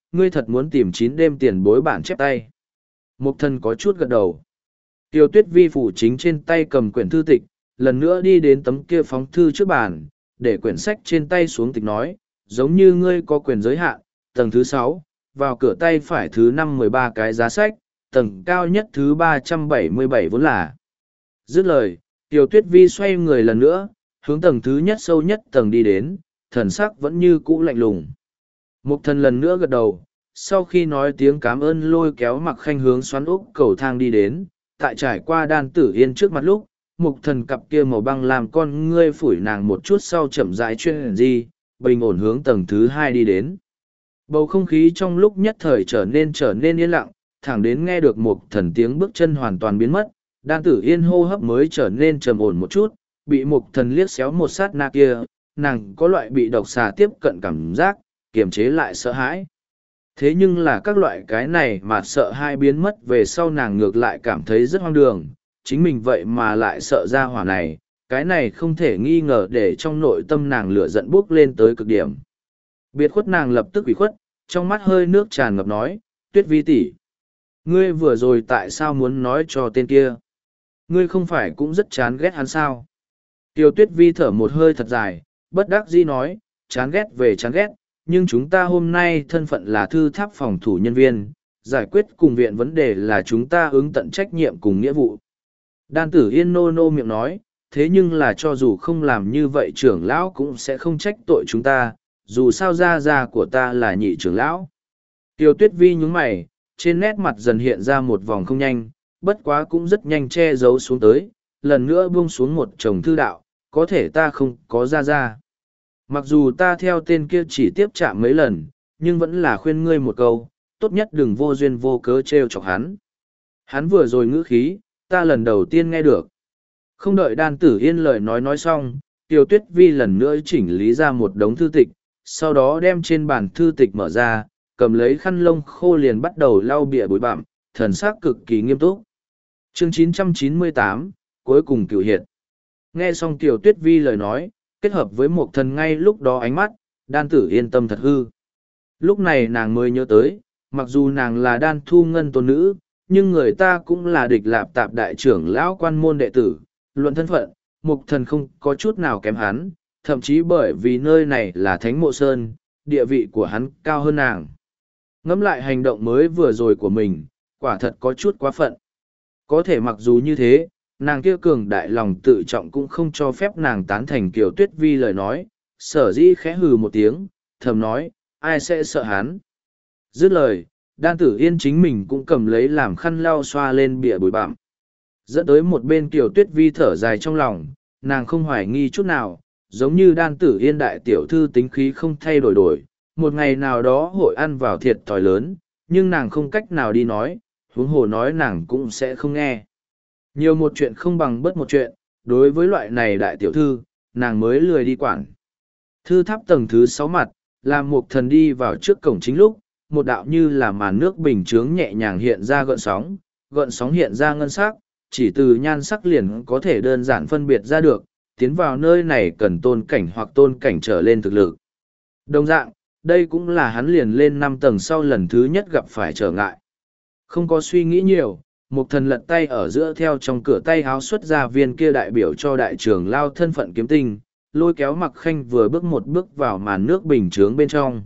[SPEAKER 1] ngươi thật muốn tìm chín đêm tiền bối bản chép tay. Mục thần có chút gật đầu. Tiêu Tuyết Vi phủ chính trên tay cầm quyển thư tịch, lần nữa đi đến tấm kia phóng thư trước bàn, để quyển sách trên tay xuống tịch nói, giống như ngươi có quyền giới hạn, tầng thứ sáu, vào cửa tay phải thứ năm mười ba cái giá sách, tầng cao nhất thứ ba trăm bảy mươi bảy vốn là. Dứt lời, Tiêu Tuyết Vi xoay người lần nữa, hướng tầng thứ nhất sâu nhất tầng đi đến, thần sắc vẫn như cũ lạnh lùng. Mục thần lần nữa gật đầu, sau khi nói tiếng cảm ơn lôi kéo Mặc Khanh hướng xoắn úc cầu thang đi đến, tại trải qua Đan Tử Yên trước mặt lúc, mục thần cặp kia màu băng làm con ngươi phủi nàng một chút sau chậm rãi chuyên di, bình ổn hướng tầng thứ hai đi đến. Bầu không khí trong lúc nhất thời trở nên trở nên yên lặng, thẳng đến nghe được mục thần tiếng bước chân hoàn toàn biến mất, Đan Tử Yên hô hấp mới trở nên trầm ổn một chút, bị mục thần liếc xéo một sát na kia, nàng có loại bị độc xà tiếp cận cảm giác, kiềm chế lại sợ hãi. Thế nhưng là các loại cái này mà sợ hai biến mất về sau nàng ngược lại cảm thấy rất hoang đường, chính mình vậy mà lại sợ ra hỏa này, cái này không thể nghi ngờ để trong nội tâm nàng lửa giận buốc lên tới cực điểm. Biệt khuất nàng lập tức ủy khuất, trong mắt hơi nước tràn ngập nói, Tuyết Vi tỷ, ngươi vừa rồi tại sao muốn nói cho tên kia? Ngươi không phải cũng rất chán ghét hắn sao? Tiêu Tuyết Vi thở một hơi thật dài, bất đắc dĩ nói, chán ghét về chán ghét, nhưng chúng ta hôm nay thân phận là thư tháp phòng thủ nhân viên, giải quyết cùng viện vấn đề là chúng ta ứng tận trách nhiệm cùng nghĩa vụ. Đan Tử Yên nô nô miệng nói, thế nhưng là cho dù không làm như vậy trưởng lão cũng sẽ không trách tội chúng ta, dù sao gia gia của ta là nhị trưởng lão. Tiêu Tuyết Vi nhúng mày, trên nét mặt dần hiện ra một vòng không nhanh, bất quá cũng rất nhanh che giấu xuống tới, lần nữa buông xuống một chồng thư đạo, có thể ta không có gia gia. Mặc dù ta theo tên kia chỉ tiếp chạm mấy lần, nhưng vẫn là khuyên ngươi một câu, tốt nhất đừng vô duyên vô cớ trêu chọc hắn. Hắn vừa rồi ngữ khí, ta lần đầu tiên nghe được. Không đợi Đan Tử Yên lời nói nói xong, Tiêu Tuyết Vi lần nữa chỉnh lý ra một đống thư tịch, sau đó đem trên bàn thư tịch mở ra, cầm lấy khăn lông khô liền bắt đầu lau bịa bụi bặm, thần sắc cực kỳ nghiêm túc. Chương chín trăm chín mươi tám, cuối cùng cửu hiệt. Nghe xong Tiêu Tuyết Vi lời nói, kết hợp với một thần ngay lúc đó ánh mắt, Đan Tử Yên tâm thật hư. Lúc này nàng mới nhớ tới, mặc dù nàng là Đan Thu Ngân tôn nữ, nhưng người ta cũng là địch lạp tạp đại trưởng lão quan môn đệ tử, luận thân phận, mục thần không có chút nào kém hắn, thậm chí bởi vì nơi này là Thánh Mộ Sơn, địa vị của hắn cao hơn nàng. Ngẫm lại hành động mới vừa rồi của mình, quả thật có chút quá phận. Có thể mặc dù như thế, nàng kia cường đại lòng tự trọng cũng không cho phép nàng tán thành Kiều Tuyết Vi lời nói, sở dĩ khẽ hừ một tiếng, thầm nói, ai sẽ sợ hắn. Dứt lời, Đan Tử Yên chính mình cũng cầm lấy làm khăn lau xoa lên bìa bụi bặm. Dẫn tới một bên Kiều Tuyết Vi thở dài trong lòng, nàng không hoài nghi chút nào, giống như Đan Tử Yên đại tiểu thư tính khí không thay đổi đổi, một ngày nào đó hội ăn vào thiệt thòi lớn, nhưng nàng không cách nào đi nói, huống hồ nói nàng cũng sẽ không nghe. Nhiều một chuyện không bằng bất một chuyện, đối với loại này đại tiểu thư, nàng mới lười đi quản. Thư tháp tầng thứ sáu mặt, làm một thần đi vào trước cổng chính lúc, một đạo như là màn nước bình chướng nhẹ nhàng hiện ra gợn sóng, gợn sóng hiện ra ngân sắc, chỉ từ nhan sắc liền có thể đơn giản phân biệt ra được, tiến vào nơi này cần tôn cảnh hoặc tôn cảnh trở lên thực lực. Đồng dạng, đây cũng là hắn liền lên năm tầng sau lần thứ nhất gặp phải trở ngại. Không có suy nghĩ nhiều, một thần lật tay ở giữa theo trong cửa tay háo xuất ra viên kia đại biểu cho đại trưởng lao thân phận kiếm tinh, lôi kéo Mặc Khanh vừa bước một bước vào màn nước bình chướng bên trong.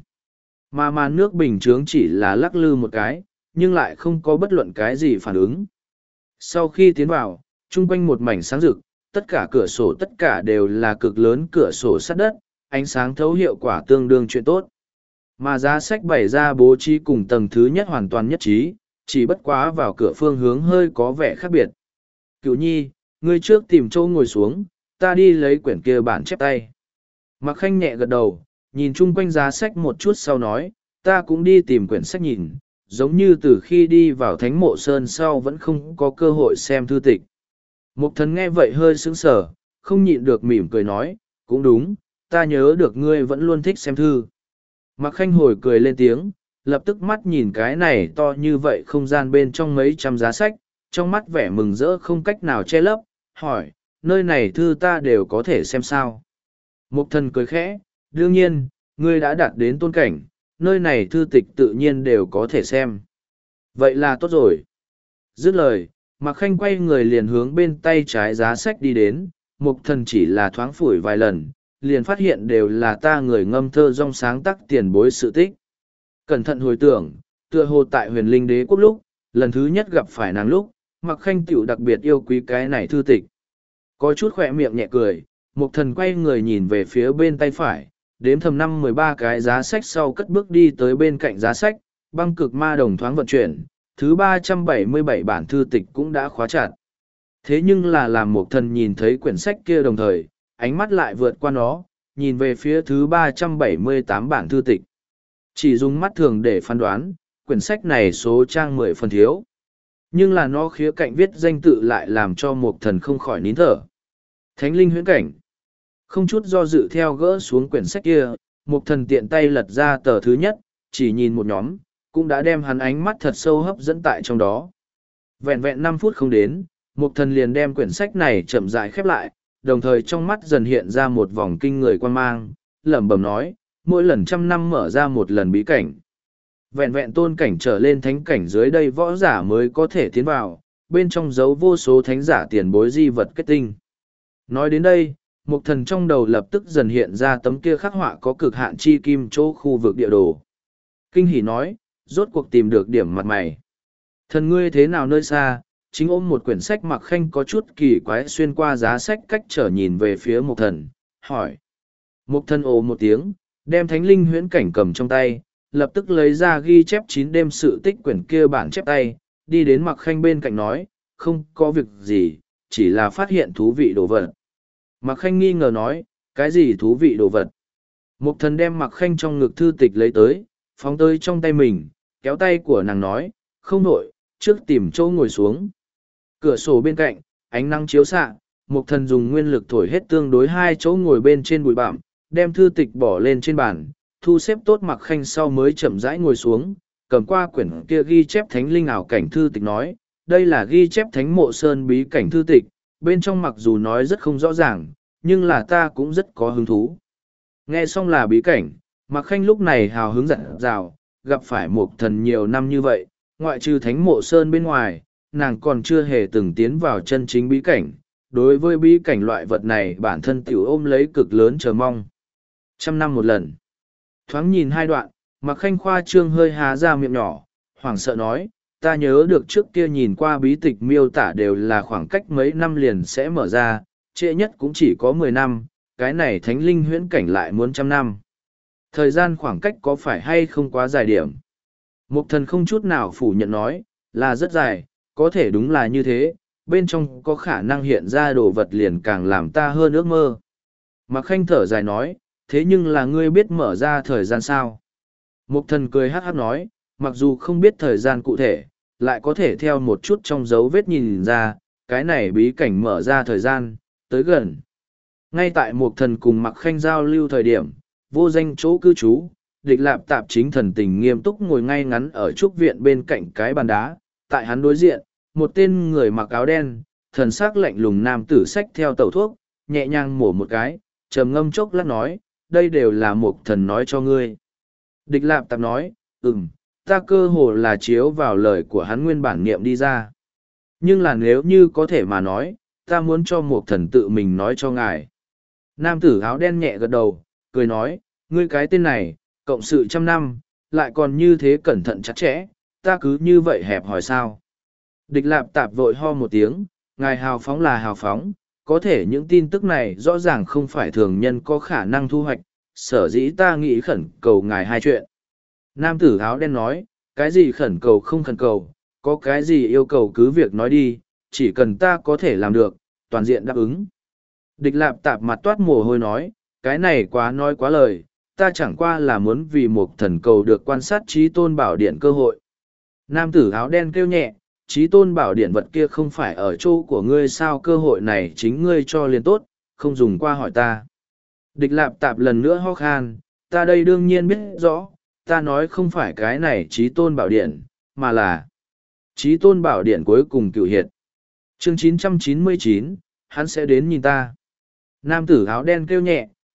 [SPEAKER 1] Mà màn nước bình chướng chỉ là lắc lư một cái, nhưng lại không có bất luận cái gì phản ứng. Sau khi tiến vào, chung quanh một mảnh sáng rực, tất cả cửa sổ tất cả đều là cực lớn cửa sổ sắt đất, ánh sáng thấu hiệu quả tương đương chuyện tốt. Mà giá sách bày ra bố trí cùng tầng thứ nhất hoàn toàn nhất trí, chỉ bất quá vào cửa phương hướng hơi có vẻ khác biệt. Cửu nhi, ngươi trước tìm chỗ ngồi xuống, ta đi lấy quyển kia bản chép tay. Mặc Khanh nhẹ gật đầu, nhìn chung quanh giá sách một chút sau nói, ta cũng đi tìm quyển sách nhìn, giống như từ khi đi vào Thánh Mộ Sơn sau vẫn không có cơ hội xem thư tịch. Mục thần nghe vậy hơi sững sờ, không nhịn được mỉm cười nói, cũng đúng, ta nhớ được ngươi vẫn luôn thích xem thư. Mặc Khanh hồi cười lên tiếng, lập tức mắt nhìn cái này to như vậy không gian bên trong mấy trăm giá sách, trong mắt vẻ mừng rỡ không cách nào che lấp, hỏi, nơi này thư ta đều có thể xem sao. Mục thần cười khẽ, đương nhiên, ngươi đã đạt đến tôn cảnh, nơi này thư tịch tự nhiên đều có thể xem. Vậy là tốt rồi. Dứt lời, Mạc Khanh quay người liền hướng bên tay trái giá sách đi đến, Mục Thần chỉ là thoáng phủi vài lần, liền phát hiện đều là ta người ngâm thơ dong sáng tác tiền bối sự tích. Cẩn thận hồi tưởng, tựa hồ tại huyền linh đế quốc lúc, lần thứ nhất gặp phải nàng lúc, Mạc Khanh tiểu đặc biệt yêu quý cái này thư tịch. Có chút khỏe miệng nhẹ cười, Mục Thần quay người nhìn về phía bên tay phải, đếm thầm năm mười ba cái giá sách sau cất bước đi tới bên cạnh giá sách, băng cực ma đồng thoáng vận chuyển, thứ ba trăm bảy mươi bảy bản thư tịch cũng đã khóa chặt. Thế nhưng là làm Mục Thần nhìn thấy quyển sách kia đồng thời, ánh mắt lại vượt qua nó, nhìn về phía thứ ba trăm bảy mươi tám bản thư tịch. Chỉ dùng mắt thường để phán đoán, quyển sách này số trang mười phần thiếu. Nhưng là nó khía cạnh viết danh tự lại làm cho Mục Thần không khỏi nín thở. Thánh linh huyễn cảnh. Không chút do dự theo gỡ xuống quyển sách kia, Mục Thần tiện tay lật ra tờ thứ nhất, chỉ nhìn một nhóm, cũng đã đem hắn ánh mắt thật sâu hấp dẫn tại trong đó. Vẹn vẹn năm phút không đến, Mục Thần liền đem quyển sách này chậm rãi khép lại, đồng thời trong mắt dần hiện ra một vòng kinh người quan mang, lẩm bẩm nói, mỗi lần trăm năm mở ra một lần bí cảnh. Vẹn vẹn tôn cảnh trở lên thánh cảnh dưới đây võ giả mới có thể tiến vào, bên trong giấu vô số thánh giả tiền bối di vật kết tinh. Nói đến đây, Mục Thần trong đầu lập tức dần hiện ra tấm kia khắc họa có cực hạn chi kim chỗ khu vực địa đồ. Kinh hỉ nói, rốt cuộc tìm được điểm mặt mày. Thần ngươi thế nào nơi xa, chính ôm một quyển sách Mạc Khanh có chút kỳ quái xuyên qua giá sách cách trở nhìn về phía Mục Thần, hỏi. Mục Thần ồ một tiếng, đem thánh linh huyễn cảnh cầm trong tay, lập tức lấy ra ghi chép chín đêm sự tích quyển kia bản chép tay, đi đến Mạc Khanh bên cạnh nói, không có việc gì, chỉ là phát hiện thú vị đồ vật. Mạc Khanh nghi ngờ nói, cái gì thú vị đồ vật? Mục Thần đem Mạc Khanh trong ngực thư tịch lấy tới, phóng tới trong tay mình, kéo tay của nàng nói, không nổi, trước tìm chỗ ngồi xuống. Cửa sổ bên cạnh, ánh nắng chiếu xạ, Mục Thần dùng nguyên lực thổi hết tương đối hai chỗ ngồi bên trên bụi bặm, đem thư tịch bỏ lên trên bàn, thu xếp tốt Mạc Khanh sau mới chậm rãi ngồi xuống, cầm qua quyển kia ghi chép thánh linh ảo cảnh thư tịch nói, đây là ghi chép thánh mộ sơn bí cảnh thư tịch, bên trong mặc dù nói rất không rõ ràng, nhưng là ta cũng rất có hứng thú. Nghe xong là bí cảnh, Mạc Khanh lúc này hào hứng dặn dào, gặp phải Mục Thần nhiều năm như vậy, ngoại trừ thánh mộ sơn bên ngoài, nàng còn chưa hề từng tiến vào chân chính bí cảnh. Đối với bí cảnh loại vật này bản thân tiểu ôm lấy cực lớn chờ mong. Trăm năm một lần. Thoáng nhìn hai đoạn, Mạc Khanh khoa trương hơi há ra miệng nhỏ, hoảng sợ nói, ta nhớ được trước kia nhìn qua bí tịch miêu tả đều là khoảng cách mấy năm liền sẽ mở ra, trễ nhất cũng chỉ có mười năm, cái này thánh linh huyễn cảnh lại muốn trăm năm. Thời gian khoảng cách có phải hay không quá dài điểm? Mục Thần không chút nào phủ nhận nói, là rất dài, có thể đúng là như thế, bên trong có khả năng hiện ra đồ vật liền càng làm ta hơn ước mơ. Mạc Khanh thở dài nói, thế nhưng là ngươi biết mở ra thời gian sao? Mục Thần cười hát hát nói, mặc dù không biết thời gian cụ thể, lại có thể theo một chút trong dấu vết nhìn ra, cái này bí cảnh mở ra thời gian, tới gần. Ngay tại Mục Thần cùng Mạc Khanh giao lưu thời điểm, vô danh chỗ cư trú, Địch Lạp Tạp chính thần tình nghiêm túc ngồi ngay ngắn ở trúc viện bên cạnh cái bàn đá, tại hắn đối diện, một tên người mặc áo đen, thần sắc lạnh lùng nam tử xách theo tẩu thuốc, nhẹ nhàng mổ một cái, trầm ngâm chốc lát nói, đây đều là Mục Thần nói cho ngươi. Địch Lạp Tạp nói, ừm, ta cơ hồ là chiếu vào lời của hắn nguyên bản niệm đi ra. Nhưng là nếu như có thể mà nói, ta muốn cho Mục Thần tự mình nói cho ngài. Nam tử áo đen nhẹ gật đầu, cười nói, ngươi cái tên này, cộng sự trăm năm, lại còn như thế cẩn thận chặt chẽ, ta cứ như vậy hẹp hỏi sao. Địch Lạp Tạp vội ho một tiếng, ngài hào phóng là hào phóng, có thể những tin tức này rõ ràng không phải thường nhân có khả năng thu hoạch, sở dĩ ta nghĩ khẩn cầu ngài hai chuyện. Nam tử áo đen nói, cái gì khẩn cầu không khẩn cầu, có cái gì yêu cầu cứ việc nói đi, chỉ cần ta có thể làm được, toàn diện đáp ứng. Địch Lạp Tạp mặt toát mồ hôi nói, cái này quá nói quá lời, ta chẳng qua là muốn vì một thần cầu được quan sát trí tôn bảo điện cơ hội. Nam tử áo đen kêu nhẹ, trí tôn bảo điện vật kia không phải ở chỗ của ngươi sao, cơ hội này chính ngươi cho liền tốt, không dùng qua hỏi ta. Địch Lạp Tạp lần nữa ho khan, ta đây đương nhiên biết rõ, ta nói không phải cái này trí tôn bảo điện, mà là trí tôn bảo điện cuối cùng cựu hiệt. Chương chín trăm chín mươi chín, hắn sẽ đến nhìn ta. Nam tử áo đen kêu nhẹ,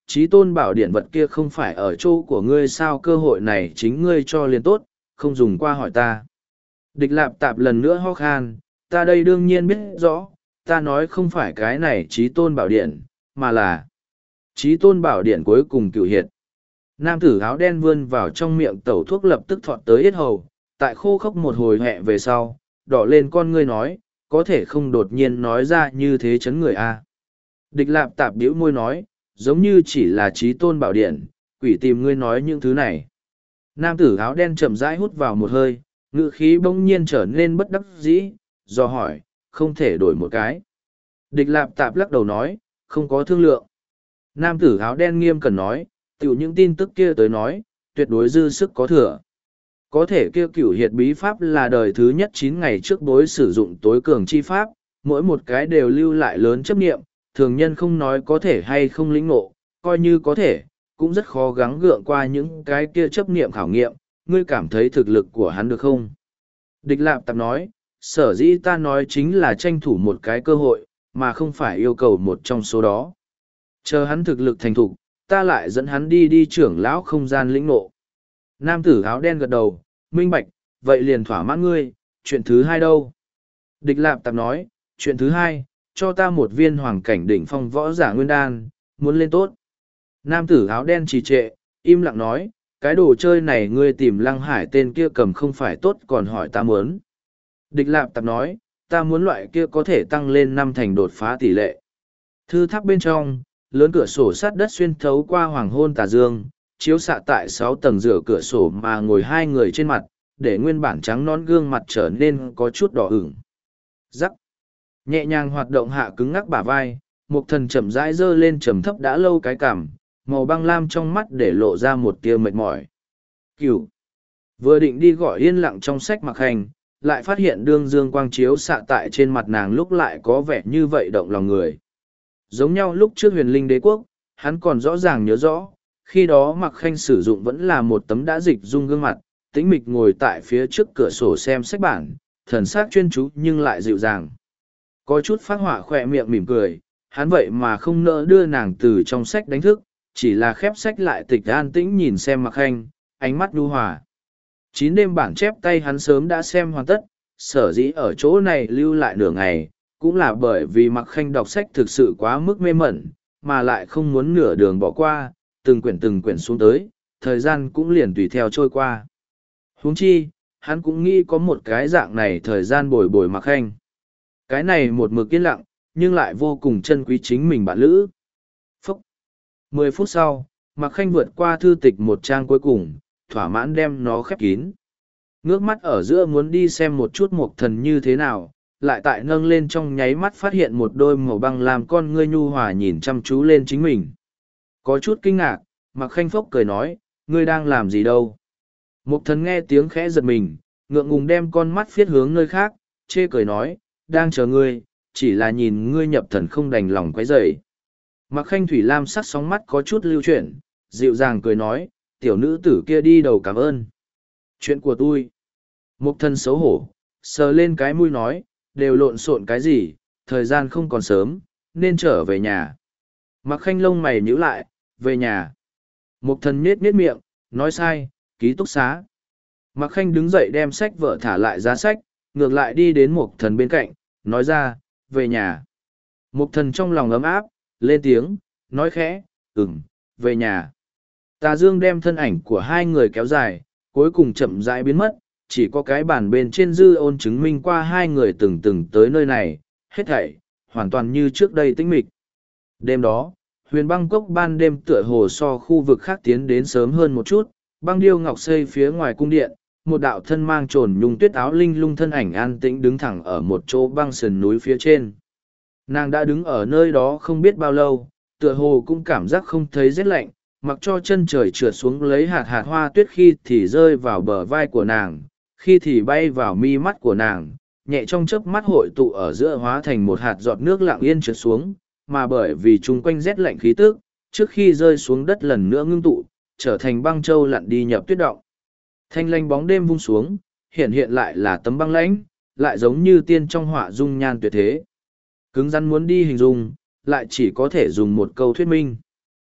[SPEAKER 1] trí tôn bảo điển vật kia không phải ở chỗ của ngươi sao, cơ hội này chính ngươi cho liền tốt, không dùng qua hỏi ta. Địch lạp tạp lần nữa ho khan, ta đây đương nhiên biết rõ, ta nói không phải cái này trí tôn bảo điển, mà là trí tôn bảo điển cuối cùng cựu hiệt. Nam tử áo đen vươn vào trong miệng tẩu thuốc lập tức thọt tới yết hầu, tại khô khốc một hồi hẹ về sau, đỏ lên con ngươi nói, có thể không đột nhiên nói ra như thế chấn người a. Địch lạp tạp bĩu môi nói, giống như chỉ là trí tôn bảo điện, quỷ tìm ngươi nói những thứ này. Nam tử áo đen chậm rãi hút vào một hơi, ngữ khí bỗng nhiên trở nên bất đắc dĩ, do hỏi, không thể đổi một cái. Địch lạp tạp lắc đầu nói, không có thương lượng. Nam tử áo đen nghiêm cần nói, tiểu những tin tức kia tới nói, tuyệt đối dư sức có thừa. Có thể kêu cửu hiệt bí pháp là đời thứ nhất chín ngày trước bối sử dụng tối cường chi pháp, mỗi một cái đều lưu lại lớn chấp nghiệm, thường nhân không nói có thể hay không lĩnh ngộ, coi như có thể, cũng rất khó gắng gượng qua những cái kia chấp nghiệm khảo nghiệm, ngươi cảm thấy thực lực của hắn được không? Địch lạp tạp nói, sở dĩ ta nói chính là tranh thủ một cái cơ hội, mà không phải yêu cầu một trong số đó. Chờ hắn thực lực thành thục, ta lại dẫn hắn đi đi trưởng lão không gian lĩnh ngộ. Nam tử áo đen gật đầu, minh bạch, vậy liền thỏa mãn ngươi, chuyện thứ hai đâu? Địch lạp tạp nói, chuyện thứ hai, cho ta một viên hoàng cảnh đỉnh phong võ giả nguyên đan, muốn lên tốt. Nam tử áo đen trì trệ, im lặng nói, cái đồ chơi này ngươi tìm lăng hải tên kia cầm không phải tốt còn hỏi ta muốn. Địch lạp tạp nói, ta muốn loại kia có thể tăng lên năm thành đột phá tỷ lệ. Thư tháp bên trong, lớn cửa sổ sát đất xuyên thấu qua hoàng hôn tà dương, chiếu xạ tại sáu tầng giữa cửa sổ mà ngồi hai người trên mặt, để nguyên bản trắng non gương mặt trở nên có chút đỏ ửng. Rắc. Nhẹ nhàng hoạt động hạ cứng ngắc bả vai, Mục Thần chậm rãi giơ lên trầm thấp đã lâu cái cằm, màu băng lam trong mắt để lộ ra một tia mệt mỏi. Cửu. Vừa định đi gọi yên lặng trong sách Mặc Hành, lại phát hiện đương dương quang chiếu xạ tại trên mặt nàng lúc lại có vẻ như vậy động lòng người. Giống nhau lúc trước huyền linh đế quốc, hắn còn rõ ràng nhớ rõ, khi đó Mặc Khanh sử dụng vẫn là một tấm đã dịch dung gương mặt, tĩnh mịch ngồi tại phía trước cửa sổ xem sách bản, thần sắc chuyên chú nhưng lại dịu dàng. Có chút phát họa khỏe miệng mỉm cười, hắn vậy mà không nỡ đưa nàng từ trong sách đánh thức, chỉ là khép sách lại tịch an tĩnh nhìn xem Mặc Khanh, ánh mắt nhu hòa. Chín đêm bản chép tay hắn sớm đã xem hoàn tất, sở dĩ ở chỗ này lưu lại nửa ngày, cũng là bởi vì Mặc Khanh đọc sách thực sự quá mức mê mẩn, mà lại không muốn nửa đường bỏ qua, từng quyển từng quyển xuống tới, thời gian cũng liền tùy theo trôi qua. Huống chi, hắn cũng nghĩ có một cái dạng này thời gian bồi bồi Mặc Khanh. Cái này một mực yên lặng, nhưng lại vô cùng chân quý chính mình bạn lữ. Phúc! Mười phút sau, Mặc Khanh vượt qua thư tịch một trang cuối cùng, thỏa mãn đem nó khép kín. Ngước mắt ở giữa muốn đi xem một chút Mục Thần như thế nào, lại tại nâng lên trong nháy mắt phát hiện một đôi màu băng làm con ngươi nhu hòa nhìn chăm chú lên chính mình. Có chút kinh ngạc, Mặc Khanh phốc cười nói, ngươi đang làm gì đâu? Mục Thần nghe tiếng khẽ giật mình, ngượng ngùng đem con mắt phiết hướng nơi khác, chê cười nói, đang chờ ngươi, chỉ là nhìn ngươi nhập thần không đành lòng quấy rầy. Mặc Khanh thủy lam sắc sóng mắt có chút lưu chuyển, dịu dàng cười nói, tiểu nữ tử kia đi đầu cảm ơn. Chuyện của tôi. Mục Thần xấu hổ, sờ lên cái mũi nói, đều lộn xộn cái gì, thời gian không còn sớm, nên trở về nhà. Mặc Khanh lông mày nhíu lại, về nhà. Mục Thần nhếch nhếch miệng, nói sai, ký túc xá. Mặc Khanh đứng dậy đem sách vợ thả lại giá sách, ngược lại đi đến Mục Thần bên cạnh, nói ra, về nhà. Mục Thần trong lòng ấm áp, lên tiếng, nói khẽ, ừm, về nhà. Tà Dương đem thân ảnh của hai người kéo dài, cuối cùng chậm rãi biến mất, chỉ có cái bàn bên trên dư ôn chứng minh qua hai người từng từng tới nơi này, hết thảy, hoàn toàn như trước đây tĩnh mịch. Đêm đó, huyền băng cốc ban đêm tựa hồ so khu vực khác tiến đến sớm hơn một chút, băng điêu ngọc xây phía ngoài cung điện, một đạo thân mang trồn nhung tuyết áo linh lung thân ảnh an tĩnh đứng thẳng ở một chỗ băng sườn núi phía trên. Nàng đã đứng ở nơi đó không biết bao lâu, tựa hồ cũng cảm giác không thấy rét lạnh, mặc cho chân trời trượt xuống lấy hạt hạt hoa tuyết khi thì rơi vào bờ vai của nàng, khi thì bay vào mi mắt của nàng, nhẹ trong chớp mắt hội tụ ở giữa hóa thành một hạt giọt nước lặng yên trượt xuống, mà bởi vì chung quanh rét lạnh khí tức, trước khi rơi xuống đất lần nữa ngưng tụ, trở thành băng châu lặn đi nhập tuyết động. Thanh lanh bóng đêm vung xuống, hiện hiện lại là tấm băng lãnh, lại giống như tiên trong họa dung nhan tuyệt thế. Cứng rắn muốn đi hình dung, lại chỉ có thể dùng một câu thuyết minh.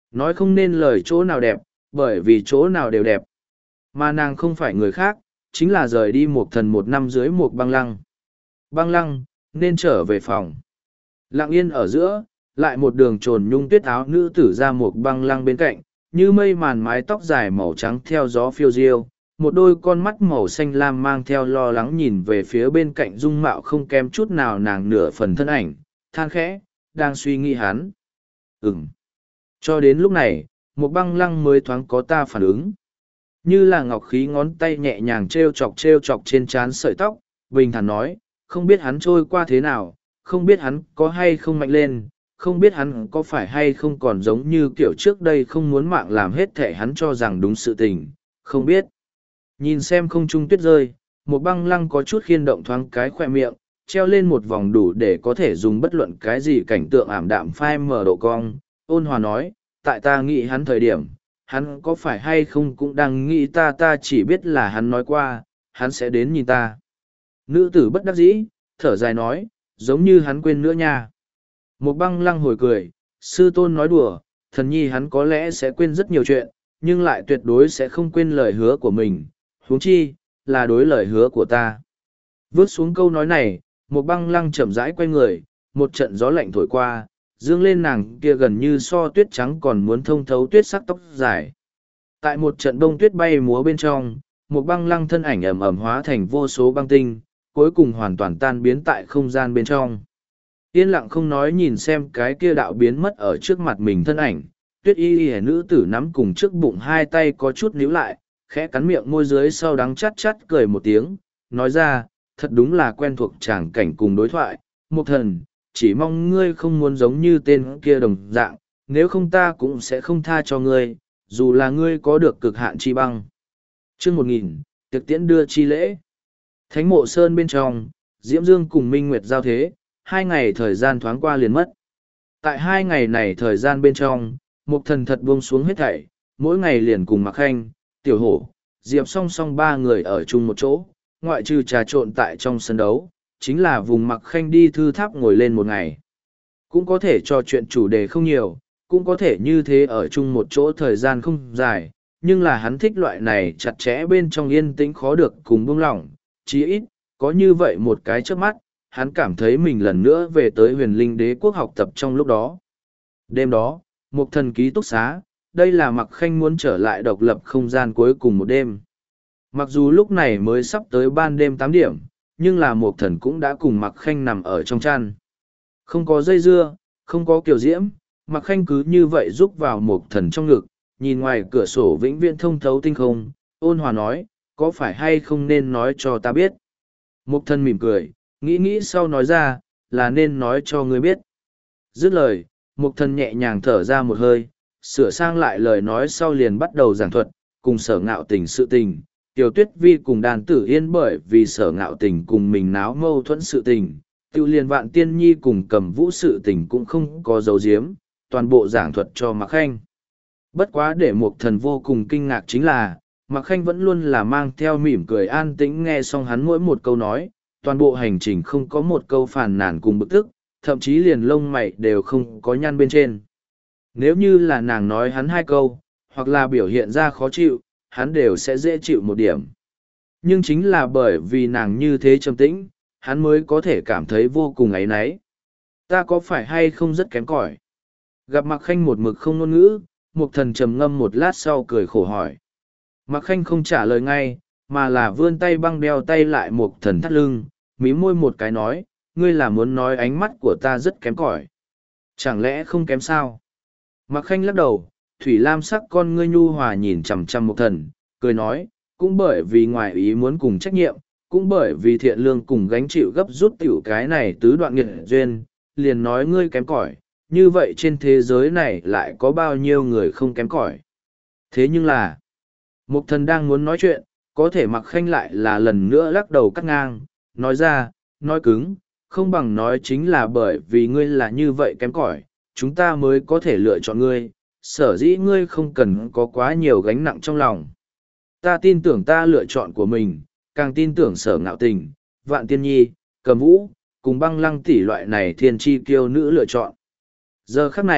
[SPEAKER 1] Nói không nên lời chỗ nào đẹp, bởi vì chỗ nào đều đẹp. Mà nàng không phải người khác, chính là rời đi một thần một năm dưới một băng lăng. Băng lăng, nên trở về phòng. Lặng yên ở giữa, lại một đường trồn nhung tuyết áo nữ tử ra một băng lăng bên cạnh, như mây màn mái tóc dài màu trắng theo gió phiêu diêu, một đôi con mắt màu xanh lam mang theo lo lắng nhìn về phía bên cạnh dung mạo không kém chút nào nàng nửa phần thân ảnh, than khẽ, đang suy nghĩ hắn. Ừm. Cho đến lúc này, một băng lăng mới thoáng có ta phản ứng. Như là ngọc khí ngón tay nhẹ nhàng treo chọc treo chọc trên trán sợi tóc, bình thản nói, không biết hắn trôi qua thế nào, không biết hắn có hay không mạnh lên, không biết hắn có phải hay không còn giống như kiểu trước đây không muốn mạng làm hết thể hắn cho rằng đúng sự tình, không biết. Nhìn xem không trung tuyết rơi, một băng lăng có chút khiên động thoáng cái khoe miệng, treo lên một vòng đủ để có thể dùng bất luận cái gì cảnh tượng ảm đạm phai mờ độ cong, ôn hòa nói, tại ta nghĩ hắn thời điểm, hắn có phải hay không cũng đang nghĩ ta ta chỉ biết là hắn nói qua, hắn sẽ đến nhìn ta. Nữ tử bất đắc dĩ, thở dài nói, giống như hắn quên nữa nha. Một băng lăng hồi cười, sư tôn nói đùa, thần nhi hắn có lẽ sẽ quên rất nhiều chuyện, nhưng lại tuyệt đối sẽ không quên lời hứa của mình, huống chi, là đối lời hứa của ta. Vớt xuống câu nói này, một băng lăng chậm rãi quay người, một trận gió lạnh thổi qua, dương lên nàng kia gần như so tuyết trắng còn muốn thông thấu tuyết sắc tóc dài. Tại một trận bông tuyết bay múa bên trong, một băng lăng thân ảnh ẩm ẩm hóa thành vô số băng tinh, cuối cùng hoàn toàn tan biến tại không gian bên trong. Yên lặng không nói nhìn xem cái kia đạo biến mất ở trước mặt mình thân ảnh, tuyết y y nữ tử nắm cùng trước bụng hai tay có chút níu lại, khẽ cắn miệng môi dưới sau đắng chắt chắt cười một tiếng, nói ra, thật đúng là quen thuộc tràng cảnh cùng đối thoại, một thần, chỉ mong ngươi không muốn giống như tên kia đồng dạng, nếu không ta cũng sẽ không tha cho ngươi, dù là ngươi có được cực hạn chi băng. Chương một nghìn, tiệc tiễn đưa chi lễ. Thánh mộ sơn bên trong, Diễm Dương cùng Minh Nguyệt giao thế, hai ngày thời gian thoáng qua liền mất. Tại hai ngày này thời gian bên trong, Mục Thần thật buông xuống hết thảy, mỗi ngày liền cùng Mạc Khanh, Tiểu Hổ, Diệp song song ba người ở chung một chỗ, ngoại trừ trà trộn tại trong sân đấu, chính là vùng Mạc Khanh đi thư tháp ngồi lên một ngày. Cũng có thể trò chuyện chủ đề không nhiều, cũng có thể như thế ở chung một chỗ thời gian không dài, nhưng là hắn thích loại này chặt chẽ bên trong yên tĩnh khó được cùng buông lỏng, chí ít, có như vậy một cái trước mắt, hắn cảm thấy mình lần nữa về tới huyền linh đế quốc học tập trong lúc đó. Đêm đó, một thần ký túc xá, đây là Mạc Khanh muốn trở lại độc lập không gian cuối cùng một đêm. Mặc dù lúc này mới sắp tới ban đêm tám điểm, nhưng là một thần cũng đã cùng Mạc Khanh nằm ở trong chăn. Không có dây dưa, không có kiều diễm, Mạc Khanh cứ như vậy rúc vào một thần trong ngực, nhìn ngoài cửa sổ vĩnh viễn thông thấu tinh không, ôn hòa nói, có phải hay không nên nói cho ta biết. Một thần mỉm cười, nghĩ nghĩ sau nói ra, là nên nói cho ngươi biết. Dứt lời, một thần nhẹ nhàng thở ra một hơi, sửa sang lại lời nói sau liền bắt đầu giảng thuật, cùng sở ngạo tình sự tình. Tiểu Tuyết Vi cùng đàn tử yên bởi vì sở ngạo tình cùng mình náo mâu thuẫn sự tình, tiêu liền vạn tiên nhi cùng cầm vũ sự tình cũng không có dấu diếm, toàn bộ giảng thuật cho Mạc Khanh. Bất quá để một thần vô cùng kinh ngạc chính là, Mạc Khanh vẫn luôn là mang theo mỉm cười an tĩnh nghe xong hắn mỗi một câu nói, toàn bộ hành trình không có một câu phàn nàn cùng bực tức, thậm chí liền lông mày đều không có nhăn bên trên. Nếu như là nàng nói hắn hai câu, hoặc là biểu hiện ra khó chịu, hắn đều sẽ dễ chịu một điểm. Nhưng chính là bởi vì nàng như thế trầm tĩnh, hắn mới có thể cảm thấy vô cùng áy náy. Ta có phải hay không rất kém cỏi? Gặp Mạc Khanh một mực không ngôn ngữ, Mục Thần trầm ngâm một lát sau cười khổ hỏi. Mạc Khanh không trả lời ngay, mà là vươn tay băng đeo tay lại Mục Thần thắt lưng, mím môi một cái nói, ngươi là muốn nói ánh mắt của ta rất kém cỏi. Chẳng lẽ không kém sao? Mạc Khanh lắc đầu, thủy lam sắc con ngươi nhu hòa nhìn chằm chằm Mục Thần, cười nói, cũng bởi vì ngoài ý muốn cùng trách nhiệm, cũng bởi vì thiện lương cùng gánh chịu gấp rút tiểu cái này tứ đoạn nghiệt duyên, liền nói ngươi kém cỏi, như vậy trên thế giới này lại có bao nhiêu người không kém cỏi. Thế nhưng là, Mục Thần đang muốn nói chuyện, có thể Mạc Khanh lại là lần nữa lắc đầu cắt ngang, nói ra, nói cứng, không bằng nói chính là bởi vì ngươi là như vậy kém cỏi, chúng ta mới có thể lựa chọn ngươi, sở dĩ ngươi không cần có quá nhiều gánh nặng trong lòng. Ta tin tưởng ta lựa chọn của mình, càng tin tưởng sở ngạo tình, vạn tiên nhi, cầm vũ, cùng băng lăng tỷ loại này thiên chi kiêu nữ lựa chọn. Giờ khắc này,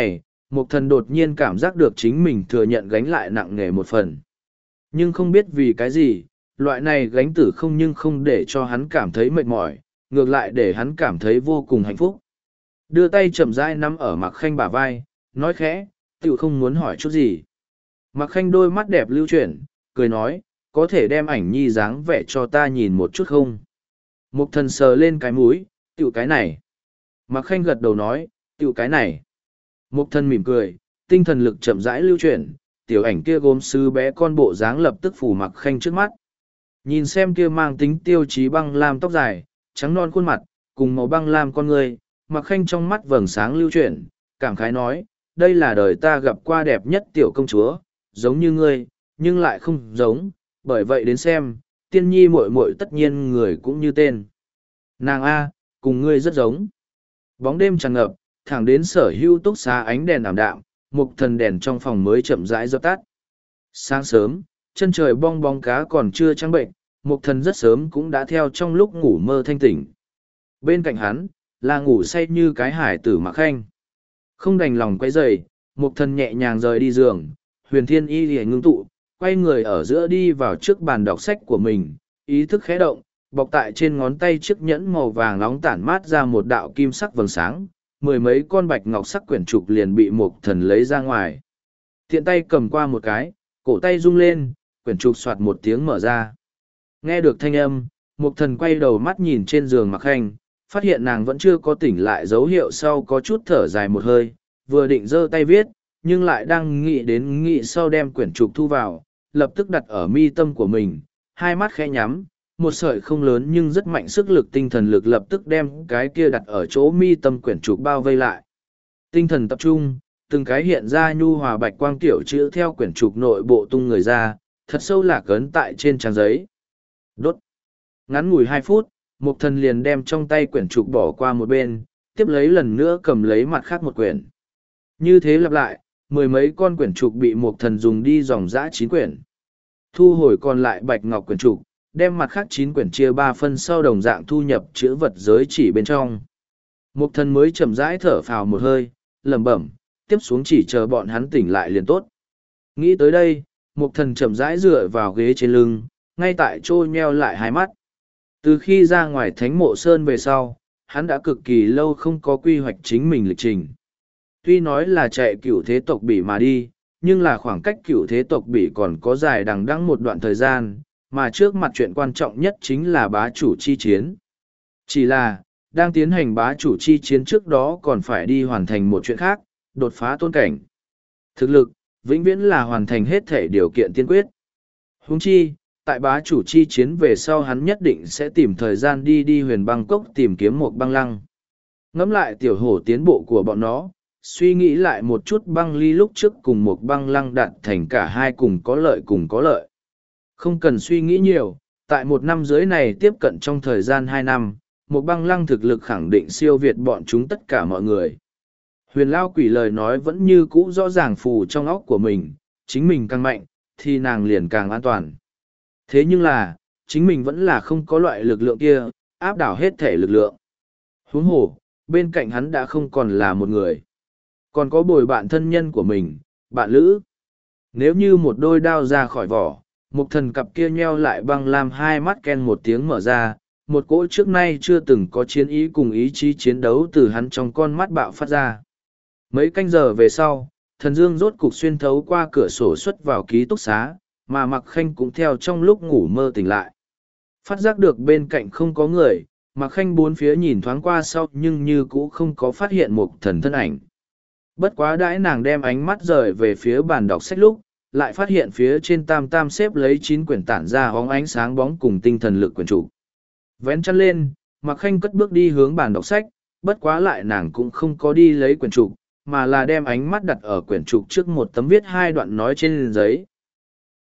[SPEAKER 1] Mục Thần đột nhiên cảm giác được chính mình thừa nhận gánh lại nặng nề một phần. Nhưng không biết vì cái gì, loại này gánh tử không nhưng không để cho hắn cảm thấy mệt mỏi, ngược lại để hắn cảm thấy vô cùng hạnh phúc. Đưa tay chậm rãi nắm ở Mạc Khanh bả vai, nói khẽ, tiểu không muốn hỏi chút gì. Mạc Khanh đôi mắt đẹp lưu chuyển, cười nói, có thể đem ảnh nhi dáng vẻ cho ta nhìn một chút không? Mục Thần sờ lên cái mũi, tiểu cái này. Mạc Khanh gật đầu nói, tiểu cái này. Mục Thần mỉm cười, tinh thần lực chậm rãi lưu chuyển, tiểu ảnh kia gốm sứ bé con bộ dáng lập tức phủ Mạc Khanh trước mắt. Nhìn xem kia mang tính tiêu chí băng lam tóc dài, trắng non khuôn mặt, cùng màu băng lam con người, Mạc Khanh trong mắt vầng sáng lưu chuyển, cảm khái nói, đây là đời ta gặp qua đẹp nhất tiểu công chúa, giống như ngươi, nhưng lại không giống, bởi vậy đến xem, tiên nhi muội muội tất nhiên người cũng như tên. Nàng A, cùng ngươi rất giống. Bóng đêm tràn ngập, thẳng đến sở hữu túc xá ánh đèn ảm đạm, Mục Thần đèn trong phòng mới chậm rãi dập tắt. Sáng sớm, chân trời bong bóng cá còn chưa trắng bệnh, Mục Thần rất sớm cũng đã theo trong lúc ngủ mơ thanh tỉnh. Bên cạnh hắn, là ngủ say như cái hải tử Mạc Khanh. Không đành lòng quay dậy, Mục Thần nhẹ nhàng rời đi giường, huyền thiên y lìa ngưng tụ, quay người ở giữa đi vào trước bàn đọc sách của mình, ý thức khẽ động, bọc tại trên ngón tay chiếc nhẫn màu vàng nóng tản mát ra một đạo kim sắc vầng sáng, mười mấy con bạch ngọc sắc quyển trục liền bị Mục Thần lấy ra ngoài. Tiện tay cầm qua một cái, cổ tay rung lên, quyển trục soạt một tiếng mở ra. Nghe được thanh âm, Mục Thần quay đầu mắt nhìn trên giường Mạc Khanh, phát hiện nàng vẫn chưa có tỉnh lại dấu hiệu sau có chút thở dài một hơi, vừa định giơ tay viết, nhưng lại đang nghĩ đến nghĩ sau đem quyển trục thu vào, lập tức đặt ở mi tâm của mình, hai mắt khẽ nhắm, một sợi không lớn nhưng rất mạnh sức lực tinh thần lực lập tức đem cái kia đặt ở chỗ mi tâm quyển trục bao vây lại. Tinh thần tập trung, từng cái hiện ra nhu hòa bạch quang tiểu chữ theo quyển trục nội bộ tung người ra, thật sâu lạc ấn tại trên trang giấy. Đốt. Ngắn ngủi hai phút, Mục Thần liền đem trong tay quyển trục bỏ qua một bên, tiếp lấy lần nữa cầm lấy mặt khác một quyển. Như thế lặp lại, mười mấy con quyển trục bị Mục Thần dùng đi dòng dã chín quyển. Thu hồi còn lại bạch ngọc quyển trục, đem mặt khác chín quyển chia ba phân sau đồng dạng thu nhập chữ vật giới chỉ bên trong. Mục Thần mới chậm rãi thở phào một hơi, lẩm bẩm, tiếp xuống chỉ chờ bọn hắn tỉnh lại liền tốt. Nghĩ tới đây, Mục Thần chậm rãi dựa vào ghế trên lưng, ngay tại chỗ nheo lại hai mắt. Từ khi ra ngoài Thánh Mộ Sơn về sau, hắn đã cực kỳ lâu không có quy hoạch chính mình lịch trình. Tuy nói là chạy cửu thế tộc bỉ mà đi, nhưng là khoảng cách cửu thế tộc bỉ còn có dài đằng đẵng một đoạn thời gian, mà trước mặt chuyện quan trọng nhất chính là bá chủ chi chiến. Chỉ là, đang tiến hành bá chủ chi chiến trước đó còn phải đi hoàn thành một chuyện khác, đột phá tôn cảnh. Thực lực, vĩnh viễn là hoàn thành hết thể điều kiện tiên quyết. Huống chi, tại bá chủ chi chiến về sau hắn nhất định sẽ tìm thời gian đi đi huyền băng cốc tìm kiếm một băng lăng. Ngẫm lại tiểu hổ tiến bộ của bọn nó, suy nghĩ lại một chút băng ly lúc trước cùng một băng lăng đạt thành cả hai cùng có lợi cùng có lợi. Không cần suy nghĩ nhiều, tại một năm dưới này tiếp cận trong thời gian hai năm, một băng lăng thực lực khẳng định siêu việt bọn chúng tất cả mọi người. Huyền Lao Quỷ lời nói vẫn như cũ rõ ràng phù trong óc của mình, chính mình càng mạnh, thì nàng liền càng an toàn. Thế nhưng là, chính mình vẫn là không có loại lực lượng kia, áp đảo hết thể lực lượng. Huống hồ, bên cạnh hắn đã không còn là một người. Còn có bồi bạn thân nhân của mình, bạn lữ. Nếu như một đôi đao ra khỏi vỏ, Mục Thần cặp kia nheo lại băng lam hai mắt ken một tiếng mở ra, một cỗ trước nay chưa từng có chiến ý cùng ý chí chiến đấu từ hắn trong con mắt bạo phát ra. Mấy canh giờ về sau, Thần Dương rốt cục xuyên thấu qua cửa sổ xuất vào ký túc xá, mà Mạc Khanh cũng theo trong lúc ngủ mơ tỉnh lại. Phát giác được bên cạnh không có người, Mạc Khanh bốn phía nhìn thoáng qua sau nhưng như cũ không có phát hiện Mục Thần thân ảnh. Bất quá đãi nàng đem ánh mắt rời về phía bàn đọc sách lúc, lại phát hiện phía trên tam tam xếp lấy chín quyển tản ra hóng ánh sáng bóng cùng tinh thần lực quyển trục. Vén chăn lên, Mạc Khanh cất bước đi hướng bàn đọc sách, bất quá lại nàng cũng không có đi lấy quyển trục, mà là đem ánh mắt đặt ở quyển trục trước một tấm viết hai đoạn nói trên giấy.